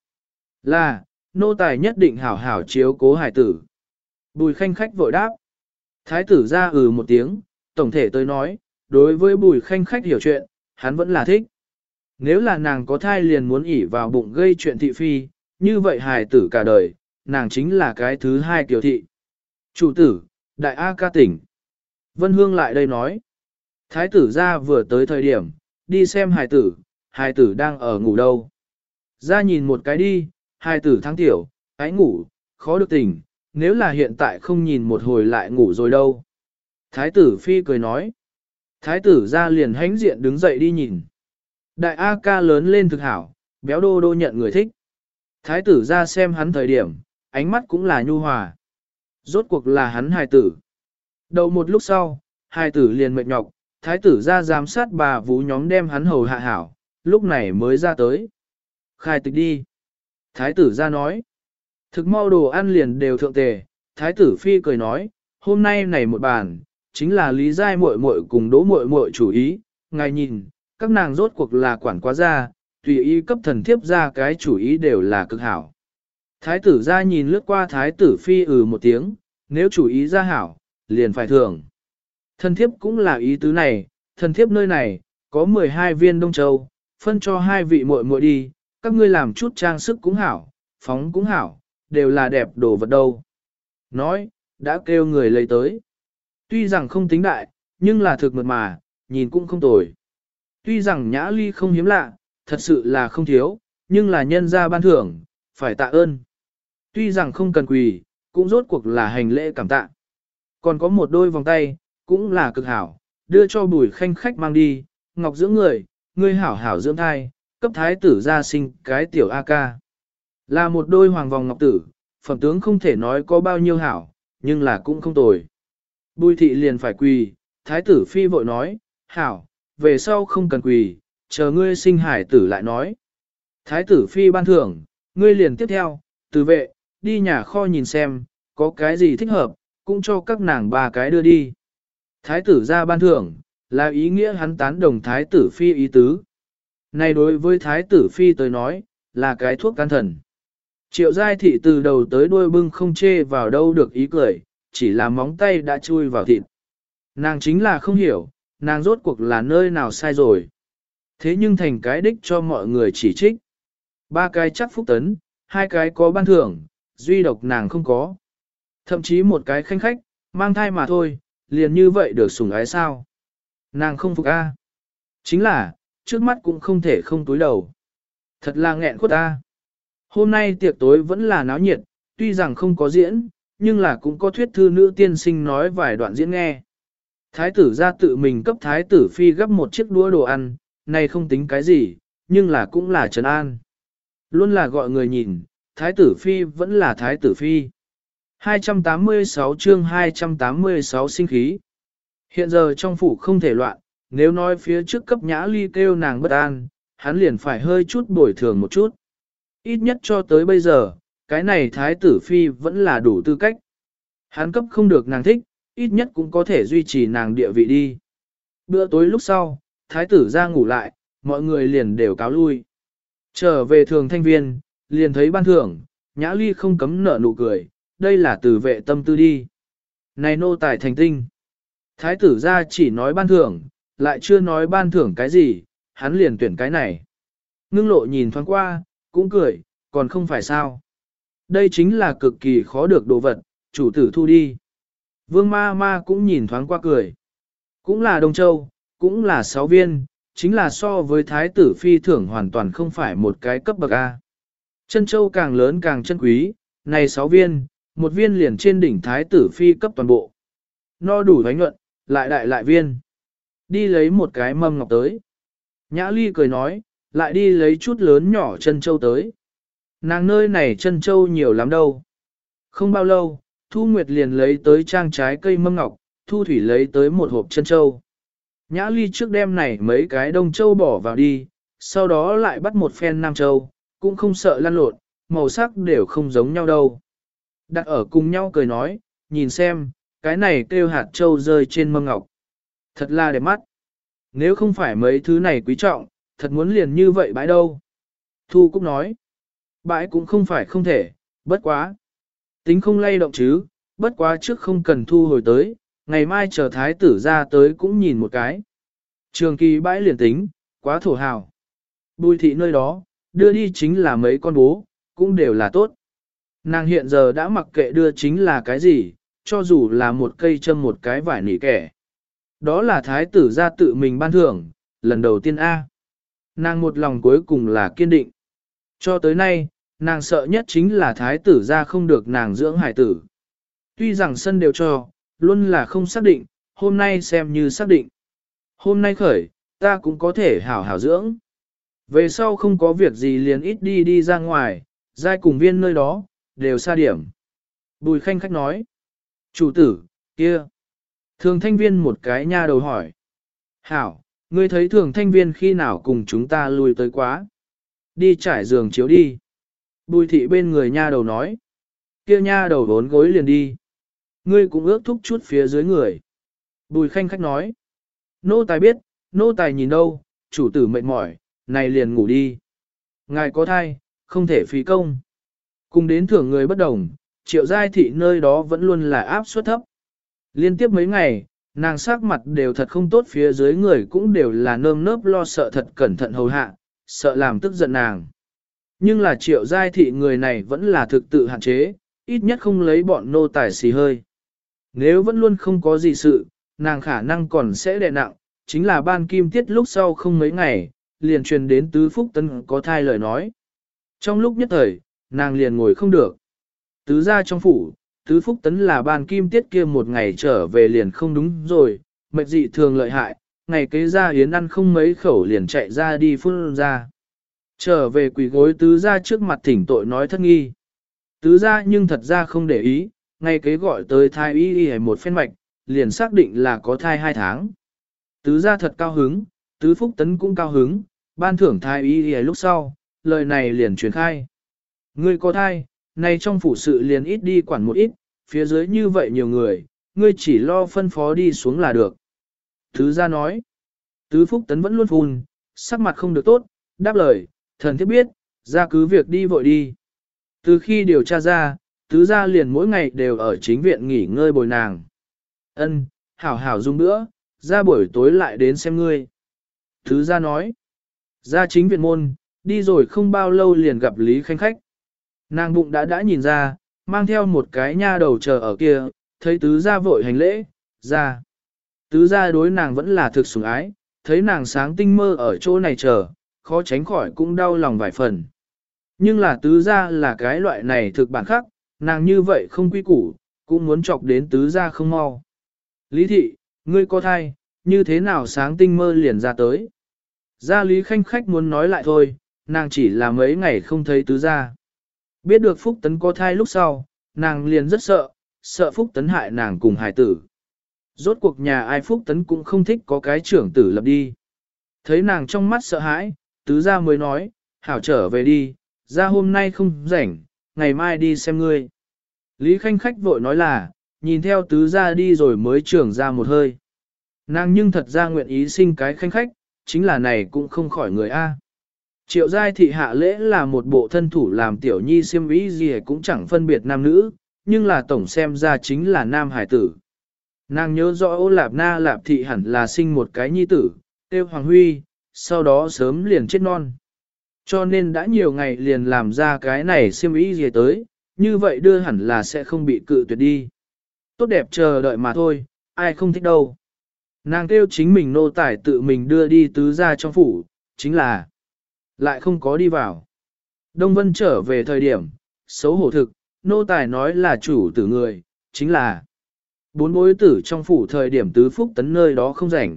Là, nô tài nhất định hảo hảo chiếu cố hài tử. Bùi Khanh khách vội đáp. Thái tử gia một tiếng, tổng thể tới nói, đối với Bùi Khanh khách hiểu chuyện, hắn vẫn là thích. Nếu là nàng có thai liền muốn ỉ vào bụng gây chuyện thị phi, như vậy hài tử cả đời, nàng chính là cái thứ hai kiều thị. Chủ tử, đại A ca tỉnh. Vân Hương lại đây nói. Thái tử gia vừa tới thời điểm, đi xem hài tử đang ở ngủ đâu. Ra nhìn một cái đi, hài tử tháng tiểu, ái ngủ, khó được tỉnh, nếu là hiện tại không nhìn một hồi lại ngủ rồi đâu. Thái tử phi cười nói. Thái tử gia liền hãnh diện đứng dậy đi nhìn. Đại A ca lớn lên thực hảo, béo đô đô nhận người thích. Thái tử gia xem hắn thời điểm, ánh mắt cũng là nhu hòa. Rốt cuộc là hắn hài tử. Đầu một lúc sau, hài tử liền mệt nhọc, thái tử gia giám sát bà vú nhóm đem hắn hầu hạ hảo, lúc này mới ra tới. Khai tịch đi. Thái tử gia nói. Thực mau đồ ăn liền đều thượng tề, thái tử phi cười nói, hôm nay này một bàn, chính là Lý Giai muội muội cùng Đỗ muội muội chủ ý, ngài nhìn, các nàng rốt cuộc là quản quá gia, tùy ý cấp thần thiếp ra cái chủ ý đều là cực hảo. Thái tử gia nhìn lướt qua thái tử phi một tiếng, nếu chủ ý ra hảo, liền phải thưởng. Thần thiếp cũng là ý tứ này, thần thiếp nơi này, có 12 viên Đông Châu, phân cho hai vị muội muội đi, các ngươi làm chút trang sức cũng hảo, phóng cũng hảo, đều là đẹp đồ vật đâu. Nói, đã kêu người lấy tới. Tuy rằng không tính đại, nhưng là thực mượt mà, nhìn cũng không tồi. Tuy rằng Nhã Ly không hiếm lạ, thật sự là không thiếu, nhưng là nhân gia ban thưởng, phải tạ ơn. Tuy rằng không cần quỳ, cũng rốt cuộc là hành lễ cảm tạ. Còn có một đôi vòng tay, cũng là cực hảo, đưa cho Bùi Khanh khách mang đi, ngọc dưỡng người, ngươi hảo hảo dưỡng thai, cấp thái tử gia sinh cái tiểu A ca. Là một đôi hoàng vòng ngọc tử, phẩm tướng không thể nói có bao nhiêu hảo, nhưng là cũng không tồi. Bùi thị liền phải quỳ, thái tử phi vội nói, hảo, về sau không cần quỳ, chờ ngươi sinh hải tử lại nói. Thái tử phi ban thưởng, ngươi liền tiếp theo, từ vệ, đi nhà kho nhìn xem, có cái gì thích hợp, cũng cho các nàng ba cái đưa đi. Thái tử ra ban thưởng, là ý nghĩa hắn tán đồng thái tử phi ý tứ. Này đối với thái tử phi tới nói, là cái thuốc can thần. Triệu giai thị từ đầu tới đuôi bưng không chê vào đâu được ý cười, chỉ là móng tay đã chui vào thịt. Nàng chính là không hiểu, nàng rốt cuộc là nơi nào sai rồi. Thế nhưng thành cái đích cho mọi người chỉ trích. Ba cái chắc phúc tấn, hai cái có ban thưởng, duy độc nàng không có. Thậm chí một cái khanh khách, mang thai mà thôi, liền như vậy được sủng ái sao. Nàng không phục a. Chính là, trước mắt cũng không thể không túi đầu. Thật là nghẹn khuất a. Hôm nay tiệc tối vẫn là náo nhiệt, tuy rằng không có diễn, nhưng là cũng có thuyết thư nữ tiên sinh nói vài đoạn diễn nghe. Thái tử ra tự mình cấp thái tử phi gấp một chiếc đũa đồ ăn, này không tính cái gì, nhưng là cũng là trấn an. Luôn là gọi người nhìn, thái tử phi vẫn là thái tử phi. 286 chương 286 sinh khí. Hiện giờ trong phủ không thể loạn, nếu nói phía trước cấp Nhã Ly kêu nàng bất an, hắn liền phải hơi chút bồi thường một chút. Ít nhất cho tới bây giờ, cái này thái tử phi vẫn là đủ tư cách. Hắn cấp không được nàng thích, ít nhất cũng có thể duy trì nàng địa vị đi. Bữa tối lúc sau, thái tử ra ngủ lại, mọi người liền đều cáo lui. Trở về thường thanh viên, liền thấy ban thưởng, Nhã Ly không cấm nở nụ cười, đây là từ vệ tâm tư đi. Này nô tài thành tinh. Thái tử ra chỉ nói ban thưởng, lại chưa nói ban thưởng cái gì, hắn liền tuyển cái này. Ngưng lộ nhìn thoáng qua, cũng cười, còn không phải sao. Đây chính là cực kỳ khó được đồ vật, chủ tử thu đi. Vương ma ma cũng nhìn thoáng qua cười. Cũng là Đông Châu, cũng là 6 viên, chính là so với thái tử phi thưởng hoàn toàn không phải một cái cấp bậc A. Chân châu càng lớn càng chân quý, này 6 viên, một viên liền trên đỉnh thái tử phi cấp toàn bộ. No đủ bánh nhuận, lại đại lại viên. Đi lấy một cái mâm ngọc tới. Nhã Ly cười nói, lại đi lấy chút lớn nhỏ chân châu tới. Nàng nơi này chân châu nhiều lắm đâu. Không bao lâu, Thu Nguyệt liền lấy tới trang trái cây mâm ngọc, Thu Thủy lấy tới một hộp chân châu. Nhã Ly trước đem này mấy cái đông châu bỏ vào đi, sau đó lại bắt một phen nam châu, cũng không sợ lăn lộn, màu sắc đều không giống nhau đâu. Đặt ở cùng nhau cười nói, nhìn xem, cái này kêu hạt châu rơi trên mâm ngọc. Thật là đẹp mắt. Nếu không phải mấy thứ này quý trọng, thật muốn liền như vậy bãi đâu. Thu Cúc nói, bãi cũng không phải không thể, bất quá. Tính không lay động chứ, bất quá trước không cần thu hồi tới, ngày mai chờ thái tử ra tới cũng nhìn một cái. Trường kỳ bãi liền tính, quá thổ hào. Bùi thị nơi đó, đưa đi chính là mấy con bố, cũng đều là tốt. Nàng hiện giờ đã mặc kệ đưa chính là cái gì, cho dù là một cây châm một cái vải nỉ kẻ. Đó là thái tử ra tự mình ban thưởng, lần đầu tiên A. Nàng một lòng cuối cùng là kiên định. Cho tới nay, nàng sợ nhất chính là thái tử ra không được nàng dưỡng hải tử. Tuy rằng sân đều cho, luôn là không xác định, hôm nay xem như xác định. Hôm nay khởi, ta cũng có thể hảo hảo dưỡng. Về sau không có việc gì liền ít đi đi ra ngoài, giai cùng viên nơi đó, đều xa điểm. Bùi Khanh khách nói. Chủ tử, kia. Thường thanh viên một cái nha đầu hỏi. Hảo, ngươi thấy thường thanh viên khi nào cùng chúng ta lui tới quá. Đi trải giường chiếu đi. Bùi thị bên người nha đầu nói. Kia nha đầu vốn gối liền đi. Ngươi cũng ước thúc chút phía dưới người. Bùi Khanh khách nói. Nô tài biết, nô tài nhìn đâu, chủ tử mệt mỏi, này liền ngủ đi. Ngài có thai, không thể phí công. Cùng đến thưởng người bất đồng, Triệu Giai thị nơi đó vẫn luôn là áp suất thấp. Liên tiếp mấy ngày, nàng sắc mặt đều thật không tốt, phía dưới người cũng đều là nơm nớp lo sợ thật cẩn thận hầu hạ, sợ làm tức giận nàng. Nhưng là Triệu Giai thị người này vẫn là thực tự hạn chế, ít nhất không lấy bọn nô tài xì hơi. Nếu vẫn luôn không có gì sự, nàng khả năng còn sẽ đè nặng, chính là ban kim tiết lúc sau không mấy ngày, liền truyền đến Tứ Phúc Tấn có thai lời nói. Trong lúc nhất thời, nàng liền ngồi không được. Tứ ra trong phủ, Tứ Phúc Tấn là ban kim tiết kia một ngày trở về liền không đúng rồi, mệt dị thường lợi hại, ngày kế ra yến ăn không mấy khẩu liền chạy ra đi phun ra. Trở về quỳ gối tứ ra trước mặt thỉnh tội nói thất nghi. Tứ ra nhưng thật ra không để ý, ngày kế gọi tới thai y một phen mạch, liền xác định là có thai 2 tháng. Tứ ra thật cao hứng, Tứ Phúc Tấn cũng cao hứng, ban thưởng thai y lúc sau, lời này liền truyền khai. Ngươi có thai, này trong phủ sự liền ít đi quản một ít, phía dưới như vậy nhiều người, ngươi chỉ lo phân phó đi xuống là được. Tứ ra nói, Tứ Phúc Tấn vẫn luôn phun, sắc mặt không được tốt, đáp lời, thần thiết biết, ra cứ việc đi vội đi. Từ khi điều tra ra, tứ gia liền mỗi ngày đều ở chính viện nghỉ ngơi bồi nàng. Ân, hảo hảo dùng nữa, ra buổi tối lại đến xem ngươi. Tứ gia nói, ra chính viện môn, đi rồi không bao lâu liền gặp Lý Khanh khách. Nàng bụng đã nhìn ra, mang theo một cái nha đầu chờ ở kia, thấy tứ gia vội hành lễ, ra. Tứ gia đối nàng vẫn là thực sủng ái, thấy nàng sáng tinh mơ ở chỗ này chờ, khó tránh khỏi cũng đau lòng vài phần. Nhưng là tứ gia là cái loại này thực bản khắc, nàng như vậy không quy củ, cũng muốn chọc đến tứ gia không mau. Lý thị, ngươi có thai, như thế nào sáng tinh mơ liền ra tới. Gia Lý Khanh khách muốn nói lại thôi, nàng chỉ là mấy ngày không thấy tứ gia. Biết được Phúc Tấn có thai lúc sau, nàng liền rất sợ, sợ Phúc Tấn hại nàng cùng hài tử. Rốt cuộc nhà ai Phúc Tấn cũng không thích có cái trưởng tử lập đi. Thấy nàng trong mắt sợ hãi, tứ gia mới nói, hảo trở về đi, ra hôm nay không rảnh, ngày mai đi xem ngươi. Lý Khanh khách vội nói là, nhìn theo tứ gia đi rồi mới trưởng ra một hơi. Nàng nhưng thật ra nguyện ý sinh cái Khanh khách, chính là này cũng không khỏi người A. Triệu giai thị hạ lễ là một bộ thân thủ làm tiểu nhi xiêm vĩ gì cũng chẳng phân biệt nam nữ, nhưng là tổng xem ra chính là nam hải tử. Nàng nhớ rõ Ô Lạp Na Lạp thị hẳn là sinh một cái nhi tử, tiêu Hoàng Huy, sau đó sớm liền chết non. Cho nên đã nhiều ngày liền làm ra cái này xiêm ý gì tới, như vậy đưa hẳn là sẽ không bị cự tuyệt đi. Tốt đẹp chờ đợi mà thôi, ai không thích đâu. Nàng kêu chính mình nô tài tự mình đưa đi tứ gia trong phủ, chính là lại không có đi vào. Đông Vân trở về thời điểm, xấu hổ thực, nô tài nói là chủ tử người, chính là bốn bối tử trong phủ thời điểm tứ phúc tấn nơi đó không rảnh.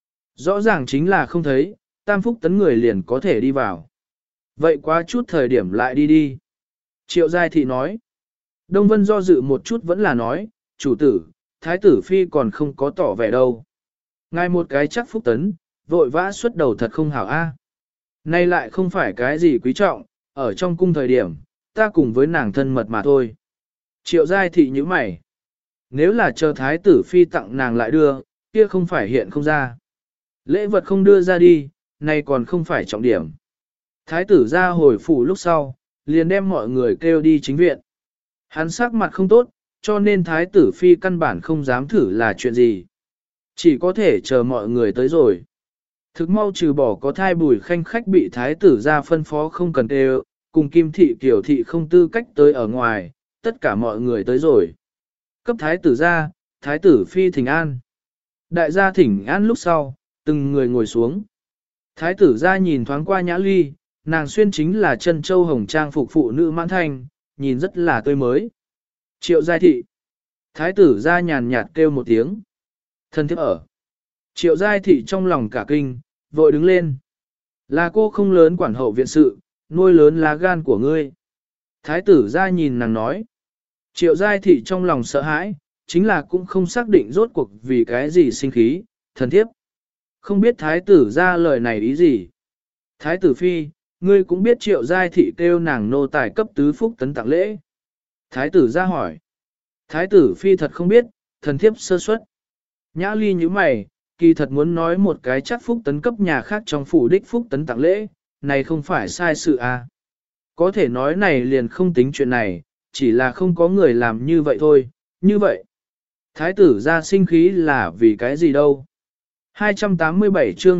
Rõ ràng chính là không thấy, tam phúc tấn người liền có thể đi vào. Vậy quá chút thời điểm lại đi đi. Triệu Giai Thị nói. Đông Vân do dự một chút vẫn là nói, chủ tử, thái tử phi còn không có tỏ vẻ đâu. Ngài một cái chắc phúc tấn, vội vã xuất đầu thật không hảo a. Nay lại không phải cái gì quý trọng, ở trong cung thời điểm, ta cùng với nàng thân mật mà thôi. Triệu Giai Thị như mày. Nếu là chờ thái tử phi tặng nàng lại đưa, kia không phải hiện không ra. Lễ vật không đưa ra đi, nay còn không phải trọng điểm. Thái tử ra hồi phủ lúc sau, liền đem mọi người kêu đi chính viện. Hắn sắc mặt không tốt, cho nên thái tử phi căn bản không dám thử là chuyện gì. Chỉ có thể chờ mọi người tới rồi. Thực mau trừ bỏ có thai Bùi Khanh khách bị thái tử ra phân phó không cần kêu, cùng Kim Thị Kiều Thị không tư cách tới ở ngoài, tất cả mọi người tới rồi. Cấp thái tử ra, thái tử phi thỉnh an. Đại gia thỉnh an lúc sau, từng người ngồi xuống. Thái tử ra nhìn thoáng qua Nhã Ly, nàng xuyên chính là chân châu hồng trang phục phụ nữ mãn thanh, nhìn rất là tươi mới. Triệu Giai Thị. Thái tử ra nhàn nhạt kêu một tiếng. Thân thiếp ở. Triệu Giai Thị trong lòng cả kinh, vội đứng lên. Là cô không lớn quản hậu viện sự, nuôi lớn lá gan của ngươi. Thái tử ra nhìn nàng nói. Triệu Giai Thị trong lòng sợ hãi, chính là cũng không xác định rốt cuộc vì cái gì sinh khí, thần thiếp. Không biết thái tử ra lời này ý gì. Thái tử phi, ngươi cũng biết Triệu Giai Thị kêu nàng nô tài cấp tứ phúc tấn tặng lễ. Thái tử ra hỏi. Thái tử phi thật không biết, thần thiếp sơ suất. Nhã Ly như mày, kỳ thật muốn nói một cái chắc phúc tấn cấp nhà khác trong phủ đích phúc tấn tặng lễ, này không phải sai sự à. Có thể nói này liền không tính chuyện này, chỉ là không có người làm như vậy thôi, như vậy. Thái tử ra sinh khí là vì cái gì đâu. 287 chương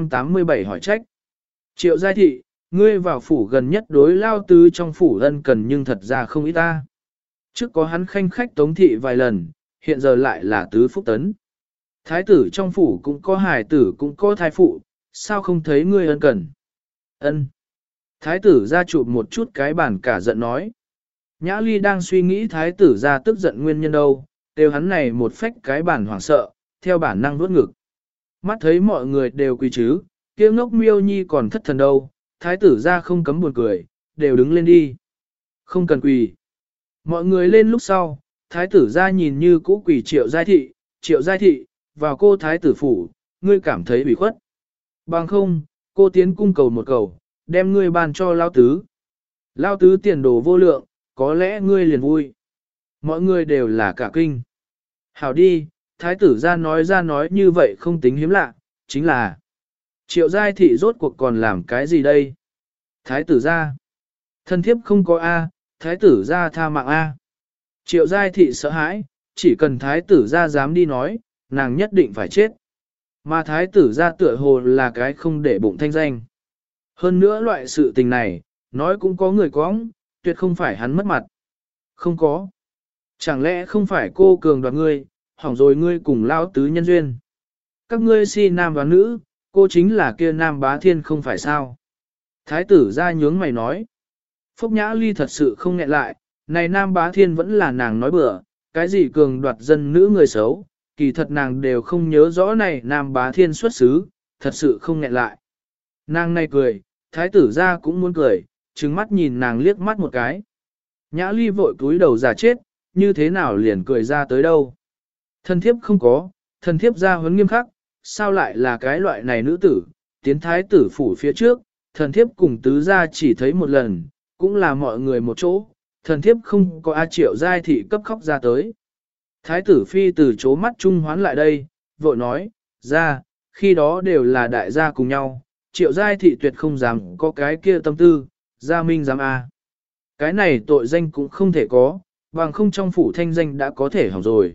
287 hỏi trách. Triệu Giai Thị, ngươi vào phủ gần nhất đối lao tứ trong phủ ân cần nhưng thật ra không ít ta. Trước có hắn khanh khách tống thị vài lần, hiện giờ lại là tứ phúc tấn. Thái tử trong phủ cũng có hài tử cũng có thái phụ, sao không thấy ngươi ân cần? Ân. Thái tử ra chụp một chút cái bàn cả giận nói. Nhã Ly đang suy nghĩ thái tử ra tức giận nguyên nhân đâu, đều hắn này một phách cái bàn hoảng sợ, theo bản năng vuốt ngực. Mắt thấy mọi người đều quỳ chứ, kia ngốc miêu nhi còn thất thần đâu, thái tử ra không cấm buồn cười, đều đứng lên đi. Không cần quỳ. Mọi người lên lúc sau, thái tử ra nhìn như cũ quỳ Triệu Giai Thị, vào cô thái tử phủ, ngươi cảm thấy ủy khuất. Bằng không, cô tiến cung cầu một cầu, đem ngươi bàn cho lao tứ. Lao tứ tiền đồ vô lượng, có lẽ ngươi liền vui. Mọi người đều là cả kinh. Hảo đi, thái tử ra nói như vậy không tính hiếm lạ, chính là Triệu Giai Thị rốt cuộc còn làm cái gì đây? Thái tử ra. Thân thiếp không có A, thái tử ra tha mạng A. Triệu Giai Thị sợ hãi, chỉ cần thái tử ra dám đi nói, nàng nhất định phải chết. Mà thái tử ra tựa hồ là cái không để bụng thanh danh. Hơn nữa loại sự tình này, nói cũng có người cóng, tuyệt không phải hắn mất mặt. Không có. Chẳng lẽ không phải cô cường đoạt ngươi, hỏng rồi ngươi cùng lao tứ nhân duyên. Các ngươi si nam và nữ, cô chính là kia nam bá thiên không phải sao. Thái tử ra nhướng mày nói. Phúc Nhã Ly thật sự không nghẹn lại, này nam bá thiên vẫn là nàng nói bừa, cái gì cường đoạt dân nữ người xấu, kỳ thật nàng đều không nhớ rõ này nam bá thiên xuất xứ, thật sự không nghẹn lại. Nàng này cười, thái tử ra cũng muốn cười, trừng mắt nhìn nàng liếc mắt một cái. Nhã Ly vội cúi đầu giả chết, như thế nào liền cười ra tới đâu. Thần thiếp không có, thần thiếp ra huấn nghiêm khắc, sao lại là cái loại này nữ tử, tiến thái tử phủ phía trước, thần thiếp cùng tứ gia chỉ thấy một lần, cũng là mọi người một chỗ, thần thiếp không có Triệu Giai Thị cấp khóc ra tới. Thái tử phi từ chố mắt trung hoán lại đây, vội nói, ra, khi đó đều là đại gia cùng nhau, Triệu Giai Thị tuyệt không dám có cái kia tâm tư, gia minh dám a. Cái này tội danh cũng không thể có, bằng không trong phủ thanh danh đã có thể hỏng rồi.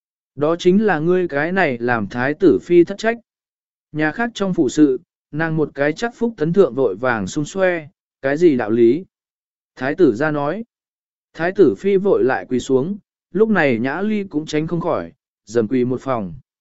Đó chính là ngươi cái này làm thái tử phi thất trách. Nhà khác trong phủ sự, nàng một cái chắc phúc tấn thượng vội vàng xung xoe, cái gì đạo lý. Thái tử ra nói. Thái tử phi vội lại quỳ xuống, lúc này Nhã Ly cũng tránh không khỏi, dầm quỳ một phòng.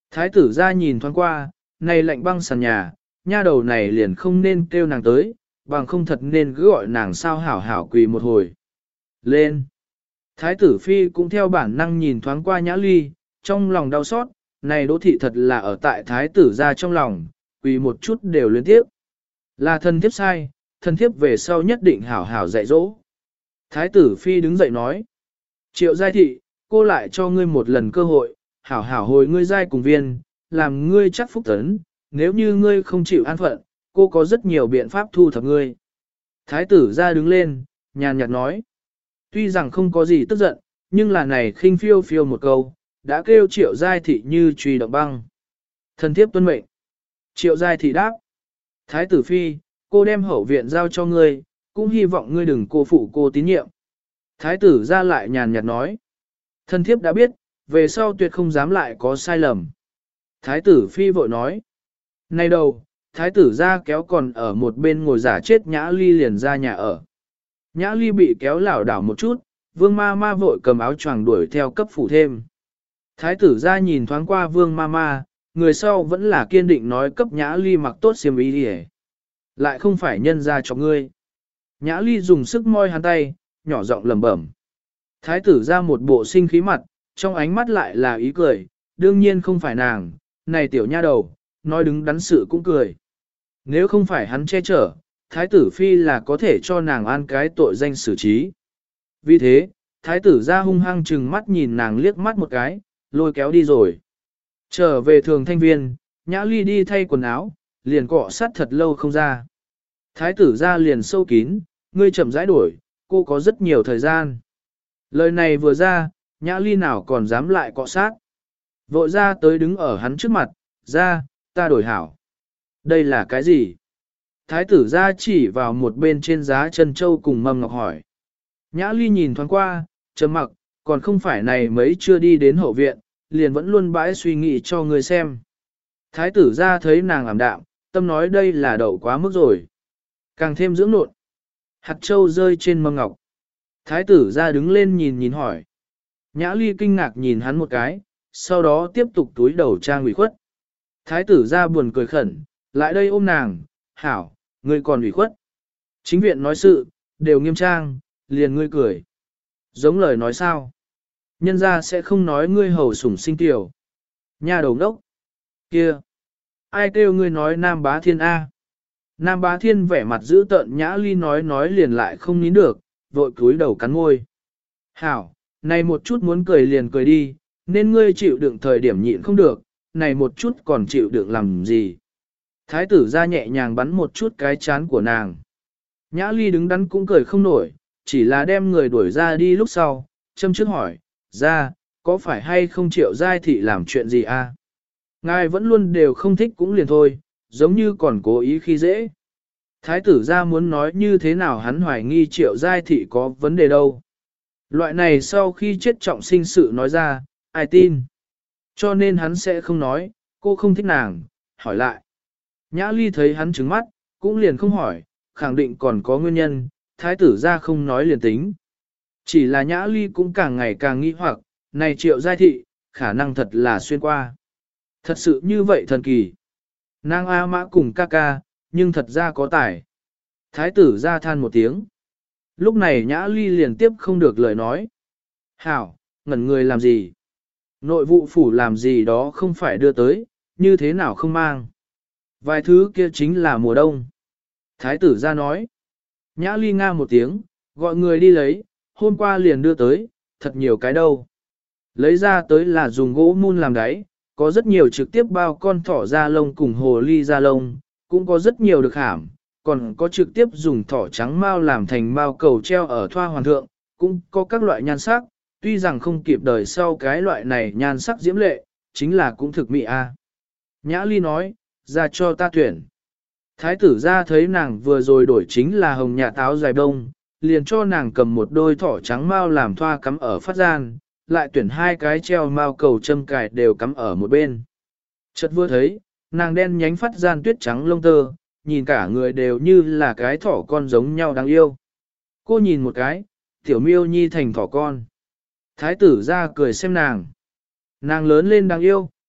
Thái tử ra nhìn thoáng qua, này lạnh băng sàn nhà, nha đầu này liền không nên kêu nàng tới, bằng không thật nên cứ gọi nàng sao hảo hảo quỳ một hồi. Lên! Thái tử phi cũng theo bản năng nhìn thoáng qua Nhã Ly, trong lòng đau xót, này đỗ thị thật là ở tại thái tử ra trong lòng, quỳ một chút đều liên tiếp. Là thân thiếp sai, thân thiếp về sau nhất định hảo hảo dạy dỗ. Thái tử phi đứng dậy nói, Triệu Giai thị, cô lại cho ngươi một lần cơ hội, hảo hảo hồi ngươi giai cùng viên, làm ngươi chắc phúc tấn, nếu như ngươi không chịu an phận, cô có rất nhiều biện pháp thu thập ngươi. Thái tử ra đứng lên, nhàn nhạt nói, tuy rằng không có gì tức giận, nhưng là này khinh phiêu phiêu một câu, đã kêu Triệu Giai thị như truy động băng. Thần thiếp tuân mệnh. Triệu Giai thị đáp, Thái tử phi, cô đem hậu viện giao cho ngươi, cũng hy vọng ngươi đừng cô phụ cô tín nhiệm. Thái tử ra lại nhàn nhạt nói, thần thiếp đã biết, về sau tuyệt không dám lại có sai lầm. Thái tử phi vội nói, này đầu, thái tử ra kéo còn ở một bên ngồi giả chết Nhã Ly liền ra nhà ở. Nhã Ly bị kéo lảo đảo một chút, vương ma ma vội cầm áo choàng đuổi theo cấp phủ thêm. Thái tử ra nhìn thoáng qua vương ma ma, người sau vẫn là kiên định nói cấp Nhã Ly mặc tốt xiêm y đi, lại không phải nhân ra cho ngươi. Nhã Ly dùng sức môi hắn tay, nhỏ giọng lẩm bẩm. Thái tử ra một bộ sinh khí mặt, trong ánh mắt lại là ý cười, đương nhiên không phải nàng, này tiểu nha đầu, nói đứng đắn sự cũng cười. Nếu không phải hắn che chở, thái tử phi là có thể cho nàng an cái tội danh xử trí. Vì thế, thái tử ra hung hăng chừng mắt nhìn nàng liếc mắt một cái, lôi kéo đi rồi. Trở về thường thanh viên, Nhã Ly đi thay quần áo, liền cọ sát thật lâu không ra. Thái tử ra liền sâu kín, ngươi chậm rãi đổi, cô có rất nhiều thời gian. Lời này vừa ra, Nhã Ly nào còn dám lại cọ sát. Vội ra tới đứng ở hắn trước mặt, ra, ta đổi hảo. Đây là cái gì? Thái tử ra chỉ vào một bên trên giá chân châu cùng mâm ngọc hỏi. Nhã Ly nhìn thoáng qua, trầm mặc, còn không phải này mấy chưa đi đến hậu viện, liền vẫn luôn bãi suy nghĩ cho người xem. Thái tử ra thấy nàng ảm đạm, tâm nói đây là đậu quá mức rồi. Càng thêm dưỡng nộn. Hạt châu rơi trên mâm ngọc. Thái tử ra đứng lên nhìn hỏi. Nhã Ly kinh ngạc nhìn hắn một cái, sau đó tiếp tục túi đầu trang ủy khuất. Thái tử ra buồn cười khẩn, lại đây ôm nàng, hảo, ngươi còn ủy khuất. Chính viện nói sự, đều nghiêm trang, liền ngươi cười. Giống lời nói sao? Nhân ra sẽ không nói ngươi hầu sủng sinh tiểu. Nhà đầu đốc. Kia. Ai kêu ngươi nói Nam Bá Thiên A? Nam Bá Thiên vẻ mặt giữ tợn. Nhã Ly nói liền lại không nín được, vội cúi đầu cắn môi. Hảo, này một chút muốn cười liền cười đi, nên ngươi chịu đựng thời điểm nhịn không được, này một chút còn chịu đựng làm gì. Thái tử ra nhẹ nhàng bắn một chút cái chán của nàng. Nhã Ly đứng đắn cũng cười không nổi, chỉ là đem người đuổi ra đi lúc sau, châm trước hỏi, ra, có phải hay không Triệu Giai thị làm chuyện gì a? Ngài vẫn luôn đều không thích cũng liền thôi, giống như còn cố ý khi dễ. Thái tử ra muốn nói như thế nào hắn hoài nghi Triệu Giai thị có vấn đề đâu. Loại này sau khi chết trọng sinh sự nói ra, ai tin? Cho nên hắn sẽ không nói, cô không thích nàng, hỏi lại. Nhã Ly thấy hắn trứng mắt, cũng liền không hỏi, khẳng định còn có nguyên nhân, thái tử ra không nói liền tính. Chỉ là Nhã Ly cũng càng ngày càng nghi hoặc, này Triệu Giai thị, khả năng thật là xuyên qua. Thật sự như vậy thần kỳ. Nàng A Mã cùng ca ca, nhưng thật ra có tài. Thái tử ra than một tiếng. Lúc này Nhã Ly liền tiếp không được lời nói. Hảo, ngẩn người làm gì? Nội vụ phủ làm gì đó không phải đưa tới, như thế nào không mang? Vài thứ kia chính là mùa đông. Thái tử ra nói. Nhã Ly nga một tiếng, gọi người đi lấy, hôm qua liền đưa tới, thật nhiều cái đâu. Lấy ra tới là dùng gỗ mun làm đáy, có rất nhiều trực tiếp bao con thỏ da lông cùng hồ ly da lông, cũng có rất nhiều được hãm, còn có trực tiếp dùng thỏ trắng mao làm thành mao cầu treo ở thoa hoàn thượng, cũng có các loại nhan sắc, tuy rằng không kịp đời sau cái loại này nhan sắc diễm lệ, chính là cũng thực mỹ a. Nhã Ly nói, ra cho ta tuyển. Thái tử ra thấy nàng vừa rồi đổi chính là hồng nhạt áo dài đông, liền cho nàng cầm một đôi thỏ trắng mao làm thoa cắm ở phát gian, lại tuyển hai cái treo mao cầu châm cài đều cắm ở một bên. Chợt vừa thấy, nàng đen nhánh phát gian tuyết trắng lông tơ, nhìn cả người đều như là cái thỏ con giống nhau đáng yêu. Cô nhìn một cái, tiểu miêu nhi thành thỏ con. Thái tử ra cười xem nàng. Nàng lớn lên đáng yêu,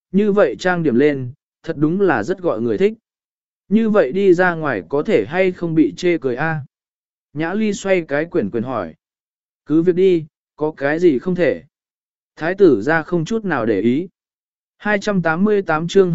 như vậy trang điểm lên, thật đúng là rất gọi người thích. Như vậy đi ra ngoài có thể hay không bị chê cười a? Nhã Ly xoay cái quyển quyển hỏi. Cứ việc đi, có cái gì không thể. Thái tử ra không chút nào để ý. 288 chương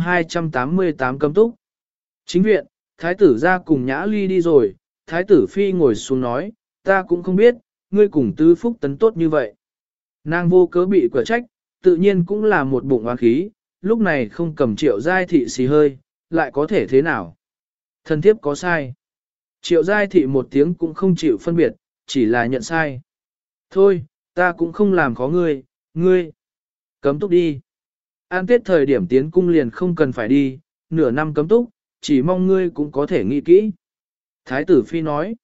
288 cấm túc. Chính viện, thái tử ra cùng Nhã Ly đi rồi, thái tử phi ngồi xuống nói, ta cũng không biết, ngươi cùng tứ phúc tấn tốt như vậy. Nàng vô cớ bị quả trách, tự nhiên cũng là một bụng oán khí, lúc này không cầm Triệu Giai Thị xì hơi, lại có thể thế nào? Thân thiếp có sai. Triệu Giai Thị một tiếng cũng không chịu phân biệt, chỉ là nhận sai. Thôi, ta cũng không làm khó ngươi, ngươi. Cấm túc đi. An Tết thời điểm tiến cung liền không cần phải đi, nửa năm cấm túc, chỉ mong ngươi cũng có thể nghĩ kỹ. Thái tử Phi nói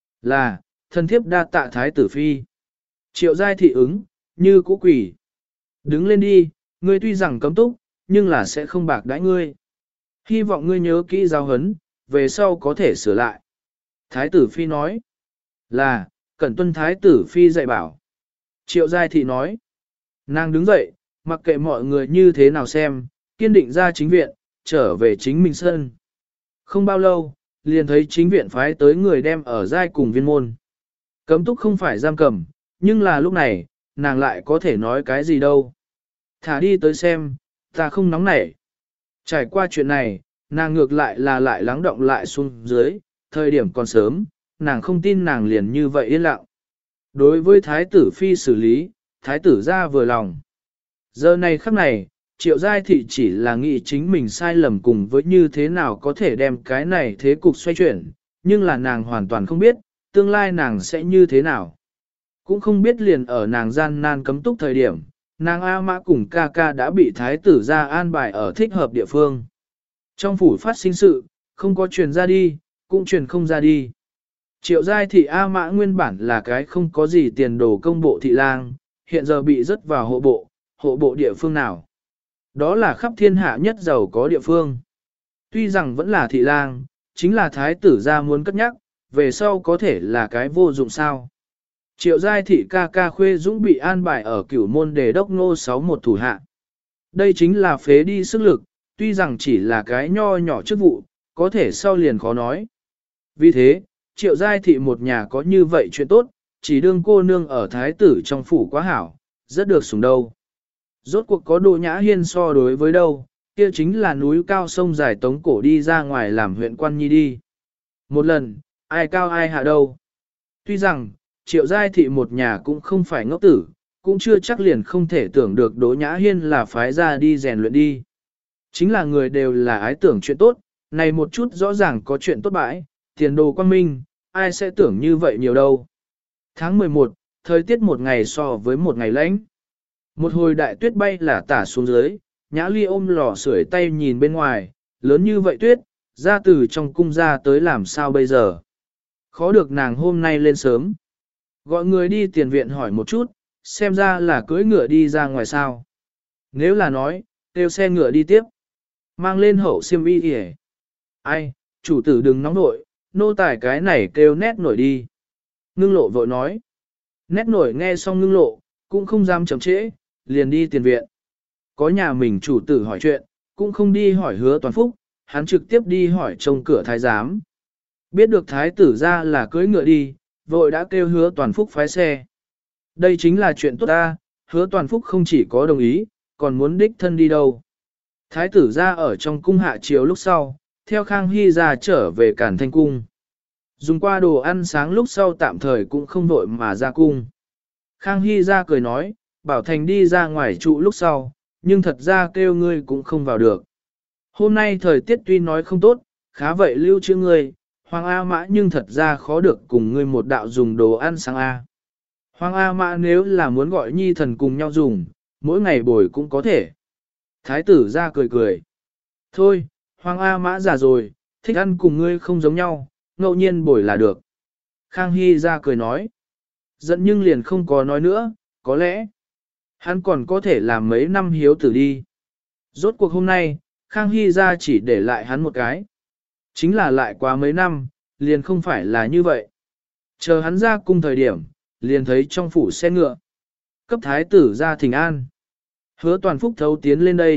là, thân thiếp đa tạ Thái tử Phi. Triệu Giai Thị ứng, như cũ quỷ. Đứng lên đi, ngươi tuy rằng cấm túc, nhưng là sẽ không bạc đãi ngươi. Hy vọng ngươi nhớ kỹ giáo huấn, về sau có thể sửa lại. Thái tử Phi nói là, cẩn tuân Thái tử Phi dạy bảo. Triệu Giai Thị nói, nàng đứng dậy, mặc kệ mọi người như thế nào xem, kiên định ra chính viện, trở về chính mình sân. Không bao lâu, liền thấy chính viện phái tới người đem ở giai cùng viên môn. Cấm túc không phải giam cầm, nhưng là lúc này, nàng lại có thể nói cái gì đâu. Thả đi tới xem, ta không nóng nảy. Trải qua chuyện này, nàng ngược lại là lại lắng động lại xuống dưới, thời điểm còn sớm, nàng không tin nàng liền như vậy yên lặng. Đối với thái tử phi xử lý, thái tử ra vừa lòng. Giờ này khắc này, Triệu Giai Thị chỉ là nghĩ chính mình sai lầm cùng với như thế nào có thể đem cái này thế cục xoay chuyển, nhưng là nàng hoàn toàn không biết, tương lai nàng sẽ như thế nào. Cũng không biết liền ở nàng gian nan cấm túc thời điểm, nàng A Mã cùng ca ca đã bị thái tử ra an bài ở thích hợp địa phương. Trong phủ phát sinh sự, không có truyền ra đi, cũng truyền không ra đi. Triệu Giai Thị A Mã nguyên bản là cái không có gì tiền đồ công bộ thị lang, hiện giờ bị rớt vào hộ bộ địa phương nào. Đó là khắp thiên hạ nhất giàu có địa phương. Tuy rằng vẫn là thị lang, chính là thái tử gia muốn cất nhắc, về sau có thể là cái vô dụng sao. Triệu Giai Thị ca ca Khuê Dũng bị an bài ở cửu môn đề đốc Ngô 61 thủ hạ. Đây chính là phế đi sức lực, tuy rằng chỉ là cái nho nhỏ chức vụ, có thể sau liền khó nói. Vì thế, Triệu Giai Thị một nhà có như vậy chuyện tốt, chỉ đương cô nương ở thái tử trong phủ quá hảo, rất được sủng đâu. Rốt cuộc có Đỗ Nhã Hiên so đối với đâu, kia chính là núi cao sông dài tống cổ đi ra ngoài làm huyện quan nhi đi. Một lần, ai cao ai hạ đâu. Tuy rằng, Triệu Giai Thị một nhà cũng không phải ngốc tử, cũng chưa chắc liền không thể tưởng được Đỗ Nhã Hiên là phái ra đi rèn luyện đi. Chính là người đều là ái tưởng chuyện tốt, này một chút rõ ràng có chuyện tốt bãi, tiền đồ quang minh, ai sẽ tưởng như vậy nhiều đâu. Tháng 11, thời tiết một ngày so với một ngày lạnh. Một hồi đại tuyết bay là tả xuống dưới, Nhã Ly ôm lò sưởi tay nhìn bên ngoài, lớn như vậy tuyết, ra từ trong cung ra tới làm sao bây giờ. Khó được nàng hôm nay lên sớm. Gọi người đi tiền viện hỏi một chút, xem ra là cưỡi ngựa đi ra ngoài sao. Nếu là nói, kêu xe ngựa đi tiếp. Mang lên hậu xiêm y kìa. Ai, chủ tử đừng nóng nội, nô tài cái này kêu nét nổi đi. Ngưng lộ vội nói. Nét nổi nghe xong ngưng lộ, cũng không dám chậm trễ, liền đi tiền viện. Có nhà mình chủ tử hỏi chuyện, cũng không đi hỏi Hứa Toàn Phúc, hắn trực tiếp đi hỏi trông cửa thái giám. Biết được thái tử ra là cưỡi ngựa đi, vội đã kêu Hứa Toàn Phúc phái xe. Đây chính là chuyện tốt ta, Hứa Toàn Phúc không chỉ có đồng ý, còn muốn đích thân đi đâu. Thái tử ra ở trong cung hạ chiếu lúc sau, theo Khang Hy ra trở về Cản Thanh Cung. Dùng qua đồ ăn sáng lúc sau tạm thời cũng không vội mà ra cung. Khang Hy ra cười nói, bảo Thành đi ra ngoài trụ lúc sau, nhưng thật ra kêu ngươi cũng không vào được. Hôm nay thời tiết tuy nói không tốt, khá vậy lưu trữ ngươi, Hoàng A Mã nhưng thật ra khó được cùng ngươi một đạo dùng đồ ăn sáng A. Hoàng A Mã nếu là muốn gọi nhi thần cùng nhau dùng, mỗi ngày bồi cũng có thể. Thái tử ra cười cười. Thôi, Hoàng A Mã già rồi, thích ăn cùng ngươi không giống nhau, ngẫu nhiên bồi là được. Khang Hy ra cười nói. Giận nhưng liền không có nói nữa, có lẽ hắn còn có thể làm mấy năm hiếu tử đi. Rốt cuộc hôm nay, Khang Hy ra chỉ để lại hắn một cái. Chính là lại qua mấy năm, liền không phải là như vậy. Chờ hắn ra cung thời điểm, liền thấy trong phủ xe ngựa. Cấp thái tử ra thỉnh an. Hứa Toàn Phúc thấu tiến lên đây,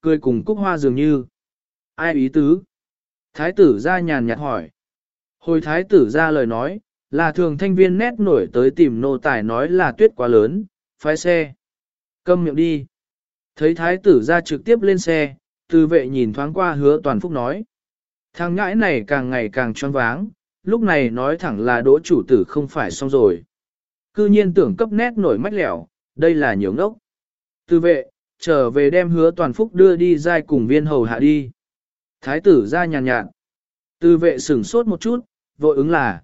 cười cùng cúc hoa dường như. Ai ý tứ? Thái tử ra nhàn nhạt hỏi. Hồi thái tử ra lời nói, là thường thanh viên nét nổi tới tìm nô tài nói là tuyết quá lớn, phái xe. Câm miệng đi. Thấy thái tử ra trực tiếp lên xe, Từ Vệ nhìn thoáng qua Hứa Toàn Phúc nói. Thằng ngãi này càng ngày càng choáng váng, lúc này nói thẳng là đỗ chủ tử không phải xong rồi. Cư nhiên tưởng cấp nét nổi mách lẻo, đây là nhiều ngốc. Từ Vệ, trở về đem Hứa Toàn Phúc đưa đi giai cùng viên hầu hạ đi. Thái tử ra nhàn nhạt. Từ Vệ sửng sốt một chút, vội ứng là.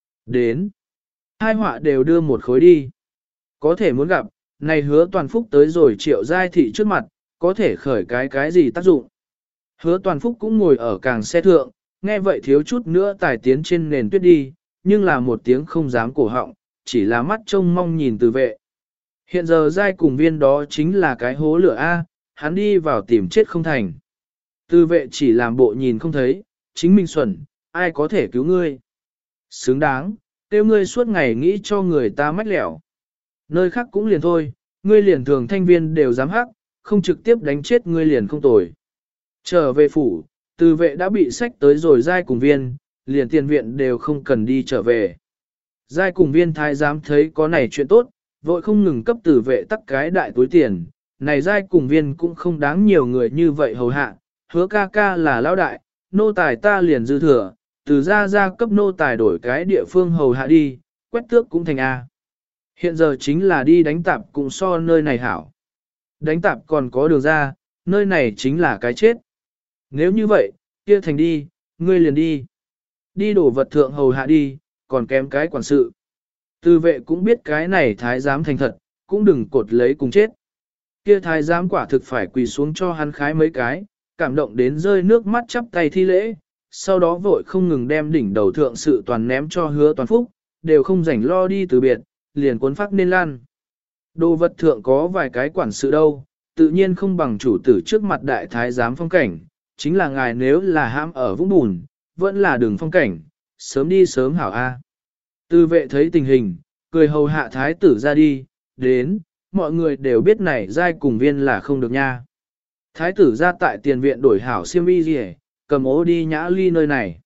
Đến. Hai họa đều đưa một khối đi. Có thể muốn gặp, này Hứa Toàn Phúc tới rồi Triệu Giai thị trước mặt, có thể khởi cái gì tác dụng. Hứa Toàn Phúc cũng ngồi ở càng xe thượng, nghe vậy thiếu chút nữa tài tiến trên nền tuyết đi, nhưng là một tiếng không dám cổ họng, chỉ là mắt trông mong nhìn Từ Vệ. Hiện giờ Giai cùng viên đó chính là cái hố lửa A, hắn đi vào tìm chết không thành. Từ Vệ chỉ làm bộ nhìn không thấy, chính mình xuẩn, ai có thể cứu ngươi. Xứng đáng, tiêu ngươi suốt ngày nghĩ cho người ta mách lẻo. Nơi khác cũng liền thôi, ngươi liền thường thanh viên đều dám hắc, không trực tiếp đánh chết ngươi liền không tồi. Trở về phủ, Từ Vệ đã bị sách tới rồi giai cùng viên, liền tiền viện đều không cần đi trở về. Giai cùng viên thái giám thấy có này chuyện tốt, vội không ngừng cấp Từ Vệ tắc cái đại túi tiền, này giai cùng viên cũng không đáng nhiều người như vậy hầu hạ, Hứa ca ca là lão đại, nô tài ta liền dư thừa, từ ra cấp nô tài đổi cái địa phương hầu hạ đi, quét tước cũng thành A. Hiện giờ chính là đi đánh tạp cũng so nơi này hảo. Đánh tạp còn có đường ra, nơi này chính là cái chết. Nếu như vậy, kia thành đi, ngươi liền đi. Đi đổ vật thượng hầu hạ đi, còn kém cái quản sự. Từ Vệ cũng biết cái này thái giám thành thật, cũng đừng cột lấy cùng chết. Kia thái giám quả thực phải quỳ xuống cho hắn khái mấy cái, cảm động đến rơi nước mắt chắp tay thi lễ, sau đó vội không ngừng đem đỉnh đầu thượng sự toàn ném cho Hứa Toàn Phúc, đều không rảnh lo đi từ biệt, liền cuốn phát nên lan. Đồ vật thượng có vài cái quản sự đâu, tự nhiên không bằng chủ tử trước mặt đại thái giám phong cảnh, chính là ngài nếu là hãm ở vũng bùn, vẫn là đường phong cảnh, sớm đi sớm hảo A. Từ Vệ thấy tình hình, cười hầu hạ thái tử ra đi, đến, mọi người đều biết này giai cùng viên là không được nha. Thái tử ra tại tiền viện đổi hảo xiêm y gì cầm ố đi Nhã Ly nơi này.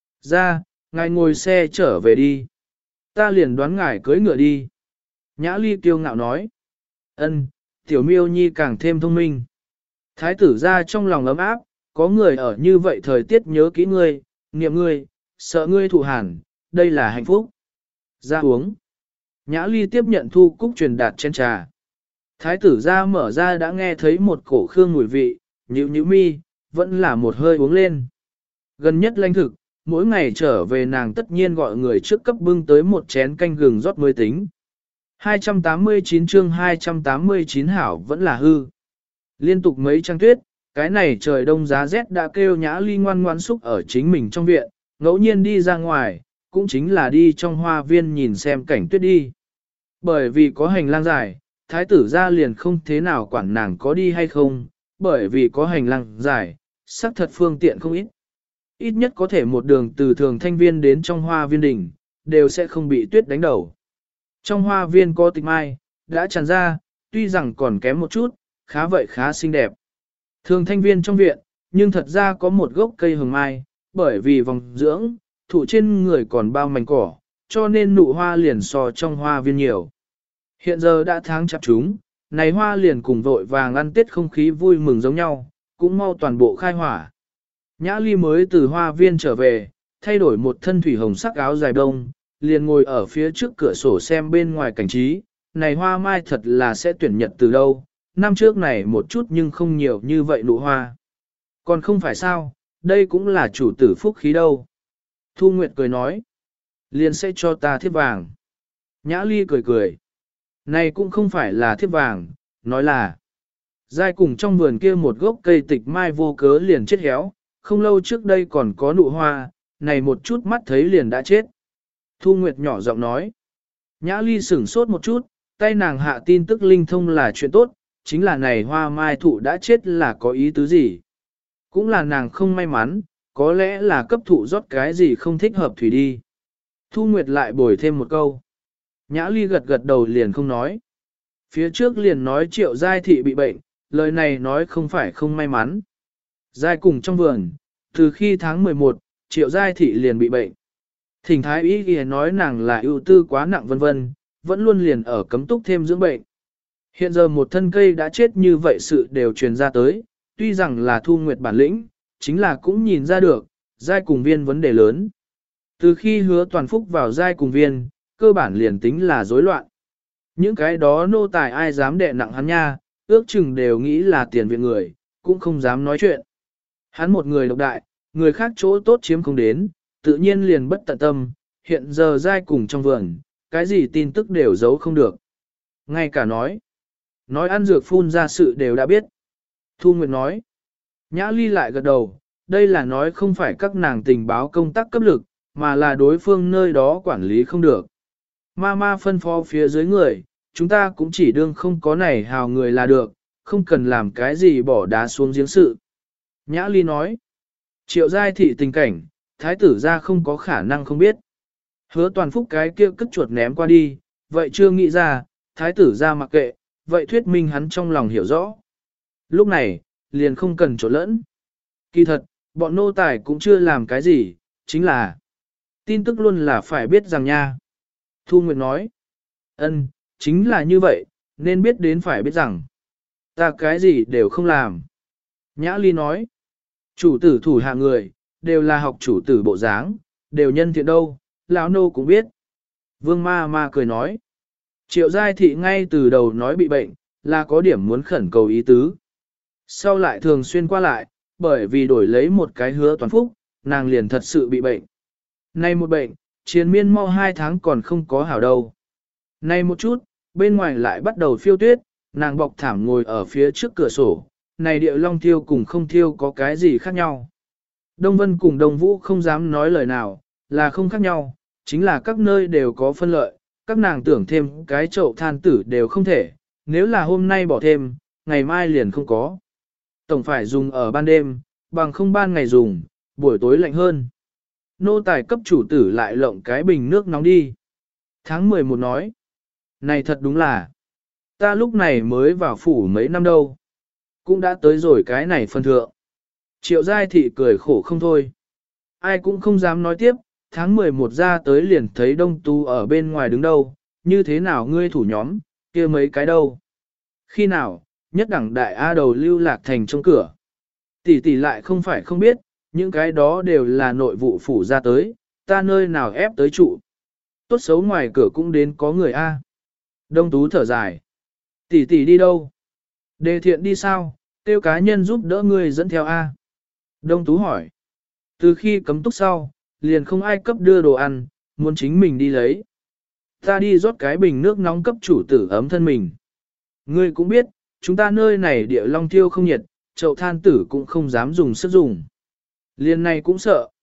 Ra, ngài ngồi xe trở về đi. Ta liền đoán ngài cưới ngựa đi. Nhã Ly kiêu ngạo nói. Ân, tiểu miêu nhi càng thêm thông minh. Thái tử ra trong lòng ấm áp, có người ở như vậy thời tiết nhớ kỹ ngươi, niệm ngươi, sợ ngươi thụ hàn, đây là hạnh phúc. Ra uống. Nhã Ly tiếp nhận thu cúc truyền đạt trên trà. Thái tử ra mở ra đã nghe thấy một cổ khương mùi vị, nhíu mi, vẫn là một hơi uống lên. Gần nhất lãnh thực, mỗi ngày trở về nàng tất nhiên gọi người trước cấp bưng tới một chén canh gừng rót mới tính. 289 chương 289 hảo vẫn là hư. Liên tục mấy trang tuyết, cái này trời đông giá rét đã kêu Nhã Ly ngoan ngoan xúc ở chính mình trong viện, ngẫu nhiên đi ra ngoài, cũng chính là đi trong hoa viên nhìn xem cảnh tuyết đi. Bởi vì có hành lang dài, thái tử ra liền không thế nào quản nàng có đi hay không, bởi vì có hành lang dài, xác thật phương tiện không ít. Ít nhất có thể một đường từ thường thanh viên đến trong hoa viên đỉnh, đều sẽ không bị tuyết đánh đầu. Trong hoa viên có tịch mai, đã tràn ra, tuy rằng còn kém một chút, khá vậy khá xinh đẹp. Thường thanh viên trong viện, nhưng thật ra có một gốc cây hồng mai, bởi vì vòng dưỡng, thụ trên người còn bao mảnh cỏ, cho nên nụ hoa liền so trong hoa viên nhiều. Hiện giờ đã tháng chạp chúng, này hoa liền cùng vội vàng ăn tết không khí vui mừng giống nhau, cũng mau toàn bộ khai hỏa. Nhã Ly mới từ hoa viên trở về, thay đổi một thân thủy hồng sắc áo dài đông, liền ngồi ở phía trước cửa sổ xem bên ngoài cảnh trí, này hoa mai thật là sẽ tuyển nhật từ đâu, năm trước này một chút nhưng không nhiều như vậy nụ hoa. Còn không phải sao, đây cũng là chủ tử phúc khí đâu. Thu Nguyệt cười nói, liền sẽ cho ta thiếp vàng. Nhã Ly cười cười, này cũng không phải là thiếp vàng, nói là giai cùng trong vườn kia một gốc cây tịch mai vô cớ liền chết héo, không lâu trước đây còn có nụ hoa, này một chút mắt thấy liền đã chết. Thu Nguyệt nhỏ giọng nói. Nhã Ly sửng sốt một chút, tay nàng hạ tin tức linh thông là chuyện tốt, chính là này hoa mai thụ đã chết là có ý tứ gì. Cũng là nàng không may mắn, có lẽ là cấp thụ rót cái gì không thích hợp thủy đi. Thu Nguyệt lại bồi thêm một câu. Nhã Ly gật gật đầu liền không nói. Phía trước liền nói Triệu Giai thị bị bệnh, lời này nói không phải không may mắn. Giai cùng trong vườn, từ khi tháng 11, Triệu Giai Thị liền bị bệnh. Thỉnh thái y ghi nói nàng là ưu tư quá nặng vân vân, vẫn luôn liền ở cấm túc thêm dưỡng bệnh. Hiện giờ một thân cây đã chết như vậy sự đều truyền ra tới, tuy rằng là Thu Nguyệt bản lĩnh, chính là cũng nhìn ra được, Giai cùng viên vấn đề lớn. Từ khi hứa toàn phúc vào Giai cùng viên, cơ bản liền tính là rối loạn. Những cái đó nô tài ai dám đè nặng hắn nha, ước chừng đều nghĩ là tiền viện người, cũng không dám nói chuyện. Hắn một người độc đại, người khác chỗ tốt chiếm không đến, tự nhiên liền bất tận tâm, hiện giờ Giai cùng trong vườn, cái gì tin tức đều giấu không được. Ngay cả nói ăn dược phun ra sự đều đã biết. Thu Nguyệt nói, Nhã Ly lại gật đầu, đây là nói không phải các nàng tình báo công tác cấp lực, mà là đối phương nơi đó quản lý không được. Ma phân phó phía dưới người, chúng ta cũng chỉ đương không có này hào người là được, không cần làm cái gì bỏ đá xuống giếng sự. Nhã Ly nói, Triệu Giai Thị tình cảnh, thái tử ra không có khả năng không biết. Hứa toàn phúc cái kia cất chuột ném qua đi, vậy chưa nghĩ ra, thái tử ra mặc kệ, vậy thuyết minh hắn trong lòng hiểu rõ. Lúc này, liền không cần trộn lẫn. Kỳ thật, bọn nô tài cũng chưa làm cái gì, chính là tin tức luôn là phải biết rằng nha. Thu Nguyệt nói, chính là như vậy, nên biết đến phải biết rằng, ta cái gì đều không làm. Nhã Ly nói, chủ tử thủ hạ người, đều là học chủ tử bộ dáng, đều nhân thiện đâu, lão nô cũng biết. Vương ma cười nói, Triệu Giai Thị ngay từ đầu nói bị bệnh, là có điểm muốn khẩn cầu ý tứ. Sau lại thường xuyên qua lại, bởi vì đổi lấy một cái hứa toàn phúc, nàng liền thật sự bị bệnh. Nay một bệnh, chiến miên mau 2 tháng còn không có hảo đâu. Nay một chút, bên ngoài lại bắt đầu phiêu tuyết, nàng bọc thảm ngồi ở phía trước cửa sổ, này địa long thiêu cùng không thiêu có cái gì khác nhau. Đông Vân cùng Đông Vũ không dám nói lời nào, là không khác nhau, chính là các nơi đều có phân lợi, các nàng tưởng thêm cái chậu than tử đều không thể, nếu là hôm nay bỏ thêm, ngày mai liền không có. Tổng phải dùng ở ban đêm, bằng không ban ngày dùng, buổi tối lạnh hơn. Nô tài cấp chủ tử lại lộng cái bình nước nóng đi. Tháng 11 nói, này thật đúng là, ta lúc này mới vào phủ mấy năm đâu. Cũng đã tới rồi cái này phân thượng. Triệu Giai Thị cười khổ không thôi. Ai cũng không dám nói tiếp, tháng 11 ra tới liền thấy Đông Tu ở bên ngoài đứng đâu, như thế nào ngươi thủ nhóm, kia mấy cái đâu. Khi nào, nhất đẳng đại A đầu lưu lạc thành trong cửa. Tỷ tỷ lại không phải không biết, những cái đó đều là nội vụ phủ ra tới, ta nơi nào ép tới trụ. Tốt xấu ngoài cửa cũng đến có người A. Đông Tú thở dài. Tỷ tỷ đi đâu? Đề thiện đi sao? Tiêu cá nhân giúp đỡ ngươi dẫn theo A. Đông Tú hỏi. Từ khi cấm túc sau, liền không ai cấp đưa đồ ăn, muốn chính mình đi lấy. Ta đi rót cái bình nước nóng cấp chủ tử ấm thân mình. Ngươi cũng biết, chúng ta nơi này địa long tiêu không nhiệt, chậu than tử cũng không dám dùng sức dùng. Liền này cũng sợ.